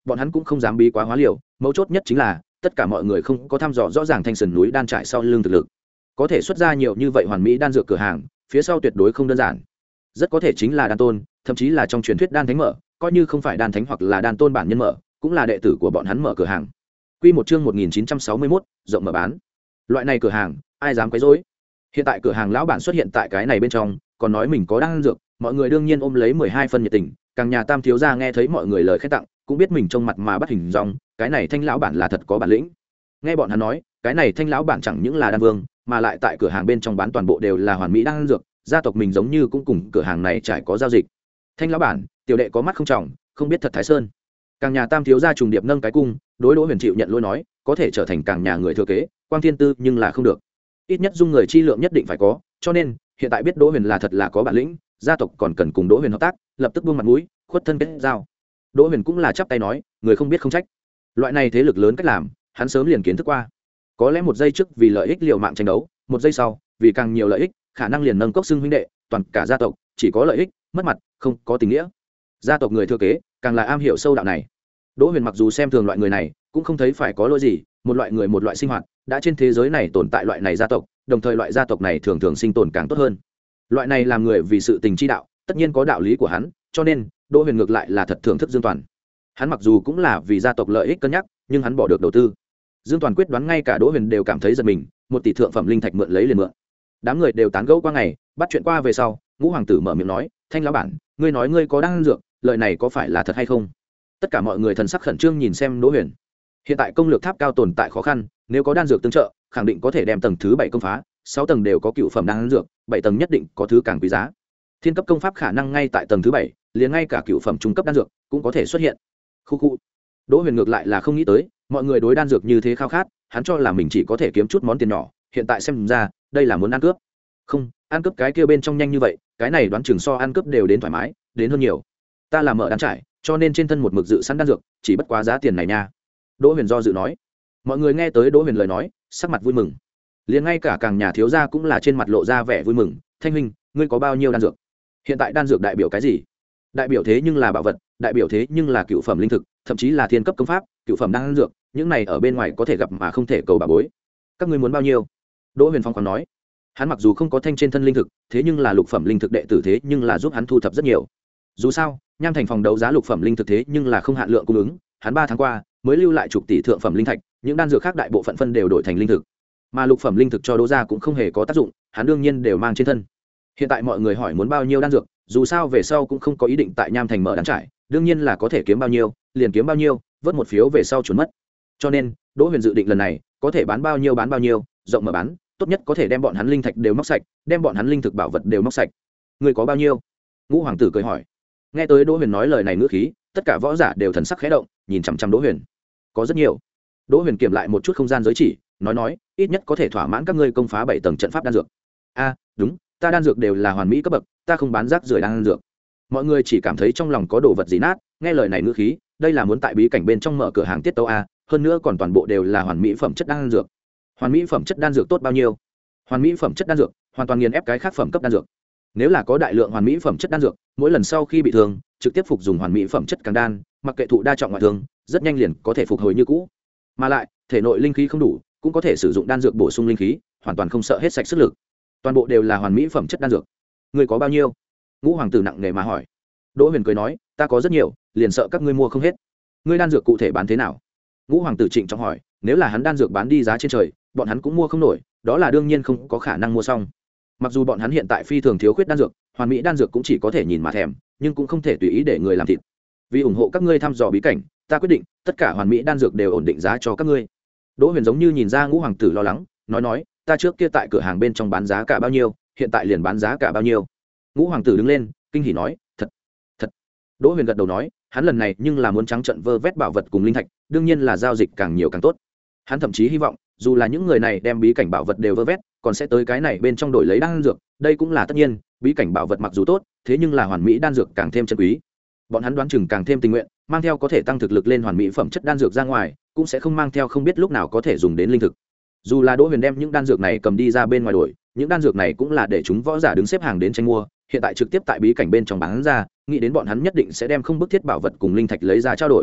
bọn hắn cũng không dám bí quá hóa liều, mấu chốt nhất chính là tất cả mọi người không có thăm dò rõ ràng thanh sườn núi đan trải sau lưng thực lực, có thể xuất ra nhiều như vậy hoàn mỹ đan dược cửa hàng, phía sau tuyệt đối không đơn giản, rất có thể chính là đan tôn, thậm chí là trong truyền thuyết đan thánh mở, coi như không phải đan thánh hoặc là đan tôn bản nhân mở, cũng là đệ tử của bọn hắn mở cửa hàng. Quy một chương một nghìn chín trăm sáu mươi mốt, rộng mở bán. Loại này cửa hàng, ai dám quấy rối? Hiện tại cửa hàng lão bản xuất hiện tại cái này bên trong, còn nói mình có đan dược, mọi người đương nhiên ôm lấy mười hai phân nhiệt tình, càng nhà Tam thiếu gia nghe thấy mọi người lời khen tặng, cũng biết mình trông mặt mà bắt hình dong, cái này Thanh lão bản là thật có bản lĩnh. Nghe bọn hắn nói, cái này Thanh lão bản chẳng những là đan vương, mà lại tại cửa hàng bên trong bán toàn bộ đều là hoàn mỹ đan dược, gia tộc mình giống như cũng cùng cửa hàng này trải có giao dịch. Thanh lão bản, tiểu đệ có mắt không trọng, không biết thật Thái Sơn. Càng nhà Tam thiếu gia trùng điệp nâng cái cung, đối Đỗ Huyền chịu nhận lỗi nói, có thể trở thành càng nhà người thừa kế, quang thiên tư nhưng là không được. Ít nhất dung người chi lượng nhất định phải có, cho nên hiện tại biết Đỗ Huyền là thật là có bản lĩnh, gia tộc còn cần cùng Đỗ Huyền hợp tác, lập tức buông mặt mũi, khuất thân kết giao. Đỗ Huyền cũng là chắp tay nói, người không biết không trách. Loại này thế lực lớn cách làm, hắn sớm liền kiến thức qua. Có lẽ một giây trước vì lợi ích liều mạng tranh đấu, một giây sau, vì càng nhiều lợi ích, khả năng liền nâng cốc xưng huynh đệ, toàn cả gia tộc chỉ có lợi ích, mất mặt, không có tình nghĩa. Gia tộc người thừa kế, càng là am hiểu sâu đạo này. Đỗ Huyền mặc dù xem thường loại người này, cũng không thấy phải có lỗi gì, một loại người một loại sinh hoạt, đã trên thế giới này tồn tại loại này gia tộc, đồng thời loại gia tộc này thường thường sinh tồn càng tốt hơn. Loại này làm người vì sự tình chi đạo, tất nhiên có đạo lý của hắn, cho nên Đỗ Huyền ngược lại là thật thưởng thức Dương Toàn. Hắn mặc dù cũng là vì gia tộc lợi ích cân nhắc, nhưng hắn bỏ được đầu tư. Dương Toàn quyết đoán ngay cả Đỗ Huyền đều cảm thấy giật mình, một tỷ thượng phẩm linh thạch mượn lấy liền mượn. Đám người đều tán gẫu qua ngày, bắt chuyện qua về sau, Ngũ hoàng tử mở miệng nói, "Thanh lão bản, ngươi nói ngươi có đan dược, lời này có phải là thật hay không?" Tất cả mọi người thần sắc khẩn trương nhìn xem Đỗ Huyền. Hiện tại công lược tháp cao tồn tại khó khăn, nếu có đan dược tương trợ, khẳng định có thể đem tầng thứ bảy công phá, sáu tầng đều có cựu phẩm đan dược, bảy tầng nhất định có thứ càng quý giá. Thiên cấp công pháp khả năng ngay tại tầng thứ bảy, liền ngay cả cựu phẩm trung cấp đan dược cũng có thể xuất hiện. Khu khu. Đỗ Huyền ngược lại là không nghĩ tới, mọi người đối đan dược như thế khao khát, hắn cho là mình chỉ có thể kiếm chút món tiền nhỏ, hiện tại xem ra, đây là muốn ăn cướp. Không, ăn cướp cái kia bên trong nhanh như vậy, cái này đoán chừng so ăn cướp đều đến thoải mái, đến hơn nhiều. Ta là mở đan trải, cho nên trên thân một mực dự sẵn đan dược, chỉ bất quá giá tiền này nha. Đỗ Huyền do dự nói. Mọi người nghe tới Đỗ Huyền lời nói, sắc mặt vui mừng. Liền ngay cả càng nhà thiếu gia cũng là trên mặt lộ ra vẻ vui mừng. Thanh huynh, ngươi có bao nhiêu đan dược? Hiện tại đan dược đại biểu cái gì? Đại biểu thế nhưng là bảo vật, đại biểu thế nhưng là cựu phẩm linh thực, thậm chí là thiên cấp công pháp, cựu phẩm đan dược, những này ở bên ngoài có thể gặp mà không thể cầu bà bối. Các ngươi muốn bao nhiêu? Đỗ Huyền phong khoáng nói. Hắn mặc dù không có thanh trên thân linh thực, thế nhưng là lục phẩm linh thực đệ tử thế nhưng là giúp hắn thu thập rất nhiều. Dù sao, Nham Thành phòng đấu giá lục phẩm linh thực thế nhưng là không hạn lượng cung ứng, hắn ba tháng qua mới lưu lại chục tỷ thượng phẩm linh thạch, những đan dược khác đại bộ phận phân đều đổi thành linh thực. Mà lục phẩm linh thực cho Đỗ gia cũng không hề có tác dụng, hắn đương nhiên đều mang trên thân. Hiện tại mọi người hỏi muốn bao nhiêu đan dược, dù sao về sau cũng không có ý định tại Nham Thành mở đan trải, đương nhiên là có thể kiếm bao nhiêu, liền kiếm bao nhiêu, vớt một phiếu về sau chuẩn mất. Cho nên, Đỗ Huyền dự định lần này, có thể bán bao nhiêu bán bao nhiêu, rộng mở bán, tốt nhất có thể đem bọn hắn linh thạch đều móc sạch, đem bọn hắn linh thực bảo vật đều móc sạch. Người có bao nhiêu? Ngũ hoàng tử cười hỏi. Nghe tới Đỗ Huyền nói lời này ngữ khí, tất cả võ giả đều thần sắc khẽ động, nhìn chằm chằm Đỗ Huyền. Có rất nhiều. Đỗ Huyền kiểm lại một chút không gian giới chỉ, nói nói, ít nhất có thể thỏa mãn các ngươi công phá bảy tầng trận pháp đan dược. A, đúng, ta đan dược đều là hoàn mỹ cấp bậc, ta không bán rác rưởi đan dược. Mọi người chỉ cảm thấy trong lòng có đồ vật gì nát, nghe lời này ngữ khí, đây là muốn tại bí cảnh bên trong mở cửa hàng tiết tấu a, hơn nữa còn toàn bộ đều là hoàn mỹ phẩm chất đan dược. Hoàn mỹ phẩm chất đan dược tốt bao nhiêu? Hoàn mỹ phẩm chất đan dược, hoàn toàn nghiền ép cái khác phẩm cấp đan dược. Nếu là có đại lượng hoàn mỹ phẩm chất đan dược, mỗi lần sau khi bị thương, trực tiếp phục dùng hoàn mỹ phẩm chất càng đan, mặc kệ thụ đa trọng ngoại thương, rất nhanh liền có thể phục hồi như cũ. Mà lại, thể nội linh khí không đủ, cũng có thể sử dụng đan dược bổ sung linh khí, hoàn toàn không sợ hết sạch sức lực. Toàn bộ đều là hoàn mỹ phẩm chất đan dược. Ngươi có bao nhiêu? Ngũ hoàng tử nặng nề mà hỏi. Đỗ Huyền cười nói, ta có rất nhiều, liền sợ các ngươi mua không hết. Ngươi đan dược cụ thể bán thế nào? Ngũ hoàng tử trịnh trọng hỏi, nếu là hắn đan dược bán đi giá trên trời, bọn hắn cũng mua không nổi, đó là đương nhiên không có khả năng mua xong. Mặc dù bọn hắn hiện tại phi thường thiếu khuyết đan dược, hoàn mỹ đan dược cũng chỉ có thể nhìn mà thèm, nhưng cũng không thể tùy ý để người làm thịt. Vì ủng hộ các ngươi thăm dò bí cảnh, ta quyết định tất cả hoàn mỹ đan dược đều ổn định giá cho các ngươi. Đỗ Huyền giống như nhìn ra Ngũ hoàng tử lo lắng, nói nói, ta trước kia tại cửa hàng bên trong bán giá cả bao nhiêu, hiện tại liền bán giá cả bao nhiêu. Ngũ hoàng tử đứng lên, kinh hỉ nói, thật, thật. Đỗ Huyền gật đầu nói, hắn lần này nhưng là muốn trắng trận vơ vét bảo vật cùng linh thạch, đương nhiên là giao dịch càng nhiều càng tốt. Hắn thậm chí hy vọng, dù là những người này đem bí cảnh bảo vật đều vơ vét, còn sẽ tới cái này bên trong đổi lấy đan dược, đây cũng là tất nhiên, bí cảnh bảo vật mặc dù tốt, thế nhưng là hoàn mỹ đan dược càng thêm chân quý. Bọn hắn đoán chừng càng thêm tình nguyện, mang theo có thể tăng thực lực lên hoàn mỹ phẩm chất đan dược ra ngoài, cũng sẽ không mang theo không biết lúc nào có thể dùng đến linh thực. Dù là Đỗ Huyền đem những đan dược này cầm đi ra bên ngoài đổi, những đan dược này cũng là để chúng võ giả đứng xếp hàng đến tranh mua, hiện tại trực tiếp tại bí cảnh bên trong bán ra, nghĩ đến bọn hắn nhất định sẽ đem không bức thiết bảo vật cùng linh thạch lấy ra trao đổi.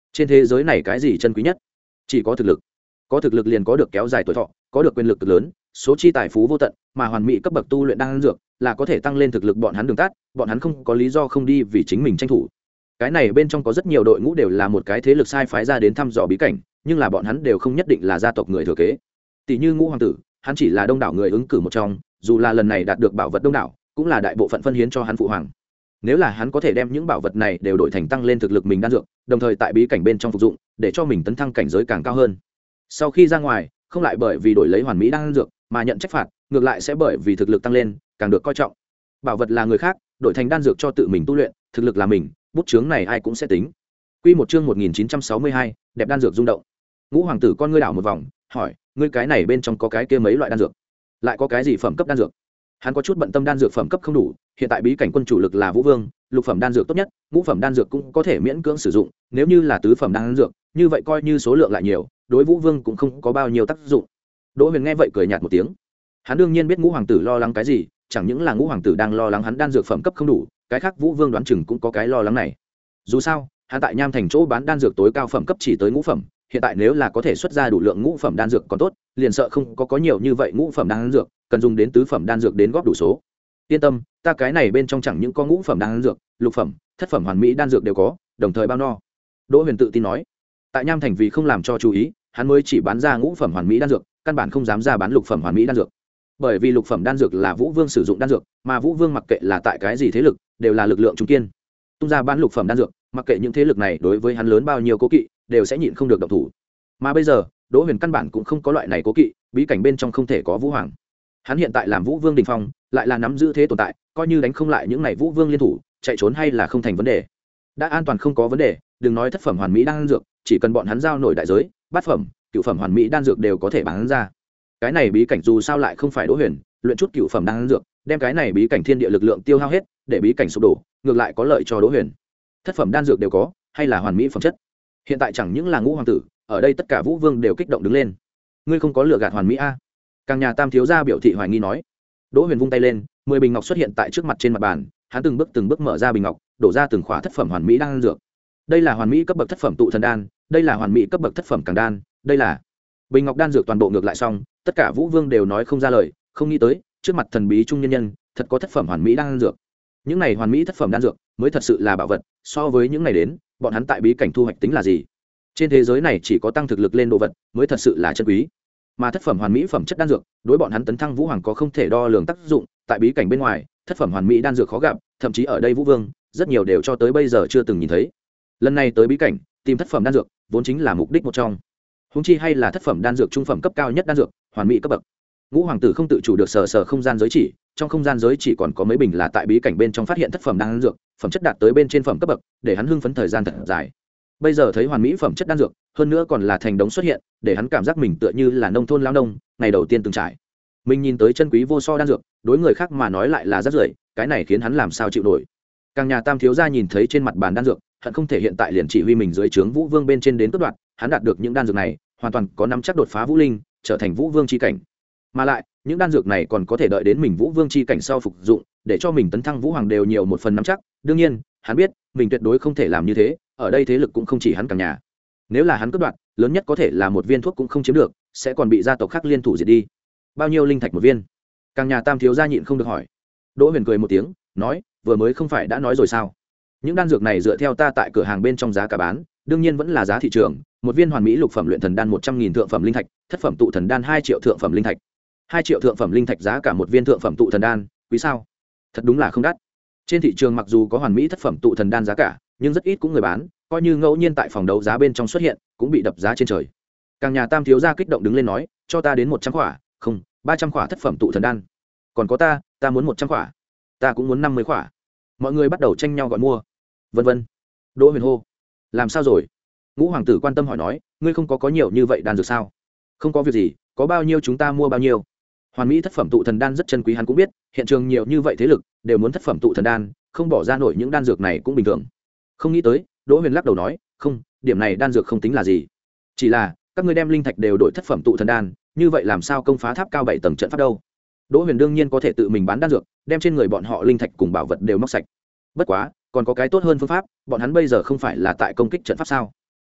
Trên thế giới này cái gì chân quý nhất? Chỉ có thực lực. Có thực lực liền có được kéo dài tuổi thọ, có được quyền lực cực lớn, số chi tài phú vô tận, mà hoàn mỹ cấp bậc tu luyện đan dược là có thể tăng lên thực lực bọn hắn đường tắt, bọn hắn không có lý do không đi vì chính mình tranh thủ. Cái này bên trong có rất nhiều đội ngũ đều là một cái thế lực sai phái ra đến thăm dò bí cảnh, nhưng là bọn hắn đều không nhất định là gia tộc người thừa kế. Tỷ như Ngũ hoàng tử, hắn chỉ là đông đảo người ứng cử một trong, dù là lần này đạt được bảo vật đông đảo, cũng là đại bộ phận phân hiến cho hắn phụ hoàng. Nếu là hắn có thể đem những bảo vật này đều đổi thành tăng lên thực lực mình đan dược, đồng thời tại bí cảnh bên trong phục dụng, để cho mình tấn thăng cảnh giới càng cao hơn. Sau khi ra ngoài, không lại bởi vì đổi lấy hoàn mỹ đan dược mà nhận trách phạt, ngược lại sẽ bởi vì thực lực tăng lên, càng được coi trọng. Bảo vật là người khác, đổi thành đan dược cho tự mình tu luyện, thực lực là mình, bút chướng này ai cũng sẽ tính. Quy một chương một nghìn chín trăm sáu mươi hai, đẹp đan dược rung động. Ngũ hoàng tử con ngươi đảo một vòng, hỏi, ngươi cái này bên trong có cái kia mấy loại đan dược? Lại có cái gì phẩm cấp đan dược? Hắn có chút bận tâm đan dược phẩm cấp không đủ, hiện tại bí cảnh quân chủ lực là Vũ Vương, lục phẩm đan dược tốt nhất, ngũ phẩm đan dược cũng có thể miễn cưỡng sử dụng, nếu như là tứ phẩm đan dược, như vậy coi như số lượng lại nhiều, đối Vũ Vương cũng không có bao nhiêu tác dụng. Đỗ Huyền nghe vậy cười nhạt một tiếng. Hắn đương nhiên biết Ngũ hoàng tử lo lắng cái gì, chẳng những là Ngũ hoàng tử đang lo lắng hắn đan dược phẩm cấp không đủ, cái khác Vũ Vương đoán chừng cũng có cái lo lắng này. Dù sao, hắn tại Nham Thành chỗ bán đan dược tối cao phẩm cấp chỉ tới ngũ phẩm, hiện tại nếu là có thể xuất ra đủ lượng ngũ phẩm đan dược còn tốt, liền sợ không có có nhiều như vậy ngũ phẩm đan dược, cần dùng đến tứ phẩm đan dược đến góp đủ số. Yên tâm, ta cái này bên trong chẳng những có ngũ phẩm đan dược, lục phẩm, thất phẩm hoàn mỹ đan dược đều có, đồng thời bao no. Đỗ Huyền tự tin nói. Tại Nham Thành vì không làm cho chú ý, hắn mới chỉ bán ra ngũ phẩm hoàn mỹ đan dược, căn bản không dám ra bán lục phẩm hoàn mỹ đan dược. Bởi vì lục phẩm đan dược là Vũ Vương sử dụng đan dược, mà Vũ Vương mặc kệ là tại cái gì thế lực, đều là lực lượng trung kiên. Tung ra bán lục phẩm đan dược, mặc kệ những thế lực này đối với hắn lớn bao nhiêu cố kỵ, đều sẽ nhịn không được động thủ. Mà bây giờ, Đỗ Huyền căn bản cũng không có loại này cố kỵ, bí cảnh bên trong không thể có Vũ Hoàng. Hắn hiện tại làm Vũ Vương đỉnh phong, lại là nắm giữ thế tồn tại, coi như đánh không lại những này Vũ Vương liên thủ, chạy trốn hay là không thành vấn đề. Đã an toàn không có vấn đề, đừng nói thất phẩm hoàn mỹ đan dược, chỉ cần bọn hắn giao nổi đại giới, bát phẩm, cửu phẩm hoàn mỹ đan dược đều có thể bán ra. Cái này bí cảnh dù sao lại không phải Đỗ Huyền, luyện chút cửu phẩm đan dược, đem cái này bí cảnh thiên địa lực lượng tiêu hao hết, để bí cảnh sụp đổ, ngược lại có lợi cho Đỗ Huyền. Thất phẩm đan dược đều có, hay là hoàn mỹ phẩm chất. Hiện tại chẳng những là Ngũ hoàng tử, ở đây tất cả Vũ Vương đều kích động đứng lên. Ngươi không có lựa gạt hoàn mỹ a? Càng nhà Tam thiếu gia biểu thị hoài nghi nói. Đỗ Huyền vung tay lên, mười bình ngọc xuất hiện tại trước mặt trên mặt bàn, hắn từng bước từng bước mở ra bình ngọc, đổ ra từng khóa thất phẩm hoàn mỹ đan dược. Đây là hoàn mỹ cấp bậc thất phẩm tụ thần đan, đây là hoàn mỹ cấp bậc thất phẩm càng đan, đây là bình ngọc đan dược toàn bộ ngược lại xong, tất cả Vũ Vương đều nói không ra lời, không nghĩ tới, trước mặt thần bí trung nhân nhân, thật có thất phẩm hoàn mỹ đan dược. Những này hoàn mỹ thất phẩm đan dược mới thật sự là bảo vật, so với những này đến, bọn hắn tại bí cảnh thu hoạch tính là gì? Trên thế giới này chỉ có tăng thực lực lên đồ vật mới thật sự là chân quý. Mà thất phẩm hoàn mỹ phẩm chất đan dược, đối bọn hắn tấn thăng Vũ Hoàng có không thể đo lường tác dụng, tại bí cảnh bên ngoài, thất phẩm hoàn mỹ đan dược khó gặp, thậm chí ở đây Vũ Vương, rất nhiều đều cho tới bây giờ chưa từng nhìn thấy. Lần này tới bí cảnh, tìm thất phẩm đan dược, vốn chính là mục đích một trong. Huống chi hay là thất phẩm đan dược trung phẩm cấp cao nhất đan dược, hoàn mỹ cấp bậc. Ngũ hoàng tử không tự chủ được sờ sờ không gian giới chỉ, trong không gian giới chỉ còn có mấy bình là tại bí cảnh bên trong phát hiện thất phẩm đan dược, phẩm chất đạt tới bên trên phẩm cấp bậc, để hắn hưng phấn thời gian thật dài. Bây giờ thấy hoàn mỹ phẩm chất đan dược, hơn nữa còn là thành đống xuất hiện, để hắn cảm giác mình tựa như là nông thôn lao nông, ngày đầu tiên từng trải. Mình nhìn tới chân quý vô so đan dược, đối người khác mà nói lại là rất rưởi, cái này khiến hắn làm sao chịu nổi. Càng nhà Tam thiếu gia nhìn thấy trên mặt bàn đan dược, hận không thể hiện tại liền chỉ huy mình dưới trướng Vũ Vương bên trên đến cướp đoạt, hắn đạt được những đan dược này, hoàn toàn có nắm chắc đột phá Vũ Linh, trở thành Vũ Vương chi cảnh. Mà lại, những đan dược này còn có thể đợi đến mình Vũ Vương chi cảnh sau phục dụng, để cho mình tấn thăng Vũ Hoàng đều nhiều một phần nắm chắc. Đương nhiên, hắn biết, mình tuyệt đối không thể làm như thế, ở đây thế lực cũng không chỉ hắn Càng nhà. Nếu là hắn cướp đoạt, lớn nhất có thể là một viên thuốc cũng không chiếm được, sẽ còn bị gia tộc khác liên thủ diệt đi. Bao nhiêu linh thạch một viên? Càng nhà Tam thiếu gia nhịn không được hỏi. Đỗ Huyền cười một tiếng, nói, vừa mới không phải đã nói rồi sao? Những đan dược này dựa theo ta tại cửa hàng bên trong giá cả bán, đương nhiên vẫn là giá thị trường, một viên hoàn mỹ lục phẩm luyện thần đan một trăm nghìn thượng phẩm linh thạch, thất phẩm tụ thần đan hai triệu thượng phẩm linh thạch. hai triệu thượng phẩm linh thạch giá cả một viên thượng phẩm tụ thần đan, quý sao? Thật đúng là không đắt. Trên thị trường mặc dù có hoàn mỹ thất phẩm tụ thần đan giá cả, nhưng rất ít cũng người bán, coi như ngẫu nhiên tại phòng đấu giá bên trong xuất hiện, cũng bị đập giá trên trời. Càng nhà Tam thiếu gia kích động đứng lên nói, cho ta đến một trăm khỏa, không, ba trăm khỏa thất phẩm tụ thần đan. Còn có ta, ta muốn một trăm khỏa. Ta cũng muốn năm mươi khỏa. Mọi người bắt đầu tranh nhau gọi mua. Vân vân. Đỗ Huyền hô, làm sao rồi? Ngũ hoàng tử quan tâm hỏi nói, ngươi không có có nhiều như vậy đan dược sao? Không có việc gì, có bao nhiêu chúng ta mua bao nhiêu. Hoàn mỹ thất phẩm tụ thần đan rất chân quý, hắn cũng biết, hiện trường nhiều như vậy thế lực đều muốn thất phẩm tụ thần đan, không bỏ ra nổi những đan dược này cũng bình thường. Không nghĩ tới, Đỗ Huyền lắc đầu nói, không, điểm này đan dược không tính là gì, chỉ là các ngươi đem linh thạch đều đổi thất phẩm tụ thần đan, như vậy làm sao công phá tháp cao bảy tầng trận pháp đâu? Đỗ Huyền đương nhiên có thể tự mình bán đan dược, đem trên người bọn họ linh thạch cùng bảo vật đều móc sạch. Bất quá, còn có cái tốt hơn phương pháp, bọn hắn bây giờ không phải là tại công kích trận pháp sao?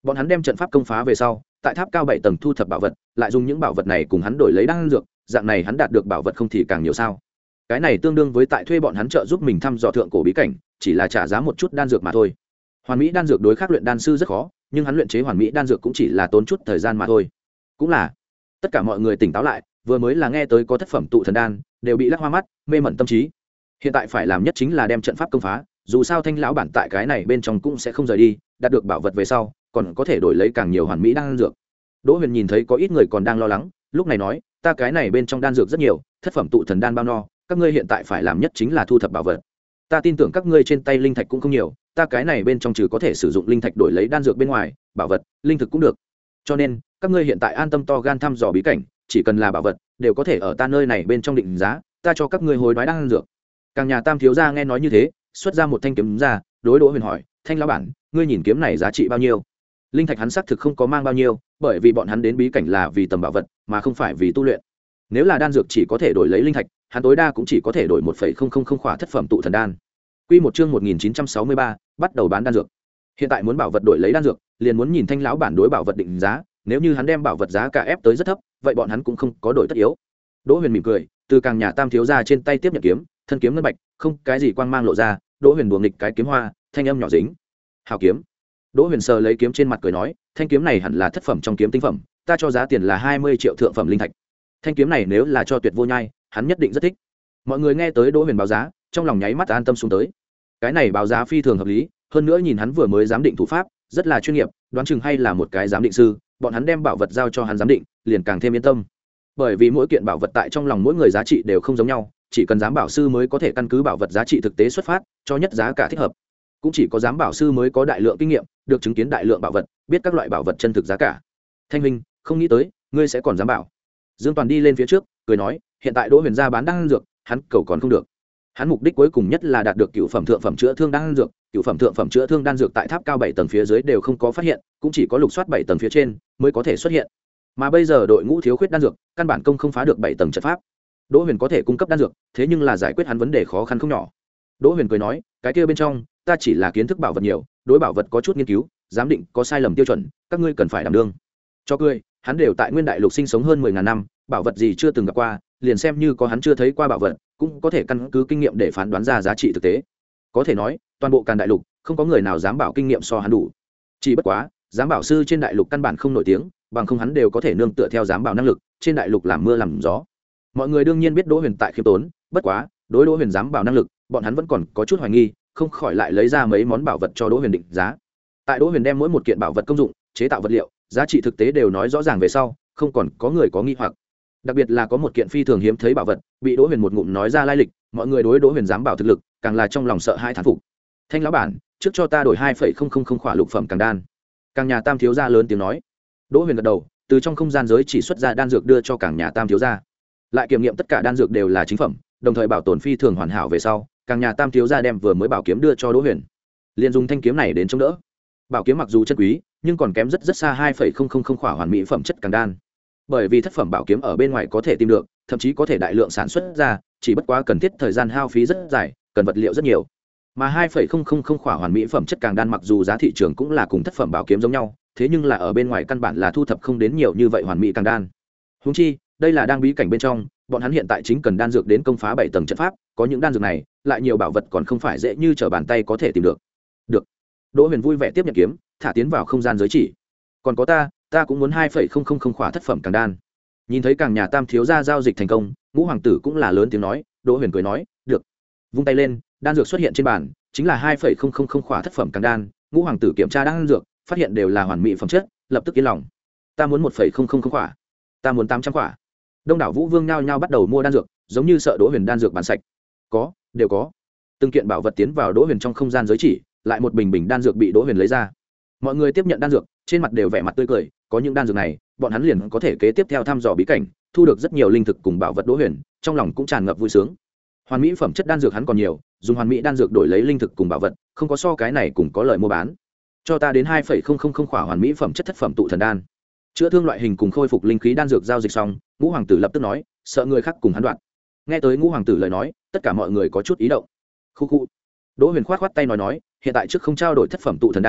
bọn hắn đem trận pháp công phá về sau tại tháp cao bảy tầng thu thập bảo vật, lại dùng những bảo vật này cùng hắn đổi lấy đan dược, dạng này hắn đạt được bảo vật không thì càng nhiều sao. Cái này tương đương với tại thuê bọn hắn trợ giúp mình thăm dò thượng cổ bí cảnh, chỉ là trả giá một chút đan dược mà thôi. Hoàn mỹ đan dược đối khác luyện đan sư rất khó, nhưng hắn luyện chế hoàn mỹ đan dược cũng chỉ là tốn chút thời gian mà thôi. Cũng là tất cả mọi người tỉnh táo lại, vừa mới là nghe tới có thất phẩm tụ thần đan, đều bị lắc hoa mắt, mê mẩn tâm trí. Hiện tại phải làm nhất chính là đem trận pháp công phá, dù sao Thanh lão bản tại cái này bên trong cũng sẽ không rời đi, đạt được bảo vật về sau, còn có thể đổi lấy càng nhiều hoàn mỹ đan dược. Đỗ Huyền nhìn thấy có ít người còn đang lo lắng, lúc này nói, ta cái này bên trong đan dược rất nhiều, thất phẩm tụ thần đan bao no, các ngươi hiện tại phải làm nhất chính là thu thập bảo vật. Ta tin tưởng các ngươi trên tay linh thạch cũng không nhiều, ta cái này bên trong trừ có thể sử dụng linh thạch đổi lấy đan dược bên ngoài, bảo vật, linh thực cũng được. Cho nên, các ngươi hiện tại an tâm to gan thăm dò bí cảnh, chỉ cần là bảo vật, đều có thể ở ta nơi này bên trong định giá, ta cho các ngươi hối đoái đan dược. Càng nhà Tam thiếu gia nghe nói như thế, xuất ra một thanh kiếm ra, đối Đỗ Huyền hỏi, Thanh lão bản, ngươi nhìn kiếm này giá trị bao nhiêu? Linh thạch hắn xác thực không có mang bao nhiêu, bởi vì bọn hắn đến bí cảnh là vì tầm bảo vật, mà không phải vì tu luyện. Nếu là đan dược chỉ có thể đổi lấy linh thạch, hắn tối đa cũng chỉ có thể đổi một phẩy không không không khỏa thất phẩm tụ thần đan. Quy một chương một nghìn chín trăm sáu mươi ba, bắt đầu bán đan dược. Hiện tại muốn bảo vật đổi lấy đan dược, liền muốn nhìn Thanh lão bản đối bảo vật định giá, nếu như hắn đem bảo vật giá cả ép tới rất thấp, vậy bọn hắn cũng không có đổi tất yếu. Đỗ Huyền mỉm cười, từ Càng nhà Tam thiếu gia trên tay tiếp nhận kiếm, thân kiếm ngân bạch, không cái gì quang mang lộ ra, Đỗ Huyền đùa nghịch cái kiếm hoa, thanh âm nhỏ dính. Hào kiếm. Đỗ Huyền sờ lấy kiếm trên mặt cười nói, thanh kiếm này hẳn là thất phẩm trong kiếm tinh phẩm, ta cho giá tiền là hai mươi triệu thượng phẩm linh thạch. Thanh kiếm này nếu là cho Tuyệt Vô Nhai, hắn nhất định rất thích. Mọi người nghe tới Đỗ Huyền báo giá, trong lòng nháy mắt an tâm xuống tới. Cái này báo giá phi thường hợp lý, hơn nữa nhìn hắn vừa mới giám định thủ pháp, rất là chuyên nghiệp, đoán chừng hay là một cái giám định sư, bọn hắn đem bảo vật giao cho hắn giám định, liền càng thêm yên tâm. Bởi vì mỗi kiện bảo vật tại trong lòng mỗi người giá trị đều không giống nhau, chỉ cần giám bảo sư mới có thể căn cứ bảo vật giá trị thực tế xuất phát, cho nhất giá cả thích hợp. Cũng chỉ có giám bảo sư mới có đại lượng kinh nghiệm, được chứng kiến đại lượng bảo vật, biết các loại bảo vật chân thực giá cả. Thanh Minh, không nghĩ tới ngươi sẽ còn giám bảo. Dương Toàn đi lên phía trước, cười nói, hiện tại Đỗ Huyền gia bán đan dược, hắn cầu còn không được. Hắn mục đích cuối cùng nhất là đạt được cựu phẩm thượng phẩm chữa thương đan dược, cựu phẩm thượng phẩm chữa thương đan dược tại tháp cao bảy tầng phía dưới đều không có phát hiện, cũng chỉ có lục soát bảy tầng phía trên mới có thể xuất hiện. Mà bây giờ đội ngũ thiếu khuyết đan dược, căn bản công không phá được bảy tầng trận pháp. Đỗ Huyền có thể cung cấp đan dược, thế nhưng là giải quyết hắn vấn đề khó khăn không nhỏ. Đỗ Huyền cười nói, cái kia bên trong, ta chỉ là kiến thức bảo vật nhiều, đối bảo vật có chút nghiên cứu, giám định có sai lầm tiêu chuẩn, các ngươi cần phải đảm đương. Cho cười, hắn đều tại Nguyên Đại Lục sinh sống hơn mười ngàn năm, bảo vật gì chưa từng gặp qua, liền xem như có hắn chưa thấy qua bảo vật, cũng có thể căn cứ kinh nghiệm để phán đoán ra giá trị thực tế. Có thể nói, toàn bộ Càn Đại Lục, không có người nào dám bảo kinh nghiệm so hắn đủ. Chỉ bất quá, giám bảo sư trên đại lục căn bản không nổi tiếng, bằng không hắn đều có thể nương tựa theo giám bảo năng lực, trên đại lục làm mưa làm gió. Mọi người đương nhiên biết Đỗ Huyền tại khiêm tốn, bất quá, đối Đỗ Huyền giám bảo năng lực, bọn hắn vẫn còn có chút hoài nghi, không khỏi lại lấy ra mấy món bảo vật cho Đỗ Huyền định giá. Tại Đỗ Huyền đem mỗi một kiện bảo vật công dụng, chế tạo vật liệu, giá trị thực tế đều nói rõ ràng về sau, không còn có người có nghi hoặc. Đặc biệt là có một kiện phi thường hiếm thấy bảo vật, bị Đỗ Huyền một ngụm nói ra lai lịch, mọi người đối Đỗ Huyền giám bảo thực lực, càng là trong lòng sợ hãi thán phục. Thanh lão bản, trước cho ta đổi hai phẩy không không không khỏa lục phẩm càng đan. Càng nhà Tam thiếu gia lớn tiếng nói. Đỗ Huyền gật đầu, từ trong không gian giới chỉ xuất ra đan dược đưa cho Càng nhà Tam thiếu gia. Lại kiểm nghiệm tất cả đan dược đều là chính phẩm, đồng thời bảo tồn phi thường hoàn hảo về sau, Càng nhà Tam thiếu gia đem vừa mới bảo kiếm đưa cho Đỗ Huyền, liền dùng thanh kiếm này đến chống đỡ. Bảo kiếm mặc dù chân quý, nhưng còn kém rất rất xa hai phẩy không không không khỏa hoàn mỹ phẩm chất càng đan. Bởi vì thất phẩm bảo kiếm ở bên ngoài có thể tìm được, thậm chí có thể đại lượng sản xuất ra, chỉ bất quá cần thiết thời gian hao phí rất dài, cần vật liệu rất nhiều. Mà hai phẩy không không không khỏa hoàn mỹ phẩm chất càng đan mặc dù giá thị trường cũng là cùng thất phẩm bảo kiếm giống nhau, thế nhưng là ở bên ngoài căn bản là thu thập không đến nhiều như vậy hoàn mỹ càng đan. Huống chi, đây là đang bí cảnh bên trong, bọn hắn hiện tại chính cần đan dược đến công phá bảy tầng trận pháp, có những đan dược này, lại nhiều bảo vật còn không phải dễ như trở bàn tay có thể tìm được. Được. Đỗ Huyền vui vẻ tiếp nhận kiếm, thả tiến vào không gian giới chỉ. Còn có ta, ta cũng muốn hai phẩy không không không khỏa thất phẩm càng đan. Nhìn thấy Càng nhà Tam thiếu gia giao dịch thành công, Ngũ hoàng tử cũng là lớn tiếng nói, Đỗ Huyền cười nói, được. Vung tay lên, đan dược xuất hiện trên bàn, chính là hai phẩy không không không khỏa thất phẩm càng đan. Ngũ hoàng tử kiểm tra đan dược, phát hiện đều là hoàn mỹ phẩm chất, lập tức yên lòng. Ta muốn một phẩy không không không khỏa, ta muốn tám trăm khỏa. Đông đảo Vũ Vương nhao nhao bắt đầu mua đan dược, giống như sợ Đỗ Huyền đan dược bán sạch. Có, đều có. Từng kiện bảo vật tiến vào Đỗ Huyền trong không gian giới chỉ, lại một bình bình đan dược bị Đỗ Huyền lấy ra. Mọi người tiếp nhận đan dược, trên mặt đều vẻ mặt tươi cười, có những đan dược này, bọn hắn liền có thể kế tiếp theo thăm dò bí cảnh, thu được rất nhiều linh thực cùng bảo vật. Đỗ Huyền trong lòng cũng tràn ngập vui sướng. Hoàn mỹ phẩm chất đan dược hắn còn nhiều, dùng hoàn mỹ đan dược đổi lấy linh thực cùng bảo vật, không có so cái này cùng có lợi mua bán. Cho ta đến hai phẩy không không không khỏa hoàn mỹ phẩm chất thất phẩm tụ thần đan. Chữa thương loại hình cùng khôi phục linh khí đan dược giao dịch xong, Ngũ hoàng tử lập tức nói, sợ người khác cùng hắn đoạn. Nghe tới Ngũ hoàng tử lời nói, tất cả mọi người có chút ý động. Khu khu. Đỗ Huyền khoát khoát tay nói nói, hiện tại trước không trao đổi thất phẩm tụ thần đan,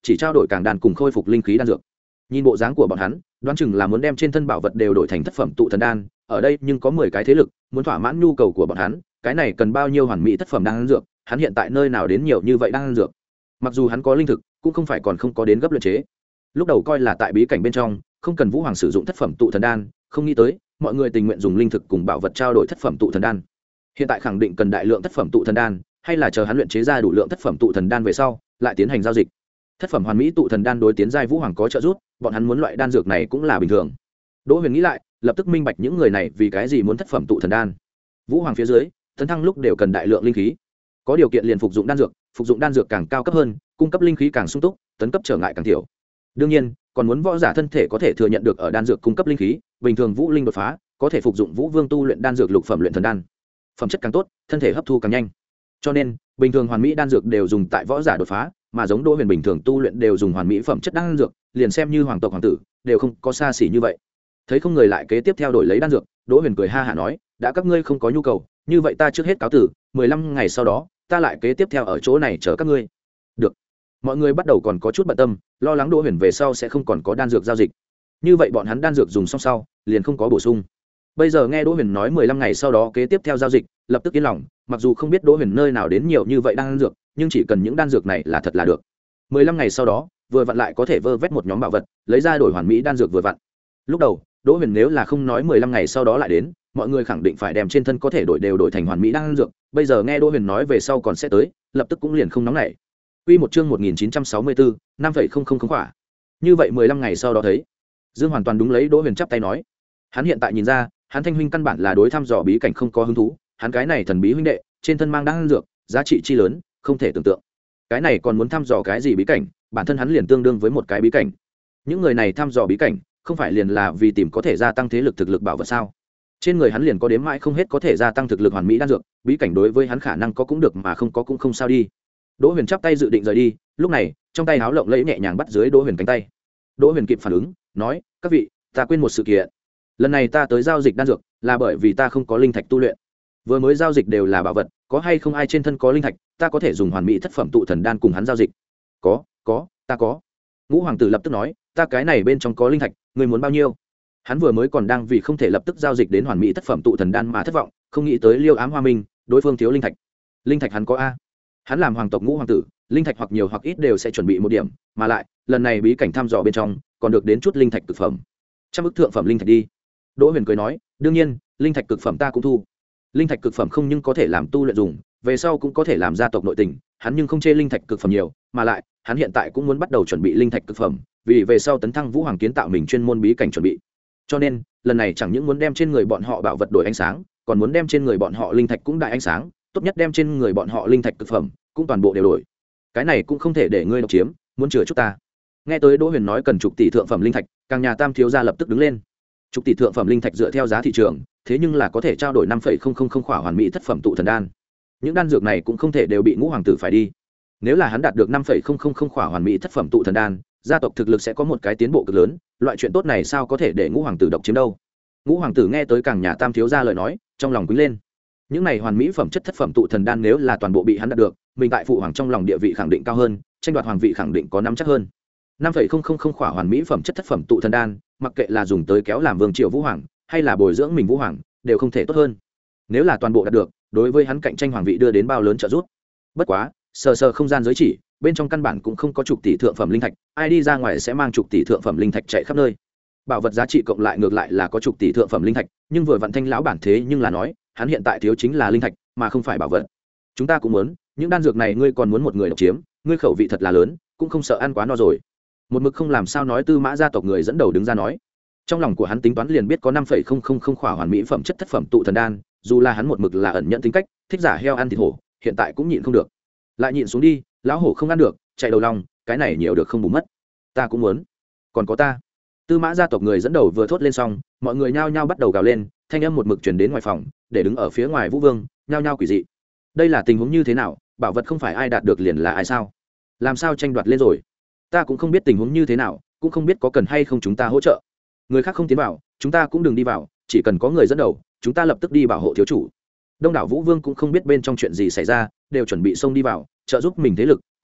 chỉ trao đổi càng đan cùng khôi phục linh khí đan dược. Nhìn bộ dáng của bọn hắn, đoán chừng là muốn đem trên thân bảo vật đều đổi thành thất phẩm tụ thần đan, ở đây nhưng có mười cái thế lực muốn thỏa mãn nhu cầu của bọn hắn, cái này cần bao nhiêu hoàn mỹ thất phẩm đan dược, hắn hiện tại nơi nào đến nhiều như vậy đan dược. Mặc dù hắn có linh thực, cũng không phải còn không có đến gấp luyện chế. Lúc đầu coi là tại bí cảnh bên trong, không cần Vũ Hoàng sử dụng thất phẩm tụ thần đan, không nghĩ tới, mọi người tình nguyện dùng linh thực cùng bảo vật trao đổi thất phẩm tụ thần đan. Hiện tại khẳng định cần đại lượng thất phẩm tụ thần đan, hay là chờ hắn luyện chế ra đủ lượng thất phẩm tụ thần đan về sau, lại tiến hành giao dịch. Thất phẩm hoàn mỹ tụ thần đan đối tiến giai Vũ Hoàng có trợ giúp, bọn hắn muốn loại đan dược này cũng là bình thường. Đỗ Huyền nghĩ lại, lập tức minh bạch những người này vì cái gì muốn thất phẩm tụ thần đan. Vũ Hoàng phía dưới, tấn thăng lúc đều cần đại lượng linh khí. Có điều kiện liền phục dụng đan dược, phục dụng đan dược càng cao cấp hơn, cung cấp linh khí càng sung túc, tấn cấp trở ngại càng thiểu. Đương nhiên, còn muốn võ giả thân thể có thể thừa nhận được ở đan dược cung cấp linh khí, bình thường vũ linh đột phá, có thể phục dụng Vũ Vương tu luyện đan dược lục phẩm luyện thần đan. Phẩm chất càng tốt, thân thể hấp thu càng nhanh. Cho nên, bình thường hoàn mỹ đan dược đều dùng tại võ giả đột phá, mà giống Đỗ Huyền bình thường tu luyện đều dùng hoàn mỹ phẩm chất đan dược, liền xem như hoàng tộc hoàng tử, đều không có xa xỉ như vậy. Thấy không người lại kế tiếp theo đổi lấy đan dược, Đỗ Huyền cười ha hả nói, đã các ngươi không có nhu cầu, như vậy ta trước hết cáo tử, mười lăm ngày sau đó, ta lại kế tiếp theo ở chỗ này chờ các ngươi. Được. Mọi người bắt đầu còn có chút bận tâm, lo lắng Đỗ Huyền về sau sẽ không còn có đan dược giao dịch. Như vậy bọn hắn đan dược dùng xong sau, liền không có bổ sung. Bây giờ nghe Đỗ Huyền nói mười lăm ngày sau đó kế tiếp theo giao dịch, lập tức yên lòng, mặc dù không biết Đỗ Huyền nơi nào đến nhiều như vậy đan dược, nhưng chỉ cần những đan dược này là thật là được. mười lăm ngày sau đó, vừa vặn lại có thể vơ vét một nhóm bảo vật, lấy ra đổi hoàn mỹ đan dược vừa vặn. Lúc đầu, Đỗ Huyền nếu là không nói mười lăm ngày sau đó lại đến, mọi người khẳng định phải đem trên thân có thể đổi đều đổi thành hoàn mỹ đan dược, bây giờ nghe Đỗ Huyền nói về sau còn sẽ tới, lập tức cũng liền không nóng nảy. Quy một chương một nghìn chín trăm sáu mươi bốn, năm phẩy không không không khỏa. Như vậy mười lăm ngày sau đó thấy. Dương hoàn toàn đúng lấy Đỗ Huyền chắp tay nói. Hắn hiện tại nhìn ra, hắn Thanh huynh căn bản là đối thăm dò bí cảnh không có hứng thú, hắn cái này thần bí huynh đệ, trên thân mang đan dược, giá trị chi lớn, không thể tưởng tượng. Cái này còn muốn thăm dò cái gì bí cảnh, bản thân hắn liền tương đương với một cái bí cảnh. Những người này thăm dò bí cảnh, không phải liền là vì tìm có thể gia tăng thế lực thực lực bảo vật sao? Trên người hắn liền có đếm mãi không hết có thể gia tăng thực lực hoàn mỹ đan dược, bí cảnh đối với hắn khả năng có cũng được mà không có cũng không sao đi. Đỗ Huyền chắp tay dự định rời đi, lúc này, trong tay háo lộng lẫy nhẹ nhàng bắt dưới Đỗ Huyền cánh tay. Đỗ Huyền kịp phản ứng, nói: "Các vị, ta quên một sự kiện. Lần này ta tới giao dịch đan dược, là bởi vì ta không có linh thạch tu luyện. Vừa mới giao dịch đều là bảo vật, có hay không ai trên thân có linh thạch, ta có thể dùng hoàn mỹ thất phẩm tụ thần đan cùng hắn giao dịch." "Có, có, ta có." Ngũ hoàng tử lập tức nói: "Ta cái này bên trong có linh thạch, ngươi muốn bao nhiêu?" Hắn vừa mới còn đang vì không thể lập tức giao dịch đến hoàn mỹ thất phẩm tụ thần đan mà thất vọng, không nghĩ tới Liêu Ám Hoa Minh, đối phương thiếu linh thạch. Linh thạch hắn có a. Hắn làm hoàng tộc Ngũ hoàng tử, linh thạch hoặc nhiều hoặc ít đều sẽ chuẩn bị một điểm, mà lại, lần này bí cảnh thăm dò bên trong, còn được đến chút linh thạch cực phẩm. Trăm ức thượng phẩm linh thạch đi. Đỗ Huyền cười nói: "Đương nhiên, linh thạch cực phẩm ta cũng thu." Linh thạch cực phẩm không nhưng có thể làm tu luyện dùng, về sau cũng có thể làm gia tộc nội tình, hắn nhưng không chê linh thạch cực phẩm nhiều, mà lại, hắn hiện tại cũng muốn bắt đầu chuẩn bị linh thạch cực phẩm, vì về sau tấn thăng Vũ Hoàng kiến tạo mình chuyên môn bí cảnh chuẩn bị. Cho nên, lần này chẳng những muốn đem trên người bọn họ bảo vật đổi ánh sáng, còn muốn đem trên người bọn họ linh thạch cũng đại ánh sáng, tốt nhất đem trên người bọn họ linh thạch cực phẩm cũng toàn bộ đều đổi. Cái này cũng không thể để ngươi độc chiếm, muốn chừa chút ta. Nghe tới Đỗ Huyền nói cần chục tỷ thượng phẩm linh thạch, càng nhà Tam thiếu gia lập tức đứng lên. Chục tỷ thượng phẩm linh thạch dựa theo giá thị trường, thế nhưng là có thể trao đổi năm phẩy không không không khỏa hoàn mỹ thất phẩm tụ thần đan. Những đan dược này cũng không thể đều bị Ngũ hoàng tử phải đi. Nếu là hắn đạt được năm phẩy không không không khỏa hoàn mỹ thất phẩm tụ thần đan, gia tộc thực lực sẽ có một cái tiến bộ cực lớn, loại chuyện tốt này sao có thể để Ngũ hoàng tử độc chiếm đâu. Ngũ hoàng tử nghe tới càng nhà Tam thiếu gia lời nói, trong lòng quý lên. Những này hoàn mỹ phẩm chất thất phẩm tụ thần đan nếu là toàn bộ bị hắn đạt được, mình tại phụ hoàng trong lòng địa vị khẳng định cao hơn, tranh đoạt hoàng vị khẳng định có nắm chắc hơn. năm phẩy không không không khỏa hoàn mỹ phẩm chất thất phẩm tụ thần đan, mặc kệ là dùng tới kéo làm vương triều Vũ hoàng, hay là bồi dưỡng mình Vũ hoàng, đều không thể tốt hơn. Nếu là toàn bộ đạt được, đối với hắn cạnh tranh hoàng vị đưa đến bao lớn trợ giúp. Bất quá, sờ sờ không gian giới chỉ, bên trong căn bản cũng không có chục tỷ thượng phẩm linh thạch, ai đi ra ngoài sẽ mang chục tỷ thượng phẩm linh thạch chạy khắp nơi. Bảo vật giá trị cộng lại ngược lại là có chục tỷ thượng phẩm linh thạch, nhưng vừa vặn Thanh lão bản thế nhưng là nói, hắn hiện tại thiếu chính là linh thạch, mà không phải bảo vật. Chúng ta cũng muốn, những đan dược này ngươi còn muốn một người độc chiếm, ngươi khẩu vị thật là lớn, cũng không sợ ăn quá no rồi. Một mực không làm sao nói Tư Mã gia tộc người dẫn đầu đứng ra nói. Trong lòng của hắn tính toán liền biết có năm phẩy không không không khỏa hoàn mỹ phẩm chất thất phẩm tụ thần đan, dù là hắn một mực là ẩn nhận tính cách, thích giả heo ăn thịt hổ, hiện tại cũng nhịn không được. Lại nhịn xuống đi, lão hổ không ăn được, chạy đầu lòng, cái này nhiều được không bù mất. Ta cũng muốn. Còn có ta. Tư Mã gia tộc người dẫn đầu vừa thốt lên xong, mọi người nhao nhao bắt đầu gào lên, thanh âm một mực truyền đến ngoài phòng, để đứng ở phía ngoài Vũ Vương, nhao nhao quỷ dị. Đây là tình huống như thế nào, bảo vật không phải ai đạt được liền là ai sao? Làm sao tranh đoạt lên rồi? Ta cũng không biết tình huống như thế nào, cũng không biết có cần hay không chúng ta hỗ trợ. Người khác không tiến vào, chúng ta cũng đừng đi vào, chỉ cần có người dẫn đầu, chúng ta lập tức đi bảo hộ thiếu chủ. Đông đảo Vũ Vương cũng không biết bên trong chuyện gì xảy ra, đều chuẩn bị xông đi vào, trợ giúp mình thế lực, còn tốt,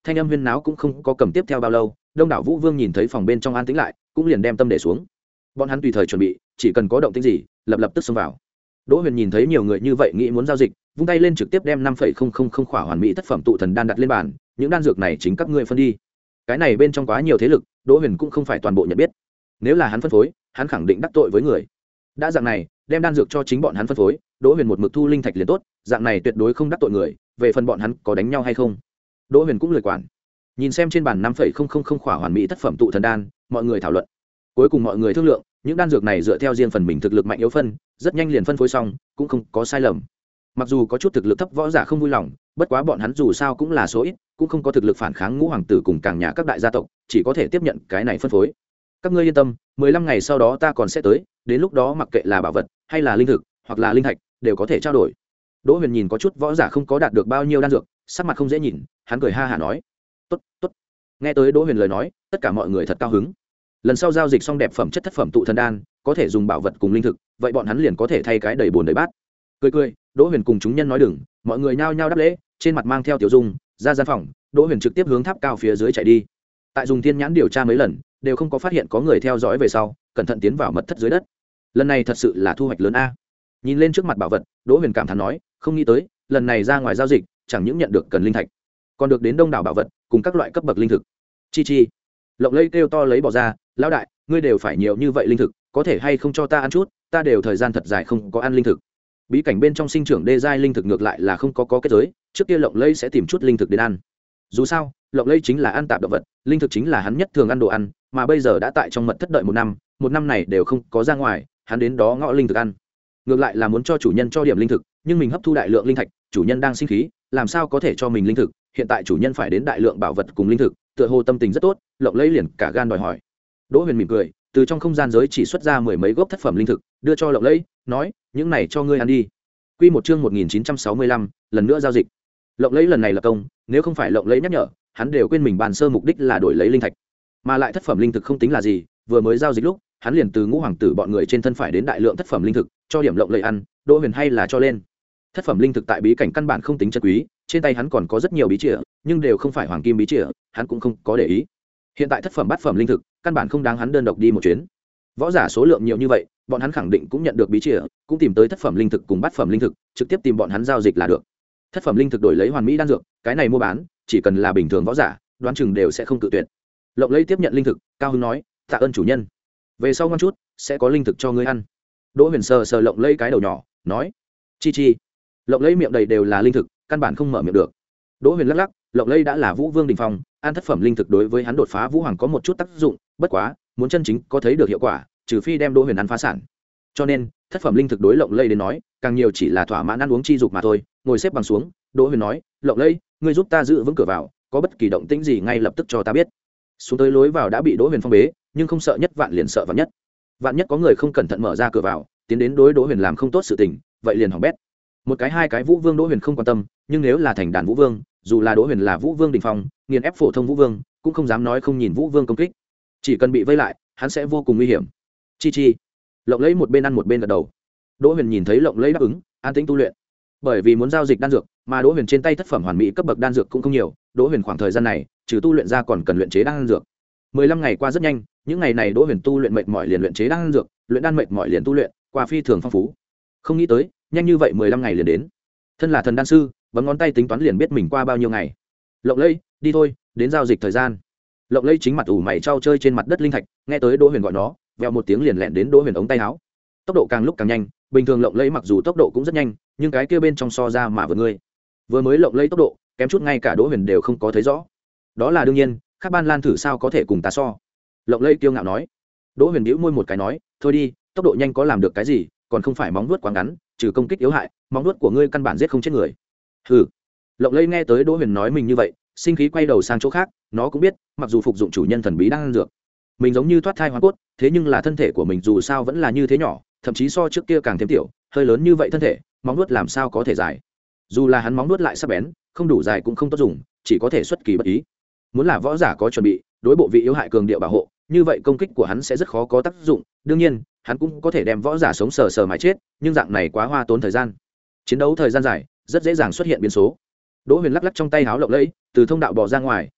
thanh âm huyên náo cũng không có cầm tiếp theo bao lâu, đông đảo vũ vương nhìn thấy phòng bên trong an tĩnh lại, cũng liền đem tâm để xuống. Bọn hắn tùy thời chuẩn bị, chỉ cần có động tĩnh gì, lập lập tức xông vào. Đỗ Huyền nhìn thấy nhiều người như vậy nghĩ muốn giao dịch, vung tay lên trực tiếp đem năm phẩy không không không khỏa hoàn mỹ thất phẩm tụ thần đan đặt lên bàn, những đan dược này chính các ngươi phân đi. Cái này bên trong quá nhiều thế lực, Đỗ Huyền cũng không phải toàn bộ nhận biết. Nếu là hắn phân phối, hắn khẳng định đắc tội với người. Đã dạng này, đem đan dược cho chính bọn hắn phân phối, Đỗ Huyền một mực thu linh thạch liền tốt, dạng này tuyệt đối không đắc tội người, về phần bọn hắn có đánh nhau hay không, Đỗ Huyền cũng lười quản. Nhìn xem trên bàn năm phẩy không không không khỏa hoàn mỹ thất phẩm tụ thần đan, mọi người thảo luận. Cuối cùng mọi người thương lượng, những đan dược này dựa theo riêng phần mình thực lực mạnh yếu phân, rất nhanh liền phân phối xong, cũng không có sai lầm. Mặc dù có chút thực lực thấp võ giả không vui lòng, bất quá bọn hắn dù sao cũng là số ít, cũng không có thực lực phản kháng ngũ hoàng tử cùng càng nhà các đại gia tộc, chỉ có thể tiếp nhận cái này phân phối. Các ngươi yên tâm, mười lăm ngày sau đó ta còn sẽ tới, đến lúc đó mặc kệ là bảo vật hay là linh thực hoặc là linh thạch đều có thể trao đổi. Đỗ Huyền nhìn có chút võ giả không có đạt được bao nhiêu đan dược, sắc mặt không dễ nhìn, hắn cười ha hả nói: "Tốt, tốt." Nghe tới Đỗ Huyền lời nói, tất cả mọi người thật cao hứng. Lần sau giao dịch xong đẹp phẩm chất thất phẩm tụ thần đan, có thể dùng bảo vật cùng linh thực, vậy bọn hắn liền có thể thay cái đầy bồn đầy bát. Cười cười, Đỗ Huyền cùng chúng nhân nói đừng, mọi người nhao nhao đáp lễ, trên mặt mang theo tiểu dung, ra gian phòng, Đỗ Huyền trực tiếp hướng tháp cao phía dưới chạy đi. Tại dùng thiên nhãn điều tra mấy lần, đều không có phát hiện có người theo dõi về sau, cẩn thận tiến vào mật thất dưới đất. Lần này thật sự là thu hoạch lớn a. Nhìn lên trước mặt bảo vật, Đỗ Huyền cảm thán nói, không nghĩ tới, lần này ra ngoài giao dịch, chẳng những nhận được cần linh thạch, còn được đến đông đảo bảo vật, cùng các loại cấp bậc linh thực. Chi chi. Lộng Lây kêu to lấy bỏ ra, lão đại, ngươi đều phải nhiều như vậy linh thực, có thể hay không cho ta ăn chút, ta đều thời gian thật dài không có ăn linh thực. Bí cảnh bên trong sinh trưởng đê giai linh thực ngược lại là không có có kết giới, trước kia Lộng Lây sẽ tìm chút linh thực đến ăn. Dù sao, Lộng Lây chính là ăn tạp động vật, linh thực chính là hắn nhất thường ăn đồ ăn, mà bây giờ đã tại trong mật thất đợi một năm, một năm này đều không có ra ngoài, hắn đến đó ngõ linh thực ăn. Ngược lại là muốn cho chủ nhân cho điểm linh thực, nhưng mình hấp thu đại lượng linh thạch, chủ nhân đang sinh khí, làm sao có thể cho mình linh thực, hiện tại chủ nhân phải đến đại lượng bảo vật cùng linh thực, tựa hồ tâm tình rất tốt, Lộng Lây liền cả gan đòi hỏi. Đỗ Huyền mỉm cười, từ trong không gian giới chỉ xuất ra mười mấy gốc thất phẩm linh thực, đưa cho Lộng Lây, nói, những này cho ngươi ăn đi. Quy một chương một nghìn chín trăm sáu mươi lăm, lần nữa giao dịch. Lộng Lây lần này là công, nếu không phải Lộng Lây nhắc nhở, hắn đều quên mình bàn sơ mục đích là đổi lấy linh thạch, mà lại thất phẩm linh thực không tính là gì, vừa mới giao dịch lúc, hắn liền từ ngũ hoàng tử bọn người trên thân phải đến đại lượng thất phẩm linh thực, cho điểm Lộng Lây ăn, Đỗ Huyền hay là cho lên. Thất phẩm linh thực tại bí cảnh căn bản không tính chân quý, trên tay hắn còn có rất nhiều bí chìa, nhưng đều không phải hoàng kim bí chìa, hắn cũng không có để ý. Hiện tại thất phẩm bát phẩm linh thực, căn bản không đáng hắn đơn độc đi một chuyến. Võ giả số lượng nhiều như vậy, bọn hắn khẳng định cũng nhận được bí chìa, cũng tìm tới thất phẩm linh thực cùng bát phẩm linh thực, trực tiếp tìm bọn hắn giao dịch là được. Thất phẩm linh thực đổi lấy hoàn mỹ đan dược, cái này mua bán, chỉ cần là bình thường võ giả, đoán chừng đều sẽ không cự tuyệt. Lộng Lây tiếp nhận linh thực, cao hứng nói, tạ ơn chủ nhân. Về sau ngon chút, sẽ có linh thực cho ngươi ăn. Đỗ Huyền sờ sờ Lộng Lây cái đầu nhỏ, nói, chi chi. Lộng Lây miệng đầy đều là linh thực, căn bản không mở miệng được. Đỗ Huyền lắc lắc, Lộng Lây đã là Vũ Vương đỉnh phong, ăn thất phẩm linh thực đối với hắn đột phá vũ hoàng có một chút tác dụng, bất quá, muốn chân chính có thấy được hiệu quả, trừ phi đem Đỗ Huyền ăn phá sản. Cho nên, thất phẩm linh thực đối Lộng Lây đến nói, càng nhiều chỉ là thỏa mãn ăn uống chi dục mà thôi. Ngồi xếp bằng xuống, Đỗ Huyền nói, Lộng Lây, ngươi giúp ta giữ vững cửa vào, có bất kỳ động tĩnh gì ngay lập tức cho ta biết. Xuống tới lối vào đã bị Đỗ Huyền phong bế, nhưng không sợ nhất vạn liền sợ vạn nhất. Vạn nhất có người không cẩn thận mở ra cửa vào, tiến đến đối Đỗ Huyền làm không tốt sự tình, vậy liền hỏng bét. Một cái hai cái Vũ Vương Đỗ Huyền không quan tâm, nhưng nếu là thành đàn Vũ Vương, dù là Đỗ Huyền là Vũ Vương đỉnh phong, nghiền ép phổ thông Vũ Vương, cũng không dám nói không nhìn Vũ Vương công kích. Chỉ cần bị vây lại, hắn sẽ vô cùng nguy hiểm. Chi chi. Lộng Lây một bên ăn một bên gật đầu. Đỗ Huyền nhìn thấy Lộng Lây đáp ứng, an tĩnh tu luyện. Bởi vì muốn giao dịch đan dược, mà Đỗ Huyền trên tay thất phẩm hoàn mỹ cấp bậc đan dược cũng không nhiều, Đỗ Huyền khoảng thời gian này, trừ tu luyện ra còn cần luyện chế đan dược. mười lăm ngày qua rất nhanh, những ngày này Đỗ Huyền tu luyện mệt mỏi liền luyện chế đan dược, luyện đan mệt mỏi liền tu luyện, qua phi thường phong phú. Không nghĩ tới, nhanh như vậy mười lăm ngày liền đến. Thân là thần đan sư, bấm ngón tay tính toán liền biết mình qua bao nhiêu ngày. Lộng Lây, đi thôi, đến giao dịch thời gian. Lộng Lây chính mặt ủ mày trao chơi trên mặt đất linh thạch, nghe tới Đỗ Huyền gọi nó, vèo một tiếng liền lẹn đến Đỗ Huyền ống tay áo. Tốc độ càng lúc càng nhanh, bình thường Lộng Lây mặc dù tốc độ cũng rất nhanh, nhưng cái kia bên trong so ra mà vượt ngươi. Vừa mới Lộng Lây tốc độ, kém chút ngay cả Đỗ Huyền đều không có thấy rõ. Đó là đương nhiên, các ban lan thử sao có thể cùng ta so. Lộng Lây kiêu ngạo nói. Đỗ Huyền bĩu môi một cái nói, thôi đi, tốc độ nhanh có làm được cái gì, còn không phải móng vuốt quá ngắn, trừ công kích yếu hại, móng vuốt của ngươi căn bản giết không chết người. Hừ. Lộng Lây nghe tới Đỗ Huyền nói mình như vậy, sinh khí quay đầu sang chỗ khác, nó cũng biết, mặc dù phục dụng chủ nhân thần bí đang ăn dược, mình giống như thoát thai hóa cốt, thế nhưng là thân thể của mình dù sao vẫn là như thế nhỏ, thậm chí so trước kia càng thêm tiểu, hơi lớn như vậy thân thể, móng vuốt làm sao có thể dài. Dù là hắn móng vuốt lại sắc bén, không đủ dài cũng không tốt dùng, chỉ có thể xuất kỳ bất ý. Muốn là võ giả có chuẩn bị, đối bộ vị yếu hại cường điệu bảo hộ, như vậy công kích của hắn sẽ rất khó có tác dụng, đương nhiên, hắn cũng có thể đem võ giả sống sờ sờ mà chết, nhưng dạng này quá hoa tốn thời gian. Chiến đấu thời gian dài, rất dễ dàng xuất hiện biến số. Đỗ Huyền lắc lắc trong tay háo Lộng Lây, từ thông đạo bò ra ngoài,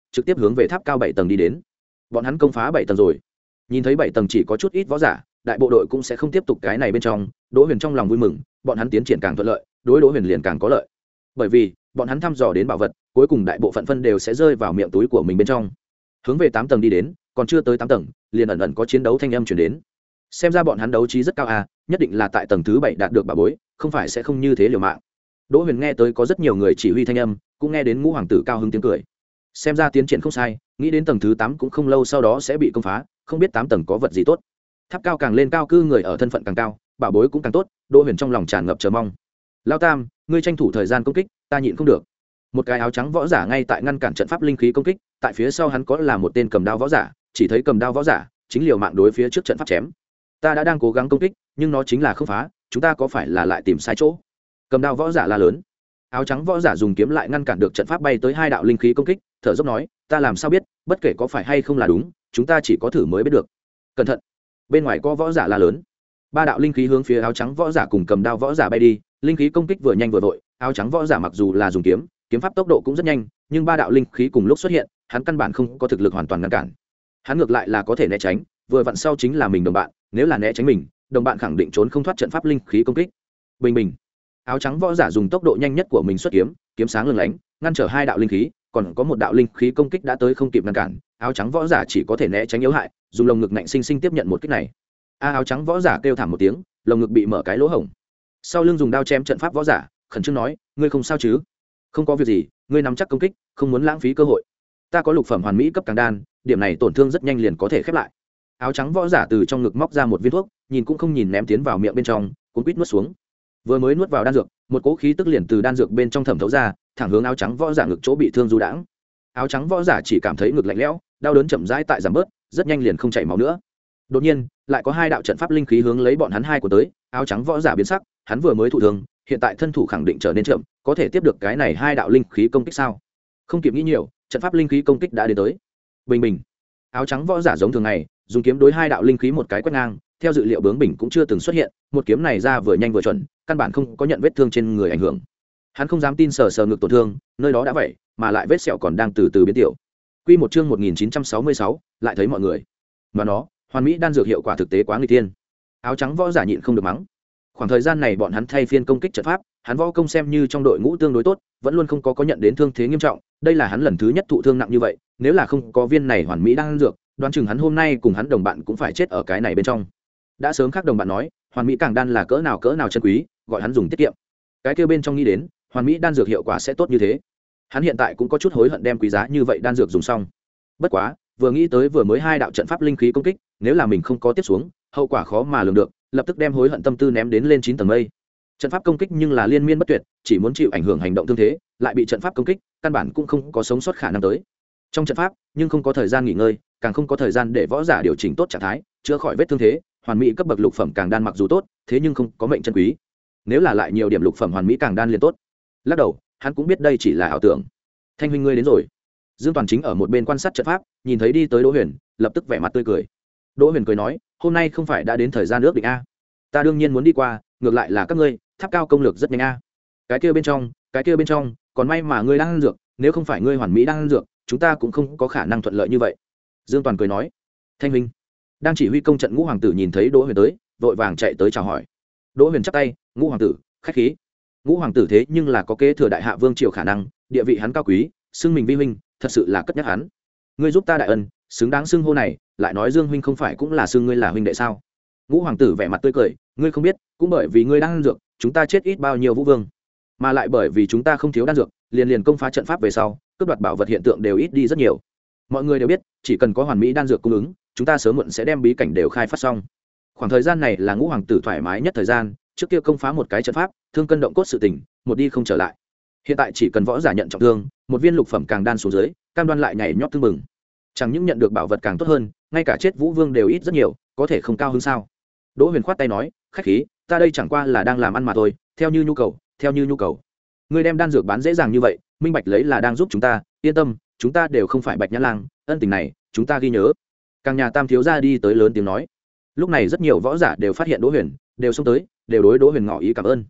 trực tiếp hướng về tháp cao bảy tầng đi đến. Bọn hắn công phá bảy tầng rồi. Nhìn thấy bảy tầng chỉ có chút ít võ giả, đại bộ đội cũng sẽ không tiếp tục cái này bên trong. Đỗ Huyền trong lòng vui mừng, bọn hắn tiến triển càng thuận lợi, đối Đỗ Huyền liền càng có lợi. Bởi vì bọn hắn thăm dò đến bảo vật, cuối cùng đại bộ phận phân đều sẽ rơi vào miệng túi của mình bên trong. Hướng về tám tầng đi đến, còn chưa tới tám tầng, liền ẩn ẩn có chiến đấu thanh âm truyền đến. Xem ra bọn hắn đấu trí rất cao à, nhất định là tại tầng thứ bảy đạt được bảo bối, không phải sẽ không như thế liều mạng. Đỗ Huyền nghe tới có rất nhiều người chỉ huy thanh âm, cũng nghe đến Ngũ hoàng tử cao hứng tiếng cười. Xem ra tiến triển không sai, nghĩ đến tầng thứ tám cũng không lâu sau đó sẽ bị công phá, không biết tám tầng có vật gì tốt. Tháp cao càng lên cao cư người ở thân phận càng cao, bảo bối cũng càng tốt, Đỗ Huyền trong lòng tràn ngập chờ mong. Lão Tam, ngươi tranh thủ thời gian công kích, ta nhịn không được. Một cái áo trắng võ giả ngay tại ngăn cản trận pháp linh khí công kích, tại phía sau hắn có là một tên cầm đao võ giả, chỉ thấy cầm đao võ giả chính liều mạng đối phía trước trận pháp chém. Ta đã đang cố gắng công kích, nhưng nó chính là không phá, chúng ta có phải là lại tìm sai chỗ? Cầm đao võ giả la lớn. Áo trắng võ giả dùng kiếm lại ngăn cản được trận pháp bay tới hai đạo linh khí công kích, thở dốc nói, ta làm sao biết, bất kể có phải hay không là đúng, chúng ta chỉ có thử mới biết được. Cẩn thận. Bên ngoài có võ giả la lớn. Ba đạo linh khí hướng phía áo trắng võ giả cùng cầm đao võ giả bay đi, linh khí công kích vừa nhanh vừa vội, áo trắng võ giả mặc dù là dùng kiếm, kiếm pháp tốc độ cũng rất nhanh, nhưng ba đạo linh khí cùng lúc xuất hiện, hắn căn bản không có thực lực hoàn toàn ngăn cản. Hắn ngược lại là có thể né tránh, vừa vặn sau chính là mình đồng bạn, nếu là né tránh mình, đồng bạn khẳng định trốn không thoát trận pháp linh khí công kích. Bình bình. Áo trắng võ giả dùng tốc độ nhanh nhất của mình xuất kiếm, kiếm sáng lừng lánh, ngăn trở hai đạo linh khí, còn có một đạo linh khí công kích đã tới không kịp ngăn cản, áo trắng võ giả chỉ có thể né tránh yếu hại, dùng lồng ngực nạnh sinh sinh tiếp nhận một kích này. A áo trắng võ giả kêu thảm một tiếng, lồng ngực bị mở cái lỗ hổng. Sau lưng dùng đao chém trận pháp võ giả, khẩn trương nói, ngươi không sao chứ? Không có việc gì, ngươi nắm chắc công kích, không muốn lãng phí cơ hội. Ta có lục phẩm hoàn mỹ cấp càng đan, điểm này tổn thương rất nhanh liền có thể khép lại. Áo trắng võ giả từ trong ngực móc ra một viên thuốc, nhìn cũng không nhìn ném tiến vào miệng bên trong, cuốn quýt nuốt xuống. Vừa mới nuốt vào đan dược, một cỗ khí tức liền từ đan dược bên trong thẩm thấu ra, thẳng hướng áo trắng võ giả ngực chỗ bị thương du đãng. Áo trắng võ giả chỉ cảm thấy ngực lạnh lẽo, đau đớn chậm rãi tại giảm bớt, rất nhanh liền không chảy máu nữa. Đột nhiên, lại có hai đạo trận pháp linh khí hướng lấy bọn hắn hai của tới, áo trắng võ giả biến sắc, hắn vừa mới thụ thương, hiện tại thân thủ khẳng định trở nên chậm, có thể tiếp được cái này hai đạo linh khí công kích sao? Không kịp nghĩ nhiều, trận pháp linh khí công kích đã đến tới. Bình bình. Áo trắng võ giả giống thường ngày, dùng kiếm đối hai đạo linh khí một cái quét ngang, theo dự liệu bướng bình cũng chưa từng xuất hiện, một kiếm này ra vừa nhanh vừa chuẩn, căn bản không có nhận vết thương trên người ảnh hưởng. Hắn không dám tin sờ sờ ngực tổn thương, nơi đó đã vậy, mà lại vết sẹo còn đang từ từ biến tiểu. Quy một chương một nghìn chín trăm sáu mươi sáu, lại thấy mọi người. Mà nó, hoàn mỹ đan dược hiệu quả thực tế quá nguy tiên. Áo trắng võ giả nhịn không được mắng. Khoảng thời gian này bọn hắn thay phiên công kích trận pháp, hắn võ công xem như trong đội ngũ tương đối tốt, vẫn luôn không có có nhận đến thương thế nghiêm trọng, đây là hắn lần thứ nhất thụ thương nặng như vậy, nếu là không có viên này hoàn mỹ đan dược, đoán chừng hắn hôm nay cùng hắn đồng bạn cũng phải chết ở cái này bên trong. Đã sớm khác đồng bạn nói, hoàn mỹ càng đan là cỡ nào cỡ nào chân quý, gọi hắn dùng tiết kiệm. Cái kia bên trong nghĩ đến, hoàn mỹ đan dược hiệu quả sẽ tốt như thế. Hắn hiện tại cũng có chút hối hận đem quý giá như vậy đan dược dùng xong. Bất quá, vừa nghĩ tới vừa mới hai đạo trận pháp linh khí công kích, nếu là mình không có tiếp xuống, hậu quả khó mà lường được, lập tức đem hối hận tâm tư ném đến lên chín tầng mây. Trận pháp công kích nhưng là liên miên bất tuyệt, chỉ muốn chịu ảnh hưởng hành động thương thế, lại bị trận pháp công kích, căn bản cũng không có sống sót khả năng tới. Trong trận pháp, nhưng không có thời gian nghỉ ngơi, càng không có thời gian để võ giả điều chỉnh tốt trạng thái, chữa khỏi vết thương thế, hoàn mỹ cấp bậc lục phẩm càng đan mặc dù tốt, thế nhưng không có mệnh chân quý. Nếu là lại nhiều điểm lục phẩm hoàn mỹ càng đan liền tốt. Lắc đầu, hắn cũng biết đây chỉ là ảo tưởng. Thanh huynh ngươi đến rồi. Dương Toàn chính ở một bên quan sát trận pháp, nhìn thấy đi tới Đỗ Huyền, lập tức vẻ mặt tươi cười. Đỗ Huyền cười nói, hôm nay không phải đã đến thời gian ước định a? Ta đương nhiên muốn đi qua, ngược lại là các ngươi, tháp cao công lược rất nhanh a. Cái kia bên trong, cái kia bên trong, còn may mà ngươi đang ăn dược, nếu không phải ngươi hoàn mỹ đang ăn dược, chúng ta cũng không có khả năng thuận lợi như vậy. Dương Toàn cười nói, Thanh huynh, đang chỉ huy công trận Ngũ hoàng tử nhìn thấy Đỗ Huyền tới, vội vàng chạy tới chào hỏi. Đỗ Huyền chắp tay, Ngũ hoàng tử, khách khí. Ngũ hoàng tử thế nhưng là có kế thừa đại hạ vương triều khả năng, địa vị hắn cao quý, xưng mình vi huynh, thật sự là cất nhắc hắn. Ngươi giúp ta đại ân, xứng đáng xưng hô này, lại nói Dương huynh không phải cũng là xưng ngươi là huynh đệ sao? Ngũ hoàng tử vẻ mặt tươi cười, ngươi không biết, cũng bởi vì ngươi đang ăn dược, chúng ta chết ít bao nhiêu vũ vương, mà lại bởi vì chúng ta không thiếu đan dược, liền liền công phá trận pháp về sau, cướp đoạt bảo vật hiện tượng đều ít đi rất nhiều. Mọi người đều biết, chỉ cần có hoàn mỹ đan dược cung ứng, chúng ta sớm muộn sẽ đem bí cảnh đều khai phát xong. Khoảng thời gian này là Ngũ hoàng tử thoải mái nhất thời gian, trước kia công phá một cái trận pháp, thương cân động cốt sự tình, một đi không trở lại. Hiện tại chỉ cần võ giả nhận trọng thương, một viên lục phẩm càng đan xuống dưới, cam đoan lại nhảy nhót tương mừng. Chẳng những nhận được bảo vật càng tốt hơn, ngay cả chết vũ vương đều ít rất nhiều, có thể không cao hơn sao? Đỗ Huyền khoát tay nói, khách khí, ta đây chẳng qua là đang làm ăn mà thôi, theo như nhu cầu, theo như nhu cầu. Ngươi đem đan dược bán dễ dàng như vậy, minh bạch lấy là đang giúp chúng ta, yên tâm, chúng ta đều không phải Bạch Nhã Lang, ân tình này, chúng ta ghi nhớ. Càng nhà Tam thiếu gia đi tới lớn tiếng nói. Lúc này rất nhiều võ giả đều phát hiện Đỗ Huyền, đều xông tới, đều đối Đỗ Huyền ngỏ ý cảm ơn.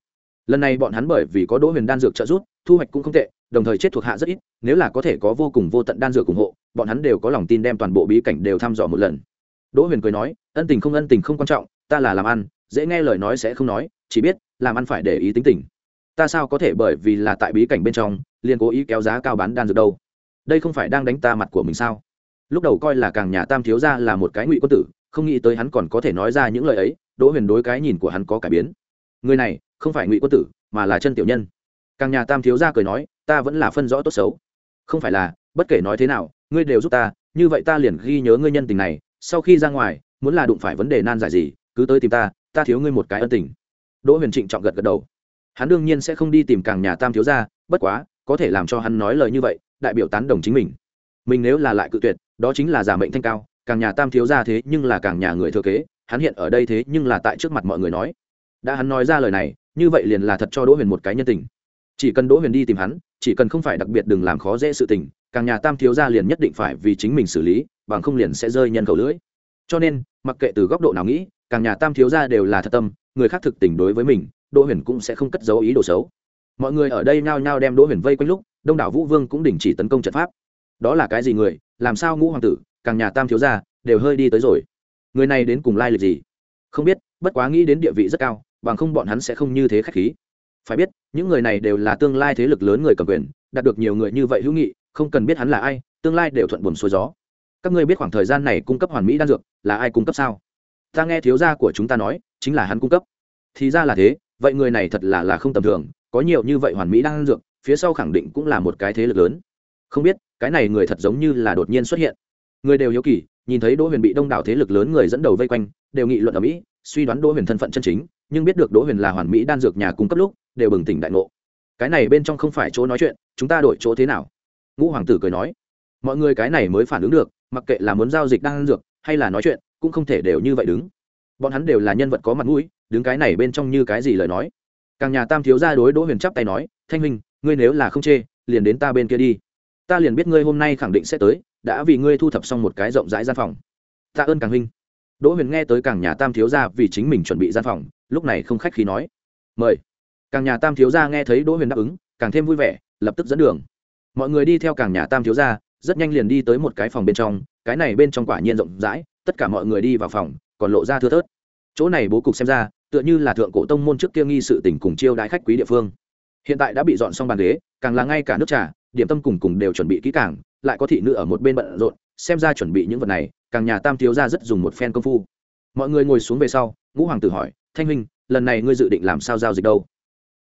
lần này bọn hắn bởi vì có đỗ huyền đan dược trợ giúp, thu hoạch cũng không tệ, đồng thời chết thuộc hạ rất ít, nếu là có thể có vô cùng vô tận đan dược ủng hộ, bọn hắn đều có lòng tin đem toàn bộ bí cảnh đều thăm dò một lần. Đỗ huyền cười nói, ân tình không ân tình không quan trọng, ta là làm ăn, dễ nghe lời nói sẽ không nói, chỉ biết làm ăn phải để ý tính tình. Ta sao có thể bởi vì là tại bí cảnh bên trong liền cố ý kéo giá cao bán đan dược đâu? Đây không phải đang đánh ta mặt của mình sao? Lúc đầu coi là Càng Nhà Tam thiếu gia là một cái ngụy quân tử, không nghĩ tới hắn còn có thể nói ra những lời ấy. Đỗ huyền đối cái nhìn của hắn có cải biến. Người này không phải ngụy quân tử mà là chân tiểu nhân. Càng Nhà Tam thiếu gia cười nói, ta vẫn là phân rõ tốt xấu. Không phải là, bất kể nói thế nào ngươi đều giúp ta, như vậy ta liền ghi nhớ ngươi nhân tình này, sau khi ra ngoài muốn là đụng phải vấn đề nan giải gì cứ tới tìm ta, ta thiếu ngươi một cái ân tình. Đỗ huyền trịnh trọng gật gật đầu. Hắn đương nhiên sẽ không đi tìm Càng Nhà Tam thiếu gia, bất quá có thể làm cho hắn nói lời như vậy đại biểu tán đồng chính mình. Mình nếu là lại cự tuyệt, đó chính là giả mệnh thanh cao. Càng Nhà Tam thiếu gia thế nhưng là Càng nhà người thừa kế, hắn hiện ở đây thế nhưng là tại trước mặt mọi người nói. Đã hắn nói ra lời này, như vậy liền là thật cho Đỗ huyền một cái nhân tình. Chỉ cần Đỗ huyền đi tìm hắn, chỉ cần không phải đặc biệt đừng làm khó dễ sự tình, Càng Nhà Tam thiếu gia liền nhất định phải vì chính mình xử lý, bằng không liền sẽ rơi nhân khẩu lưỡi. Cho nên mặc kệ từ góc độ nào nghĩ, Càng Nhà Tam thiếu gia đều là thật tâm, người khác thực tình đối với mình, Đỗ huyền cũng sẽ không cất giấu ý đồ xấu. Mọi người ở đây nhao nhao đem Đỗ huyền vây quanh lúc, đông đảo vũ vương cũng đình chỉ tấn công trận pháp. Đó là cái gì người, làm sao ngũ hoàng tử, Càng Nhà Tam thiếu gia đều hơi đi tới rồi. Người này đến cùng lai lịch gì không biết, bất quá nghĩ đến địa vị rất cao, bằng không bọn hắn sẽ không như thế khách khí. Phải biết những người này đều là tương lai thế lực lớn người cầm quyền, đạt được nhiều người như vậy hữu nghị, không cần biết hắn là ai, tương lai đều thuận buồm xuôi gió. Các ngươi biết khoảng thời gian này cung cấp hoàn mỹ đan dược là ai cung cấp sao? Ta nghe thiếu gia của chúng ta nói chính là hắn cung cấp. Thì ra là thế, vậy người này thật là là không tầm thường, có nhiều như vậy hoàn mỹ đan dược, phía sau khẳng định cũng là một cái thế lực lớn. Không biết cái này người thật giống như là đột nhiên xuất hiện. Người đều hiếu kỳ, nhìn thấy Đỗ huyền bị đông đảo thế lực lớn người dẫn đầu vây quanh, đều nghị luận ở mỹ, suy đoán Đỗ huyền thân phận chân chính, nhưng biết được Đỗ huyền là hoàn mỹ đan dược nhà cung cấp lúc, đều bừng tỉnh đại ngộ. Cái này bên trong không phải chỗ nói chuyện, chúng ta đổi chỗ thế nào? Ngũ hoàng tử cười nói. Mọi người cái này mới phản ứng được, mặc kệ là muốn giao dịch đan dược hay là nói chuyện, cũng không thể đều như vậy đứng. Bọn hắn đều là nhân vật có mặt mũi, đứng cái này bên trong như cái gì lời nói. Càng Nhà Tam thiếu gia đối Đỗ huyền chắp tay nói, thanh huynh, ngươi nếu là không chê, liền đến ta bên kia đi. Ta liền biết ngươi hôm nay khẳng định sẽ tới, đã vì ngươi thu thập xong một cái rộng rãi gian phòng. Tạ ơn Càng huynh. Đỗ huyền nghe tới Càng Nhà Tam thiếu gia vì chính mình chuẩn bị gian phòng, lúc này không khách khí nói, mời. Càng Nhà Tam thiếu gia nghe thấy Đỗ huyền đáp ứng, càng thêm vui vẻ, lập tức dẫn đường. Mọi người đi theo Càng Nhà Tam thiếu gia, rất nhanh liền đi tới một cái phòng bên trong. Cái này bên trong quả nhiên rộng rãi, tất cả mọi người đi vào phòng còn lộ ra thưa thớt. Chỗ này bố cục xem ra tựa như là thượng cổ tông môn trước kia nghi sự tình cùng chiêu đãi khách quý địa phương. Hiện tại đã bị dọn xong bàn ghế, càng là ngay cả nước trà, điểm tâm cùng cùng đều chuẩn bị kỹ càng, lại có thị nữ ở một bên bận rộn, xem ra chuẩn bị những vật này, Càng Nhà Tam thiếu gia rất dùng một phen công phu. Mọi người ngồi xuống về sau, ngũ hoàng tử hỏi, thanh huynh, lần này ngươi dự định làm sao giao dịch đâu?